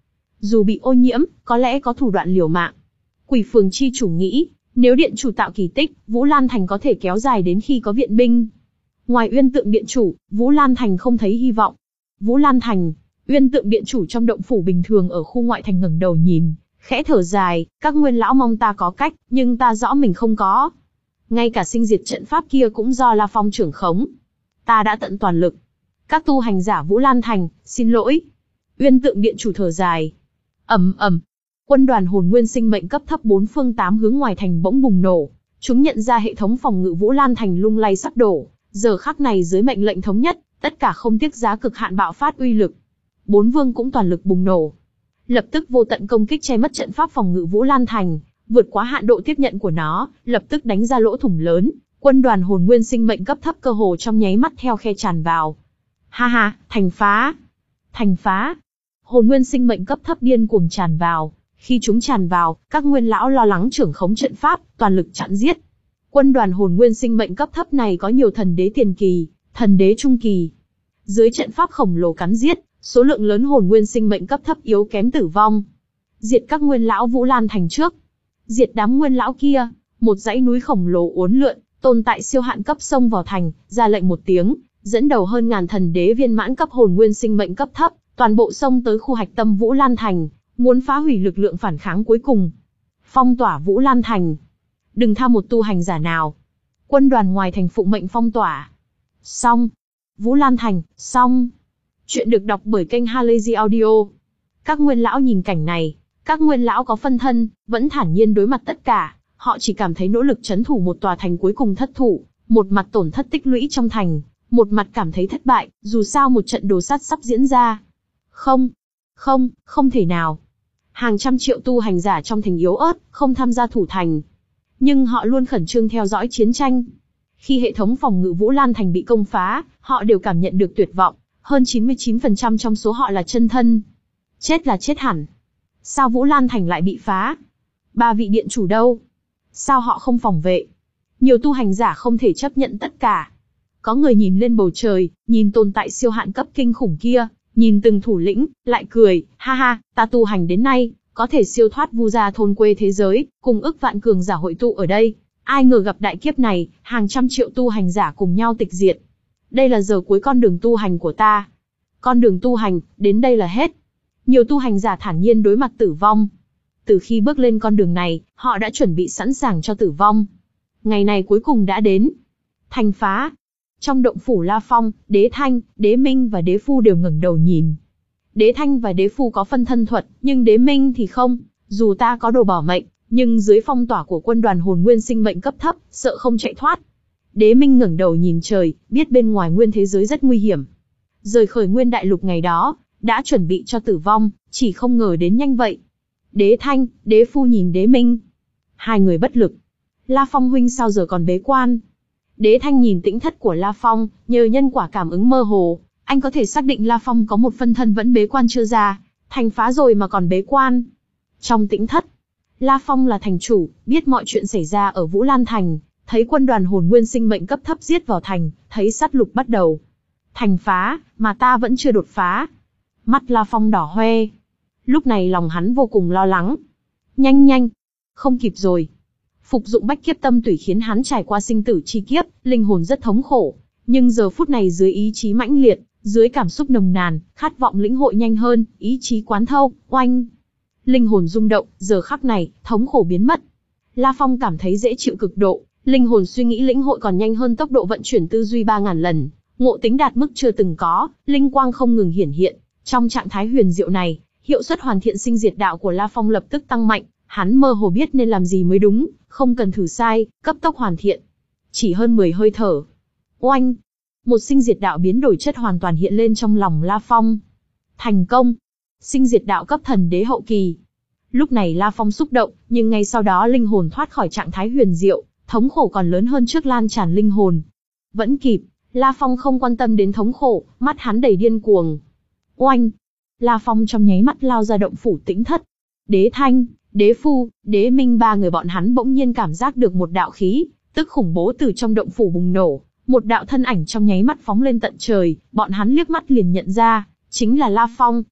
Dù bị ô nhiễm, có lẽ có thủ đoạn liều mạng. Quỷ phường chi chủ nghĩ, nếu điện chủ tạo kỳ tích, Vũ Lan Thành có thể kéo dài đến khi có viện binh. Ngoài Uyên Tượng điện chủ, Vũ Lan Thành không thấy hy vọng. Vũ Lan Thành, Uyên Tượng điện chủ trong động phủ bình thường ở khu ngoại thành ngẩng đầu nhìn, khẽ thở dài, các nguyên lão mong ta có cách, nhưng ta rõ mình không có. Ngay cả sinh diệt trận pháp kia cũng do La Phong trưởng khống. Ta đã tận toàn lực. Các tu hành giả Vũ Lan Thành, xin lỗi. Uyên Tượng điện chủ thở dài. Ầm ầm. Quân đoàn hồn nguyên sinh mệnh cấp thấp bốn phương tám hướng ngoài thành bỗng bùng nổ. Chúng nhận ra hệ thống phòng ngự Vũ Lan Thành lung lay sắp đổ. Giờ khắc này dưới mệnh lệnh thống nhất, tất cả không tiếc giá cực hạn bạo phát uy lực. Bốn vương cũng toàn lực bùng nổ. Lập tức vô tận công kích che mất trận pháp phòng ngự Vũ Lan Thành, vượt quá hạn độ tiếp nhận của nó, lập tức đánh ra lỗ thủng lớn. Quân đoàn hồn nguyên sinh mệnh cấp thấp cơ hồ trong nháy mắt theo khe tràn vào. Ha ha, thành phá! Thành phá! Hồn nguyên sinh mệnh cấp thấp điên cuồng tràn vào. Khi chúng tràn vào, các nguyên lão lo lắng trưởng khống trận pháp, toàn lực chặn giết. Quân đoàn hồn nguyên sinh mệnh cấp thấp này có nhiều thần đế tiền kỳ, thần đế trung kỳ. Dưới trận pháp khổng lồ cắn giết, số lượng lớn hồn nguyên sinh mệnh cấp thấp yếu kém tử vong. Diệt các nguyên lão Vũ Lan Thành trước. Diệt đám nguyên lão kia, một dãy núi khổng lồ uốn lượn, tồn tại siêu hạn cấp xông vào thành, ra lệnh một tiếng, dẫn đầu hơn ngàn thần đế viên mãn cấp hồn nguyên sinh mệnh cấp thấp, toàn bộ xông tới khu hạch tâm Vũ Lan Thành, muốn phá hủy lực lượng phản kháng cuối cùng. Phong tỏa Vũ Lan Thành. Đừng tha một tu hành giả nào. Quân đoàn ngoài thành phụng mệnh phong tỏa. Xong. Vũ Lan Thành, xong. Chuyện được đọc bởi kênh Halazy Audio. Các nguyên lão nhìn cảnh này, các nguyên lão có phân thân, vẫn thản nhiên đối mặt tất cả, họ chỉ cảm thấy nỗ lực trấn thủ một tòa thành cuối cùng thất thủ, một mặt tổn thất tích lũy trong thành, một mặt cảm thấy thất bại, dù sao một trận đồ sắt sắp diễn ra. Không, không, không thể nào. Hàng trăm triệu tu hành giả trong thành yếu ớt, không tham gia thủ thành. Nhưng họ luôn khẩn trương theo dõi chiến tranh. Khi hệ thống phòng ngự Vũ Lan Thành bị công phá, họ đều cảm nhận được tuyệt vọng, hơn chín mươi chín phần trăm trong số họ là chân thân. Chết là chết hẳn. Sao Vũ Lan Thành lại bị phá? Ba vị điện chủ đâu? Sao họ không phòng vệ? Nhiều tu hành giả không thể chấp nhận tất cả. Có người nhìn lên bầu trời, nhìn tồn tại siêu hạn cấp kinh khủng kia, nhìn từng thủ lĩnh, lại cười, ha ha, ta tu hành đến nay, có thể siêu thoát vu gia thôn quê thế giới, cùng ức vạn cường giả hội tụ ở đây. Ai ngờ gặp đại kiếp này, hàng trăm triệu tu hành giả cùng nhau tịch diệt. Đây là giờ cuối con đường tu hành của ta. Con đường tu hành, đến đây là hết. Nhiều tu hành giả thản nhiên đối mặt tử vong. Từ khi bước lên con đường này, họ đã chuẩn bị sẵn sàng cho tử vong. Ngày này cuối cùng đã đến. Thành phá. Trong động phủ La Phong, Đế Thanh, Đế Minh và Đế Phu đều ngẩng đầu nhìn. Đế Thanh và Đế Phu có phân thân thuật, nhưng Đế Minh thì không. Dù ta có đồ bảo mệnh, nhưng dưới phong tỏa của quân đoàn hồn nguyên sinh mệnh cấp thấp, sợ không chạy thoát. Đế Minh ngẩng đầu nhìn trời, biết bên ngoài nguyên thế giới rất nguy hiểm. Rời khỏi nguyên đại lục ngày đó, đã chuẩn bị cho tử vong, chỉ không ngờ đến nhanh vậy. Đế Thanh, Đế Phu nhìn Đế Minh. Hai người bất lực. La Phong huynh sao giờ còn bế quan? Đế Thanh nhìn tĩnh thất của La Phong, nhờ nhân quả cảm ứng mơ hồ, anh có thể xác định La Phong có một phân thân vẫn bế quan chưa ra, thành phá rồi mà còn bế quan. Trong tĩnh thất, La Phong là thành chủ, biết mọi chuyện xảy ra ở Vũ Lan Thành, thấy quân đoàn hồn nguyên sinh mệnh cấp thấp giết vào thành, thấy sát lục bắt đầu. Thành phá, mà ta vẫn chưa đột phá. Mắt La Phong đỏ hoe. Lúc này lòng hắn vô cùng lo lắng. Nhanh nhanh, không kịp rồi. Phục dụng bách kiếp tâm tủy khiến hắn trải qua sinh tử chi kiếp, linh hồn rất thống khổ. Nhưng giờ phút này dưới ý chí mãnh liệt, dưới cảm xúc nồng nàn, khát vọng lĩnh hội nhanh hơn, ý chí quán thâu, oanh. Linh hồn rung động, giờ khắc này, thống khổ biến mất. La Phong cảm thấy dễ chịu cực độ, linh hồn suy nghĩ lĩnh hội còn nhanh hơn tốc độ vận chuyển tư duy ba ngàn lần. Ngộ tính đạt mức chưa từng có, linh quang không ngừng hiển hiện. Trong trạng thái huyền diệu này, hiệu suất hoàn thiện sinh diệt đạo của La Phong lập tức tăng mạnh, hắn mơ hồ biết nên làm gì mới đúng, không cần thử sai, cấp tốc hoàn thiện. Chỉ hơn mười hơi thở. Oanh! Một sinh diệt đạo biến đổi chất hoàn toàn hiện lên trong lòng La Phong. Thành công! Sinh diệt đạo cấp thần đế hậu kỳ. Lúc này La Phong xúc động, nhưng ngay sau đó linh hồn thoát khỏi trạng thái huyền diệu, thống khổ còn lớn hơn trước lan tràn linh hồn. Vẫn kịp, La Phong không quan tâm đến thống khổ, mắt hắn đầy điên cuồng. Oanh! La Phong trong nháy mắt lao ra động phủ tĩnh thất. Đế Thanh, Đế Phu, Đế Minh ba người bọn hắn bỗng nhiên cảm giác được một đạo khí, tức khủng bố từ trong động phủ bùng nổ. Một đạo thân ảnh trong nháy mắt phóng lên tận trời, bọn hắn liếc mắt liền nhận ra, chính là La Phong.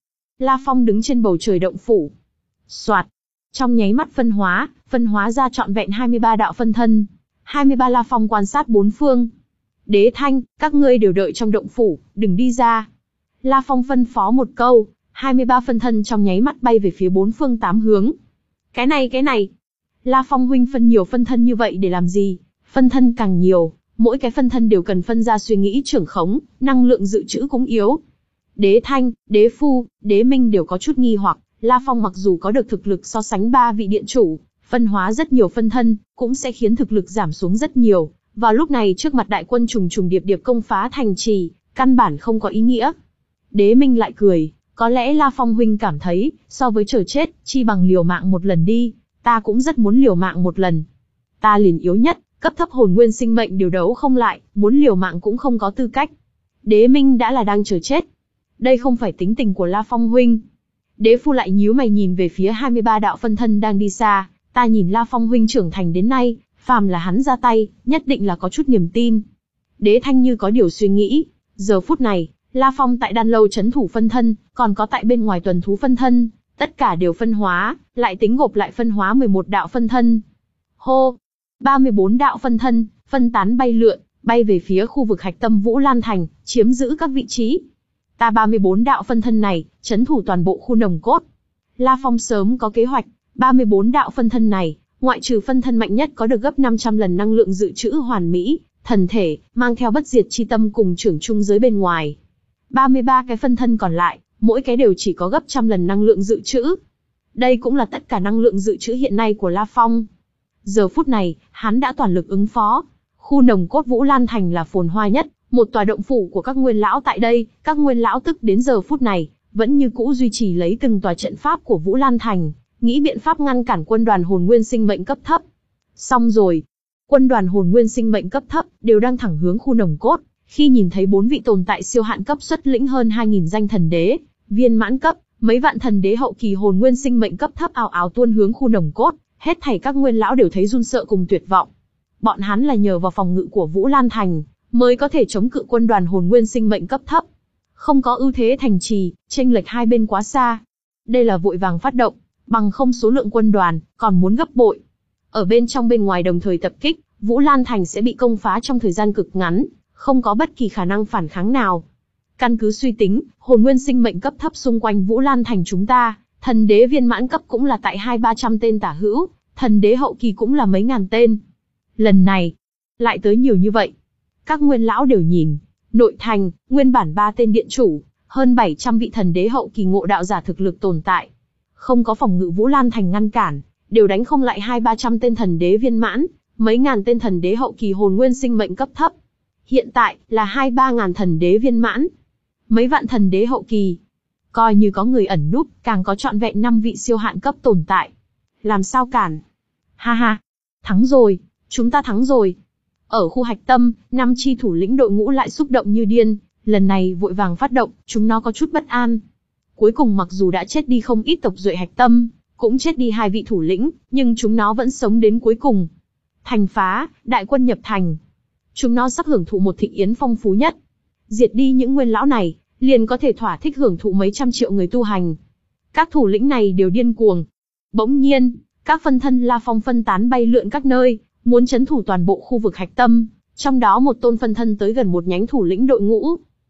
La Phong đứng trên bầu trời động phủ. Soạt, trong nháy mắt phân hóa, phân hóa ra trọn vẹn hai mươi ba đạo phân thân. hai mươi ba La Phong quan sát bốn phương. Đế Thanh, các ngươi đều đợi trong động phủ, đừng đi ra. La Phong phân phó một câu, hai mươi ba phân thân trong nháy mắt bay về phía bốn phương tám hướng. Cái này cái này. La Phong huynh phân nhiều phân thân như vậy để làm gì? Phân thân càng nhiều, mỗi cái phân thân đều cần phân ra suy nghĩ trưởng khống, năng lượng dự trữ cũng yếu. Đế Thanh, Đế Phu, Đế Minh đều có chút nghi hoặc, La Phong mặc dù có được thực lực so sánh ba vị điện chủ, phân hóa rất nhiều phân thân, cũng sẽ khiến thực lực giảm xuống rất nhiều. Vào lúc này trước mặt đại quân trùng trùng điệp điệp công phá thành trì, căn bản không có ý nghĩa. Đế Minh lại cười, có lẽ La Phong huynh cảm thấy, so với chờ chết, chi bằng liều mạng một lần đi, ta cũng rất muốn liều mạng một lần. Ta liền yếu nhất, cấp thấp hồn nguyên sinh mệnh điều đấu không lại, muốn liều mạng cũng không có tư cách. Đế Minh đã là đang chờ chết. Đây không phải tính tình của La Phong huynh. Đế Phu lại nhíu mày nhìn về phía hai mươi ba đạo phân thân đang đi xa, ta nhìn La Phong huynh trưởng thành đến nay, phàm là hắn ra tay, nhất định là có chút niềm tin. Đế Thanh như có điều suy nghĩ, giờ phút này, La Phong tại đan lâu chấn thủ phân thân, còn có tại bên ngoài tuần thú phân thân, tất cả đều phân hóa, lại tính gộp lại phân hóa mười một đạo phân thân. Hô! ba mươi bốn đạo phân thân, phân tán bay lượn, bay về phía khu vực hạch tâm Vũ Lan Thành, chiếm giữ các vị trí. Ta ba mươi bốn đạo phân thân này, chấn thủ toàn bộ khu nồng cốt. La Phong sớm có kế hoạch, ba mươi bốn đạo phân thân này, ngoại trừ phân thân mạnh nhất có được gấp năm trăm lần năng lượng dự trữ hoàn mỹ, thần thể, mang theo bất diệt chi tâm cùng trưởng trung giới bên ngoài. ba mươi ba cái phân thân còn lại, mỗi cái đều chỉ có gấp trăm lần năng lượng dự trữ. Đây cũng là tất cả năng lượng dự trữ hiện nay của La Phong. Giờ phút này, hắn đã toàn lực ứng phó. Khu nồng cốt Vũ Lan Thành là phồn hoa nhất, một tòa động phủ của các nguyên lão tại đây, các nguyên lão tức đến giờ phút này, vẫn như cũ duy trì lấy từng tòa trận pháp của Vũ Lan Thành, nghĩ biện pháp ngăn cản quân đoàn hồn nguyên sinh mệnh cấp thấp. Xong rồi, quân đoàn hồn nguyên sinh mệnh cấp thấp đều đang thẳng hướng khu nồng cốt, khi nhìn thấy bốn vị tồn tại siêu hạn cấp xuất lĩnh hơn hai nghìn danh thần đế, viên mãn cấp, mấy vạn thần đế hậu kỳ hồn nguyên sinh mệnh cấp thấp ào ào tuôn hướng khu nồng cốt, hết thảy các nguyên lão đều thấy run sợ cùng tuyệt vọng. Bọn hắn là nhờ vào phòng ngự của Vũ Lan Thành, mới có thể chống cự quân đoàn hồn nguyên sinh mệnh cấp thấp. Không có ưu thế thành trì, chênh lệch hai bên quá xa. Đây là vội vàng phát động, bằng không số lượng quân đoàn, còn muốn gấp bội. Ở bên trong bên ngoài đồng thời tập kích, Vũ Lan Thành sẽ bị công phá trong thời gian cực ngắn, không có bất kỳ khả năng phản kháng nào. Căn cứ suy tính, hồn nguyên sinh mệnh cấp thấp xung quanh Vũ Lan Thành chúng ta, thần đế viên mãn cấp cũng là tại hai ba trăm tên tả hữu, thần đế hậu kỳ cũng là mấy ngàn tên. Lần này, lại tới nhiều như vậy. Các nguyên lão đều nhìn, nội thành, nguyên bản ba tên điện chủ, hơn bảy trăm vị thần đế hậu kỳ ngộ đạo giả thực lực tồn tại. Không có phòng ngự Vũ Lan Thành ngăn cản, đều đánh không lại hai ba trăm tên thần đế viên mãn, mấy ngàn tên thần đế hậu kỳ hồn nguyên sinh mệnh cấp thấp. Hiện tại, là hai ba ngàn thần đế viên mãn. Mấy vạn thần đế hậu kỳ. Coi như có người ẩn núp, càng có trọn vẹn năm vị siêu hạn cấp tồn tại. Làm sao cản? Ha ha! Thắng rồi! Chúng ta thắng rồi! Ở khu hạch tâm, năm chi thủ lĩnh đội ngũ lại xúc động như điên, lần này vội vàng phát động, chúng nó có chút bất an. Cuối cùng mặc dù đã chết đi không ít tộc duệ hạch tâm, cũng chết đi hai vị thủ lĩnh, nhưng chúng nó vẫn sống đến cuối cùng. Thành phá, đại quân nhập thành. Chúng nó sắp hưởng thụ một thịnh yến phong phú nhất. Diệt đi những nguyên lão này, liền có thể thỏa thích hưởng thụ mấy trăm triệu người tu hành. Các thủ lĩnh này đều điên cuồng. Bỗng nhiên, các phân thân La Phong phân tán bay lượn các nơi, muốn chấn thủ toàn bộ khu vực hạch tâm, trong đó một tôn phân thân tới gần một nhánh thủ lĩnh đội ngũ.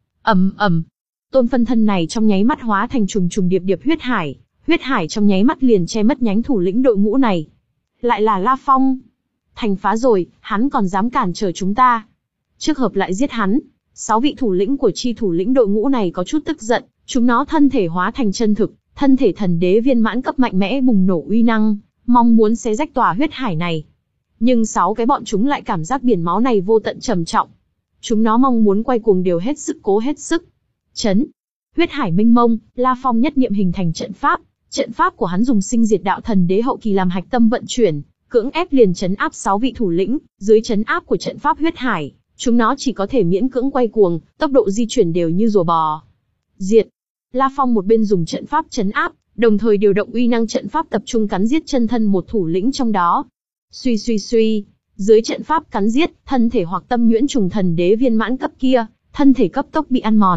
Ầm ầm, tôn phân thân này trong nháy mắt hóa thành trùng trùng điệp điệp huyết hải, huyết hải trong nháy mắt liền che mất nhánh thủ lĩnh đội ngũ này. Lại là La Phong. Thành phá rồi, hắn còn dám cản trở chúng ta. Trước hợp lại giết hắn. Sáu vị thủ lĩnh của chi thủ lĩnh đội ngũ này có chút tức giận, chúng nó thân thể hóa thành chân thực, thân thể thần đế viên mãn cấp mạnh mẽ bùng nổ uy năng, mong muốn xé rách tòa huyết hải này. Nhưng sáu cái bọn chúng lại cảm giác biển máu này vô tận trầm trọng. Chúng nó mong muốn quay cuồng đều hết sức cố hết sức. Chấn. Huyết hải mênh mông, La Phong nhất niệm hình thành trận pháp, trận pháp của hắn dùng sinh diệt đạo thần đế hậu kỳ làm hạch tâm vận chuyển, cưỡng ép liền chấn áp sáu vị thủ lĩnh, dưới chấn áp của trận pháp huyết hải, chúng nó chỉ có thể miễn cưỡng quay cuồng, tốc độ di chuyển đều như rùa bò. Diệt. La Phong một bên dùng trận pháp chấn áp, đồng thời điều động uy năng trận pháp tập trung cắn giết chân thân một thủ lĩnh trong đó. Suy suy suy, dưới trận pháp cắn giết, thân thể hoặc tâm nhuyễn trùng thần đế viên mãn cấp kia, thân thể cấp tốc bị ăn mòn,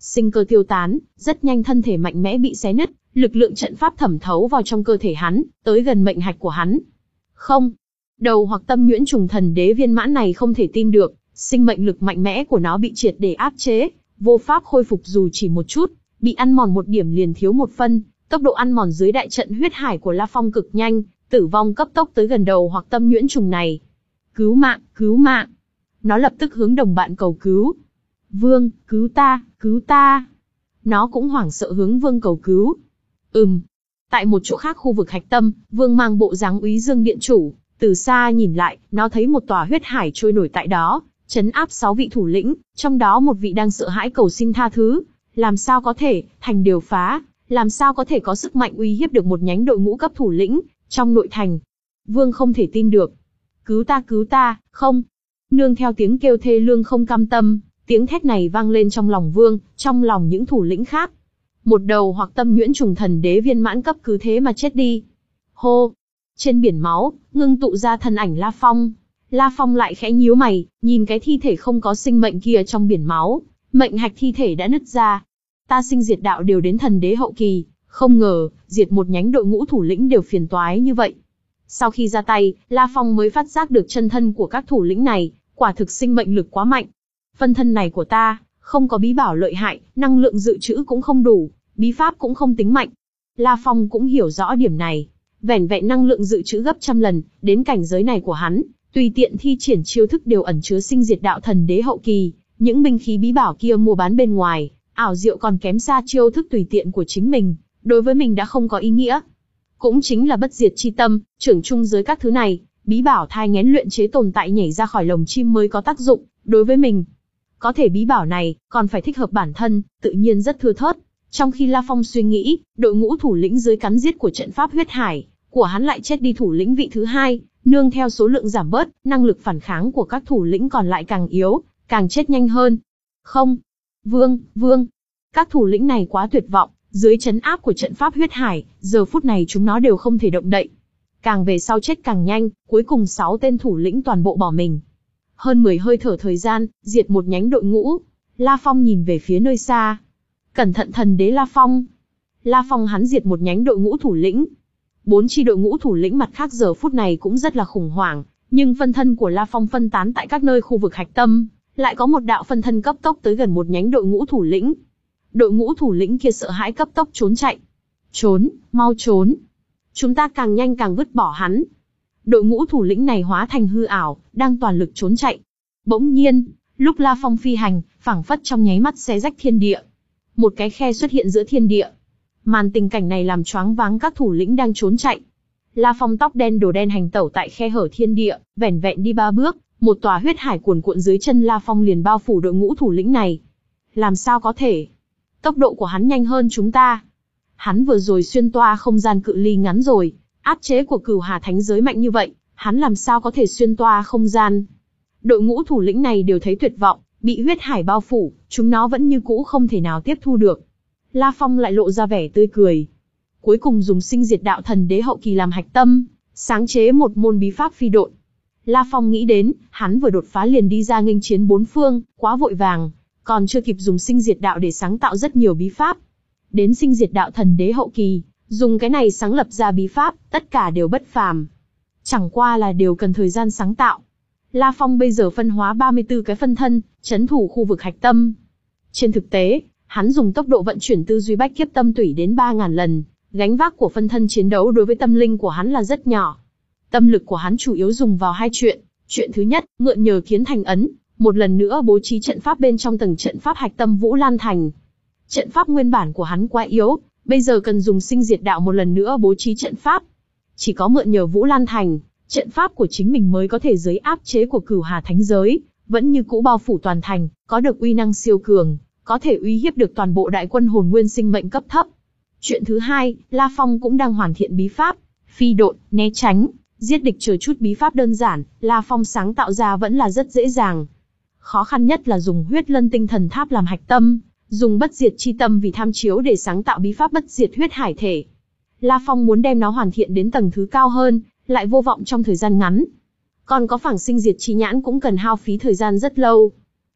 sinh cơ tiêu tán, rất nhanh thân thể mạnh mẽ bị xé nứt, lực lượng trận pháp thẩm thấu vào trong cơ thể hắn, tới gần mệnh hạch của hắn. Không, đầu hoặc tâm nhuyễn trùng thần đế viên mãn này không thể tin được, sinh mệnh lực mạnh mẽ của nó bị triệt để áp chế, vô pháp khôi phục dù chỉ một chút, bị ăn mòn một điểm liền thiếu một phân, tốc độ ăn mòn dưới đại trận huyết hải của La Phong cực nhanh, tử vong cấp tốc tới gần đầu hoặc tâm nhuyễn trùng này. Cứu mạng, cứu mạng! Nó lập tức hướng đồng bạn cầu cứu. Vương, cứu ta, cứu ta! Nó cũng hoảng sợ hướng Vương cầu cứu. Ừm. Tại một chỗ khác khu vực hạch tâm, Vương mang bộ dáng Úy Dương Điện Chủ, từ xa nhìn lại, nó thấy một tòa huyết hải trôi nổi tại đó, trấn áp sáu vị thủ lĩnh, trong đó một vị đang sợ hãi cầu xin tha thứ. Làm sao có thể, thành đều phá, làm sao có thể có sức mạnh uy hiếp được một nhánh đội ngũ cấp thủ lĩnh, trong nội thành. Vương không thể tin được. Cứu ta, cứu ta, không. Nương theo tiếng kêu thê lương không cam tâm, tiếng thét này vang lên trong lòng Vương, trong lòng những thủ lĩnh khác. Một đầu hoặc tâm nhuyễn trùng thần đế viên mãn cấp cứ thế mà chết đi. Hô! Trên biển máu, ngưng tụ ra thân ảnh La Phong. La Phong lại khẽ nhíu mày, nhìn cái thi thể không có sinh mệnh kia trong biển máu, mệnh hạch thi thể đã nứt ra. Ta sinh diệt đạo đều đến thần đế hậu kỳ, không ngờ, diệt một nhánh đội ngũ thủ lĩnh đều phiền toái như vậy. Sau khi ra tay, La Phong mới phát giác được chân thân của các thủ lĩnh này, quả thực sinh mệnh lực quá mạnh. Phân thân này của ta, không có bí bảo lợi hại, năng lượng dự trữ cũng không đủ, bí pháp cũng không tính mạnh. La Phong cũng hiểu rõ điểm này. Vẻn vẹn năng lượng dự trữ gấp trăm lần, đến cảnh giới này của hắn, tùy tiện thi triển chiêu thức đều ẩn chứa sinh diệt đạo thần đế hậu kỳ, những binh khí bí bảo kia mua bán bên ngoài, ảo diệu còn kém xa chiêu thức tùy tiện của chính mình, đối với mình đã không có ý nghĩa. Cũng chính là bất diệt chi tâm, trưởng chung giới các thứ này, bí bảo thai nghén luyện chế tồn tại nhảy ra khỏi lồng chim mới có tác dụng, đối với mình. Có thể bí bảo này, còn phải thích hợp bản thân, tự nhiên rất thưa thớt. Trong khi La Phong suy nghĩ, đội ngũ thủ lĩnh dưới cắn giết của trận pháp huyết hải, của hắn lại chết đi thủ lĩnh vị thứ hai, nương theo số lượng giảm bớt, năng lực phản kháng của các thủ lĩnh còn lại càng yếu, càng chết nhanh hơn. Không! Vương, Vương! Các thủ lĩnh này quá tuyệt vọng, dưới trấn áp của trận pháp huyết hải, giờ phút này chúng nó đều không thể động đậy. Càng về sau chết càng nhanh, cuối cùng sáu tên thủ lĩnh toàn bộ bỏ mình. Hơn mười hơi thở thời gian, diệt một nhánh đội ngũ. La Phong nhìn về phía nơi xa. Cẩn thận thần đế La Phong! La Phong hắn diệt một nhánh đội ngũ thủ lĩnh. Bốn chi đội ngũ thủ lĩnh mặt khác giờ phút này cũng rất là khủng hoảng, nhưng phân thân của La Phong phân tán tại các nơi khu vực hạch tâm, lại có một đạo phân thân cấp tốc tới gần một nhánh đội ngũ thủ lĩnh. Đội ngũ thủ lĩnh kia sợ hãi cấp tốc trốn chạy. Trốn, mau trốn. Chúng ta càng nhanh càng vứt bỏ hắn. Đội ngũ thủ lĩnh này hóa thành hư ảo, đang toàn lực trốn chạy. Bỗng nhiên, lúc La Phong phi hành, phảng phất trong nháy mắt xé rách thiên địa. Một cái khe xuất hiện giữa thiên địa. Màn tình cảnh này làm choáng váng các thủ lĩnh đang trốn chạy. La Phong tóc đen đồ đen hành tẩu tại khe hở thiên địa, vẻn vẹn đi ba bước, một tòa huyết hải cuồn cuộn dưới chân La Phong liền bao phủ đội ngũ thủ lĩnh này. Làm sao có thể? Tốc độ của hắn nhanh hơn chúng ta. Hắn vừa rồi xuyên toa không gian cự ly ngắn rồi, áp chế của Cửu Hà Thánh giới mạnh như vậy, hắn làm sao có thể xuyên toa không gian? Đội ngũ thủ lĩnh này đều thấy tuyệt vọng, bị huyết hải bao phủ, chúng nó vẫn như cũ không thể nào tiếp thu được. La Phong lại lộ ra vẻ tươi cười. Cuối cùng dùng sinh diệt đạo thần đế hậu kỳ làm hạch tâm, sáng chế một môn bí pháp phi độn. La Phong nghĩ đến, hắn vừa đột phá liền đi ra nghênh chiến bốn phương, quá vội vàng, còn chưa kịp dùng sinh diệt đạo để sáng tạo rất nhiều bí pháp. Đến sinh diệt đạo thần đế hậu kỳ, dùng cái này sáng lập ra bí pháp, tất cả đều bất phàm. Chẳng qua là đều cần thời gian sáng tạo. La Phong bây giờ phân hóa ba mươi tư cái phân thân, trấn thủ khu vực hạch tâm. Trên thực tế, hắn dùng tốc độ vận chuyển tư duy bách kiếp tâm tủy đến ba nghìn lần, gánh vác của phân thân chiến đấu đối với tâm linh của hắn là rất nhỏ. Tâm lực của hắn chủ yếu dùng vào hai chuyện. Chuyện thứ nhất, mượn nhờ Kiến Thành ấn, một lần nữa bố trí trận pháp bên trong tầng trận pháp hạch tâm Vũ Lan Thành. Trận pháp nguyên bản của hắn quá yếu, bây giờ cần dùng sinh diệt đạo một lần nữa bố trí trận pháp. Chỉ có mượn nhờ Vũ Lan Thành, trận pháp của chính mình mới có thể dưới áp chế của Cửu Hà Thánh giới, vẫn như cũ bao phủ toàn thành, có được uy năng siêu cường, có thể uy hiếp được toàn bộ đại quân hồn nguyên sinh mệnh cấp thấp. Chuyện thứ hai, La Phong cũng đang hoàn thiện bí pháp, phi độn, né tránh, giết địch chờ chút bí pháp đơn giản, La Phong sáng tạo ra vẫn là rất dễ dàng. Khó khăn nhất là dùng huyết lân tinh thần tháp làm hạch tâm, dùng bất diệt chi tâm vì tham chiếu để sáng tạo bí pháp bất diệt huyết hải thể. La Phong muốn đem nó hoàn thiện đến tầng thứ cao hơn, lại vô vọng trong thời gian ngắn. Còn có phảng sinh diệt chi nhãn cũng cần hao phí thời gian rất lâu.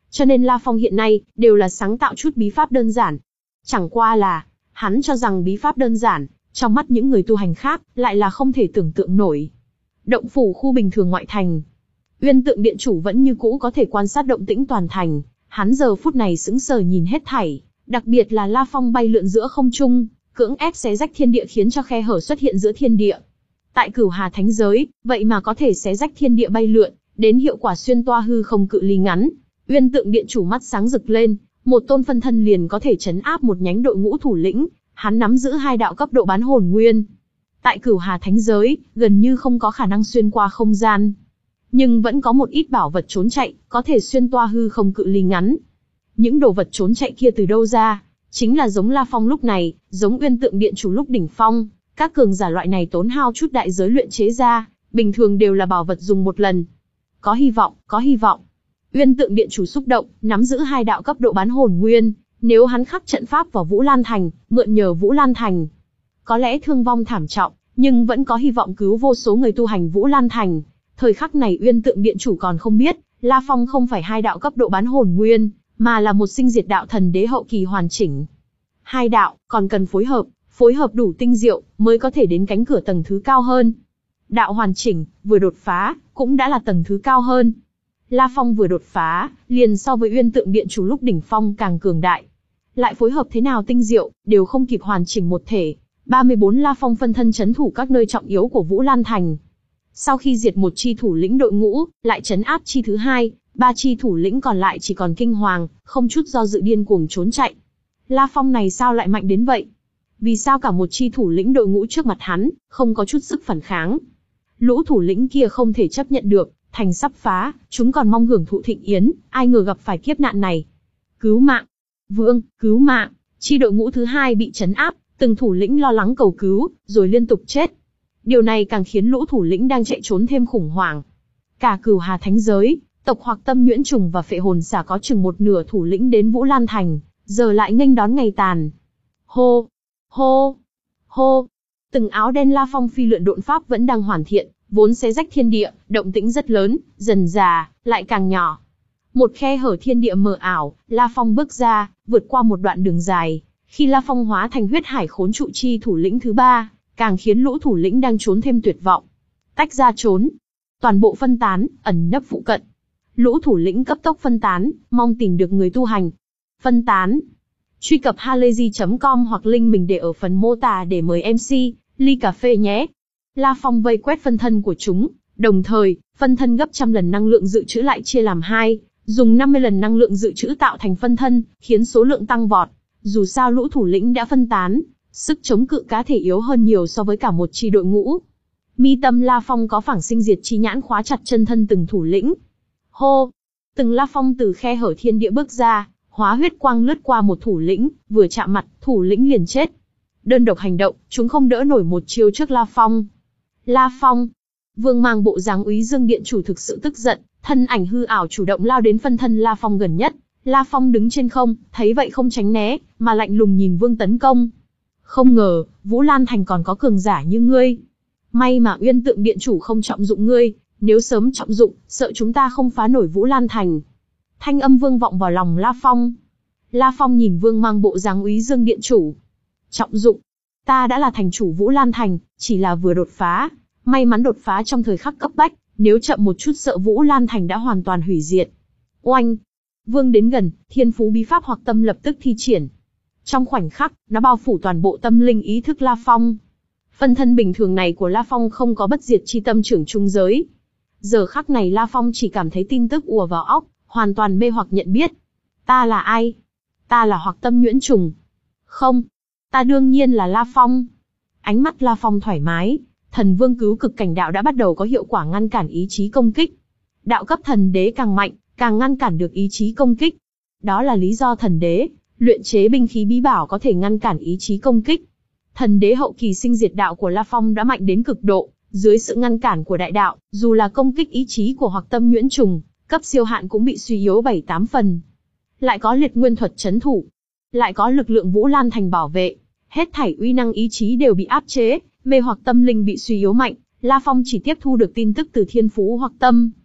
Cho nên La Phong hiện nay, đều là sáng tạo chút bí pháp đơn giản. Chẳng qua là, hắn cho rằng bí pháp đơn giản, trong mắt những người tu hành khác, lại là không thể tưởng tượng nổi. Động phủ khu bình thường ngoại thành. Uyên Tượng Điện Chủ vẫn như cũ có thể quan sát động tĩnh toàn thành, hắn giờ phút này sững sờ nhìn hết thảy, đặc biệt là La Phong bay lượn giữa không trung, cưỡng ép xé rách thiên địa khiến cho khe hở xuất hiện giữa thiên địa. Tại Cửu Hà Thánh giới, vậy mà có thể xé rách thiên địa bay lượn, đến hiệu quả xuyên toa hư không cự ly ngắn. Uyên Tượng Điện Chủ mắt sáng rực lên, một tôn phân thân liền có thể trấn áp một nhánh đội ngũ thủ lĩnh, hắn nắm giữ hai đạo cấp độ bán hồn nguyên. Tại Cửu Hà Thánh giới, gần như không có khả năng xuyên qua không gian. Nhưng vẫn có một ít bảo vật trốn chạy, có thể xuyên toa hư không cự ly ngắn. Những đồ vật trốn chạy kia từ đâu ra? Chính là giống La Phong lúc này, giống Uyên Tượng Điện Chủ lúc đỉnh phong, các cường giả loại này tốn hao chút đại giới luyện chế ra, bình thường đều là bảo vật dùng một lần. Có hy vọng, có hy vọng. Uyên Tượng Điện Chủ xúc động, nắm giữ hai đạo cấp độ bán hồn nguyên, nếu hắn khắc trận pháp vào Vũ Lan Thành, mượn nhờ Vũ Lan Thành, có lẽ thương vong thảm trọng, nhưng vẫn có hy vọng cứu vô số người tu hành Vũ Lan Thành. Thời khắc này Uyên Tượng Điện Chủ còn không biết, La Phong không phải hai đạo cấp độ bán hồn nguyên, mà là một sinh diệt đạo thần đế hậu kỳ hoàn chỉnh. Hai đạo, còn cần phối hợp, phối hợp đủ tinh diệu, mới có thể đến cánh cửa tầng thứ cao hơn. Đạo hoàn chỉnh, vừa đột phá, cũng đã là tầng thứ cao hơn. La Phong vừa đột phá, liền so với Uyên Tượng Điện Chủ lúc đỉnh phong càng cường đại. Lại phối hợp thế nào tinh diệu, đều không kịp hoàn chỉnh một thể. ba mươi bốn La Phong phân thân chấn thủ các nơi trọng yếu của Vũ Lan Thành. Sau khi diệt một chi thủ lĩnh đội ngũ, lại chấn áp chi thứ hai, ba chi thủ lĩnh còn lại chỉ còn kinh hoàng, không chút do dự điên cuồng trốn chạy. La Phong này sao lại mạnh đến vậy? Vì sao cả một chi thủ lĩnh đội ngũ trước mặt hắn, không có chút sức phản kháng? Lũ thủ lĩnh kia không thể chấp nhận được, thành sắp phá, chúng còn mong hưởng thụ thịnh yến, ai ngờ gặp phải kiếp nạn này. Cứu mạng! Vương, cứu mạng! Chi đội ngũ thứ hai bị chấn áp, từng thủ lĩnh lo lắng cầu cứu, rồi liên tục chết. Điều này càng khiến lũ thủ lĩnh đang chạy trốn thêm khủng hoảng. Cả Cửu Hà Thánh giới, tộc Hoặc Tâm Nhuyễn Trùng và Phệ Hồn Xà có chừng một nửa thủ lĩnh đến Vũ Lan Thành, giờ lại nghênh đón ngày tàn. Hô! Hô! Hô! Từng áo đen La Phong phi lượn độn pháp vẫn đang hoàn thiện, vốn xé rách thiên địa, động tĩnh rất lớn, dần dà, lại càng nhỏ. Một khe hở thiên địa mờ ảo, La Phong bước ra, vượt qua một đoạn đường dài. Khi La Phong hóa thành huyết hải khốn trụ chi thủ lĩnh thứ ba, càng khiến lũ thủ lĩnh đang trốn thêm tuyệt vọng. Tách ra trốn. Toàn bộ phân tán, ẩn nấp phụ cận. Lũ thủ lĩnh cấp tốc phân tán, mong tìm được người tu hành. Phân tán. Truy cập halayzi chấm com hoặc link mình để ở phần mô tả để mời em xê, ly cà phê nhé. La Phong vây quét phân thân của chúng, đồng thời, phân thân gấp trăm lần năng lượng dự trữ lại chia làm hai, dùng năm mươi lần năng lượng dự trữ tạo thành phân thân, khiến số lượng tăng vọt. Dù sao lũ thủ lĩnh đã phân tán, sức chống cự cá thể yếu hơn nhiều so với cả một chi đội ngũ. Mi tâm La Phong có phảng sinh diệt chi nhãn khóa chặt chân thân từng thủ lĩnh. Hô! Từng La Phong từ khe hở thiên địa bước ra, hóa huyết quang lướt qua một thủ lĩnh, vừa chạm mặt, thủ lĩnh liền chết. Đơn độc hành động, chúng không đỡ nổi một chiêu trước La Phong. La Phong! Vương mang bộ dáng Úy Dương Điện Chủ thực sự tức giận, thân ảnh hư ảo chủ động lao đến phân thân La Phong gần nhất. La Phong đứng trên không, thấy vậy không tránh né, mà lạnh lùng nhìn Vương tấn công. Không ngờ, Vũ Lan Thành còn có cường giả như ngươi. May mà Uyên Tượng Điện Chủ không trọng dụng ngươi, nếu sớm trọng dụng, sợ chúng ta không phá nổi Vũ Lan Thành. Thanh âm Vương vọng vào lòng La Phong. La Phong nhìn Vương mang bộ dáng Úy Dương Điện Chủ. Trọng dụng. Ta đã là thành chủ Vũ Lan Thành, chỉ là vừa đột phá. May mắn đột phá trong thời khắc cấp bách, nếu chậm một chút sợ Vũ Lan Thành đã hoàn toàn hủy diệt. Oanh! Vương đến gần, thiên phú bí pháp Hoặc Tâm lập tức thi triển. Trong khoảnh khắc, nó bao phủ toàn bộ tâm linh ý thức La Phong. Phân thân bình thường này của La Phong không có bất diệt chi tâm trưởng trung giới. Giờ khắc này La Phong chỉ cảm thấy tin tức ùa vào óc, hoàn toàn mê hoặc nhận biết. Ta là ai? Ta là Hoặc Tâm Nhuyễn Trùng. Không, ta đương nhiên là La Phong. Ánh mắt La Phong thoải mái, thần vương cứu cực cảnh đạo đã bắt đầu có hiệu quả ngăn cản ý chí công kích. Đạo cấp thần đế càng mạnh, càng ngăn cản được ý chí công kích. Đó là lý do thần đế luyện chế binh khí bí bảo có thể ngăn cản ý chí công kích. Thần đế hậu kỳ sinh diệt đạo của La Phong đã mạnh đến cực độ, dưới sự ngăn cản của đại đạo, dù là công kích ý chí của Hoặc Tâm Nhuyễn Trùng, cấp siêu hạn cũng bị suy yếu bảy tám phần. Lại có liệt nguyên thuật chấn thủ, lại có lực lượng Vũ Lan Thành bảo vệ, hết thảy uy năng ý chí đều bị áp chế, mê hoặc tâm linh bị suy yếu mạnh, La Phong chỉ tiếp thu được tin tức từ thiên phú Hoặc Tâm.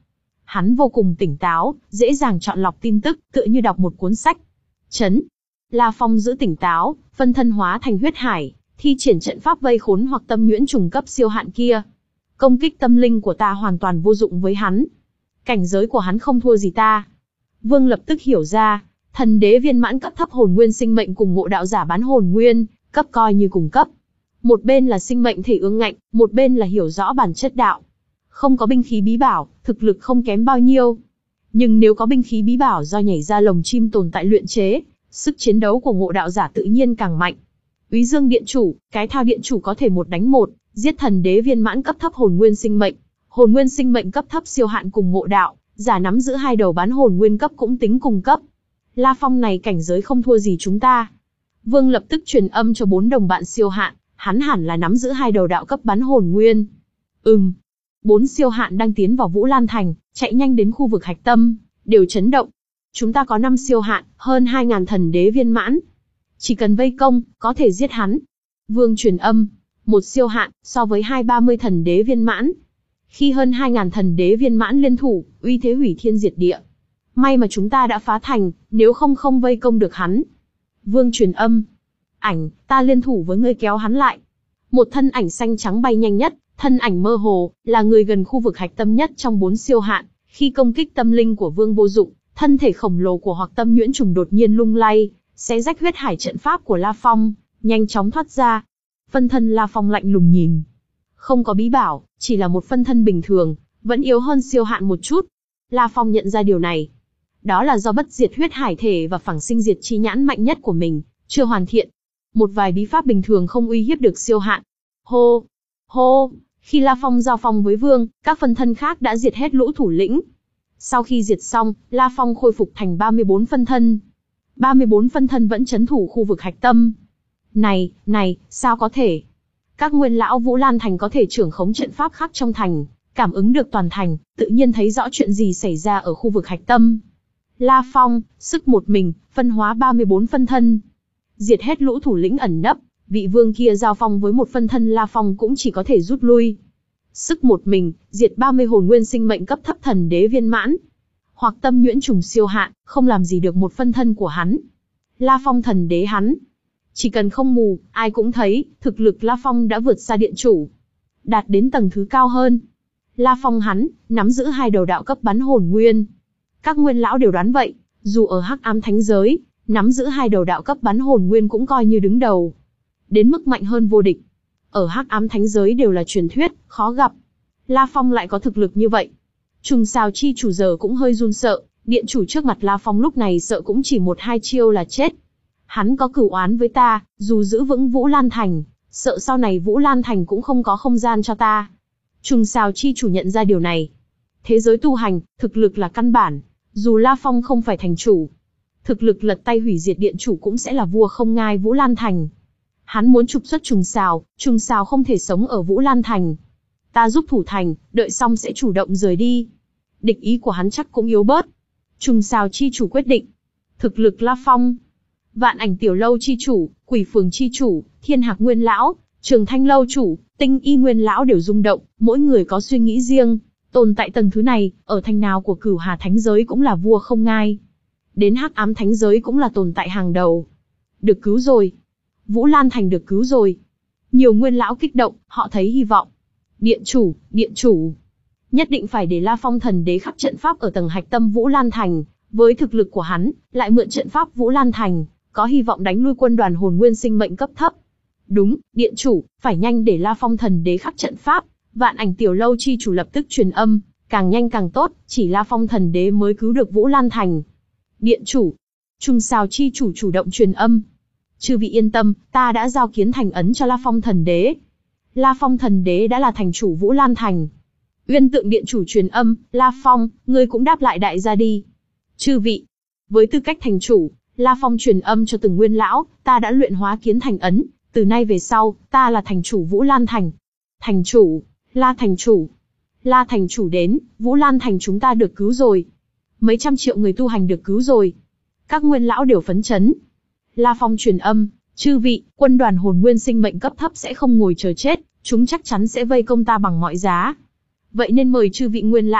Hắn vô cùng tỉnh táo, dễ dàng chọn lọc tin tức, tựa như đọc một cuốn sách. Chấn. La Phong giữ tỉnh táo, phân thân hóa thành huyết hải, thi triển trận pháp vây khốn hoặc tâm nhuyễn trùng cấp siêu hạn kia. Công kích tâm linh của ta hoàn toàn vô dụng với hắn. Cảnh giới của hắn không thua gì ta. Vương lập tức hiểu ra, thần đế viên mãn cấp thấp hồn nguyên sinh mệnh cùng ngộ đạo giả bán hồn nguyên, cấp coi như cùng cấp. Một bên là sinh mệnh thể ương ngạnh, một bên là hiểu rõ bản chất đạo. Không có binh khí bí bảo, thực lực không kém bao nhiêu. Nhưng nếu có binh khí bí bảo do nhảy ra lồng chim tồn tại luyện chế, sức chiến đấu của ngộ đạo giả tự nhiên càng mạnh. Úy Dương Điện Chủ, cái thao điện chủ có thể một đánh một, giết thần đế viên mãn cấp thấp hồn nguyên sinh mệnh, hồn nguyên sinh mệnh cấp thấp siêu hạn cùng ngộ đạo, giả nắm giữ hai đầu bán hồn nguyên cấp cũng tính cùng cấp. La Phong này cảnh giới không thua gì chúng ta. Vương lập tức truyền âm cho bốn đồng bạn siêu hạn, hắn hẳn là nắm giữ hai đầu đạo cấp bán hồn nguyên. Ừm. Bốn siêu hạn đang tiến vào Vũ Lan Thành, chạy nhanh đến khu vực hạch tâm, đều chấn động. Chúng ta có năm siêu hạn, hơn hai ngàn thần đế viên mãn. Chỉ cần vây công, có thể giết hắn. Vương truyền âm, một siêu hạn, so với hai ba mươi thần đế viên mãn. Khi hơn hai ngàn thần đế viên mãn liên thủ, uy thế hủy thiên diệt địa. May mà chúng ta đã phá thành, nếu không không vây công được hắn. Vương truyền âm, ảnh, ta liên thủ với ngươi kéo hắn lại. Một thân ảnh xanh trắng bay nhanh nhất, thân ảnh mơ hồ, là người gần khu vực hạch tâm nhất trong bốn siêu hạn. Khi công kích tâm linh của Vương vô dụng, thân thể khổng lồ của hoặc tâm nhuyễn trùng đột nhiên lung lay, xé rách huyết hải trận pháp của La Phong, nhanh chóng thoát ra. Phân thân La Phong lạnh lùng nhìn. Không có bí bảo, chỉ là một phân thân bình thường, vẫn yếu hơn siêu hạn một chút. La Phong nhận ra điều này. Đó là do bất diệt huyết hải thể và phẳng sinh diệt chi nhãn mạnh nhất của mình, chưa hoàn thiện. Một vài bí pháp bình thường không uy hiếp được siêu hạn. Hô! Hô! Khi La Phong giao phong với Vương, các phân thân khác đã diệt hết lũ thủ lĩnh. Sau khi diệt xong, La Phong khôi phục thành ba mươi bốn phân thân. ba mươi bốn phân thân vẫn trấn thủ khu vực hạch tâm. Này, này, sao có thể? Các nguyên lão Vũ Lan Thành có thể trưởng khống trận pháp khác trong thành, cảm ứng được toàn thành, tự nhiên thấy rõ chuyện gì xảy ra ở khu vực hạch tâm. La Phong, sức một mình, phân hóa ba mươi bốn phân thân. Diệt hết lũ thủ lĩnh ẩn nấp, vị vương kia giao phong với một phân thân La Phong cũng chỉ có thể rút lui. Sức một mình, diệt ba mươi hồn nguyên sinh mệnh cấp thấp thần đế viên mãn. Hoặc tâm nhuyễn trùng siêu hạn, không làm gì được một phân thân của hắn. La Phong thần đế hắn. Chỉ cần không mù, ai cũng thấy, thực lực La Phong đã vượt xa điện chủ. Đạt đến tầng thứ cao hơn. La Phong hắn, nắm giữ hai đầu đạo cấp bắn hồn nguyên. Các nguyên lão đều đoán vậy, dù ở Hắc Ám Thánh Giới, nắm giữ hai đầu đạo cấp bắn hồn nguyên cũng coi như đứng đầu. Đến mức mạnh hơn vô địch. Ở Hắc Ám Thánh Giới đều là truyền thuyết, khó gặp. La Phong lại có thực lực như vậy. Trùng Sào chi chủ giờ cũng hơi run sợ, điện chủ trước mặt La Phong lúc này sợ cũng chỉ một hai chiêu là chết. Hắn có cửu oán với ta, dù giữ vững Vũ Lan Thành, sợ sau này Vũ Lan Thành cũng không có không gian cho ta. Trùng Sào chi chủ nhận ra điều này. Thế giới tu hành, thực lực là căn bản, dù La Phong không phải thành chủ. Thực lực lật tay hủy diệt điện chủ cũng sẽ là vua không ngai Vũ Lan Thành. Hắn muốn trục xuất Trùng Sào, Trùng Sào không thể sống ở Vũ Lan Thành. Ta giúp thủ thành, đợi xong sẽ chủ động rời đi. Địch ý của hắn chắc cũng yếu bớt. Trùng Sào chi chủ quyết định. Thực lực La Phong. Vạn Ảnh Tiểu Lâu chi chủ, Quỷ Phường chi chủ, Thiên Hạc Nguyên lão, Trường Thanh Lâu chủ, Tinh Y Nguyên lão đều rung động, mỗi người có suy nghĩ riêng. Tồn tại tầng thứ này, ở thành nào của Cửu Hà Thánh Giới cũng là vua không ngai. Đến Hắc Ám Thánh Giới cũng là tồn tại hàng đầu. Được cứu rồi. Vũ Lan Thành được cứu rồi. Nhiều nguyên lão kích động, họ thấy hy vọng. Điện chủ, điện chủ. Nhất định phải để La Phong thần đế khắc trận pháp ở tầng hạch tâm Vũ Lan Thành. Với thực lực của hắn, lại mượn trận pháp Vũ Lan Thành, có hy vọng đánh lui quân đoàn hồn nguyên sinh mệnh cấp thấp. Đúng, điện chủ, phải nhanh để La Phong thần đế khắc trận pháp. Vạn Ảnh Tiểu Lâu chi chủ lập tức truyền âm, càng nhanh càng tốt, chỉ La Phong thần đế mới cứu được Vũ Lan Thành. Điện chủ, Trùng Sào chi chủ chủ động truyền âm. Chư vị yên tâm, ta đã giao kiến thành ấn cho La Phong thần đế. La Phong thần đế đã là thành chủ Vũ Lan Thành. Uyên Tượng điện chủ truyền âm, La Phong, ngươi cũng đáp lại đại gia đi. Chư vị, với tư cách thành chủ, La Phong truyền âm cho từng nguyên lão, ta đã luyện hóa kiến thành ấn, từ nay về sau, ta là thành chủ Vũ Lan Thành. Thành chủ, La thành chủ. La thành chủ đến, Vũ Lan Thành chúng ta được cứu rồi. Mấy trăm triệu người tu hành được cứu rồi. Các nguyên lão đều phấn chấn. La Phong truyền âm, chư vị, quân đoàn hồn nguyên sinh mệnh cấp thấp sẽ không ngồi chờ chết, chúng chắc chắn sẽ vây công ta bằng mọi giá. Vậy nên mời chư vị nguyên lão,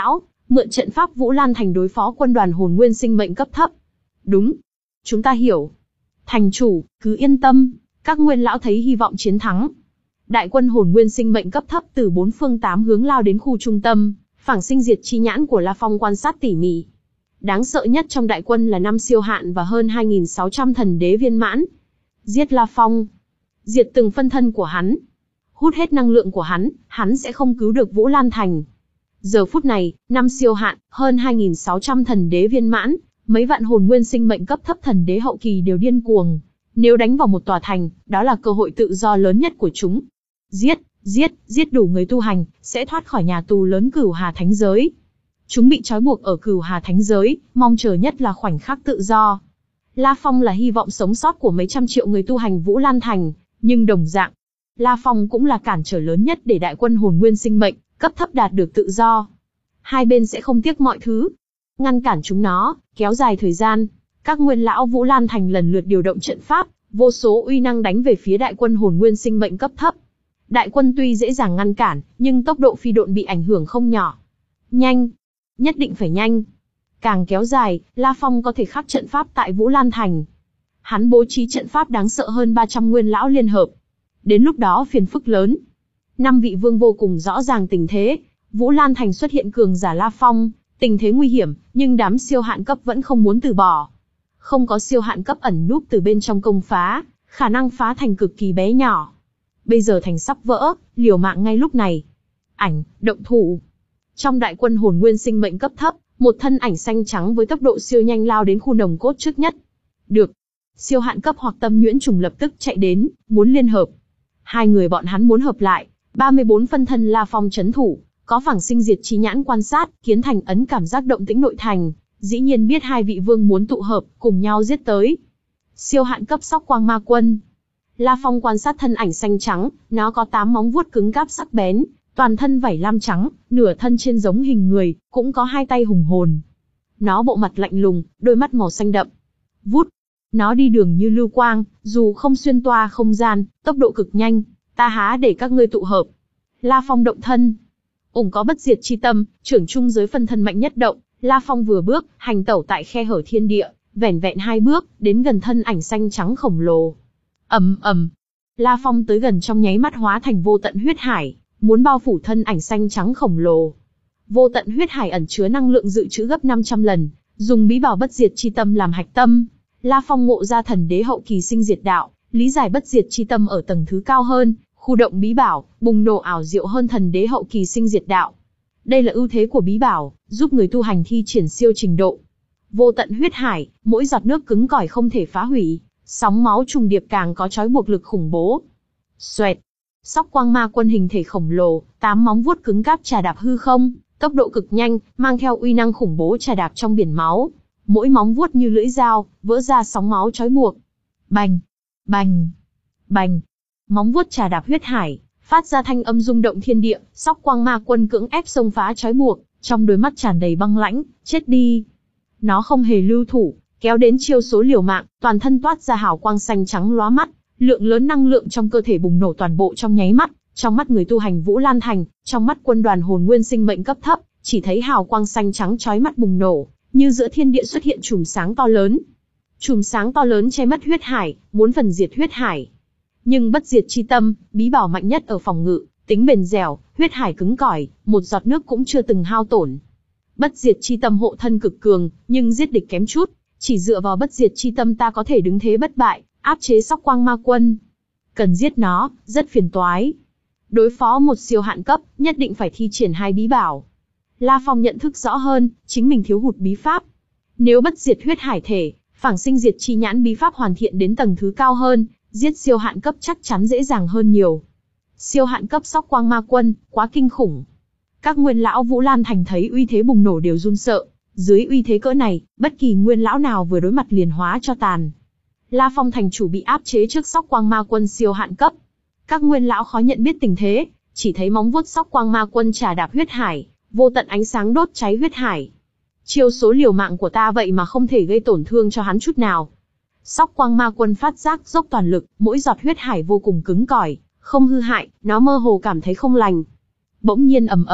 Mượn trận pháp Vũ Lan Thành đối phó quân đoàn hồn nguyên sinh mệnh cấp thấp. Đúng. Chúng ta hiểu. Thành chủ, cứ yên tâm, các nguyên lão thấy hy vọng chiến thắng. Đại quân hồn nguyên sinh mệnh cấp thấp từ bốn phương tám hướng lao đến khu trung tâm, phảng sinh diệt chi nhãn của La Phong quan sát tỉ mỉ. Đáng sợ nhất trong đại quân là năm siêu hạn và hơn hai nghìn sáu trăm thần đế viên mãn. Giết La Phong. Diệt từng phân thân của hắn. Hút hết năng lượng của hắn, hắn sẽ không cứu được Vũ Lan Thành. Giờ phút này, năm siêu hạn, hơn hai nghìn sáu trăm thần đế viên mãn, mấy vạn hồn nguyên sinh mệnh cấp thấp thần đế hậu kỳ đều điên cuồng. Nếu đánh vào một tòa thành, đó là cơ hội tự do lớn nhất của chúng. Giết, giết, giết đủ người tu hành, sẽ thoát khỏi nhà tù lớn Cửu Hà Thánh Giới. Chúng bị trói buộc ở Cửu Hà Thánh Giới, mong chờ nhất là khoảnh khắc tự do. La Phong là hy vọng sống sót của mấy trăm triệu người tu hành Vũ Lan Thành, nhưng đồng dạng, La Phong cũng là cản trở lớn nhất để đại quân hồn nguyên sinh mệnh cấp thấp đạt được tự do. Hai bên sẽ không tiếc mọi thứ, ngăn cản chúng nó, kéo dài thời gian. Các nguyên lão Vũ Lan Thành lần lượt điều động trận pháp, vô số uy năng đánh về phía đại quân hồn nguyên sinh mệnh cấp thấp. Đại quân tuy dễ dàng ngăn cản, nhưng tốc độ phi độn bị ảnh hưởng không nhỏ. Nhanh, nhất định phải nhanh. Càng kéo dài, La Phong có thể khắc trận pháp tại Vũ Lan Thành. Hắn bố trí trận pháp đáng sợ hơn ba trăm nguyên lão liên hợp. Đến lúc đó phiền phức lớn. Năm vị vương vô cùng rõ ràng tình thế. Vũ Lan Thành xuất hiện cường giả La Phong, tình thế nguy hiểm, nhưng đám siêu hạn cấp vẫn không muốn từ bỏ. Không có siêu hạn cấp ẩn núp từ bên trong công phá, khả năng phá thành cực kỳ bé nhỏ. Bây giờ thành sắp vỡ, liều mạng ngay lúc này. Ảnh, động thủ. Trong đại quân hồn nguyên sinh mệnh cấp thấp, một thân ảnh xanh trắng với tốc độ siêu nhanh lao đến khu nồng cốt trước nhất. Được. Siêu hạn cấp hoặc Tâm Nhuyễn Trùng lập tức chạy đến, muốn liên hợp. Hai người bọn hắn muốn hợp lại, ba mươi bốn phân thân La Phong chấn thủ, có phảng sinh diệt chi nhãn quan sát, Kiến Thành ấn cảm giác động tĩnh nội thành, dĩ nhiên biết hai vị vương muốn tụ hợp, cùng nhau giết tới. Siêu hạn cấp Sóc Quang Ma Quân. La Phong quan sát thân ảnh xanh trắng, nó có tám móng vuốt cứng cáp sắc bén, toàn thân vảy lam trắng, nửa thân trên giống hình người, cũng có hai tay hùng hồn. Nó bộ mặt lạnh lùng, đôi mắt màu xanh đậm. Vút. Nó đi đường như lưu quang, dù không xuyên toa không gian, tốc độ cực nhanh, ta há để các ngươi tụ hợp. La Phong động thân. Ủng có bất diệt chi tâm, trưởng trung giới phân thân mạnh nhất động, La Phong vừa bước, hành tẩu tại khe hở thiên địa, vẻn vẹn hai bước, đến gần thân ảnh xanh trắng khổng lồ. Ầm ầm. La Phong tới gần trong nháy mắt hóa thành vô tận huyết hải, muốn bao phủ thân ảnh xanh trắng khổng lồ. Vô tận huyết hải ẩn chứa năng lượng dự trữ gấp năm trăm lần, dùng bí bảo bất diệt chi tâm làm hạch tâm. La Phong ngộ ra thần đế hậu kỳ sinh diệt đạo, lý giải bất diệt chi tâm ở tầng thứ cao hơn, khu động bí bảo, bùng nổ ảo diệu hơn thần đế hậu kỳ sinh diệt đạo. Đây là ưu thế của bí bảo, giúp người tu hành thi triển siêu trình độ. Vô tận huyết hải, mỗi giọt nước cứng cỏi không thể phá hủy, sóng máu trùng điệp càng có trói buộc lực khủng bố. Xoẹt. Sóc Quang Ma Quân hình thể khổng lồ, tám móng vuốt cứng cáp chà đạp hư không, tốc độ cực nhanh, mang theo uy năng khủng bố chà đạp trong biển máu. Mỗi móng vuốt như lưỡi dao, vỡ ra sóng máu trói buộc. Bành, bành, bành. Móng vuốt chà đạp huyết hải, phát ra thanh âm rung động thiên địa. Sóc Quang Ma Quân cưỡng ép xông phá trói buộc, trong đôi mắt tràn đầy băng lãnh. Chết đi. Nó không hề lưu thủ, kéo đến chiêu số liều mạng, toàn thân toát ra hào quang xanh trắng lóa mắt, lượng lớn năng lượng trong cơ thể bùng nổ toàn bộ trong nháy mắt. Trong mắt người tu hành Vũ Lan Thành, trong mắt quân đoàn hồn nguyên sinh mệnh cấp thấp, chỉ thấy hào quang xanh trắng chói mắt bùng nổ, như giữa thiên địa xuất hiện chùm sáng to lớn. Chùm sáng to lớn che mất huyết hải, muốn phần diệt huyết hải. Nhưng bất diệt chi tâm, bí bảo mạnh nhất ở phòng ngự, tính bền dẻo, huyết hải cứng cỏi, một giọt nước cũng chưa từng hao tổn. Bất diệt chi tâm hộ thân cực cường, nhưng giết địch kém chút, chỉ dựa vào bất diệt chi tâm ta có thể đứng thế bất bại, áp chế Sóc Quang Ma Quân. Cần giết nó, rất phiền toái. Đối phó một siêu hạn cấp, nhất định phải thi triển hai bí bảo. La Phong nhận thức rõ hơn, chính mình thiếu hụt bí pháp. Nếu bất diệt huyết hải thể, phảng sinh diệt chi nhãn bí pháp hoàn thiện đến tầng thứ cao hơn, giết siêu hạn cấp chắc chắn dễ dàng hơn nhiều. Siêu hạn cấp Sóc Quang Ma Quân, quá kinh khủng. Các nguyên lão Vũ Lan Thành thấy uy thế bùng nổ đều run sợ. Dưới uy thế cỡ này, bất kỳ nguyên lão nào vừa đối mặt liền hóa cho tàn. La Phong thành chủ bị áp chế trước Sóc Quang Ma Quân siêu hạn cấp. Các nguyên lão khó nhận biết tình thế, chỉ thấy móng vuốt Sóc Quang Ma Quân chà đạp huyết hải, vô tận ánh sáng đốt cháy huyết hải. Chiêu số liều mạng của ta vậy mà không thể gây tổn thương cho hắn chút nào. Sóc Quang Ma Quân phát giác dốc toàn lực, mỗi giọt huyết hải vô cùng cứng cỏi, không hư hại, nó mơ hồ cảm thấy không lành. Bỗng nhiên ầm ầm,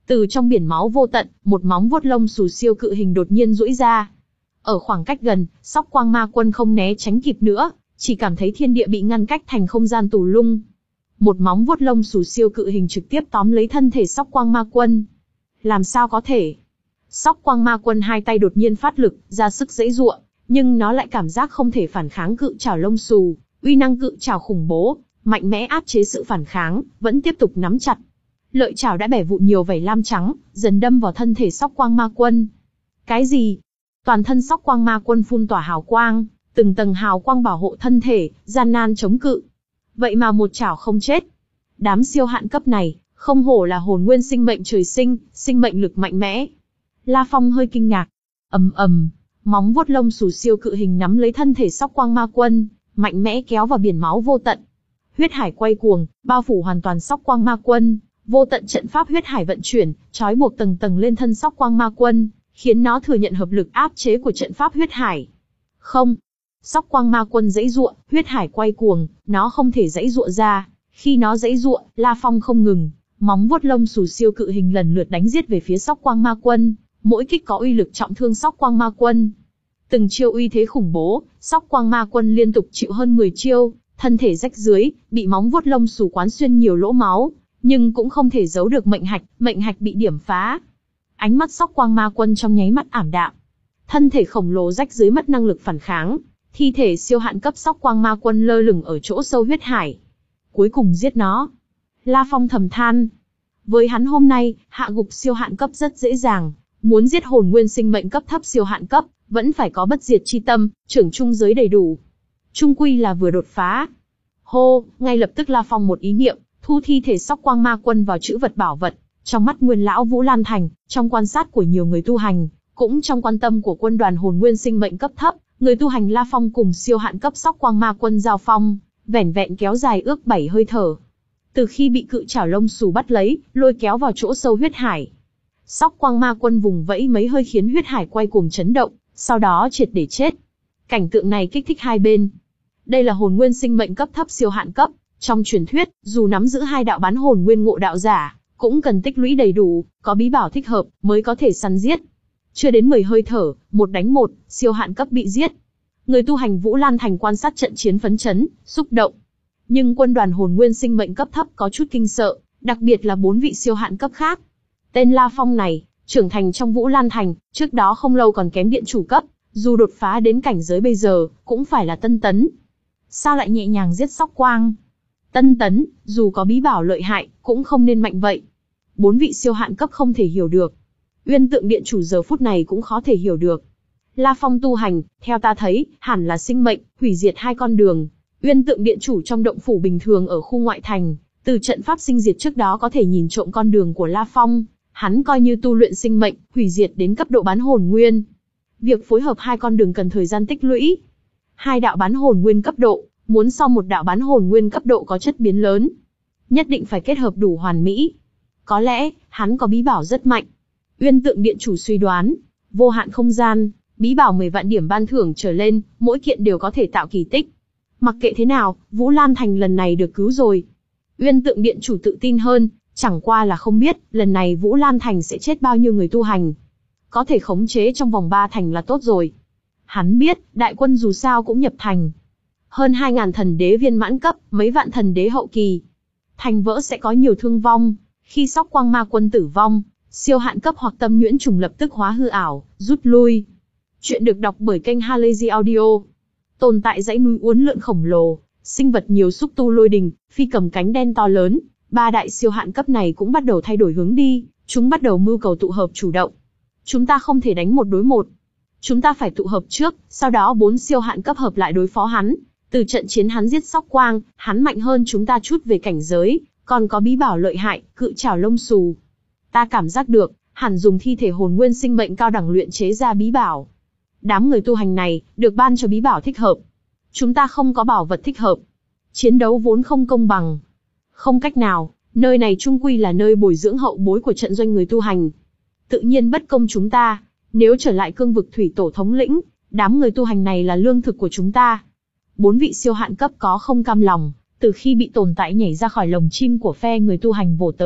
Từ trong biển máu vô tận, một móng vuốt lông xù siêu cự hình đột nhiên duỗi ra. Ở khoảng cách gần, Sóc Quang Ma Quân không né tránh kịp nữa, chỉ cảm thấy thiên địa bị ngăn cách thành không gian tù lung. Một móng vuốt lông xù siêu cự hình trực tiếp tóm lấy thân thể Sóc Quang Ma Quân. Làm sao có thể? Sóc Quang Ma Quân hai tay đột nhiên phát lực, ra sức giãy giụa, nhưng nó lại cảm giác không thể phản kháng cự trảo lông xù, uy năng cự trảo khủng bố, mạnh mẽ áp chế sự phản kháng, vẫn tiếp tục nắm chặt. Lợi trảo đã bẻ vụn nhiều vảy lam trắng, dần đâm vào thân thể Sóc Quang Ma Quân. Cái gì? Toàn thân Sóc Quang Ma Quân phun tỏa hào quang, từng tầng hào quang bảo hộ thân thể, gian nan chống cự. Vậy mà một chảo không chết. Đám siêu hạn cấp này, không hổ là hồn nguyên sinh mệnh trời sinh, sinh mệnh lực mạnh mẽ. La Phong hơi kinh ngạc. Ầm ầm, móng vuốt lông xù siêu cự hình nắm lấy thân thể Sóc Quang Ma Quân, mạnh mẽ kéo vào biển máu vô tận. Huyết hải quay cuồng, bao phủ hoàn toàn Sóc Quang Ma Quân, vô tận trận pháp huyết hải vận chuyển, trói buộc tầng tầng lên thân Sóc Quang Ma Quân, khiến nó thừa nhận hợp lực áp chế của trận pháp huyết hải. Không, Sóc Quang Ma Quân giãy giụa, huyết hải quay cuồng, nó không thể giãy giụa ra. Khi nó giãy giụa, La Phong không ngừng, móng vuốt lông xù siêu cự hình lần lượt đánh giết về phía Sóc Quang Ma Quân, mỗi kích có uy lực trọng thương Sóc Quang Ma Quân. Từng chiêu uy thế khủng bố, Sóc Quang Ma Quân liên tục chịu hơn mười chiêu, thân thể rách dưới, bị móng vuốt lông xù quán xuyên nhiều lỗ máu, nhưng cũng không thể giấu được mệnh hạch, mệnh hạch bị điểm phá. Ánh mắt Sóc Quang Ma Quân trong nháy mắt ảm đạm. Thân thể khổng lồ rách dưới mất năng lực phản kháng, thi thể siêu hạn cấp Sóc Quang Ma Quân lơ lửng ở chỗ sâu huyết hải. Cuối cùng giết nó. La Phong thầm than. Với hắn hôm nay, hạ gục siêu hạn cấp rất dễ dàng, muốn giết hồn nguyên sinh mệnh cấp thấp siêu hạn cấp, vẫn phải có bất diệt chi tâm, trưởng trung giới đầy đủ. Trung quy là vừa đột phá. Hô, ngay lập tức La Phong một ý niệm, thu thi thể Sóc Quang Ma Quân vào trữ vật bảo vật. Trong mắt Nguyên lão Vũ Lan Thành, trong quan sát của nhiều người tu hành, cũng trong quan tâm của quân đoàn hồn nguyên sinh mệnh cấp thấp, người tu hành La Phong cùng siêu hạn cấp Sóc Quang Ma Quân giao phong, vẻn vẹn kéo dài ước bảy hơi thở. Từ khi bị cự trảo lông xù bắt lấy, lôi kéo vào chỗ sâu huyết hải, Sóc Quang Ma Quân vùng vẫy mấy hơi khiến huyết hải quay cuồng chấn động, sau đó triệt để chết. Cảnh tượng này kích thích hai bên. Đây là hồn nguyên sinh mệnh cấp thấp siêu hạn cấp, trong truyền thuyết, dù nắm giữ hai đạo bán hồn nguyên ngộ đạo giả, cũng cần tích lũy đầy đủ, có bí bảo thích hợp, mới có thể săn giết. Chưa đến mười hơi thở, một đánh một, siêu hạn cấp bị giết. Người tu hành Vũ Lan Thành quan sát trận chiến phấn chấn, xúc động. Nhưng quân đoàn hồn nguyên sinh mệnh cấp thấp có chút kinh sợ, đặc biệt là bốn vị siêu hạn cấp khác. Tên La Phong này, trưởng thành trong Vũ Lan Thành, trước đó không lâu còn kém điện chủ cấp, dù đột phá đến cảnh giới bây giờ, cũng phải là tân tấn. Sao lại nhẹ nhàng giết Sóc Quang? Tân tấn, dù có bí bảo lợi hại, cũng không nên mạnh vậy. Bốn vị siêu hạn cấp không thể hiểu được. Uyên Tượng Điện chủ giờ phút này cũng khó thể hiểu được. La Phong tu hành, theo ta thấy, hẳn là sinh mệnh, hủy diệt hai con đường. Uyên Tượng Điện chủ trong động phủ bình thường ở khu ngoại thành, từ trận pháp sinh diệt trước đó có thể nhìn trộm con đường của La Phong. Hắn coi như tu luyện sinh mệnh, hủy diệt đến cấp độ bán hồn nguyên. Việc phối hợp hai con đường cần thời gian tích lũy. Hai đạo bán hồn nguyên cấp độ, muốn sau một đạo bán hồn nguyên cấp độ có chất biến lớn, nhất định phải kết hợp đủ hoàn mỹ. Có lẽ, hắn có bí bảo rất mạnh. Uyên Tượng Điện chủ suy đoán, vô hạn không gian, bí bảo mười vạn điểm ban thưởng trở lên, mỗi kiện đều có thể tạo kỳ tích. Mặc kệ thế nào, Vũ Lan Thành lần này được cứu rồi. Uyên Tượng Điện chủ tự tin hơn, chẳng qua là không biết, lần này Vũ Lan Thành sẽ chết bao nhiêu người tu hành. Có thể khống chế trong vòng ba thành là tốt rồi. Hắn biết, đại quân dù sao cũng nhập thành. Hơn hai ngàn thần đế viên mãn cấp, mấy vạn thần đế hậu kỳ. Thành vỡ sẽ có nhiều thương vong. Khi Sóc Quang Ma Quân tử vong, siêu hạn cấp hoặc tâm nhuyễn trùng lập tức hóa hư ảo, rút lui. Chuyện được đọc bởi kênh Halazy Audio. Tồn tại dãy núi uốn lượn khổng lồ, sinh vật nhiều xúc tu lôi đình, phi cầm cánh đen to lớn. Ba đại siêu hạn cấp này cũng bắt đầu thay đổi hướng đi, chúng bắt đầu mưu cầu tụ hợp chủ động. Chúng ta không thể đánh một đối một. Chúng ta phải tụ hợp trước, sau đó bốn siêu hạn cấp hợp lại đối phó hắn. Từ trận chiến hắn giết Sóc Quang, hắn mạnh hơn chúng ta chút về cảnh giới, còn có bí bảo lợi hại, cự trảo lông xù. Ta cảm giác được, hẳn dùng thi thể hồn nguyên sinh mệnh cao đẳng luyện chế ra bí bảo. Đám người tu hành này, được ban cho bí bảo thích hợp. Chúng ta không có bảo vật thích hợp. Chiến đấu vốn không công bằng. Không cách nào, nơi này chung quy là nơi bồi dưỡng hậu bối của trận doanh người tu hành. Tự nhiên bất công chúng ta, nếu trở lại cương vực thủy tổ thống lĩnh, đám người tu hành này là lương thực của chúng ta. Bốn vị siêu hạn cấp có không cam lòng, từ khi bị tồn tại nhảy ra khỏi lồng chim của phe người tu hành vồ tới,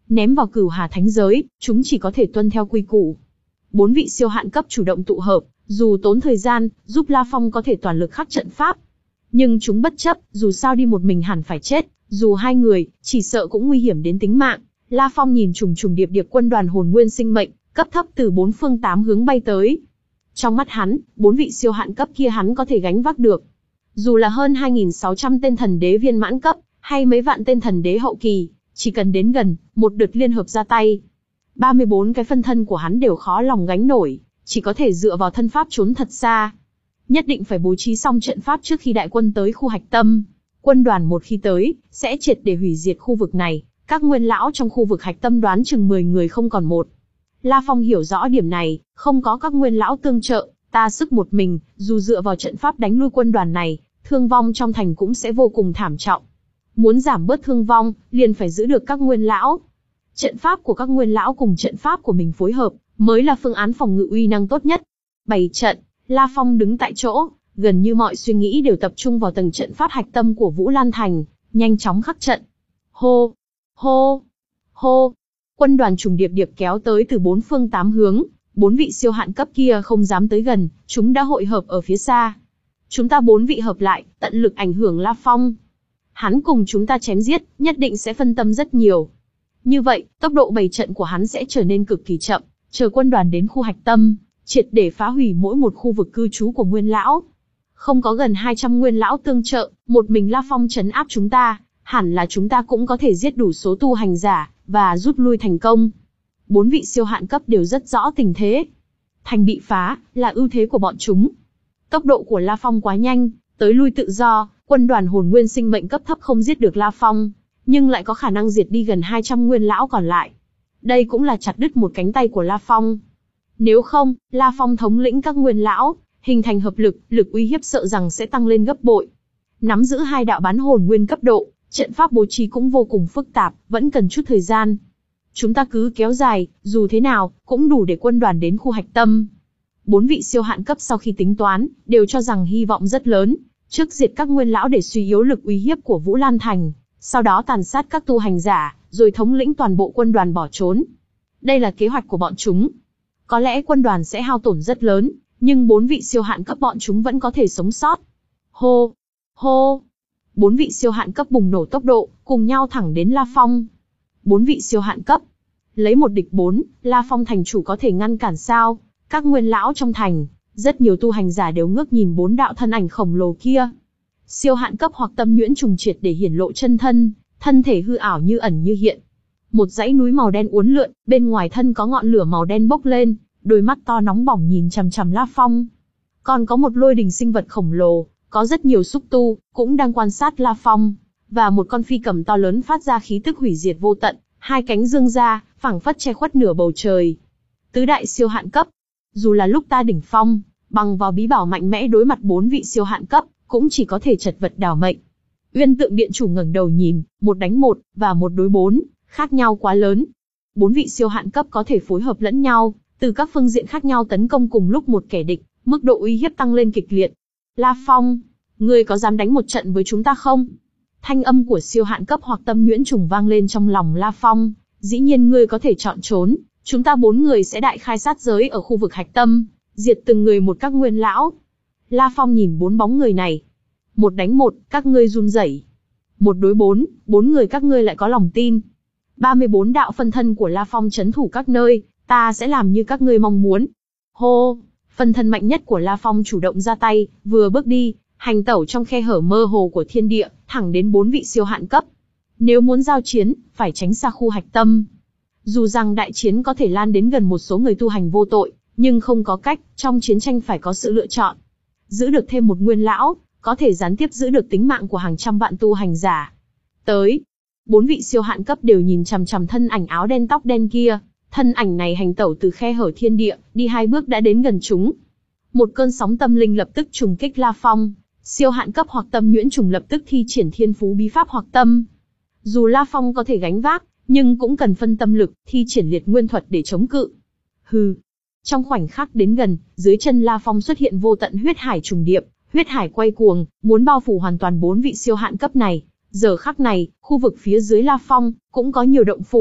Ném vào Cửu Hà Thánh Giới, chúng chỉ có thể tuân theo quy củ. Bốn vị siêu hạn cấp chủ động tụ hợp, dù tốn thời gian, giúp La Phong có thể toàn lực khắc trận pháp. Nhưng chúng bất chấp, dù sao đi một mình hẳn phải chết, dù hai người, chỉ sợ cũng nguy hiểm đến tính mạng. La Phong nhìn trùng trùng điệp điệp quân đoàn hồn nguyên sinh mệnh, cấp thấp từ bốn phương tám hướng bay tới. Trong mắt hắn, bốn vị siêu hạn cấp kia hắn có thể gánh vác được. Dù là hơn hai nghìn sáu trăm tên thần đế viên mãn cấp, hay mấy vạn tên thần đế hậu kỳ, chỉ cần đến gần, một đợt liên hợp ra tay. ba mươi bốn cái phân thân của hắn đều khó lòng gánh nổi, chỉ có thể dựa vào thân pháp trốn thật xa. Nhất định phải bố trí xong trận pháp trước khi đại quân tới khu hạch tâm. Quân đoàn một khi tới, sẽ triệt để hủy diệt khu vực này. Các nguyên lão trong khu vực hạch tâm đoán chừng mười người không còn một. La Phong hiểu rõ điểm này, không có các nguyên lão tương trợ, ta sức một mình, dù dựa vào trận pháp đánh lui quân đoàn này, thương vong trong thành cũng sẽ vô cùng thảm trọng. Muốn giảm bớt thương vong, liền phải giữ được các nguyên lão. Trận pháp của các nguyên lão cùng trận pháp của mình phối hợp, mới là phương án phòng ngự uy năng tốt nhất. Bày trận, La Phong đứng tại chỗ, gần như mọi suy nghĩ đều tập trung vào tầng trận pháp hạch tâm của Vũ Lan Thành, nhanh chóng khắc trận. Hô, hô, hô. Quân đoàn trùng điệp điệp kéo tới từ bốn phương tám hướng, bốn vị siêu hạn cấp kia không dám tới gần, chúng đã hội hợp ở phía xa. Chúng ta bốn vị hợp lại, tận lực ảnh hưởng La Phong. Hắn cùng chúng ta chém giết, nhất định sẽ phân tâm rất nhiều. Như vậy, tốc độ bày trận của hắn sẽ trở nên cực kỳ chậm, chờ quân đoàn đến khu hạch tâm, triệt để phá hủy mỗi một khu vực cư trú của nguyên lão. Không có gần hai trăm nguyên lão tương trợ, một mình La Phong trấn áp chúng ta, hẳn là chúng ta cũng có thể giết đủ số tu hành giả, và rút lui thành công. Bốn vị siêu hạn cấp đều rất rõ tình thế. Thành bị phá, là ưu thế của bọn chúng. Tốc độ của La Phong quá nhanh, tới lui tự do, quân đoàn hồn nguyên sinh mệnh cấp thấp không giết được La Phong, nhưng lại có khả năng diệt đi gần hai trăm nguyên lão còn lại. Đây cũng là chặt đứt một cánh tay của La Phong. Nếu không, La Phong thống lĩnh các nguyên lão, hình thành hợp lực, lực uy hiếp sợ rằng sẽ tăng lên gấp bội. Nắm giữ hai đạo bán hồn nguyên cấp độ, trận pháp bố trí cũng vô cùng phức tạp, vẫn cần chút thời gian. Chúng ta cứ kéo dài, dù thế nào, cũng đủ để quân đoàn đến khu hạch tâm. Bốn vị siêu hạn cấp sau khi tính toán, đều cho rằng hy vọng rất lớn, trước diệt các nguyên lão để suy yếu lực uy hiếp của Vũ Lan Thành, sau đó tàn sát các tu hành giả, rồi thống lĩnh toàn bộ quân đoàn bỏ trốn. Đây là kế hoạch của bọn chúng. Có lẽ quân đoàn sẽ hao tổn rất lớn, nhưng bốn vị siêu hạn cấp bọn chúng vẫn có thể sống sót. Hô! Hô! Bốn vị siêu hạn cấp bùng nổ tốc độ, cùng nhau thẳng đến La Phong. Bốn vị siêu hạn cấp. Lấy một địch bốn, La Phong thành chủ có thể ngăn cản sao? Các nguyên lão trong thành, rất nhiều tu hành giả đều ngước nhìn bốn đạo thân ảnh khổng lồ kia. Siêu hạn cấp hoặc tâm nhuyễn trùng triệt để hiển lộ chân thân, thân thể hư ảo như ẩn như hiện. Một dãy núi màu đen uốn lượn, bên ngoài thân có ngọn lửa màu đen bốc lên, đôi mắt to nóng bỏng nhìn chằm chằm La Phong. Còn có một lôi đình sinh vật khổng lồ, có rất nhiều xúc tu, cũng đang quan sát La Phong. Và một con phi cầm to lớn phát ra khí tức hủy diệt vô tận, hai cánh dương ra, phảng phất che khuất nửa bầu trời. Tứ đại siêu hạn cấp. Dù là lúc ta đỉnh phong, bằng vào bí bảo mạnh mẽ đối mặt bốn vị siêu hạn cấp, cũng chỉ có thể chật vật đảo mệnh. Uyên Tượng Điện chủ ngẩng đầu nhìn, một đánh một, và một đối bốn, khác nhau quá lớn. Bốn vị siêu hạn cấp có thể phối hợp lẫn nhau, từ các phương diện khác nhau tấn công cùng lúc một kẻ địch, mức độ uy hiếp tăng lên kịch liệt. La Phong, ngươi có dám đánh một trận với chúng ta không? Thanh âm của siêu hạn cấp hoặc tâm nhuyễn trùng vang lên trong lòng La Phong. Dĩ nhiên ngươi có thể chọn trốn, chúng ta bốn người sẽ đại khai sát giới ở khu vực hạch tâm, diệt từng người một các nguyên lão. La Phong nhìn bốn bóng người này. Một đánh một, các ngươi run rẩy. Một đối bốn, bốn người các ngươi lại có lòng tin. ba mươi bốn đạo phân thân của La Phong trấn thủ các nơi, ta sẽ làm như các ngươi mong muốn. Hô, phân thân mạnh nhất của La Phong chủ động ra tay, vừa bước đi, hành tẩu trong khe hở mơ hồ của thiên địa, thẳng đến bốn vị siêu hạn cấp. Nếu muốn giao chiến, phải tránh xa khu hạch tâm. Dù rằng đại chiến có thể lan đến gần một số người tu hành vô tội, nhưng không có cách, trong chiến tranh phải có sự lựa chọn. Giữ được thêm một nguyên lão, có thể gián tiếp giữ được tính mạng của hàng trăm vạn tu hành giả. Tới, bốn vị siêu hạn cấp đều nhìn chằm chằm thân ảnh áo đen tóc đen kia. Thân ảnh này hành tẩu từ khe hở thiên địa, đi hai bước đã đến gần chúng. Một cơn sóng tâm linh lập tức trùng kích La Phong. Siêu hạn cấp hoặc tâm nhuyễn trùng lập tức thi triển thiên phú bí pháp hoặc tâm. Dù La Phong có thể gánh vác, nhưng cũng cần phân tâm lực, thi triển liệt nguyên thuật để chống cự. Hừ. Trong khoảnh khắc đến gần, dưới chân La Phong xuất hiện vô tận huyết hải trùng điệp, huyết hải quay cuồng, muốn bao phủ hoàn toàn bốn vị siêu hạn cấp này. Giờ khắc này, khu vực phía dưới La Phong cũng có nhiều động phủ,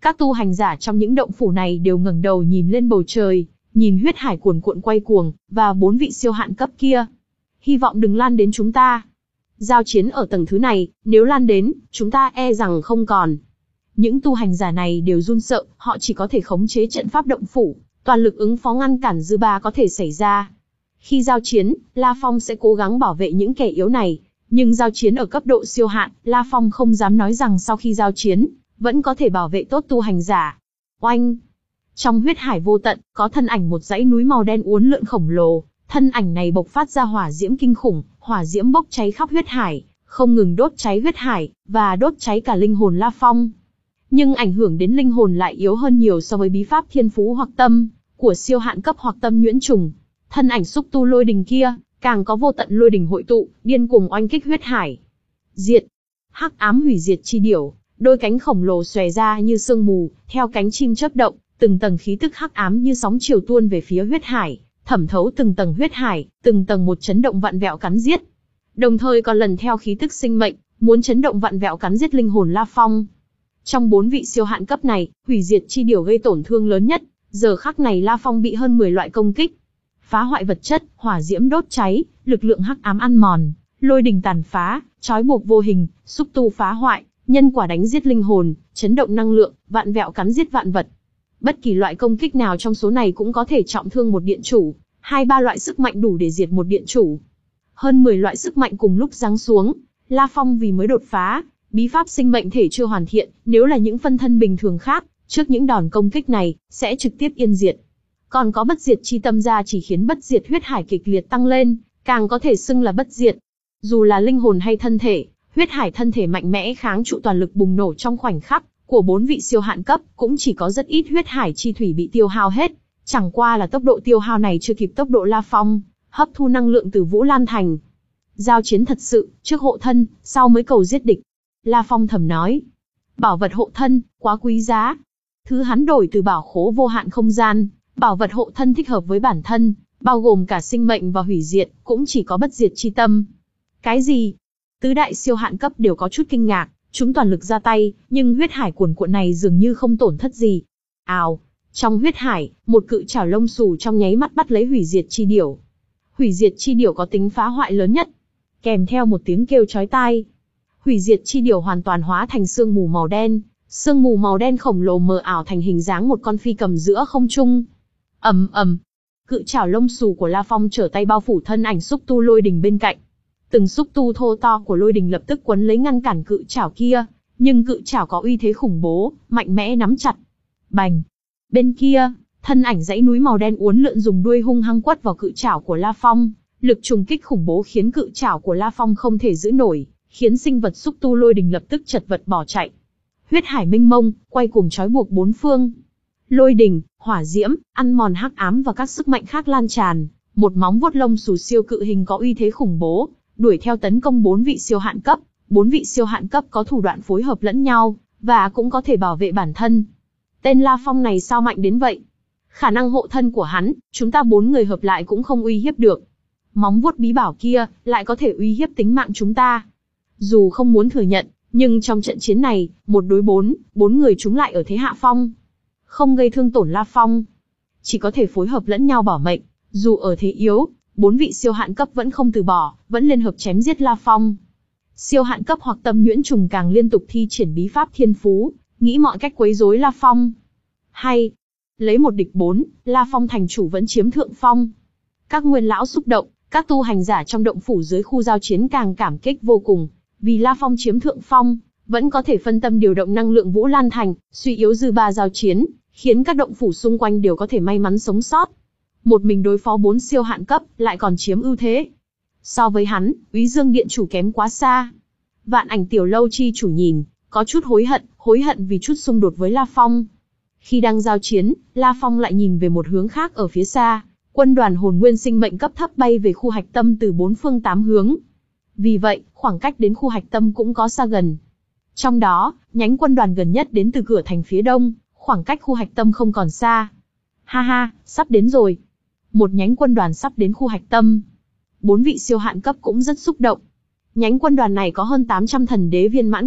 Các tu hành giả trong những động phủ này đều ngẩng đầu nhìn lên bầu trời, nhìn huyết hải cuồn cuộn quay cuồng, và bốn vị siêu hạn cấp kia. Hy vọng đừng lan đến chúng ta. Giao chiến ở tầng thứ này, nếu lan đến, chúng ta e rằng không còn. Những tu hành giả này đều run sợ, họ chỉ có thể khống chế trận pháp động phủ, toàn lực ứng phó ngăn cản dư ba có thể xảy ra. Khi giao chiến, La Phong sẽ cố gắng bảo vệ những kẻ yếu này, nhưng giao chiến ở cấp độ siêu hạn, La Phong không dám nói rằng sau khi giao chiến, vẫn có thể bảo vệ tốt tu hành giả. Oanh! Trong huyết hải vô tận, có thân ảnh một dãy núi màu đen uốn lượn khổng lồ, thân ảnh này bộc phát ra hỏa diễm kinh khủng, hỏa diễm bốc cháy khắp huyết hải, không ngừng đốt cháy huyết hải, và đốt cháy cả linh hồn La Phong. Nhưng ảnh hưởng đến linh hồn lại yếu hơn nhiều so với bí pháp thiên phú hoặc tâm, của siêu hạn cấp hoặc tâm nhuyễn trùng. Thân ảnh xúc tu lôi đình kia, càng có vô tận lôi đình hội tụ, điên cuồng oanh kích huyết hải. Diệt! Hắc ám hủy diệt chi điểu, đôi cánh khổng lồ xòe ra như sương mù, theo cánh chim chớp động, từng tầng khí tức hắc ám như sóng chiều tuôn về phía huyết hải, thẩm thấu từng tầng huyết hải, từng tầng một chấn động vặn vẹo cắn giết. Đồng thời còn lần theo khí tức sinh mệnh, muốn chấn động vặn vẹo cắn giết linh hồn La Phong. Trong bốn vị siêu hạn cấp này, hủy diệt chi điểu gây tổn thương lớn nhất, giờ khắc này La Phong bị hơn mười loại công kích. Phá hoại vật chất, hỏa diễm đốt cháy, lực lượng hắc ám ăn mòn, lôi đình tàn phá, trói buộc vô hình, xúc tu phá hoại, nhân quả đánh giết linh hồn, chấn động năng lượng, vạn vẹo cắn giết vạn vật. Bất kỳ loại công kích nào trong số này cũng có thể trọng thương một điện chủ, hai ba loại sức mạnh đủ để diệt một điện chủ. Hơn mười loại sức mạnh cùng lúc giáng xuống, La Phong vì mới đột phá, bí pháp sinh mệnh thể chưa hoàn thiện, nếu là những phân thân bình thường khác, trước những đòn công kích này, sẽ trực tiếp yên diệt. Còn có bất diệt chi tâm gia chỉ khiến bất diệt huyết hải kịch liệt tăng lên, càng có thể xưng là bất diệt. Dù là linh hồn hay thân thể, huyết hải thân thể mạnh mẽ kháng trụ toàn lực bùng nổ trong khoảnh khắc của bốn vị siêu hạn cấp, cũng chỉ có rất ít huyết hải chi thủy bị tiêu hao hết. Chẳng qua là tốc độ tiêu hao này chưa kịp tốc độ La Phong hấp thu năng lượng từ Vũ Lan Thành. Giao chiến thật sự, trước hộ thân, sau mới cầu giết địch. La Phong thầm nói. Bảo vật hộ thân, quá quý giá. Thứ hắn đổi từ bảo khố vô hạn không gian, bảo vật hộ thân thích hợp với bản thân, bao gồm cả sinh mệnh và hủy diệt, cũng chỉ có bất diệt chi tâm. Cái gì? Tứ đại siêu hạn cấp đều có chút kinh ngạc, chúng toàn lực ra tay, nhưng huyết hải cuồn cuộn này dường như không tổn thất gì. Ào, trong huyết hải, một cự trảo lông xù trong nháy mắt bắt lấy hủy diệt chi điểu. Hủy diệt chi điểu có tính phá hoại lớn nhất, kèm theo một tiếng kêu chói tai. Hủy diệt chi điểu hoàn toàn hóa thành sương mù màu đen, sương mù màu đen khổng lồ mờ ảo thành hình dáng một con phi cầm giữa không trung. Ầm ầm, cự trảo lông xù của La Phong trở tay bao phủ thân ảnh xúc tu lôi đình bên cạnh. Từng xúc tu thô to của lôi đình lập tức quấn lấy ngăn cản cự trảo kia, nhưng cự trảo có uy thế khủng bố, mạnh mẽ nắm chặt. Bành! Bên kia, thân ảnh dãy núi màu đen uốn lượn dùng đuôi hung hăng quất vào cự trảo của La Phong, lực trùng kích khủng bố khiến cự trảo của La Phong không thể giữ nổi, khiến sinh vật xúc tu lôi đình lập tức chật vật bỏ chạy. Huyết hải mênh mông, quay cuồng trói buộc bốn phương. Lôi đình, hỏa diễm, ăn mòn hắc ám và các sức mạnh khác lan tràn, một móng vuốt lông xù siêu cự hình có uy thế khủng bố, đuổi theo tấn công bốn vị siêu hạn cấp. Bốn vị siêu hạn cấp có thủ đoạn phối hợp lẫn nhau, và cũng có thể bảo vệ bản thân. Tên La Phong này sao mạnh đến vậy? Khả năng hộ thân của hắn, chúng ta bốn người hợp lại cũng không uy hiếp được. Móng vuốt bí bảo kia, lại có thể uy hiếp tính mạng chúng ta. Dù không muốn thừa nhận, nhưng trong trận chiến này, một đối bốn, bốn người chúng lại ở thế hạ phong. Không gây thương tổn La Phong, chỉ có thể phối hợp lẫn nhau bảo mệnh. Dù ở thế yếu, bốn vị siêu hạn cấp vẫn không từ bỏ, vẫn liên hợp chém giết La Phong. Siêu hạn cấp hoặc tâm nhuyễn trùng càng liên tục thi triển bí pháp thiên phú, nghĩ mọi cách quấy rối La Phong. Hay, lấy một địch bốn, La Phong thành chủ vẫn chiếm thượng phong. Các nguyên lão xúc động, các tu hành giả trong động phủ dưới khu giao chiến càng cảm kích vô cùng, vì La Phong chiếm thượng phong, vẫn có thể phân tâm điều động năng lượng Vũ Lan Thành, suy yếu dư ba giao chiến, khiến các động phủ xung quanh đều có thể may mắn sống sót. Một mình đối phó bốn siêu hạn cấp, lại còn chiếm ưu thế. So với hắn, Úy Dương Điện chủ kém quá xa. Vạn Ảnh Tiểu Lâu chi chủ nhìn, có chút hối hận, hối hận vì chút xung đột với La Phong. Khi đang giao chiến, La Phong lại nhìn về một hướng khác ở phía xa, quân đoàn hồn nguyên sinh mệnh cấp thấp bay về khu hạch tâm từ bốn phương tám hướng. Vì vậy, khoảng cách đến khu hạch tâm cũng có xa gần. Trong đó, nhánh quân đoàn gần nhất đến từ cửa thành phía đông, khoảng cách khu hạch tâm không còn xa. Ha ha, sắp đến rồi. Một nhánh quân đoàn sắp đến khu hạch tâm. Bốn vị siêu hạn cấp cũng rất xúc động. Nhánh quân đoàn này có hơn tám trăm thần đế viên mãn cấp,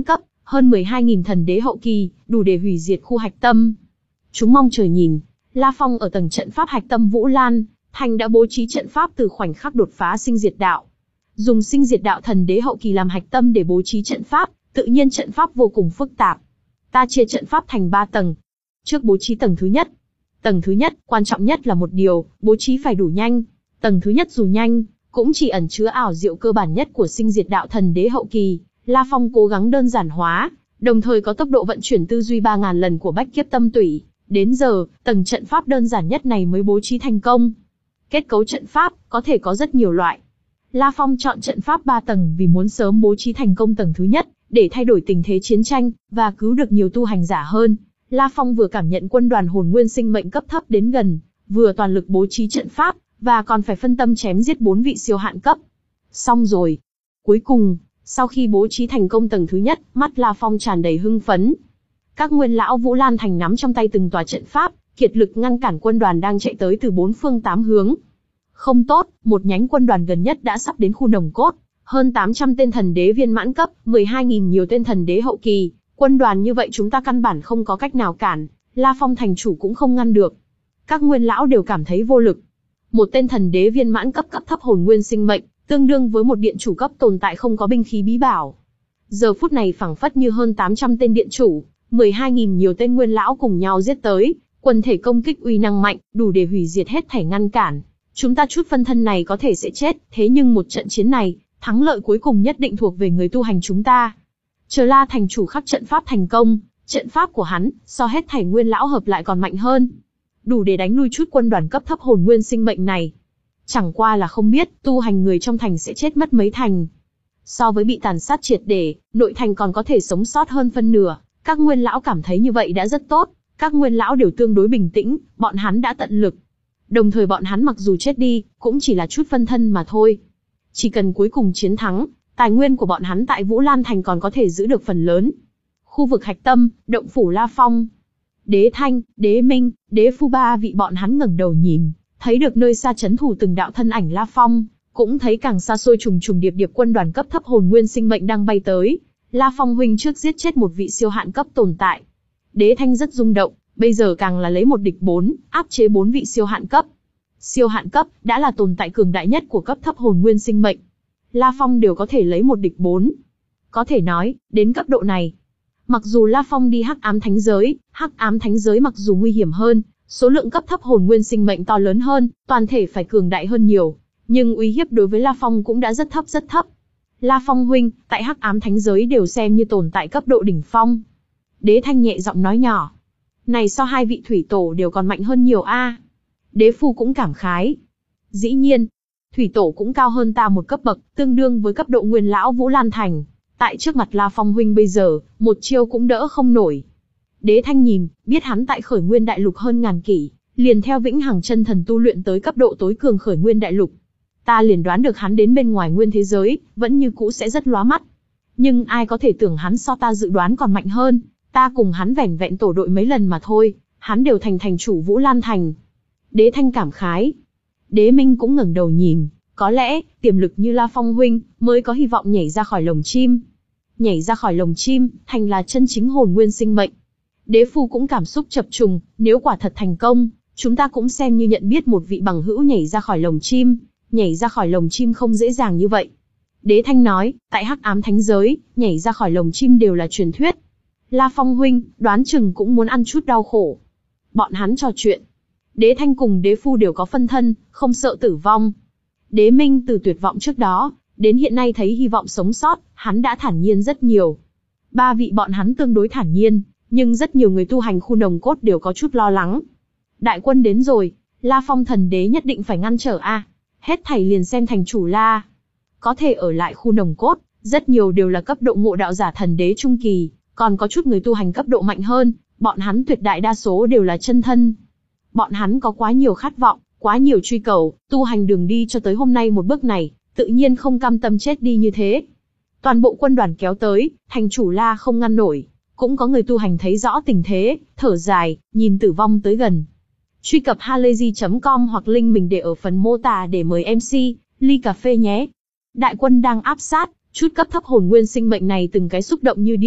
hơn mười hai nghìn thần đế hậu kỳ, đủ để hủy diệt khu hạch tâm. Chúng mong chờ nhìn. La Phong ở tầng trận pháp hạch tâm Vũ Lan Thành đã bố trí trận pháp từ khoảnh khắc đột phá sinh diệt đạo. Dùng sinh diệt đạo thần đế hậu kỳ làm hạch tâm để bố trí trận pháp, tự nhiên trận pháp vô cùng phức tạp. Ta chia trận pháp thành ba tầng. Trước bố trí tầng thứ nhất. Tầng thứ nhất, quan trọng nhất là một điều, bố trí phải đủ nhanh. Tầng thứ nhất dù nhanh, cũng chỉ ẩn chứa ảo diệu cơ bản nhất của sinh diệt đạo thần đế hậu kỳ. La Phong cố gắng đơn giản hóa, đồng thời có tốc độ vận chuyển tư duy ba nghìn lần của bách kiếp tâm tủy. Đến giờ, tầng trận pháp đơn giản nhất này mới bố trí thành công. Kết cấu trận pháp có thể có rất nhiều loại. La Phong chọn trận pháp ba tầng vì muốn sớm bố trí thành công tầng thứ nhất, để thay đổi tình thế chiến tranh, và cứu được nhiều tu hành giả hơn. La Phong vừa cảm nhận quân đoàn hồn nguyên sinh mệnh cấp thấp đến gần, vừa toàn lực bố trí trận pháp, và còn phải phân tâm chém giết bốn vị siêu hạn cấp. Xong rồi. Cuối cùng, sau khi bố trí thành công tầng thứ nhất, mắt La Phong tràn đầy hưng phấn. Các nguyên lão Vũ Lan Thành nắm trong tay từng tòa trận pháp, kiệt lực ngăn cản quân đoàn đang chạy tới từ bốn phương tám hướng. Không tốt, một nhánh quân đoàn gần nhất đã sắp đến khu nòng cốt. Hơn tám trăm tên thần đế viên mãn cấp, mười hai nghìn nhiều tên thần đế hậu kỳ. Quân đoàn như vậy chúng ta căn bản không có cách nào cản, La Phong thành chủ cũng không ngăn được. Các nguyên lão đều cảm thấy vô lực. Một tên thần đế viên mãn cấp cấp thấp hồn nguyên sinh mệnh, tương đương với một điện chủ cấp tồn tại không có binh khí bí bảo. Giờ phút này phảng phất như hơn tám trăm tên điện chủ, mười hai nghìn nhiều tên nguyên lão cùng nhau giết tới, quần thể công kích uy năng mạnh, đủ để hủy diệt hết thảy ngăn cản. Chúng ta chút phân thân này có thể sẽ chết, thế nhưng một trận chiến này, thắng lợi cuối cùng nhất định thuộc về người tu hành chúng ta. Chờ La thành chủ khắc trận pháp thành công, trận pháp của hắn, so hết thảy nguyên lão hợp lại còn mạnh hơn. Đủ để đánh lui chút quân đoàn cấp thấp hồn nguyên sinh mệnh này. Chẳng qua là không biết, tu hành người trong thành sẽ chết mất mấy thành. So với bị tàn sát triệt để, nội thành còn có thể sống sót hơn phân nửa. Các nguyên lão cảm thấy như vậy đã rất tốt. Các nguyên lão đều tương đối bình tĩnh, bọn hắn đã tận lực. Đồng thời bọn hắn mặc dù chết đi, cũng chỉ là chút phân thân mà thôi. Chỉ cần cuối cùng chiến thắng, tài nguyên của bọn hắn tại Vũ Lan Thành còn có thể giữ được phần lớn. Khu vực hạch tâm, động phủ La Phong. Đế Thanh, Đế Minh, Đế Phu ba vị bọn hắn ngẩng đầu nhìn, thấy được nơi xa chấn thủ từng đạo thân ảnh La Phong, cũng thấy càng xa xôi trùng trùng điệp điệp quân đoàn cấp thấp hồn nguyên sinh mệnh đang bay tới. La Phong huynh trước giết chết một vị siêu hạn cấp tồn tại. Đế Thanh rất rung động, bây giờ càng là lấy một địch bốn, áp chế bốn vị siêu hạn cấp. Siêu hạn cấp đã là tồn tại cường đại nhất của cấp thấp hồn nguyên sinh mệnh. La Phong đều có thể lấy một địch bốn. Có thể nói, đến cấp độ này, mặc dù La Phong đi hắc ám thánh giới, hắc ám thánh giới mặc dù nguy hiểm hơn, số lượng cấp thấp hồn nguyên sinh mệnh to lớn hơn, toàn thể phải cường đại hơn nhiều, nhưng uy hiếp đối với La Phong cũng đã rất thấp rất thấp. La Phong huynh, tại hắc ám thánh giới đều xem như tồn tại cấp độ đỉnh phong. Đế Thanh nhẹ giọng nói nhỏ. Này so hai vị thủy tổ đều còn mạnh hơn nhiều a. À. Đế Phu cũng cảm khái. Dĩ nhiên, thủy tổ cũng cao hơn ta một cấp bậc, tương đương với cấp độ nguyên lão Vũ Lan Thành. Tại trước mặt La Phong huynh bây giờ, một chiêu cũng đỡ không nổi. Đế Thanh nhìn, biết hắn tại khởi nguyên đại lục hơn ngàn kỷ, liền theo vĩnh hằng chân thần tu luyện tới cấp độ tối cường khởi nguyên đại lục. Ta liền đoán được hắn đến bên ngoài nguyên thế giới, vẫn như cũ sẽ rất lóa mắt. Nhưng ai có thể tưởng hắn so ta dự đoán còn mạnh hơn, ta cùng hắn vẻn vẹn tổ đội mấy lần mà thôi, hắn đều thành thành chủ Vũ Lan Thành. Đế Thanh cảm khái. Đế Minh cũng ngẩng đầu nhìn, có lẽ, tiềm lực như La Phong huynh, mới có hy vọng nhảy ra khỏi lồng chim. Nhảy ra khỏi lồng chim, thành là chân chính hồn nguyên sinh mệnh. Đế Phu cũng cảm xúc chập trùng, nếu quả thật thành công, chúng ta cũng xem như nhận biết một vị bằng hữu nhảy ra khỏi lồng chim. Nhảy ra khỏi lồng chim không dễ dàng như vậy. Đế Thanh nói, tại hắc ám thánh giới, nhảy ra khỏi lồng chim đều là truyền thuyết. La Phong huynh, đoán chừng cũng muốn ăn chút đau khổ. Bọn hắn trò chuyện. Đế Thanh cùng Đế Phu đều có phân thân, không sợ tử vong. Đế Minh từ tuyệt vọng trước đó, đến hiện nay thấy hy vọng sống sót, hắn đã thản nhiên rất nhiều. Ba vị bọn hắn tương đối thản nhiên, nhưng rất nhiều người tu hành khu nòng cốt đều có chút lo lắng. Đại quân đến rồi, La Phong thần đế nhất định phải ngăn trở a. Hết thảy liền xem thành chủ La. Có thể ở lại khu nòng cốt, rất nhiều đều là cấp độ ngộ đạo giả thần đế trung kỳ, còn có chút người tu hành cấp độ mạnh hơn, bọn hắn tuyệt đại đa số đều là chân thân. Bọn hắn có quá nhiều khát vọng, quá nhiều truy cầu, tu hành đường đi cho tới hôm nay một bước này, tự nhiên không cam tâm chết đi như thế. Toàn bộ quân đoàn kéo tới, thành chủ La không ngăn nổi, cũng có người tu hành thấy rõ tình thế, thở dài, nhìn tử vong tới gần. Truy cập halayzi chấm com hoặc link mình để ở phần mô tả để mời em xê, ly cà phê nhé. Đại quân đang áp sát, chút cấp thấp hồn nguyên sinh mệnh này từng cái xúc động như điên,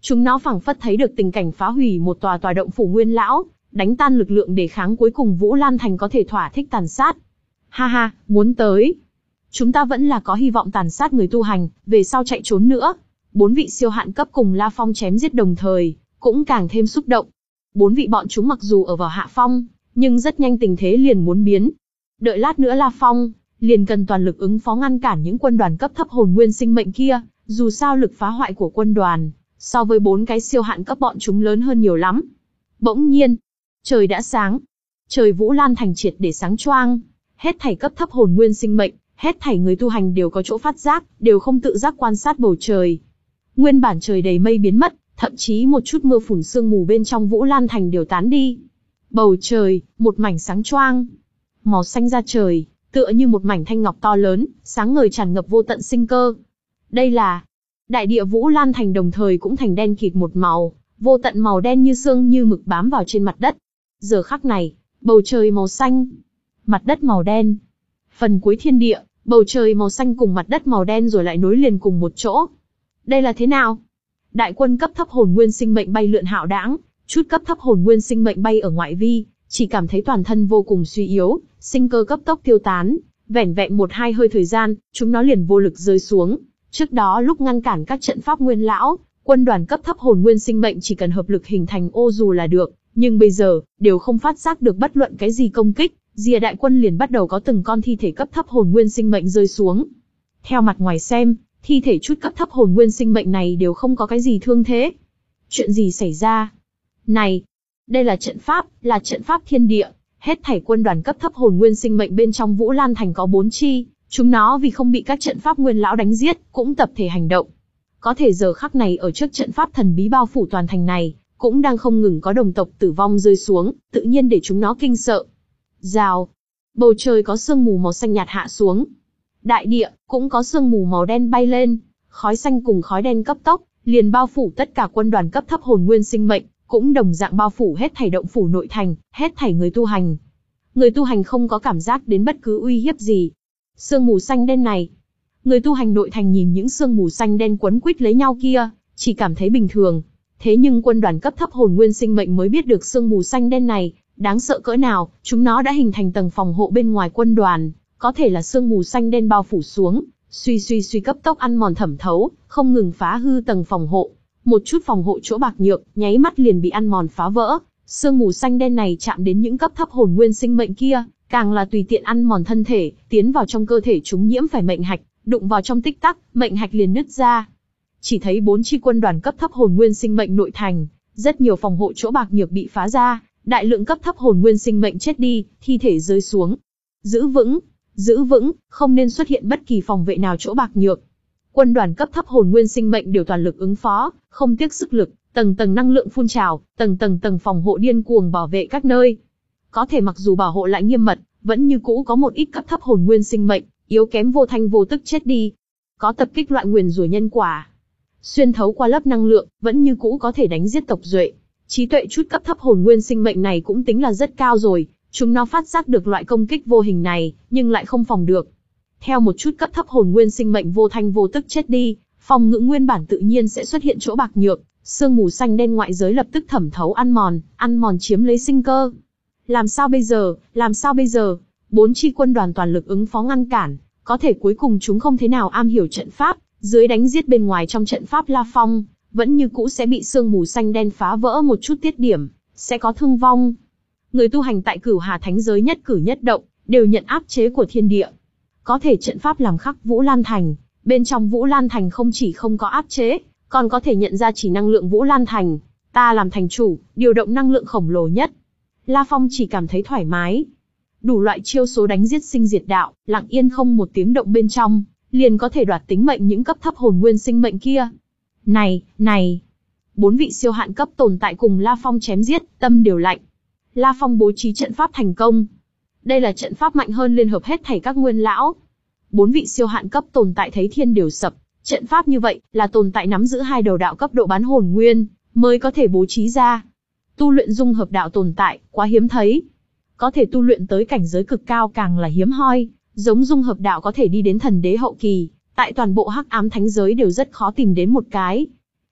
Chúng nó phảng phất thấy được tình cảnh phá hủy một tòa tòa động phủ nguyên lão, đánh tan lực lượng đề kháng cuối cùng Vũ Lan Thành có thể thỏa thích tàn sát. Ha ha, muốn tới. Chúng ta vẫn là có hy vọng tàn sát người tu hành, về sau chạy trốn nữa. Bốn vị siêu hạn cấp cùng La Phong chém giết đồng thời, cũng càng thêm xúc động. Bốn vị bọn chúng mặc dù ở vào hạ phong, nhưng rất nhanh tình thế liền muốn biến. Đợi lát nữa La Phong liền cần toàn lực ứng phó ngăn cản những quân đoàn cấp thấp hồn nguyên sinh mệnh kia, dù sao lực phá hoại của quân đoàn so với bốn cái siêu hạn cấp bọn chúng lớn hơn nhiều lắm. Bỗng nhiên, trời đã sáng. Trời Vũ Lan Thành triệt để sáng choang, hết thảy cấp thấp hồn nguyên sinh mệnh, hết thảy người tu hành đều có chỗ phát giác, đều không tự giác quan sát bầu trời. Nguyên bản trời đầy mây biến mất, thậm chí một chút mưa phùn sương mù bên trong Vũ Lan Thành đều tán đi. Bầu trời, một mảnh sáng choang. Màu xanh da trời, tựa như một mảnh thanh ngọc to lớn, sáng ngời tràn ngập vô tận sinh cơ. Đây là... Đại địa Vũ Lan Thành đồng thời cũng thành đen kịt một màu, vô tận màu đen như xương như mực bám vào trên mặt đất. Giờ khắc này, bầu trời màu xanh, mặt đất màu đen. Phần cuối thiên địa, bầu trời màu xanh cùng mặt đất màu đen rồi lại nối liền cùng một chỗ. Đây là thế nào? Đại quân cấp thấp hồn nguyên sinh mệnh bay lượn hạo đãng, chút cấp thấp hồn nguyên sinh mệnh bay ở ngoại vi, chỉ cảm thấy toàn thân vô cùng suy yếu, sinh cơ cấp tốc tiêu tán, vẻn vẹn một hai hơi thời gian, chúng nó liền vô lực rơi xuống. Trước đó lúc ngăn cản các trận pháp nguyên lão, quân đoàn cấp thấp hồn nguyên sinh mệnh chỉ cần hợp lực hình thành ô dù là được, nhưng bây giờ, đều không phát giác được bất luận cái gì công kích, rìa đại quân liền bắt đầu có từng con thi thể cấp thấp hồn nguyên sinh mệnh rơi xuống. Theo mặt ngoài xem, thi thể chút cấp thấp hồn nguyên sinh mệnh này đều không có cái gì thương thế. Chuyện gì xảy ra? Này, đây là trận pháp, là trận pháp thiên địa, hết thảy quân đoàn cấp thấp hồn nguyên sinh mệnh bên trong Vũ Lan Thành có bốn chi, chúng nó vì không bị các trận pháp nguyên lão đánh giết, cũng tập thể hành động. Có thể giờ khắc này ở trước trận pháp thần bí bao phủ toàn thành này, cũng đang không ngừng có đồng tộc tử vong rơi xuống, tự nhiên để chúng nó kinh sợ. Rào, bầu trời có sương mù màu xanh nhạt hạ xuống. Đại địa, cũng có sương mù màu đen bay lên, khói xanh cùng khói đen cấp tốc, liền bao phủ tất cả quân đoàn cấp thấp hồn nguyên sinh mệnh, cũng đồng dạng bao phủ hết thảy động phủ nội thành, hết thảy người tu hành. Người tu hành không có cảm giác đến bất cứ uy hiếp gì. Sương mù xanh đen này, người tu hành nội thành nhìn những sương mù xanh đen quấn quýt lấy nhau kia, chỉ cảm thấy bình thường. Thế nhưng quân đoàn cấp thấp hồn nguyên sinh mệnh mới biết được sương mù xanh đen này, đáng sợ cỡ nào, chúng nó đã hình thành tầng phòng hộ bên ngoài quân đoàn, có thể là sương mù xanh đen bao phủ xuống, suy suy suy cấp tốc ăn mòn thẩm thấu, không ngừng phá hư tầng phòng hộ. Một chút phòng hộ chỗ bạc nhược, nháy mắt liền bị ăn mòn phá vỡ. Sương mù xanh đen này chạm đến những cấp thấp hồn nguyên sinh mệnh kia, càng là tùy tiện ăn mòn thân thể, tiến vào trong cơ thể chúng nhiễm phải mệnh hạch, đụng vào trong tích tắc, mệnh hạch liền nứt ra. Chỉ thấy bốn chi quân đoàn cấp thấp hồn nguyên sinh mệnh nội thành, rất nhiều phòng hộ chỗ bạc nhược bị phá ra, đại lượng cấp thấp hồn nguyên sinh mệnh chết đi, thi thể rơi xuống. Giữ vững, giữ vững, không nên xuất hiện bất kỳ phòng vệ nào chỗ bạc nhược. Quân đoàn cấp thấp hồn nguyên sinh mệnh đều toàn lực ứng phó, không tiếc sức lực, tầng tầng năng lượng phun trào, tầng tầng tầng phòng hộ điên cuồng bảo vệ các nơi. Có thể mặc dù bảo hộ lại nghiêm mật, vẫn như cũ có một ít cấp thấp hồn nguyên sinh mệnh, yếu kém vô thanh vô tức chết đi. Có tập kích loại nguyền rủa nhân quả, xuyên thấu qua lớp năng lượng, vẫn như cũ có thể đánh giết tộc duệ. Trí tuệ chút cấp thấp hồn nguyên sinh mệnh này cũng tính là rất cao rồi, chúng nó phát giác được loại công kích vô hình này, nhưng lại không phòng được. Theo một chút cấp thấp hồn nguyên sinh mệnh vô thanh vô tức chết đi, phòng ngự nguyên bản tự nhiên sẽ xuất hiện chỗ bạc nhược, sương mù xanh đen ngoại giới lập tức thẩm thấu ăn mòn, ăn mòn chiếm lấy sinh cơ. Làm sao bây giờ, làm sao bây giờ? Bốn chi quân đoàn toàn lực ứng phó ngăn cản, có thể cuối cùng chúng không thế nào am hiểu trận pháp, dưới đánh giết bên ngoài trong trận pháp La Phong, vẫn như cũ sẽ bị sương mù xanh đen phá vỡ một chút tiết điểm, sẽ có thương vong. Người tu hành tại Cửu Hà Thánh giới nhất cử nhất động, đều nhận áp chế của thiên địa. Có thể trận pháp làm khắc Vũ Lan Thành, bên trong Vũ Lan Thành không chỉ không có áp chế, còn có thể nhận ra chỉ năng lượng Vũ Lan Thành. Ta làm thành chủ, điều động năng lượng khổng lồ nhất. La Phong chỉ cảm thấy thoải mái. Đủ loại chiêu số đánh giết sinh diệt đạo, lặng yên không một tiếng động bên trong, liền có thể đoạt tính mệnh những cấp thấp hồn nguyên sinh mệnh kia. Này, này, bốn vị siêu hạn cấp tồn tại cùng La Phong chém giết, tâm đều lạnh. La Phong bố trí trận pháp thành công. Đây là trận pháp mạnh hơn liên hợp hết thảy các nguyên lão. Bốn vị siêu hạn cấp tồn tại thấy thiên đều sập, trận pháp như vậy là tồn tại nắm giữ hai đầu đạo cấp độ bán hồn nguyên mới có thể bố trí ra. Tu luyện dung hợp đạo tồn tại, quá hiếm thấy. Có thể tu luyện tới cảnh giới cực cao càng là hiếm hoi, giống dung hợp đạo có thể đi đến thần đế hậu kỳ, tại toàn bộ Hắc Ám Thánh giới đều rất khó tìm đến một cái.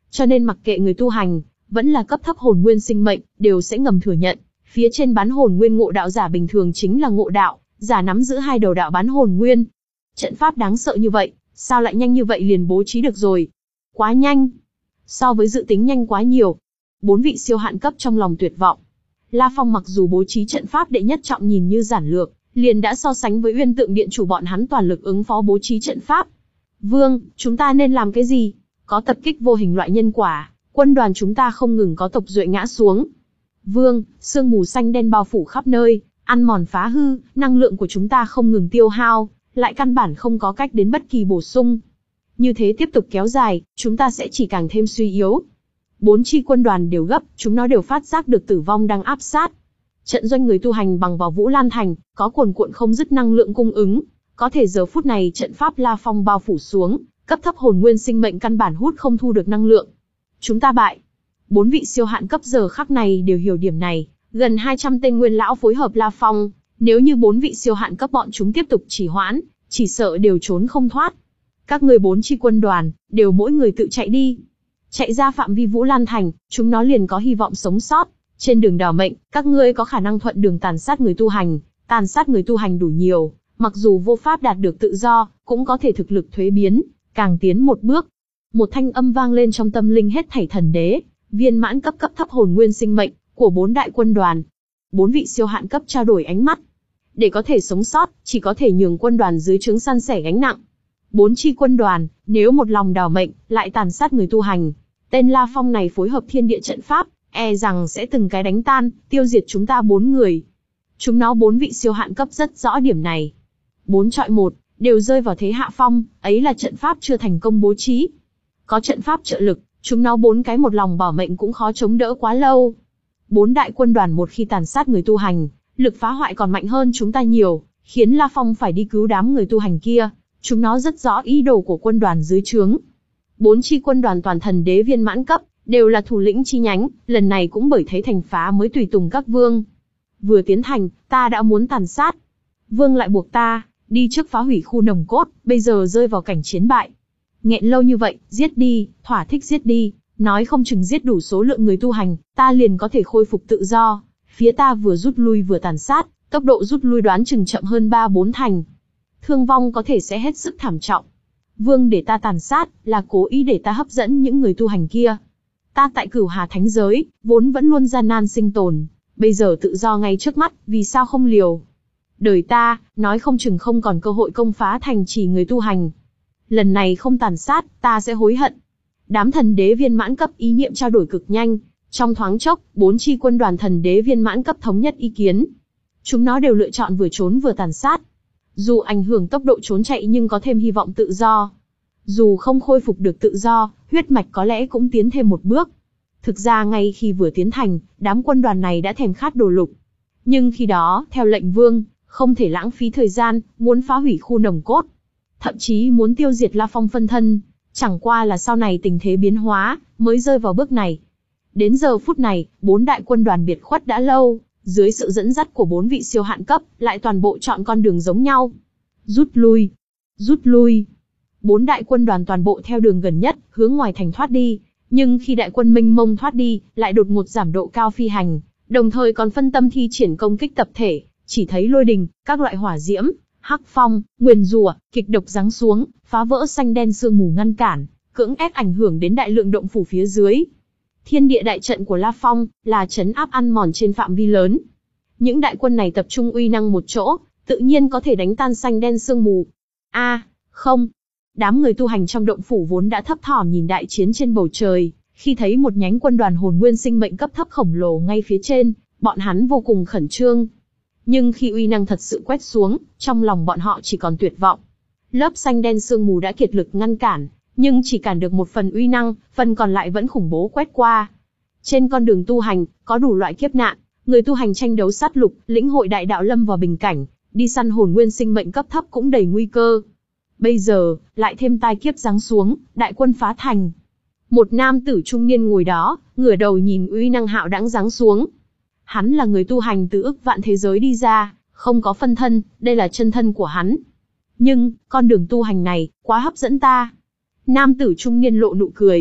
Cho nên mặc kệ người tu hành, vẫn là cấp thấp hồn nguyên sinh mệnh, đều sẽ ngầm thừa nhận, phía trên bán hồn nguyên ngộ đạo giả bình thường chính là ngộ đạo, giả nắm giữ hai đầu đạo bán hồn nguyên. Trận pháp đáng sợ như vậy, sao lại nhanh như vậy liền bố trí được rồi? Quá nhanh. So với dự tính nhanh quá nhiều. Bốn vị siêu hạn cấp trong lòng tuyệt vọng. La Phong mặc dù bố trí trận pháp đệ nhất trọng nhìn như giản lược, liền đã so sánh với Uyên Tượng Điện chủ bọn hắn toàn lực ứng phó bố trí trận pháp. Vương, chúng ta nên làm cái gì? Có tập kích vô hình loại nhân quả, quân đoàn chúng ta không ngừng có tộc duệ ngã xuống. Vương, sương mù xanh đen bao phủ khắp nơi, ăn mòn phá hư, năng lượng của chúng ta không ngừng tiêu hao, lại căn bản không có cách đến bất kỳ bổ sung. Như thế tiếp tục kéo dài, chúng ta sẽ chỉ càng thêm suy yếu. Bốn chi quân đoàn đều gấp, chúng nó đều phát giác được tử vong đang áp sát. Trận doanh người tu hành bằng vào Vũ Lan Thành, có cuồn cuộn không dứt năng lượng cung ứng. Có thể giờ phút này trận pháp La Phong bao phủ xuống, cấp thấp hồn nguyên sinh mệnh căn bản hút không thu được năng lượng. Chúng ta bại. Bốn vị siêu hạn cấp giờ khắc này đều hiểu điểm này, gần hai trăm tên nguyên lão phối hợp La Phong. Nếu như bốn vị siêu hạn cấp bọn chúng tiếp tục trì hoãn, chỉ sợ đều trốn không thoát. Các người bốn chi quân đoàn, đều mỗi người tự chạy đi. Chạy ra phạm vi Vũ Lan Thành, chúng nó liền có hy vọng sống sót. Trên đường đào mệnh, các ngươi có khả năng thuận đường tàn sát người tu hành, tàn sát người tu hành đủ nhiều, mặc dù vô pháp đạt được tự do, cũng có thể thực lực thuế biến, càng tiến một bước. Một thanh âm vang lên trong tâm linh hết thảy thần đế, viên mãn cấp cấp thấp hồn nguyên sinh mệnh của bốn đại quân đoàn. Bốn vị siêu hạn cấp trao đổi ánh mắt. Để có thể sống sót, chỉ có thể nhường quân đoàn dưới trướng san sẻ gánh nặng. Bốn chi quân đoàn, nếu một lòng đào mệnh, lại tàn sát người tu hành, tên La Phong này phối hợp thiên địa trận pháp, e rằng sẽ từng cái đánh tan, tiêu diệt chúng ta bốn người. Chúng nó bốn vị siêu hạn cấp rất rõ điểm này. Bốn trọi một, đều rơi vào thế hạ phong, ấy là trận pháp chưa thành công bố trí. Có trận pháp trợ lực, chúng nó bốn cái một lòng bảo mệnh cũng khó chống đỡ quá lâu. Bốn đại quân đoàn một khi tàn sát người tu hành, lực phá hoại còn mạnh hơn chúng ta nhiều, khiến La Phong phải đi cứu đám người tu hành kia. Chúng nó rất rõ ý đồ của quân đoàn dưới trướng. Bốn chi quân đoàn toàn thần đế viên mãn cấp, đều là thủ lĩnh chi nhánh, lần này cũng bởi thế thành phá mới tùy tùng các vương. Vừa tiến thành, ta đã muốn tàn sát. Vương lại buộc ta, đi trước phá hủy khu nồng cốt, bây giờ rơi vào cảnh chiến bại. Nghẹn lâu như vậy, giết đi, thỏa thích giết đi, nói không chừng giết đủ số lượng người tu hành, ta liền có thể khôi phục tự do. Phía ta vừa rút lui vừa tàn sát, tốc độ rút lui đoán chừng chậm hơn ba bốn thành. Thương vong có thể sẽ hết sức thảm trọng. Vương để ta tàn sát, là cố ý để ta hấp dẫn những người tu hành kia. Ta tại Cửu Hà Thánh Giới, vốn vẫn luôn gian nan sinh tồn, bây giờ tự do ngay trước mắt, vì sao không liều? Đời ta, nói không chừng không còn cơ hội công phá thành trì người tu hành. Lần này không tàn sát, ta sẽ hối hận. Đám thần đế viên mãn cấp ý niệm trao đổi cực nhanh, trong thoáng chốc, bốn chi quân đoàn thần đế viên mãn cấp thống nhất ý kiến. Chúng nó đều lựa chọn vừa trốn vừa tàn sát. Dù ảnh hưởng tốc độ trốn chạy nhưng có thêm hy vọng tự do. Dù không khôi phục được tự do, huyết mạch có lẽ cũng tiến thêm một bước. Thực ra ngay khi vừa tiến thành, đám quân đoàn này đã thèm khát đồ lục. Nhưng khi đó, theo lệnh vương, không thể lãng phí thời gian, muốn phá hủy khu nồng cốt. Thậm chí muốn tiêu diệt La Phong phân thân. Chẳng qua là sau này tình thế biến hóa, mới rơi vào bước này. Đến giờ phút này, bốn đại quân đoàn biệt khuất đã lâu. Dưới sự dẫn dắt của bốn vị siêu hạn cấp, lại toàn bộ chọn con đường giống nhau. Rút lui. Rút lui. Bốn đại quân đoàn toàn bộ theo đường gần nhất, hướng ngoài thành thoát đi. Nhưng khi đại quân mênh mông thoát đi, lại đột ngột giảm độ cao phi hành, đồng thời còn phân tâm thi triển công kích tập thể, chỉ thấy lôi đình, các loại hỏa diễm, hắc phong, nguyền rủa, kịch độc giáng xuống, phá vỡ xanh đen sương mù ngăn cản, cưỡng ép ảnh hưởng đến đại lượng động phủ phía dưới. Thiên địa đại trận của La Phong là trấn áp ăn mòn trên phạm vi lớn. Những đại quân này tập trung uy năng một chỗ, tự nhiên có thể đánh tan xanh đen sương mù. A, à, không. Đám người tu hành trong động phủ vốn đã thấp thỏm nhìn đại chiến trên bầu trời, khi thấy một nhánh quân đoàn hồn nguyên sinh mệnh cấp thấp khổng lồ ngay phía trên, bọn hắn vô cùng khẩn trương. Nhưng khi uy năng thật sự quét xuống, trong lòng bọn họ chỉ còn tuyệt vọng. Lớp xanh đen sương mù đã kiệt lực ngăn cản, nhưng chỉ cản được một phần uy năng, phần còn lại vẫn khủng bố quét qua. Trên con đường tu hành, có đủ loại kiếp nạn, người tu hành tranh đấu sát lục, lĩnh hội đại đạo lâm vào bình cảnh, đi săn hồn nguyên sinh mệnh cấp thấp cũng đầy nguy cơ. Bây giờ, lại thêm tai kiếp giáng xuống, đại quân phá thành. Một nam tử trung niên ngồi đó, ngửa đầu nhìn uy năng hạo đãng giáng xuống. Hắn là người tu hành từ ức vạn thế giới đi ra, không có phân thân, đây là chân thân của hắn. Nhưng, con đường tu hành này, quá hấp dẫn ta. Nam tử trung niên lộ nụ cười.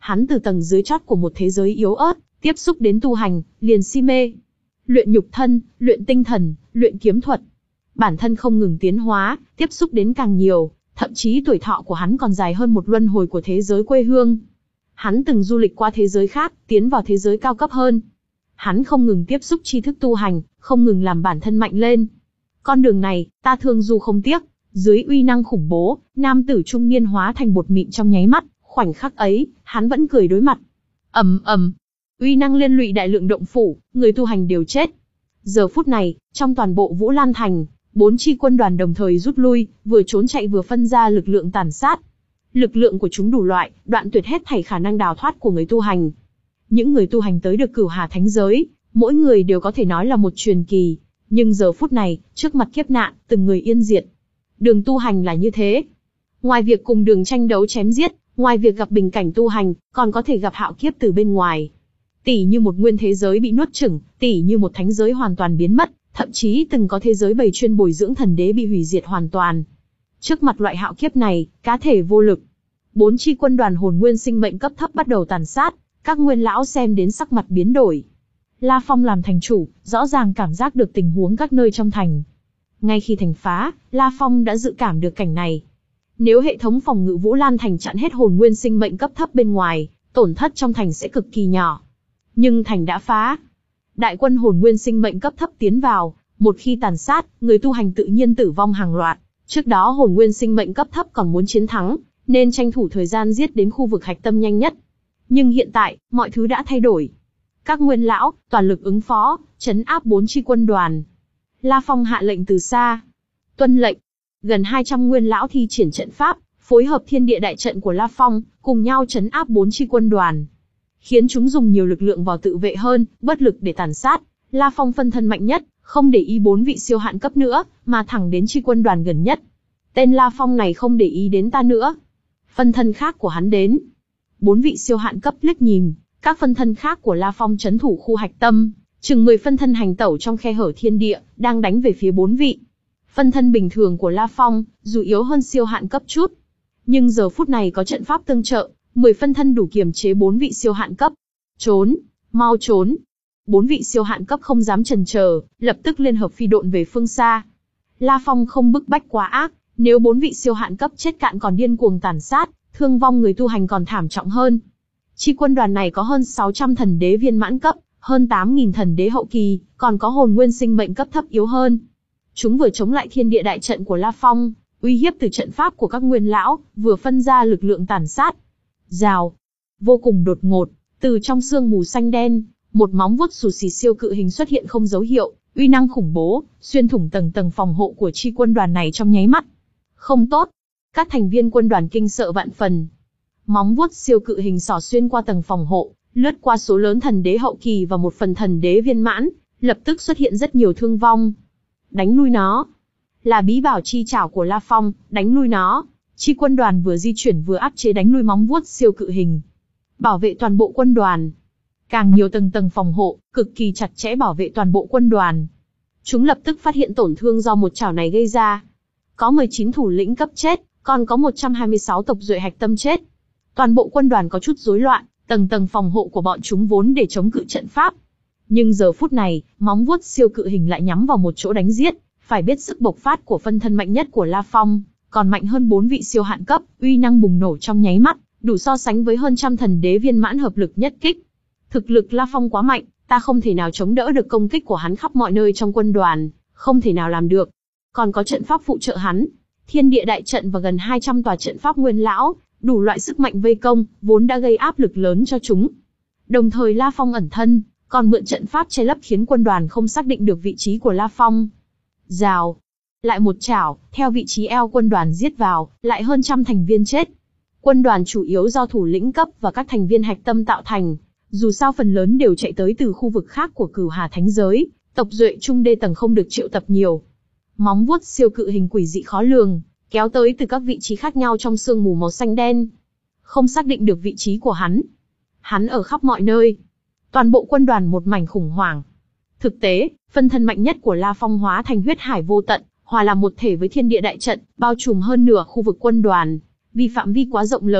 Hắn từ tầng dưới chót của một thế giới yếu ớt, tiếp xúc đến tu hành, liền si mê. Luyện nhục thân, luyện tinh thần, luyện kiếm thuật. Bản thân không ngừng tiến hóa, tiếp xúc đến càng nhiều, thậm chí tuổi thọ của hắn còn dài hơn một luân hồi của thế giới quê hương. Hắn từng du lịch qua thế giới khác, tiến vào thế giới cao cấp hơn. Hắn không ngừng tiếp xúc tri thức tu hành, không ngừng làm bản thân mạnh lên. Con đường này, ta thương du không tiếc. Dưới uy năng khủng bố, nam tử trung niên hóa thành bột mịn trong nháy mắt, khoảnh khắc ấy, hắn vẫn cười đối mặt. Ầm ầm, uy năng liên lụy đại lượng động phủ, người tu hành đều chết. Giờ phút này, trong toàn bộ Vũ Lan Thành, bốn chi quân đoàn đồng thời rút lui, vừa trốn chạy vừa phân ra lực lượng tàn sát. Lực lượng của chúng đủ loại, đoạn tuyệt hết thảy khả năng đào thoát của người tu hành. Những người tu hành tới được Cửu Hà Thánh giới, mỗi người đều có thể nói là một truyền kỳ, nhưng giờ phút này, trước mặt kiếp nạn, từng người yên diệt. Đường tu hành là như thế. Ngoài việc cùng đường tranh đấu chém giết, ngoài việc gặp bình cảnh tu hành, còn có thể gặp hạo kiếp từ bên ngoài. Tỷ như một nguyên thế giới bị nuốt chửng, tỷ như một thánh giới hoàn toàn biến mất, thậm chí từng có thế giới bầy chuyên bồi dưỡng thần đế bị hủy diệt hoàn toàn. Trước mặt loại hạo kiếp này, cá thể vô lực. Bốn chi quân đoàn hồn nguyên sinh mệnh cấp thấp bắt đầu tàn sát, các nguyên lão xem đến sắc mặt biến đổi. La Phong làm thành chủ, rõ ràng cảm giác được tình huống các nơi trong thành. Ngay khi thành phá, La Phong đã dự cảm được cảnh này. Nếu hệ thống phòng ngự Vũ Lan Thành chặn hết hồn nguyên sinh mệnh cấp thấp bên ngoài, tổn thất trong thành sẽ cực kỳ nhỏ. Nhưng thành đã phá. Đại quân hồn nguyên sinh mệnh cấp thấp tiến vào, một khi tàn sát, người tu hành tự nhiên tử vong hàng loạt. Trước đó hồn nguyên sinh mệnh cấp thấp còn muốn chiến thắng, nên tranh thủ thời gian giết đến khu vực hạch tâm nhanh nhất. Nhưng hiện tại, mọi thứ đã thay đổi. Các nguyên lão, toàn lực ứng phó, trấn áp bốn chi quân đoàn. La Phong hạ lệnh từ xa. Tuân lệnh. Gần hai trăm nguyên lão thi triển trận pháp, phối hợp thiên địa đại trận của La Phong, cùng nhau trấn áp bốn chi quân đoàn. Khiến chúng dùng nhiều lực lượng vào tự vệ hơn, bất lực để tàn sát. La Phong phân thân mạnh nhất, không để ý bốn vị siêu hạn cấp nữa, mà thẳng đến chi quân đoàn gần nhất. Tên La Phong này không để ý đến ta nữa. Phân thân khác của hắn đến. Bốn vị siêu hạn cấp liếc nhìn, các phân thân khác của La Phong trấn thủ khu hạch tâm, chừng mười phân thân hành tẩu trong khe hở thiên địa, đang đánh về phía bốn vị. Phân thân bình thường của La Phong, dù yếu hơn siêu hạn cấp chút, nhưng giờ phút này có trận pháp tương trợ, mười phân thân đủ kiềm chế bốn vị siêu hạn cấp. Trốn, mau trốn. Bốn vị siêu hạn cấp không dám chần chờ, lập tức liên hợp phi độn về phương xa. La Phong không bức bách quá ác, nếu bốn vị siêu hạn cấp chết cạn còn điên cuồng tàn sát, thương vong người tu hành còn thảm trọng hơn. Chi quân đoàn này có hơn sáu trăm thần đế viên mãn cấp, hơn tám nghìn thần đế hậu kỳ, còn có hồn nguyên sinh mệnh cấp thấp yếu hơn. Chúng vừa chống lại thiên địa đại trận của La Phong, uy hiếp từ trận pháp của các nguyên lão, vừa phân ra lực lượng tàn sát. Rào. Vô cùng đột ngột, từ trong sương mù xanh đen, một móng vuốt xù xì siêu cự hình xuất hiện không dấu hiệu, uy năng khủng bố, xuyên thủng tầng tầng phòng hộ của chi quân đoàn này trong nháy mắt. Không tốt. Các thành viên quân đoàn kinh sợ vạn phần. Móng vuốt siêu cự hình xỏ xuyên qua tầng phòng hộ, lướt qua số lớn thần đế hậu kỳ và một phần thần đế viên mãn, lập tức xuất hiện rất nhiều thương vong. Đánh lui nó. Là bí bảo chi chảo của La Phong, đánh lui nó. Chi quân đoàn vừa di chuyển vừa áp chế đánh lui móng vuốt siêu cự hình. Bảo vệ toàn bộ quân đoàn. Càng nhiều tầng tầng phòng hộ, cực kỳ chặt chẽ bảo vệ toàn bộ quân đoàn. Chúng lập tức phát hiện tổn thương do một chảo này gây ra. Có mười chín thủ lĩnh cấp chết, còn có một trăm hai mươi sáu tộc duệ hạch tâm chết. Toàn bộ quân đoàn có chút rối loạn, tầng tầng phòng hộ của bọn chúng vốn để chống cự trận pháp. Nhưng giờ phút này, móng vuốt siêu cự hình lại nhắm vào một chỗ đánh giết, phải biết sức bộc phát của phân thân mạnh nhất của La Phong, còn mạnh hơn bốn vị siêu hạn cấp, uy năng bùng nổ trong nháy mắt, đủ so sánh với hơn trăm thần đế viên mãn hợp lực nhất kích. Thực lực La Phong quá mạnh, ta không thể nào chống đỡ được công kích của hắn khắp mọi nơi trong quân đoàn, không thể nào làm được. Còn có trận pháp phụ trợ hắn, thiên địa đại trận và gần hai trăm tòa trận pháp nguyên lão, đủ loại sức mạnh vây công, vốn đã gây áp lực lớn cho chúng. Đồng thời La Phong ẩn thân, còn mượn trận pháp che lấp khiến quân đoàn không xác định được vị trí của La Phong. Rào. Lại một chảo, theo vị trí eo quân đoàn giết vào, lại hơn trăm thành viên chết. Quân đoàn chủ yếu do thủ lĩnh cấp và các thành viên hạch tâm tạo thành, dù sao phần lớn đều chạy tới từ khu vực khác của Cửu Hà Thánh giới, tộc duệ trung đê tầng không được triệu tập nhiều. Móng vuốt siêu cự hình quỷ dị khó lường, kéo tới từ các vị trí khác nhau trong sương mù màu xanh đen. Không xác định được vị trí của hắn. Hắn ở khắp mọi nơi. Toàn bộ quân đoàn một mảnh khủng hoảng. Thực tế, phân thân mạnh nhất của La Phong hóa thành huyết hải vô tận, hòa làm một thể với thiên địa đại trận, bao trùm hơn nửa khu vực quân đoàn. Vì phạm vi quá rộng lớn,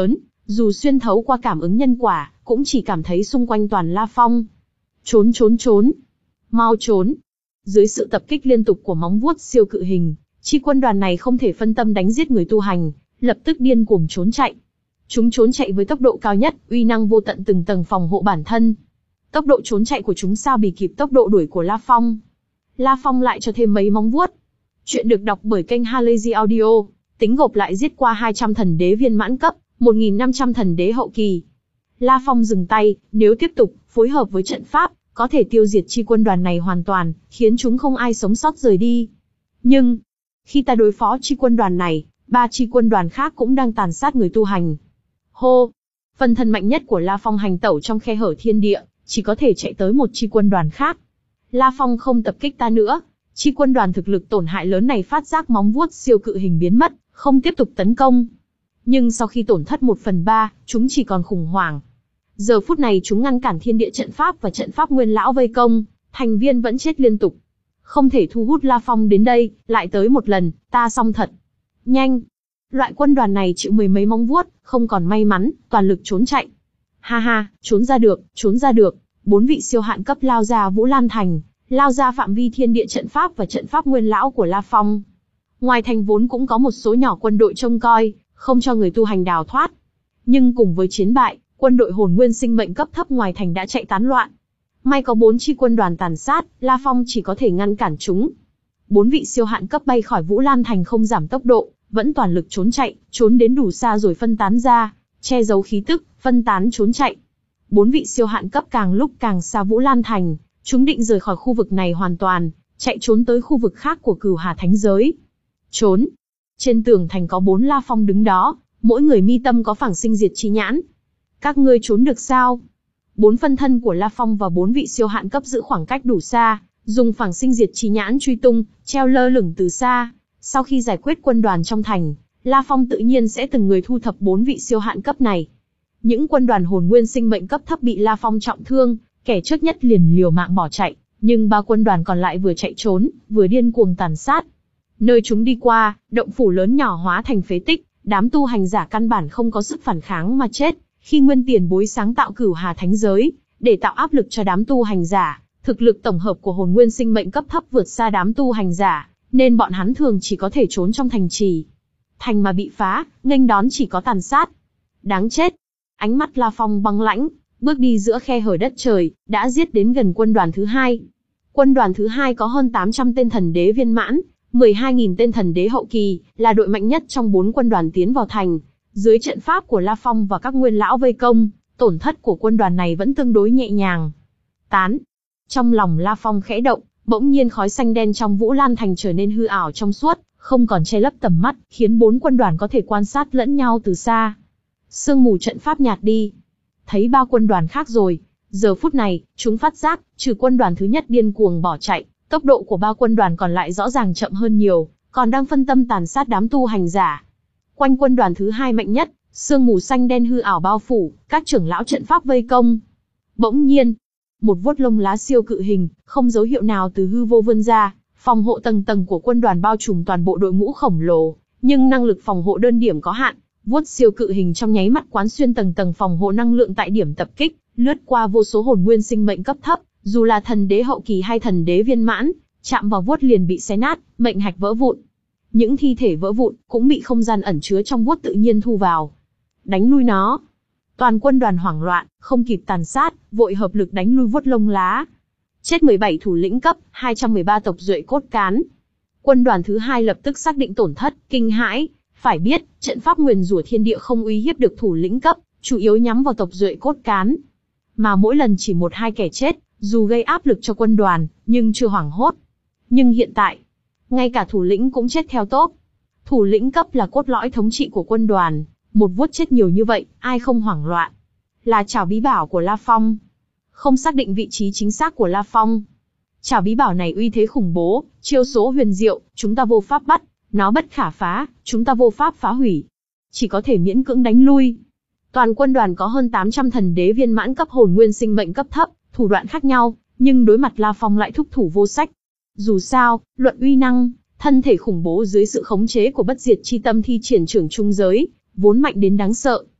Dù xuyên thấu qua cảm ứng nhân quả, cũng chỉ cảm thấy xung quanh toàn La Phong. Trốn trốn trốn, mau trốn. Dưới sự tập kích liên tục của móng vuốt siêu cự hình, chi quân đoàn này không thể phân tâm đánh giết người tu hành, lập tức điên cuồng trốn chạy. Chúng trốn chạy với tốc độ cao nhất, uy năng vô tận từng tầng phòng hộ bản thân. Tốc độ trốn chạy của chúng sao bì kịp tốc độ đuổi của La Phong. La Phong lại cho thêm mấy móng vuốt. Chuyện được đọc bởi kênh Halazy Audio, tính gộp lại giết qua hai trăm thần đế viên mãn cấp, một nghìn năm trăm thần đế hậu kỳ. La Phong dừng tay, nếu tiếp tục, phối hợp với trận pháp, có thể tiêu diệt chi quân đoàn này hoàn toàn, khiến chúng không ai sống sót rời đi. Nhưng, khi ta đối phó chi quân đoàn này, ba chi quân đoàn khác cũng đang tàn sát người tu hành. Hô! Phần thân mạnh nhất của La Phong hành tẩu trong khe hở thiên địa, chỉ có thể chạy tới một chi quân đoàn khác. La Phong không tập kích ta nữa. Chi quân đoàn thực lực tổn hại lớn này phát giác móng vuốt siêu cự hình biến mất, không tiếp tục tấn công. Nhưng sau khi tổn thất một phần ba, chúng chỉ còn khủng hoảng. Giờ phút này chúng ngăn cản thiên địa trận pháp và trận pháp nguyên lão vây công, thành viên vẫn chết liên tục. Không thể thu hút La Phong đến đây, lại tới một lần, ta xong thật. Nhanh! Loại quân đoàn này chịu mười mấy móng vuốt, không còn may mắn, toàn lực trốn chạy. Ha ha, trốn ra được, trốn ra được. Bốn vị siêu hạn cấp lao ra Vũ Lan Thành, lao ra phạm vi thiên địa trận pháp và trận pháp nguyên lão của La Phong. Ngoài thành vốn cũng có một số nhỏ quân đội trông coi, không cho người tu hành đào thoát. Nhưng cùng với chiến bại, quân đội hồn nguyên sinh mệnh cấp thấp ngoài thành đã chạy tán loạn. May có bốn chi quân đoàn tàn sát, La Phong chỉ có thể ngăn cản chúng. Bốn vị siêu hạn cấp bay khỏi Vũ Lan Thành không giảm tốc độ, vẫn toàn lực trốn chạy, trốn đến đủ xa rồi phân tán ra, che giấu khí tức, phân tán trốn chạy. Bốn vị siêu hạn cấp càng lúc càng xa Vũ Lan Thành, chúng định rời khỏi khu vực này hoàn toàn, chạy trốn tới khu vực khác của Cửu Hà Thánh Giới. Trốn! Trên tường thành có bốn La Phong đứng đó, mỗi người mi tâm có phảng sinh diệt chi nhãn. Các ngươi trốn được sao? Bốn phân thân của La Phong và bốn vị siêu hạn cấp giữ khoảng cách đủ xa, dùng phảng sinh diệt chi nhãn truy tung, treo lơ lửng từ xa. Sau khi giải quyết quân đoàn trong thành, La Phong tự nhiên sẽ từng người thu thập bốn vị siêu hạn cấp này. Những quân đoàn hồn nguyên sinh mệnh cấp thấp bị La Phong trọng thương, kẻ trước nhất liền liều mạng bỏ chạy, nhưng ba quân đoàn còn lại vừa chạy trốn, vừa điên cuồng tàn sát. Nơi chúng đi qua, động phủ lớn nhỏ hóa thành phế tích, đám tu hành giả căn bản không có sức phản kháng mà chết. Khi Nguyên Tiền Bối sáng tạo Cửu Hà Thánh Giới, để tạo áp lực cho đám tu hành giả, thực lực tổng hợp của hồn nguyên sinh mệnh cấp thấp vượt xa đám tu hành giả, nên bọn hắn thường chỉ có thể trốn trong thành trì. Thành mà bị phá, nghênh đón chỉ có tàn sát. Đáng chết! Ánh mắt La Phong băng lãnh, bước đi giữa khe hở đất trời, đã giết đến gần quân đoàn thứ hai. Quân đoàn thứ hai có hơn tám trăm tên thần đế viên mãn, mười hai nghìn tên thần đế hậu kỳ, là đội mạnh nhất trong bốn quân đoàn tiến vào thành. Dưới trận pháp của La Phong và các nguyên lão vây công, tổn thất của quân đoàn này vẫn tương đối nhẹ nhàng. Tán! Trong lòng La Phong khẽ động, bỗng nhiên khói xanh đen trong Vũ Lan Thành trở nên hư ảo trong suốt, không còn che lấp tầm mắt, khiến bốn quân đoàn có thể quan sát lẫn nhau từ xa. Sương mù trận pháp nhạt đi. Thấy ba quân đoàn khác rồi. Giờ phút này, chúng phát giác, trừ quân đoàn thứ nhất điên cuồng bỏ chạy, tốc độ của ba quân đoàn còn lại rõ ràng chậm hơn nhiều, còn đang phân tâm tàn sát đám tu hành giả. Quanh quân đoàn thứ hai mạnh nhất, sương mù xanh đen hư ảo bao phủ, các trưởng lão trận pháp vây công. Bỗng nhiên, một vuốt lông lá siêu cự hình, không dấu hiệu nào từ hư vô vươn ra, phòng hộ tầng tầng của quân đoàn bao trùm toàn bộ đội ngũ khổng lồ, nhưng năng lực phòng hộ đơn điểm có hạn. Vuốt siêu cự hình trong nháy mắt quán xuyên tầng tầng phòng hộ năng lượng tại điểm tập kích, lướt qua vô số hồn nguyên sinh mệnh cấp thấp, dù là thần đế hậu kỳ hay thần đế viên mãn, chạm vào vuốt liền bị xé nát, mệnh hạch vỡ vụn. Những thi thể vỡ vụn cũng bị không gian ẩn chứa trong vuốt tự nhiên thu vào. Đánh lui nó. Toàn quân đoàn hoảng loạn, không kịp tàn sát, vội hợp lực đánh lui vuốt lông lá. Chết mười bảy thủ lĩnh cấp, hai trăm mười ba tộc duệ cốt cán. Quân đoàn thứ hai lập tức xác định tổn thất, kinh hãi. Phải biết, trận pháp nguyền rủa thiên địa không uy hiếp được thủ lĩnh cấp, chủ yếu nhắm vào tộc duệ cốt cán. Mà mỗi lần chỉ một hai kẻ chết, dù gây áp lực cho quân đoàn, nhưng chưa hoảng hốt. Nhưng hiện tại, ngay cả thủ lĩnh cũng chết theo tốp. Thủ lĩnh cấp là cốt lõi thống trị của quân đoàn, một vuốt chết nhiều như vậy, ai không hoảng loạn. Là trảo bí bảo của La Phong. Không xác định vị trí chính xác của La Phong. Trảo bí bảo này uy thế khủng bố, chiêu số huyền diệu, chúng ta vô pháp bắt. Nó bất khả phá, chúng ta vô pháp phá hủy. Chỉ có thể miễn cưỡng đánh lui. Toàn quân đoàn có hơn tám trăm thần đế viên mãn cấp hồn nguyên sinh mệnh cấp thấp, thủ đoạn khác nhau, nhưng đối mặt La Phong lại thúc thủ vô sách. Dù sao, luận uy năng, thân thể khủng bố dưới sự khống chế của bất diệt chi tâm thi triển trưởng trung giới, vốn mạnh đến đáng sợ.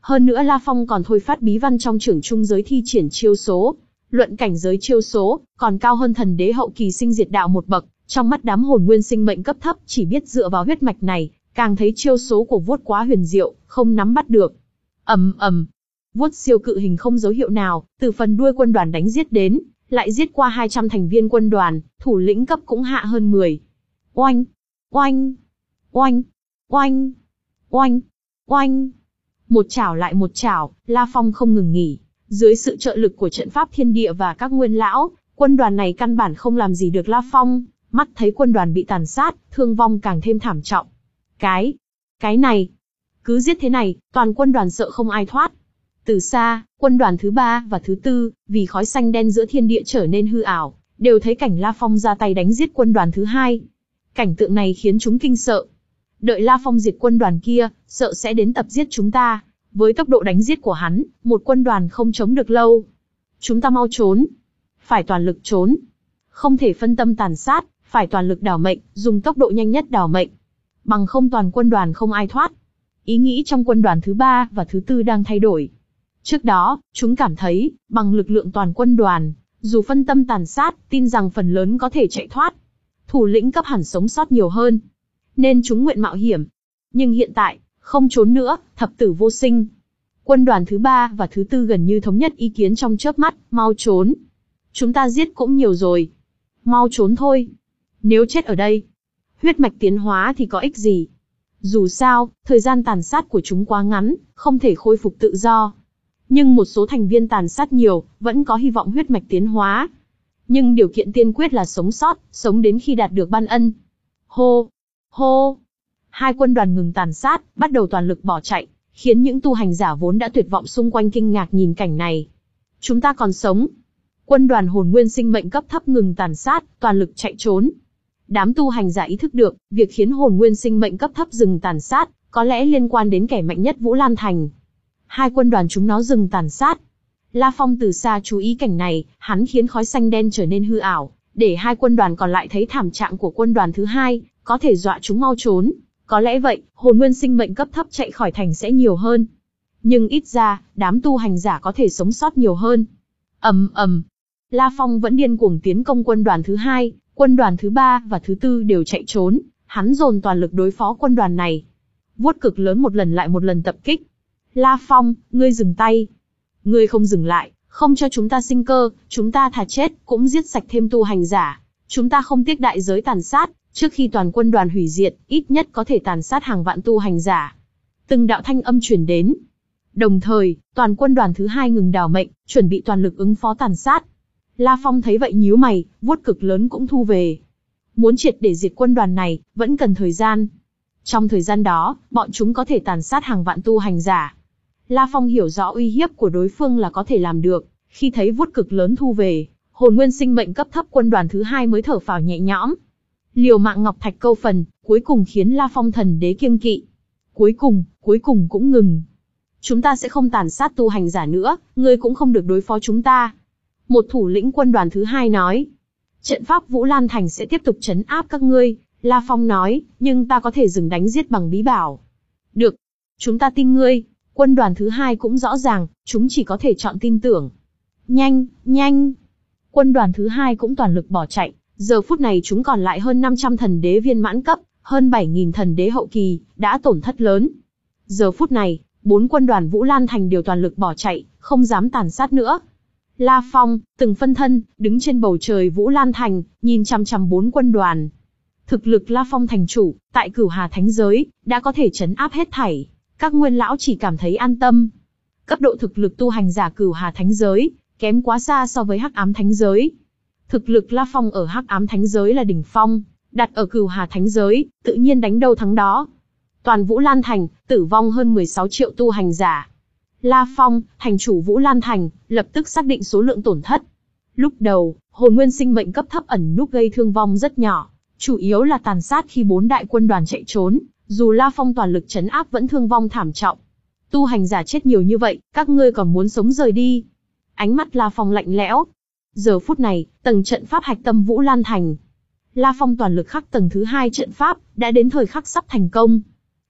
Hơn nữa La Phong còn thôi phát bí văn trong trưởng trung giới thi triển chiêu số. Luận cảnh giới chiêu số, còn cao hơn thần đế hậu kỳ sinh diệt đạo một bậc, trong mắt đám hồn nguyên sinh mệnh cấp thấp chỉ biết dựa vào huyết mạch này, càng thấy chiêu số của vuốt quá huyền diệu, không nắm bắt được. Ầm ầm, vuốt siêu cự hình không dấu hiệu nào, từ phần đuôi quân đoàn đánh giết đến, lại giết qua hai trăm thành viên quân đoàn, thủ lĩnh cấp cũng hạ hơn mười. Oanh, oanh, oanh, oanh, oanh, oanh. Một chảo lại một chảo, La Phong không ngừng nghỉ. Dưới sự trợ lực của trận pháp thiên địa và các nguyên lão, quân đoàn này căn bản không làm gì được La Phong, mắt thấy quân đoàn bị tàn sát, thương vong càng thêm thảm trọng. Cái, cái này, cứ giết thế này, toàn quân đoàn sợ không ai thoát. Từ xa, quân đoàn thứ ba và thứ tư, vì khói xanh đen giữa thiên địa trở nên hư ảo, đều thấy cảnh La Phong ra tay đánh giết quân đoàn thứ hai. Cảnh tượng này khiến chúng kinh sợ. Đợi La Phong diệt quân đoàn kia, sợ sẽ đến tập giết chúng ta. Với tốc độ đánh giết của hắn, một quân đoàn không chống được lâu. Chúng ta mau trốn. Phải toàn lực trốn. Không thể phân tâm tàn sát, phải toàn lực đảo mệnh, dùng tốc độ nhanh nhất đảo mệnh. Bằng không toàn quân đoàn không ai thoát. Ý nghĩ trong quân đoàn thứ ba và thứ tư đang thay đổi. Trước đó, chúng cảm thấy, bằng lực lượng toàn quân đoàn, dù phân tâm tàn sát, tin rằng phần lớn có thể chạy thoát. Thủ lĩnh cấp hẳn sống sót nhiều hơn. Nên chúng nguyện mạo hiểm. Nhưng hiện tại, không trốn nữa, thập tử vô sinh. Quân đoàn thứ ba và thứ tư gần như thống nhất ý kiến trong chớp mắt, mau trốn. Chúng ta giết cũng nhiều rồi. Mau trốn thôi. Nếu chết ở đây, huyết mạch tiến hóa thì có ích gì? Dù sao, thời gian tàn sát của chúng quá ngắn, không thể khôi phục tự do. Nhưng một số thành viên tàn sát nhiều, vẫn có hy vọng huyết mạch tiến hóa. Nhưng điều kiện tiên quyết là sống sót, sống đến khi đạt được ban ân. Hô! Hô! Hai quân đoàn ngừng tàn sát, bắt đầu toàn lực bỏ chạy, khiến những tu hành giả vốn đã tuyệt vọng xung quanh kinh ngạc nhìn cảnh này. Chúng ta còn sống. Quân đoàn hồn nguyên sinh mệnh cấp thấp ngừng tàn sát, toàn lực chạy trốn. Đám tu hành giả ý thức được, việc khiến hồn nguyên sinh mệnh cấp thấp dừng tàn sát, có lẽ liên quan đến kẻ mạnh nhất Vũ Lan Thành. Hai quân đoàn chúng nó dừng tàn sát. La Phong từ xa chú ý cảnh này, hắn khiến khói xanh đen trở nên hư ảo, để hai quân đoàn còn lại thấy thảm trạng của quân đoàn thứ hai, có thể dọa chúng mau trốn. Có lẽ vậy, hồn nguyên sinh mệnh cấp thấp chạy khỏi thành sẽ nhiều hơn. Nhưng ít ra, đám tu hành giả có thể sống sót nhiều hơn. Ầm ầm, La Phong vẫn điên cuồng tiến công quân đoàn thứ hai, quân đoàn thứ ba và thứ tư đều chạy trốn, hắn dồn toàn lực đối phó quân đoàn này. Vuốt cực lớn một lần lại một lần tập kích. La Phong, ngươi dừng tay. Ngươi không dừng lại, không cho chúng ta sinh cơ, chúng ta thà chết, cũng giết sạch thêm tu hành giả. Chúng ta không tiếc đại giới tàn sát, trước khi toàn quân đoàn hủy diệt, ít nhất có thể tàn sát hàng vạn tu hành giả. Từng đạo thanh âm truyền đến. Đồng thời, toàn quân đoàn thứ hai ngừng đảo mệnh, chuẩn bị toàn lực ứng phó tàn sát. La Phong thấy vậy nhíu mày, vuốt cực lớn cũng thu về. Muốn triệt để diệt quân đoàn này, vẫn cần thời gian. Trong thời gian đó, bọn chúng có thể tàn sát hàng vạn tu hành giả. La Phong hiểu rõ uy hiếp của đối phương là có thể làm được, khi thấy vuốt cực lớn thu về, hồn nguyên sinh mệnh cấp thấp quân đoàn thứ hai mới thở phào nhẹ nhõm. Liều mạng ngọc thạch câu phần, cuối cùng khiến La Phong thần đế kiêng kỵ. Cuối cùng, cuối cùng cũng ngừng. Chúng ta sẽ không tàn sát tu hành giả nữa, ngươi cũng không được đối phó chúng ta. Một thủ lĩnh quân đoàn thứ hai nói. Trận pháp Vũ Lan Thành sẽ tiếp tục trấn áp các ngươi, La Phong nói, nhưng ta có thể dừng đánh giết bằng bí bảo. Được, chúng ta tin ngươi. Quân đoàn thứ hai cũng rõ ràng, chúng chỉ có thể chọn tin tưởng. Nhanh, nhanh. Quân đoàn thứ hai cũng toàn lực bỏ chạy, giờ phút này chúng còn lại hơn năm trăm thần đế viên mãn cấp, hơn bảy nghìn thần đế hậu kỳ, đã tổn thất lớn. Giờ phút này, bốn quân đoàn Vũ Lan Thành đều toàn lực bỏ chạy, không dám tàn sát nữa. La Phong, từng phân thân, đứng trên bầu trời Vũ Lan Thành, nhìn chằm chằm bốn quân đoàn. Thực lực La Phong thành chủ, tại Cửu Hà Thánh Giới, đã có thể trấn áp hết thảy. Các nguyên lão chỉ cảm thấy an tâm. Cấp độ thực lực tu hành giả Cửu Hà Thánh Giới, kém quá xa so với Hắc Ám Thánh Giới. Thực lực La Phong ở Hắc Ám Thánh Giới là đỉnh phong, đặt ở Cửu Hà Thánh Giới, tự nhiên đánh đâu thắng đó. Toàn Vũ Lan Thành, tử vong hơn mười sáu triệu tu hành giả. La Phong, thành chủ Vũ Lan Thành, lập tức xác định số lượng tổn thất. Lúc đầu, hồn nguyên sinh mệnh cấp thấp ẩn núp gây thương vong rất nhỏ, chủ yếu là tàn sát khi bốn đại quân đoàn chạy trốn, dù La Phong toàn lực trấn áp vẫn thương vong thảm trọng. Tu hành giả chết nhiều như vậy, các ngươi còn muốn sống rời đi? Ánh mắt La Phong lạnh lẽo. Giờ phút này, tầng trận pháp hạch tâm Vũ Lan Thành. La Phong toàn lực khắc tầng thứ hai trận pháp, đã đến thời khắc sắp thành công.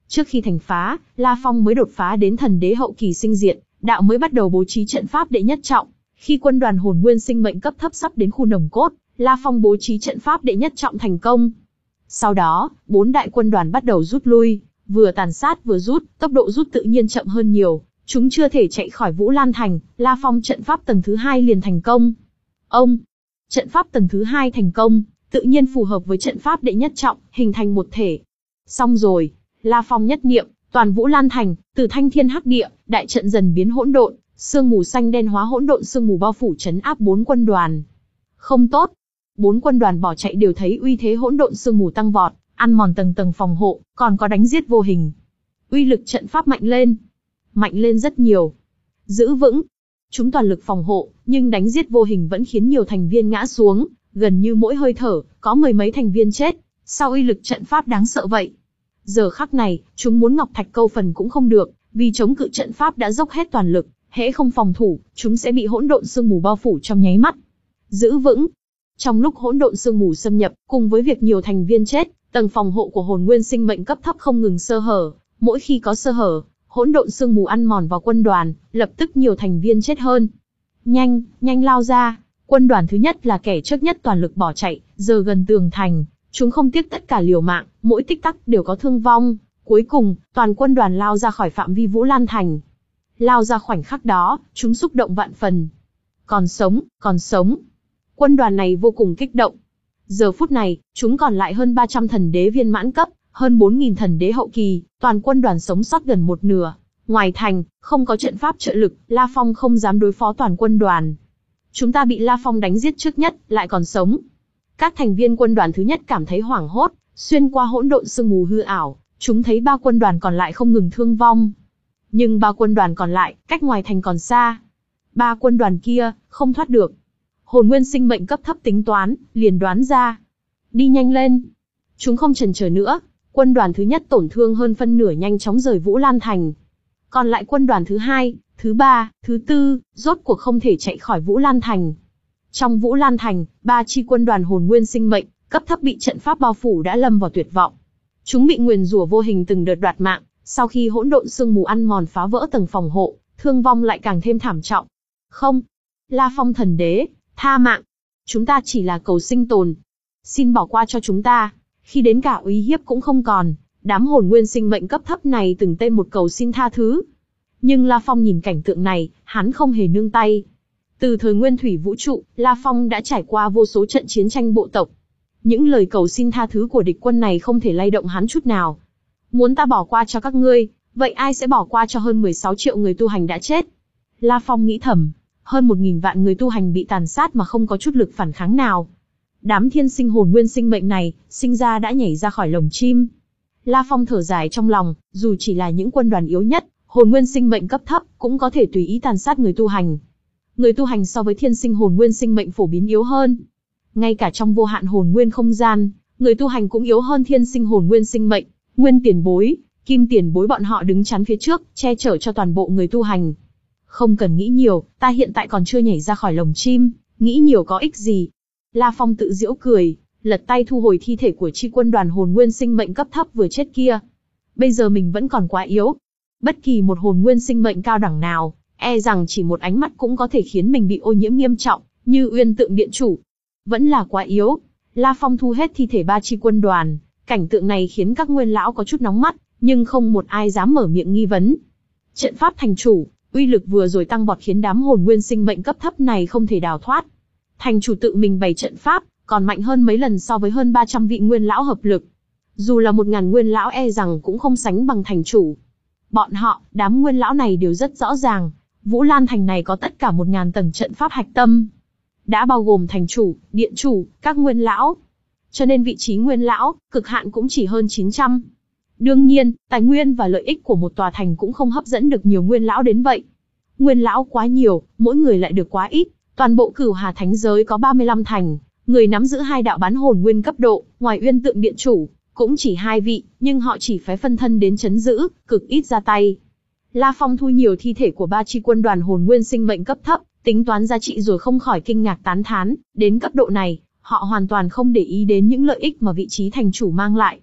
Trước khi thành phá, La Phong mới đột phá đến thần đế hậu kỳ sinh diệt, đạo mới bắt đầu bố trí trận pháp đệ nhất trọng. Khi quân đoàn hồn nguyên sinh mệnh cấp thấp sắp đến khu nồng cốt, La Phong bố trí trận pháp đệ nhất trọng thành công. Sau đó, bốn đại quân đoàn bắt đầu rút lui, vừa tàn sát vừa rút, tốc độ rút tự nhiên chậm hơn nhiều. Chúng chưa thể chạy khỏi Vũ Lan Thành, La Phong trận pháp tầng thứ hai liền thành công. Ông, trận pháp tầng thứ hai thành công, tự nhiên phù hợp với trận pháp đệ nhất trọng, hình thành một thể. Xong rồi, La Phong nhất niệm, toàn Vũ Lan Thành, từ thanh thiên hắc địa, đại trận dần biến hỗn độn, sương mù xanh đen hóa hỗn độn sương mù bao phủ trấn áp bốn quân đoàn. Không tốt, bốn quân đoàn bỏ chạy đều thấy uy thế hỗn độn sương mù tăng vọt, ăn mòn tầng tầng phòng hộ, còn có đánh giết vô hình. Uy lực trận pháp mạnh lên, mạnh lên rất nhiều. Giữ vững, chúng toàn lực phòng hộ, nhưng đánh giết vô hình vẫn khiến nhiều thành viên ngã xuống, gần như mỗi hơi thở, có mười mấy thành viên chết. Sao uy lực trận pháp đáng sợ vậy? Giờ khắc này, chúng muốn ngọc thạch câu phần cũng không được, vì chống cự trận pháp đã dốc hết toàn lực, hễ không phòng thủ, chúng sẽ bị hỗn độn sương mù bao phủ trong nháy mắt. Giữ vững. Trong lúc hỗn độn sương mù xâm nhập, cùng với việc nhiều thành viên chết, tầng phòng hộ của hồn nguyên sinh mệnh cấp thấp không ngừng sơ hở, mỗi khi có sơ hở, hỗn độn sương mù ăn mòn vào quân đoàn, lập tức nhiều thành viên chết hơn. Nhanh, nhanh lao ra. Quân đoàn thứ nhất là kẻ trước nhất toàn lực bỏ chạy, giờ gần tường thành, chúng không tiếc tất cả liều mạng, mỗi tích tắc đều có thương vong. Cuối cùng, toàn quân đoàn lao ra khỏi phạm vi Vũ Lan Thành. Lao ra khoảnh khắc đó, chúng xúc động vạn phần. Còn sống, còn sống. Quân đoàn này vô cùng kích động. Giờ phút này, chúng còn lại hơn ba trăm thần đế viên mãn cấp, hơn bốn nghìn thần đế hậu kỳ, toàn quân đoàn sống sót gần một nửa. Ngoài thành, không có trận pháp trợ lực, La Phong không dám đối phó toàn quân đoàn. Chúng ta bị La Phong đánh giết trước nhất, lại còn sống. Các thành viên quân đoàn thứ nhất cảm thấy hoảng hốt, xuyên qua hỗn độn sương mù hư ảo, chúng thấy ba quân đoàn còn lại không ngừng thương vong. Nhưng ba quân đoàn còn lại, cách ngoài thành còn xa. Ba quân đoàn kia, không thoát được. Hồn nguyên sinh mệnh cấp thấp tính toán, liền đoán ra. Đi nhanh lên. Chúng không chần chờ nữa, quân đoàn thứ nhất tổn thương hơn phân nửa nhanh chóng rời Vũ Lan Thành. Còn lại quân đoàn thứ hai, thứ ba, thứ tư, rốt cuộc không thể chạy khỏi Vũ Lan Thành. Trong Vũ Lan Thành, ba chi quân đoàn hồn nguyên sinh mệnh, cấp thấp bị trận pháp bao phủ đã lâm vào tuyệt vọng. Chúng bị nguyền rủa vô hình từng đợt đoạt mạng, sau khi hỗn độn sương mù ăn mòn phá vỡ tầng phòng hộ, thương vong lại càng thêm thảm trọng. Không, La Phong thần đế, tha mạng. Chúng ta chỉ là cầu sinh tồn. Xin bỏ qua cho chúng ta. Khi đến cả uy hiếp cũng không còn, đám hồn nguyên sinh mệnh cấp thấp này từng tên một cầu xin tha thứ. Nhưng La Phong nhìn cảnh tượng này, hắn không hề nương tay. Từ thời nguyên thủy vũ trụ, La Phong đã trải qua vô số trận chiến tranh bộ tộc. Những lời cầu xin tha thứ của địch quân này không thể lay động hắn chút nào. Muốn ta bỏ qua cho các ngươi, vậy ai sẽ bỏ qua cho hơn mười sáu triệu người tu hành đã chết? La Phong nghĩ thầm, hơn một nghìn vạn người tu hành bị tàn sát mà không có chút lực phản kháng nào. Đám thiên sinh hồn nguyên sinh mệnh này, sinh ra đã nhảy ra khỏi lồng chim. La Phong thở dài trong lòng, dù chỉ là những quân đoàn yếu nhất, hồn nguyên sinh mệnh cấp thấp, cũng có thể tùy ý tàn sát người tu hành. Người tu hành so với thiên sinh hồn nguyên sinh mệnh phổ biến yếu hơn. Ngay cả trong vô hạn hồn nguyên không gian, người tu hành cũng yếu hơn thiên sinh hồn nguyên sinh mệnh. Nguyên tiền bối, kim tiền bối bọn họ đứng chắn phía trước, che chở cho toàn bộ người tu hành. Không cần nghĩ nhiều, ta hiện tại còn chưa nhảy ra khỏi lồng chim, nghĩ nhiều có ích gì. La Phong tự giễu cười, lật tay thu hồi thi thể của chi quân đoàn hồn nguyên sinh mệnh cấp thấp vừa chết kia. Bây giờ mình vẫn còn quá yếu. Bất kỳ một hồn nguyên sinh mệnh cao đẳng nào, e rằng chỉ một ánh mắt cũng có thể khiến mình bị ô nhiễm nghiêm trọng, như Uyên Tượng Điện Chủ. Vẫn là quá yếu. La Phong thu hết thi thể ba chi quân đoàn, cảnh tượng này khiến các nguyên lão có chút nóng mắt, nhưng không một ai dám mở miệng nghi vấn. Trận pháp thành chủ, uy lực vừa rồi tăng vọt khiến đám hồn nguyên sinh mệnh cấp thấp này không thể đào thoát. Thành chủ tự mình bày trận pháp, còn mạnh hơn mấy lần so với hơn ba trăm vị nguyên lão hợp lực. Dù là một ngàn nguyên lão e rằng cũng không sánh bằng thành chủ. Bọn họ, đám nguyên lão này đều rất rõ ràng, Vũ Lan Thành này có tất cả một ngàn tầng trận pháp hạch tâm. Đã bao gồm thành chủ, điện chủ, các nguyên lão. Cho nên vị trí nguyên lão, cực hạn cũng chỉ hơn chín trăm. Đương nhiên, tài nguyên và lợi ích của một tòa thành cũng không hấp dẫn được nhiều nguyên lão đến vậy. Nguyên lão quá nhiều, mỗi người lại được quá ít. Toàn bộ Cửu Hà Thánh giới có ba mươi lăm thành, người nắm giữ hai đạo bán hồn nguyên cấp độ, ngoài Uyên Tượng Điện Chủ, cũng chỉ hai vị, nhưng họ chỉ phái phân thân đến trấn giữ, cực ít ra tay. La Phong thu nhiều thi thể của ba chi quân đoàn hồn nguyên sinh mệnh cấp thấp, tính toán giá trị rồi không khỏi kinh ngạc tán thán, đến cấp độ này, họ hoàn toàn không để ý đến những lợi ích mà vị trí thành chủ mang lại.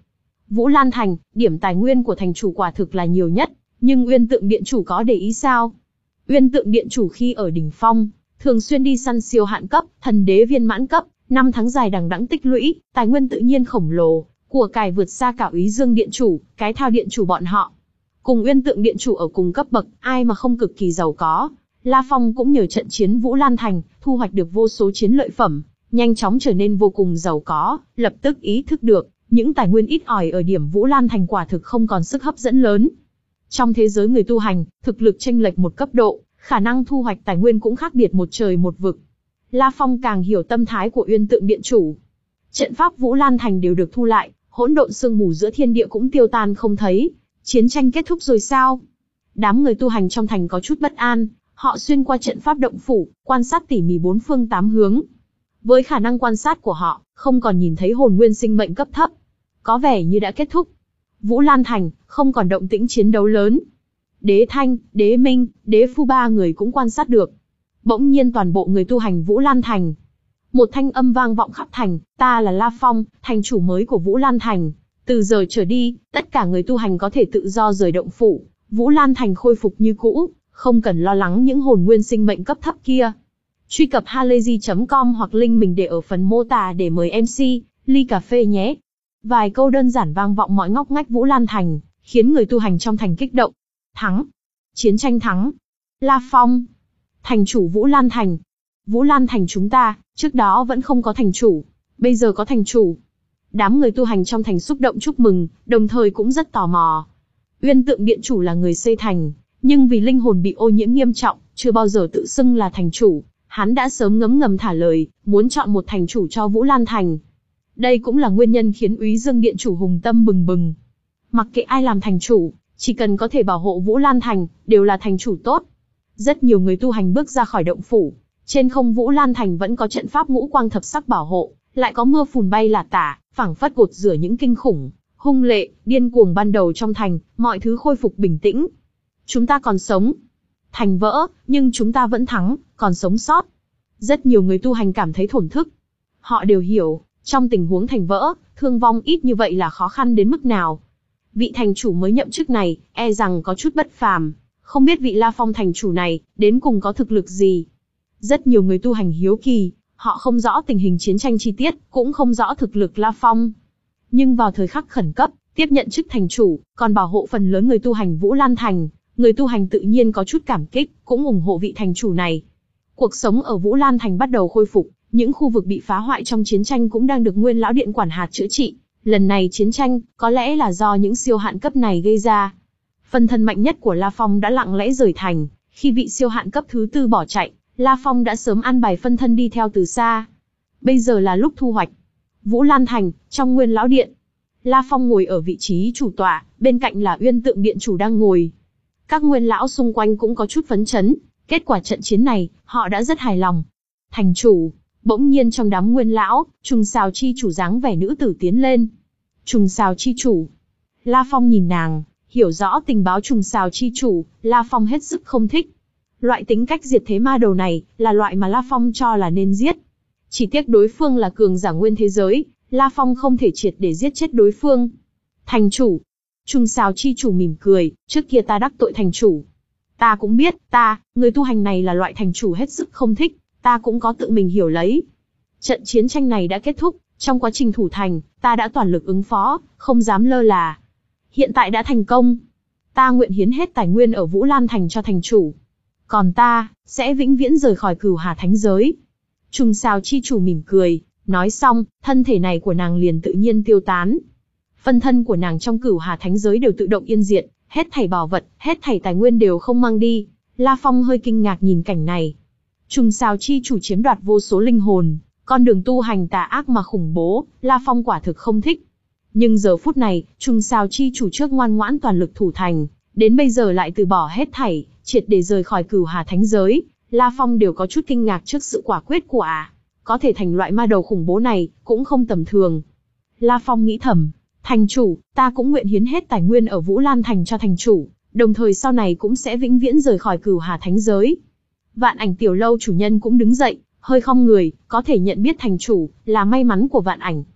Vũ Lan Thành, điểm tài nguyên của thành chủ quả thực là nhiều nhất, nhưng Uyên Tượng Điện chủ có để ý sao? Uyên Tượng Điện chủ khi ở đỉnh phong, thường xuyên đi săn siêu hạn cấp, thần đế viên mãn cấp, năm tháng dài đằng đẵng tích lũy, tài nguyên tự nhiên khổng lồ, của cải vượt xa cả Úy Dương Điện chủ, cái Thao Điện chủ bọn họ. Cùng Uyên Tượng Điện chủ ở cùng cấp bậc, ai mà không cực kỳ giàu có. La Phong cũng nhờ trận chiến Vũ Lan Thành, thu hoạch được vô số chiến lợi phẩm, nhanh chóng trở nên vô cùng giàu có, lập tức ý thức được, những tài nguyên ít ỏi ở điểm Vũ Lan Thành quả thực không còn sức hấp dẫn lớn. Trong thế giới người tu hành, thực lực chênh lệch một cấp độ, khả năng thu hoạch tài nguyên cũng khác biệt một trời một vực. La Phong càng hiểu tâm thái của Uyên Tượng Điện chủ. Trận pháp Vũ Lan Thành đều được thu lại, hỗn độn sương mù giữa thiên địa cũng tiêu tan không thấy. Chiến tranh kết thúc rồi sao? Đám người tu hành trong thành có chút bất an, họ xuyên qua trận pháp động phủ, quan sát tỉ mỉ bốn phương tám hướng. Với khả năng quan sát của họ, không còn nhìn thấy hồn nguyên sinh mệnh cấp thấp. Có vẻ như đã kết thúc. Vũ Lan Thành, không còn động tĩnh chiến đấu lớn. Đế Thanh, Đế Minh, Đế Phu ba người cũng quan sát được. Bỗng nhiên toàn bộ người tu hành Vũ Lan Thành. Một thanh âm vang vọng khắp thành, ta là La Phong, thành chủ mới của Vũ Lan Thành. Từ giờ trở đi, tất cả người tu hành có thể tự do rời động phủ, Vũ Lan Thành khôi phục như cũ, không cần lo lắng những hồn nguyên sinh mệnh cấp thấp kia. Truy cập halayzi chấm com hoặc link mình để ở phần mô tả để mời em xê, ly cà phê nhé. Vài câu đơn giản vang vọng mọi ngóc ngách Vũ Lan Thành, khiến người tu hành trong thành kích động. Thắng! Chiến tranh thắng! La Phong! Thành chủ Vũ Lan Thành! Vũ Lan Thành chúng ta, trước đó vẫn không có thành chủ, bây giờ có thành chủ. Đám người tu hành trong thành xúc động chúc mừng, đồng thời cũng rất tò mò. Uyên Tượng Điện chủ là người xây thành, nhưng vì linh hồn bị ô nhiễm nghiêm trọng, chưa bao giờ tự xưng là thành chủ. Hắn đã sớm ngấm ngầm thả lời, muốn chọn một thành chủ cho Vũ Lan Thành. Đây cũng là nguyên nhân khiến Úy Dương Điện chủ hùng tâm bừng bừng. Mặc kệ ai làm thành chủ, chỉ cần có thể bảo hộ Vũ Lan Thành, đều là thành chủ tốt. Rất nhiều người tu hành bước ra khỏi động phủ. Trên không Vũ Lan Thành vẫn có trận pháp ngũ quang thập sắc bảo hộ, lại có mưa phùn bay lả tả, phảng phất gột rửa những kinh khủng, hung lệ, điên cuồng ban đầu trong thành, mọi thứ khôi phục bình tĩnh. Chúng ta còn sống. Thành vỡ, nhưng chúng ta vẫn thắng, còn sống sót. Rất nhiều người tu hành cảm thấy thổn thức. Họ đều hiểu, trong tình huống thành vỡ, thương vong ít như vậy là khó khăn đến mức nào. Vị thành chủ mới nhậm chức này, e rằng có chút bất phàm. Không biết vị La Phong thành chủ này, đến cùng có thực lực gì. Rất nhiều người tu hành hiếu kỳ, họ không rõ tình hình chiến tranh chi tiết, cũng không rõ thực lực La Phong. Nhưng vào thời khắc khẩn cấp, tiếp nhận chức thành chủ, còn bảo hộ phần lớn người tu hành Vũ Lan Thành, người tu hành tự nhiên có chút cảm kích, cũng ủng hộ vị thành chủ này. Cuộc sống ở Vũ Lan Thành bắt đầu khôi phục, những khu vực bị phá hoại trong chiến tranh cũng đang được Nguyên Lão Điện quản hạt chữa trị. Lần này chiến tranh, có lẽ là do những siêu hạn cấp này gây ra. Phân thân mạnh nhất của La Phong đã lặng lẽ rời thành, khi vị siêu hạn cấp thứ tư bỏ chạy, La Phong đã sớm an bài phân thân đi theo từ xa. Bây giờ là lúc thu hoạch. Vũ Lan Thành, trong Nguyên Lão Điện. La Phong ngồi ở vị trí chủ tọa, bên cạnh là Uyên Tượng Điện chủ đang ngồi. Các nguyên lão xung quanh cũng có chút phấn chấn, kết quả trận chiến này, họ đã rất hài lòng. Thành chủ, bỗng nhiên trong đám nguyên lão, Trùng Sào chi chủ dáng vẻ nữ tử tiến lên. Trùng Sào chi chủ. La Phong nhìn nàng, hiểu rõ tình báo Trùng Sào chi chủ, La Phong hết sức không thích. Loại tính cách diệt thế ma đầu này, là loại mà La Phong cho là nên giết. Chỉ tiếc đối phương là cường giả nguyên thế giới, La Phong không thể triệt để giết chết đối phương. Thành chủ. Trùng Sào chi chủ mỉm cười, trước kia ta đắc tội thành chủ. Ta cũng biết, ta, người tu hành này là loại thành chủ hết sức không thích, ta cũng có tự mình hiểu lấy. Trận chiến tranh này đã kết thúc, trong quá trình thủ thành, ta đã toàn lực ứng phó, không dám lơ là. Hiện tại đã thành công. Ta nguyện hiến hết tài nguyên ở Vũ Lan Thành cho thành chủ. Còn ta, sẽ vĩnh viễn rời khỏi Cửu Hà Thánh Giới. Trùng Sào chi chủ mỉm cười, nói xong, thân thể này của nàng liền tự nhiên tiêu tán. Phân thân của nàng trong Cửu Hà Thánh Giới đều tự động yên diệt, hết thảy bảo vật, hết thảy tài nguyên đều không mang đi. La Phong hơi kinh ngạc nhìn cảnh này. Trùng Sào chi chủ chiếm đoạt vô số linh hồn, con đường tu hành tà ác mà khủng bố, La Phong quả thực không thích. Nhưng giờ phút này, Trùng Sào chi chủ trước ngoan ngoãn toàn lực thủ thành, đến bây giờ lại từ bỏ hết thảy, triệt để rời khỏi Cửu Hà Thánh Giới, La Phong đều có chút kinh ngạc trước sự quả quyết của ả. Có thể thành loại ma đầu khủng bố này, cũng không tầm thường. La Phong nghĩ thầm, thành chủ, ta cũng nguyện hiến hết tài nguyên ở Vũ Lan Thành cho thành chủ, đồng thời sau này cũng sẽ vĩnh viễn rời khỏi Cửu Hà Thánh Giới. Vạn Ảnh tiểu lâu chủ nhân cũng đứng dậy, hơi khom người, có thể nhận biết thành chủ, là may mắn của Vạn Ảnh.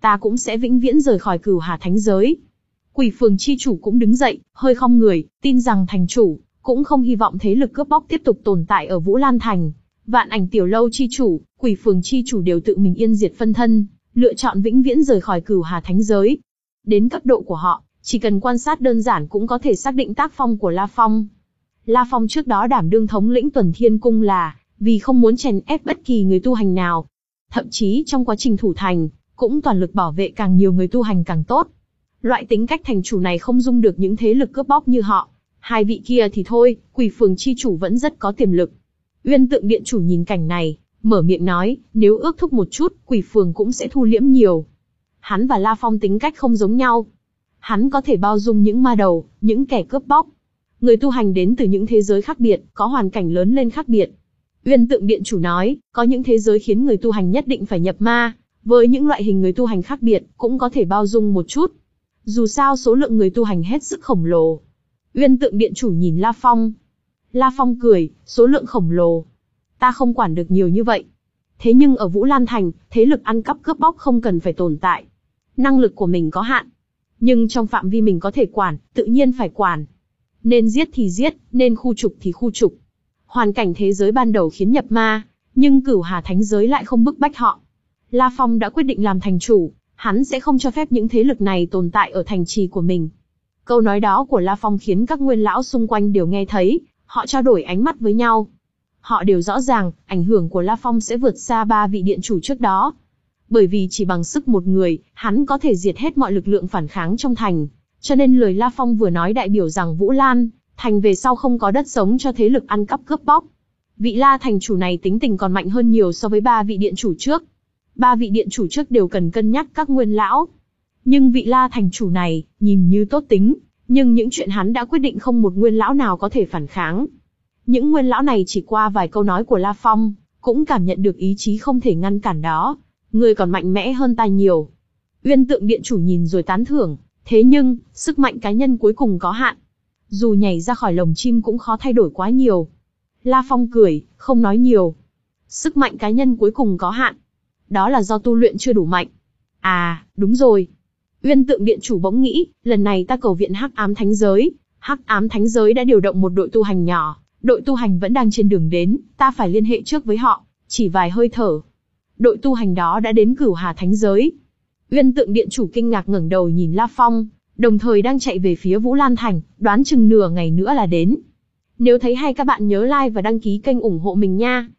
ta cũng sẽ vĩnh viễn rời khỏi Cửu Hà Thánh Giới. Quỷ phường chi chủ cũng đứng dậy, hơi khom người, tin rằng thành chủ cũng không hy vọng thế lực cướp bóc tiếp tục tồn tại ở Vũ Lan Thành. Vạn Ảnh Tiểu Lâu chi chủ, Quỷ phường chi chủ đều tự mình yên diệt phân thân, lựa chọn vĩnh viễn rời khỏi Cửu Hà Thánh Giới. Đến cấp độ của họ, chỉ cần quan sát đơn giản cũng có thể xác định tác phong của La Phong. La Phong trước đó đảm đương thống lĩnh Tuần Thiên Cung là vì không muốn chèn ép bất kỳ người tu hành nào. Thậm chí trong quá trình thủ thành, cũng toàn lực bảo vệ càng nhiều người tu hành càng tốt. Loại tính cách thành chủ này không dung được những thế lực cướp bóc như họ. Hai vị kia thì thôi, Quỷ phường chi chủ vẫn rất có tiềm lực. Uyên Tượng Điện chủ nhìn cảnh này, mở miệng nói, nếu ước thúc một chút, Quỷ phường cũng sẽ thu liễm nhiều. Hắn và La Phong tính cách không giống nhau. Hắn có thể bao dung những ma đầu, những kẻ cướp bóc. Người tu hành đến từ những thế giới khác biệt, có hoàn cảnh lớn lên khác biệt. Uyên Tượng Điện chủ nói, có những thế giới khiến người tu hành nhất định phải nhập ma, với những loại hình người tu hành khác biệt, cũng có thể bao dung một chút. Dù sao số lượng người tu hành hết sức khổng lồ. Uyên Tượng Điện chủ nhìn La Phong. La Phong cười, số lượng khổng lồ. Ta không quản được nhiều như vậy. Thế nhưng ở Vũ Lan Thành, thế lực ăn cắp cướp bóc không cần phải tồn tại. Năng lực của mình có hạn. Nhưng trong phạm vi mình có thể quản, tự nhiên phải quản. Nên giết thì giết, nên khu trục thì khu trục. Hoàn cảnh thế giới ban đầu khiến nhập ma, nhưng Cửu Hà Thánh Giới lại không bức bách họ. La Phong đã quyết định làm thành chủ, hắn sẽ không cho phép những thế lực này tồn tại ở thành trì của mình. Câu nói đó của La Phong khiến các nguyên lão xung quanh đều nghe thấy, họ trao đổi ánh mắt với nhau. Họ đều rõ ràng, ảnh hưởng của La Phong sẽ vượt xa ba vị điện chủ trước đó. Bởi vì chỉ bằng sức một người, hắn có thể diệt hết mọi lực lượng phản kháng trong thành. Cho nên lời La Phong vừa nói đại biểu rằng Vũ Lan Thành về sau không có đất sống cho thế lực ăn cắp cướp bóc. Vị La thành chủ này tính tình còn mạnh hơn nhiều so với ba vị điện chủ trước. Ba vị điện chủ trước đều cần cân nhắc các nguyên lão. Nhưng vị La thành chủ này, nhìn như tốt tính, nhưng những chuyện hắn đã quyết định không một nguyên lão nào có thể phản kháng. Những nguyên lão này chỉ qua vài câu nói của La Phong, cũng cảm nhận được ý chí không thể ngăn cản đó. Người còn mạnh mẽ hơn ta nhiều. Uyên Tượng Điện chủ nhìn rồi tán thưởng, thế nhưng, sức mạnh cá nhân cuối cùng có hạn. Dù nhảy ra khỏi lồng chim cũng khó thay đổi quá nhiều. La Phong cười, không nói nhiều. Sức mạnh cá nhân cuối cùng có hạn. Đó là do tu luyện chưa đủ mạnh. À, đúng rồi. Uyên Tượng Điện chủ bỗng nghĩ, lần này ta cầu viện Hắc Ám Thánh Giới. Hắc Ám Thánh Giới đã điều động một đội tu hành nhỏ. Đội tu hành vẫn đang trên đường đến, ta phải liên hệ trước với họ. Chỉ vài hơi thở. Đội tu hành đó đã đến Cửu Hà Thánh Giới. Uyên Tượng Điện chủ kinh ngạc ngẩng đầu nhìn La Phong, đồng thời đang chạy về phía Vũ Lan Thành, đoán chừng nửa ngày nữa là đến. Nếu thấy hay các bạn nhớ like và đăng ký kênh ủng hộ mình nha.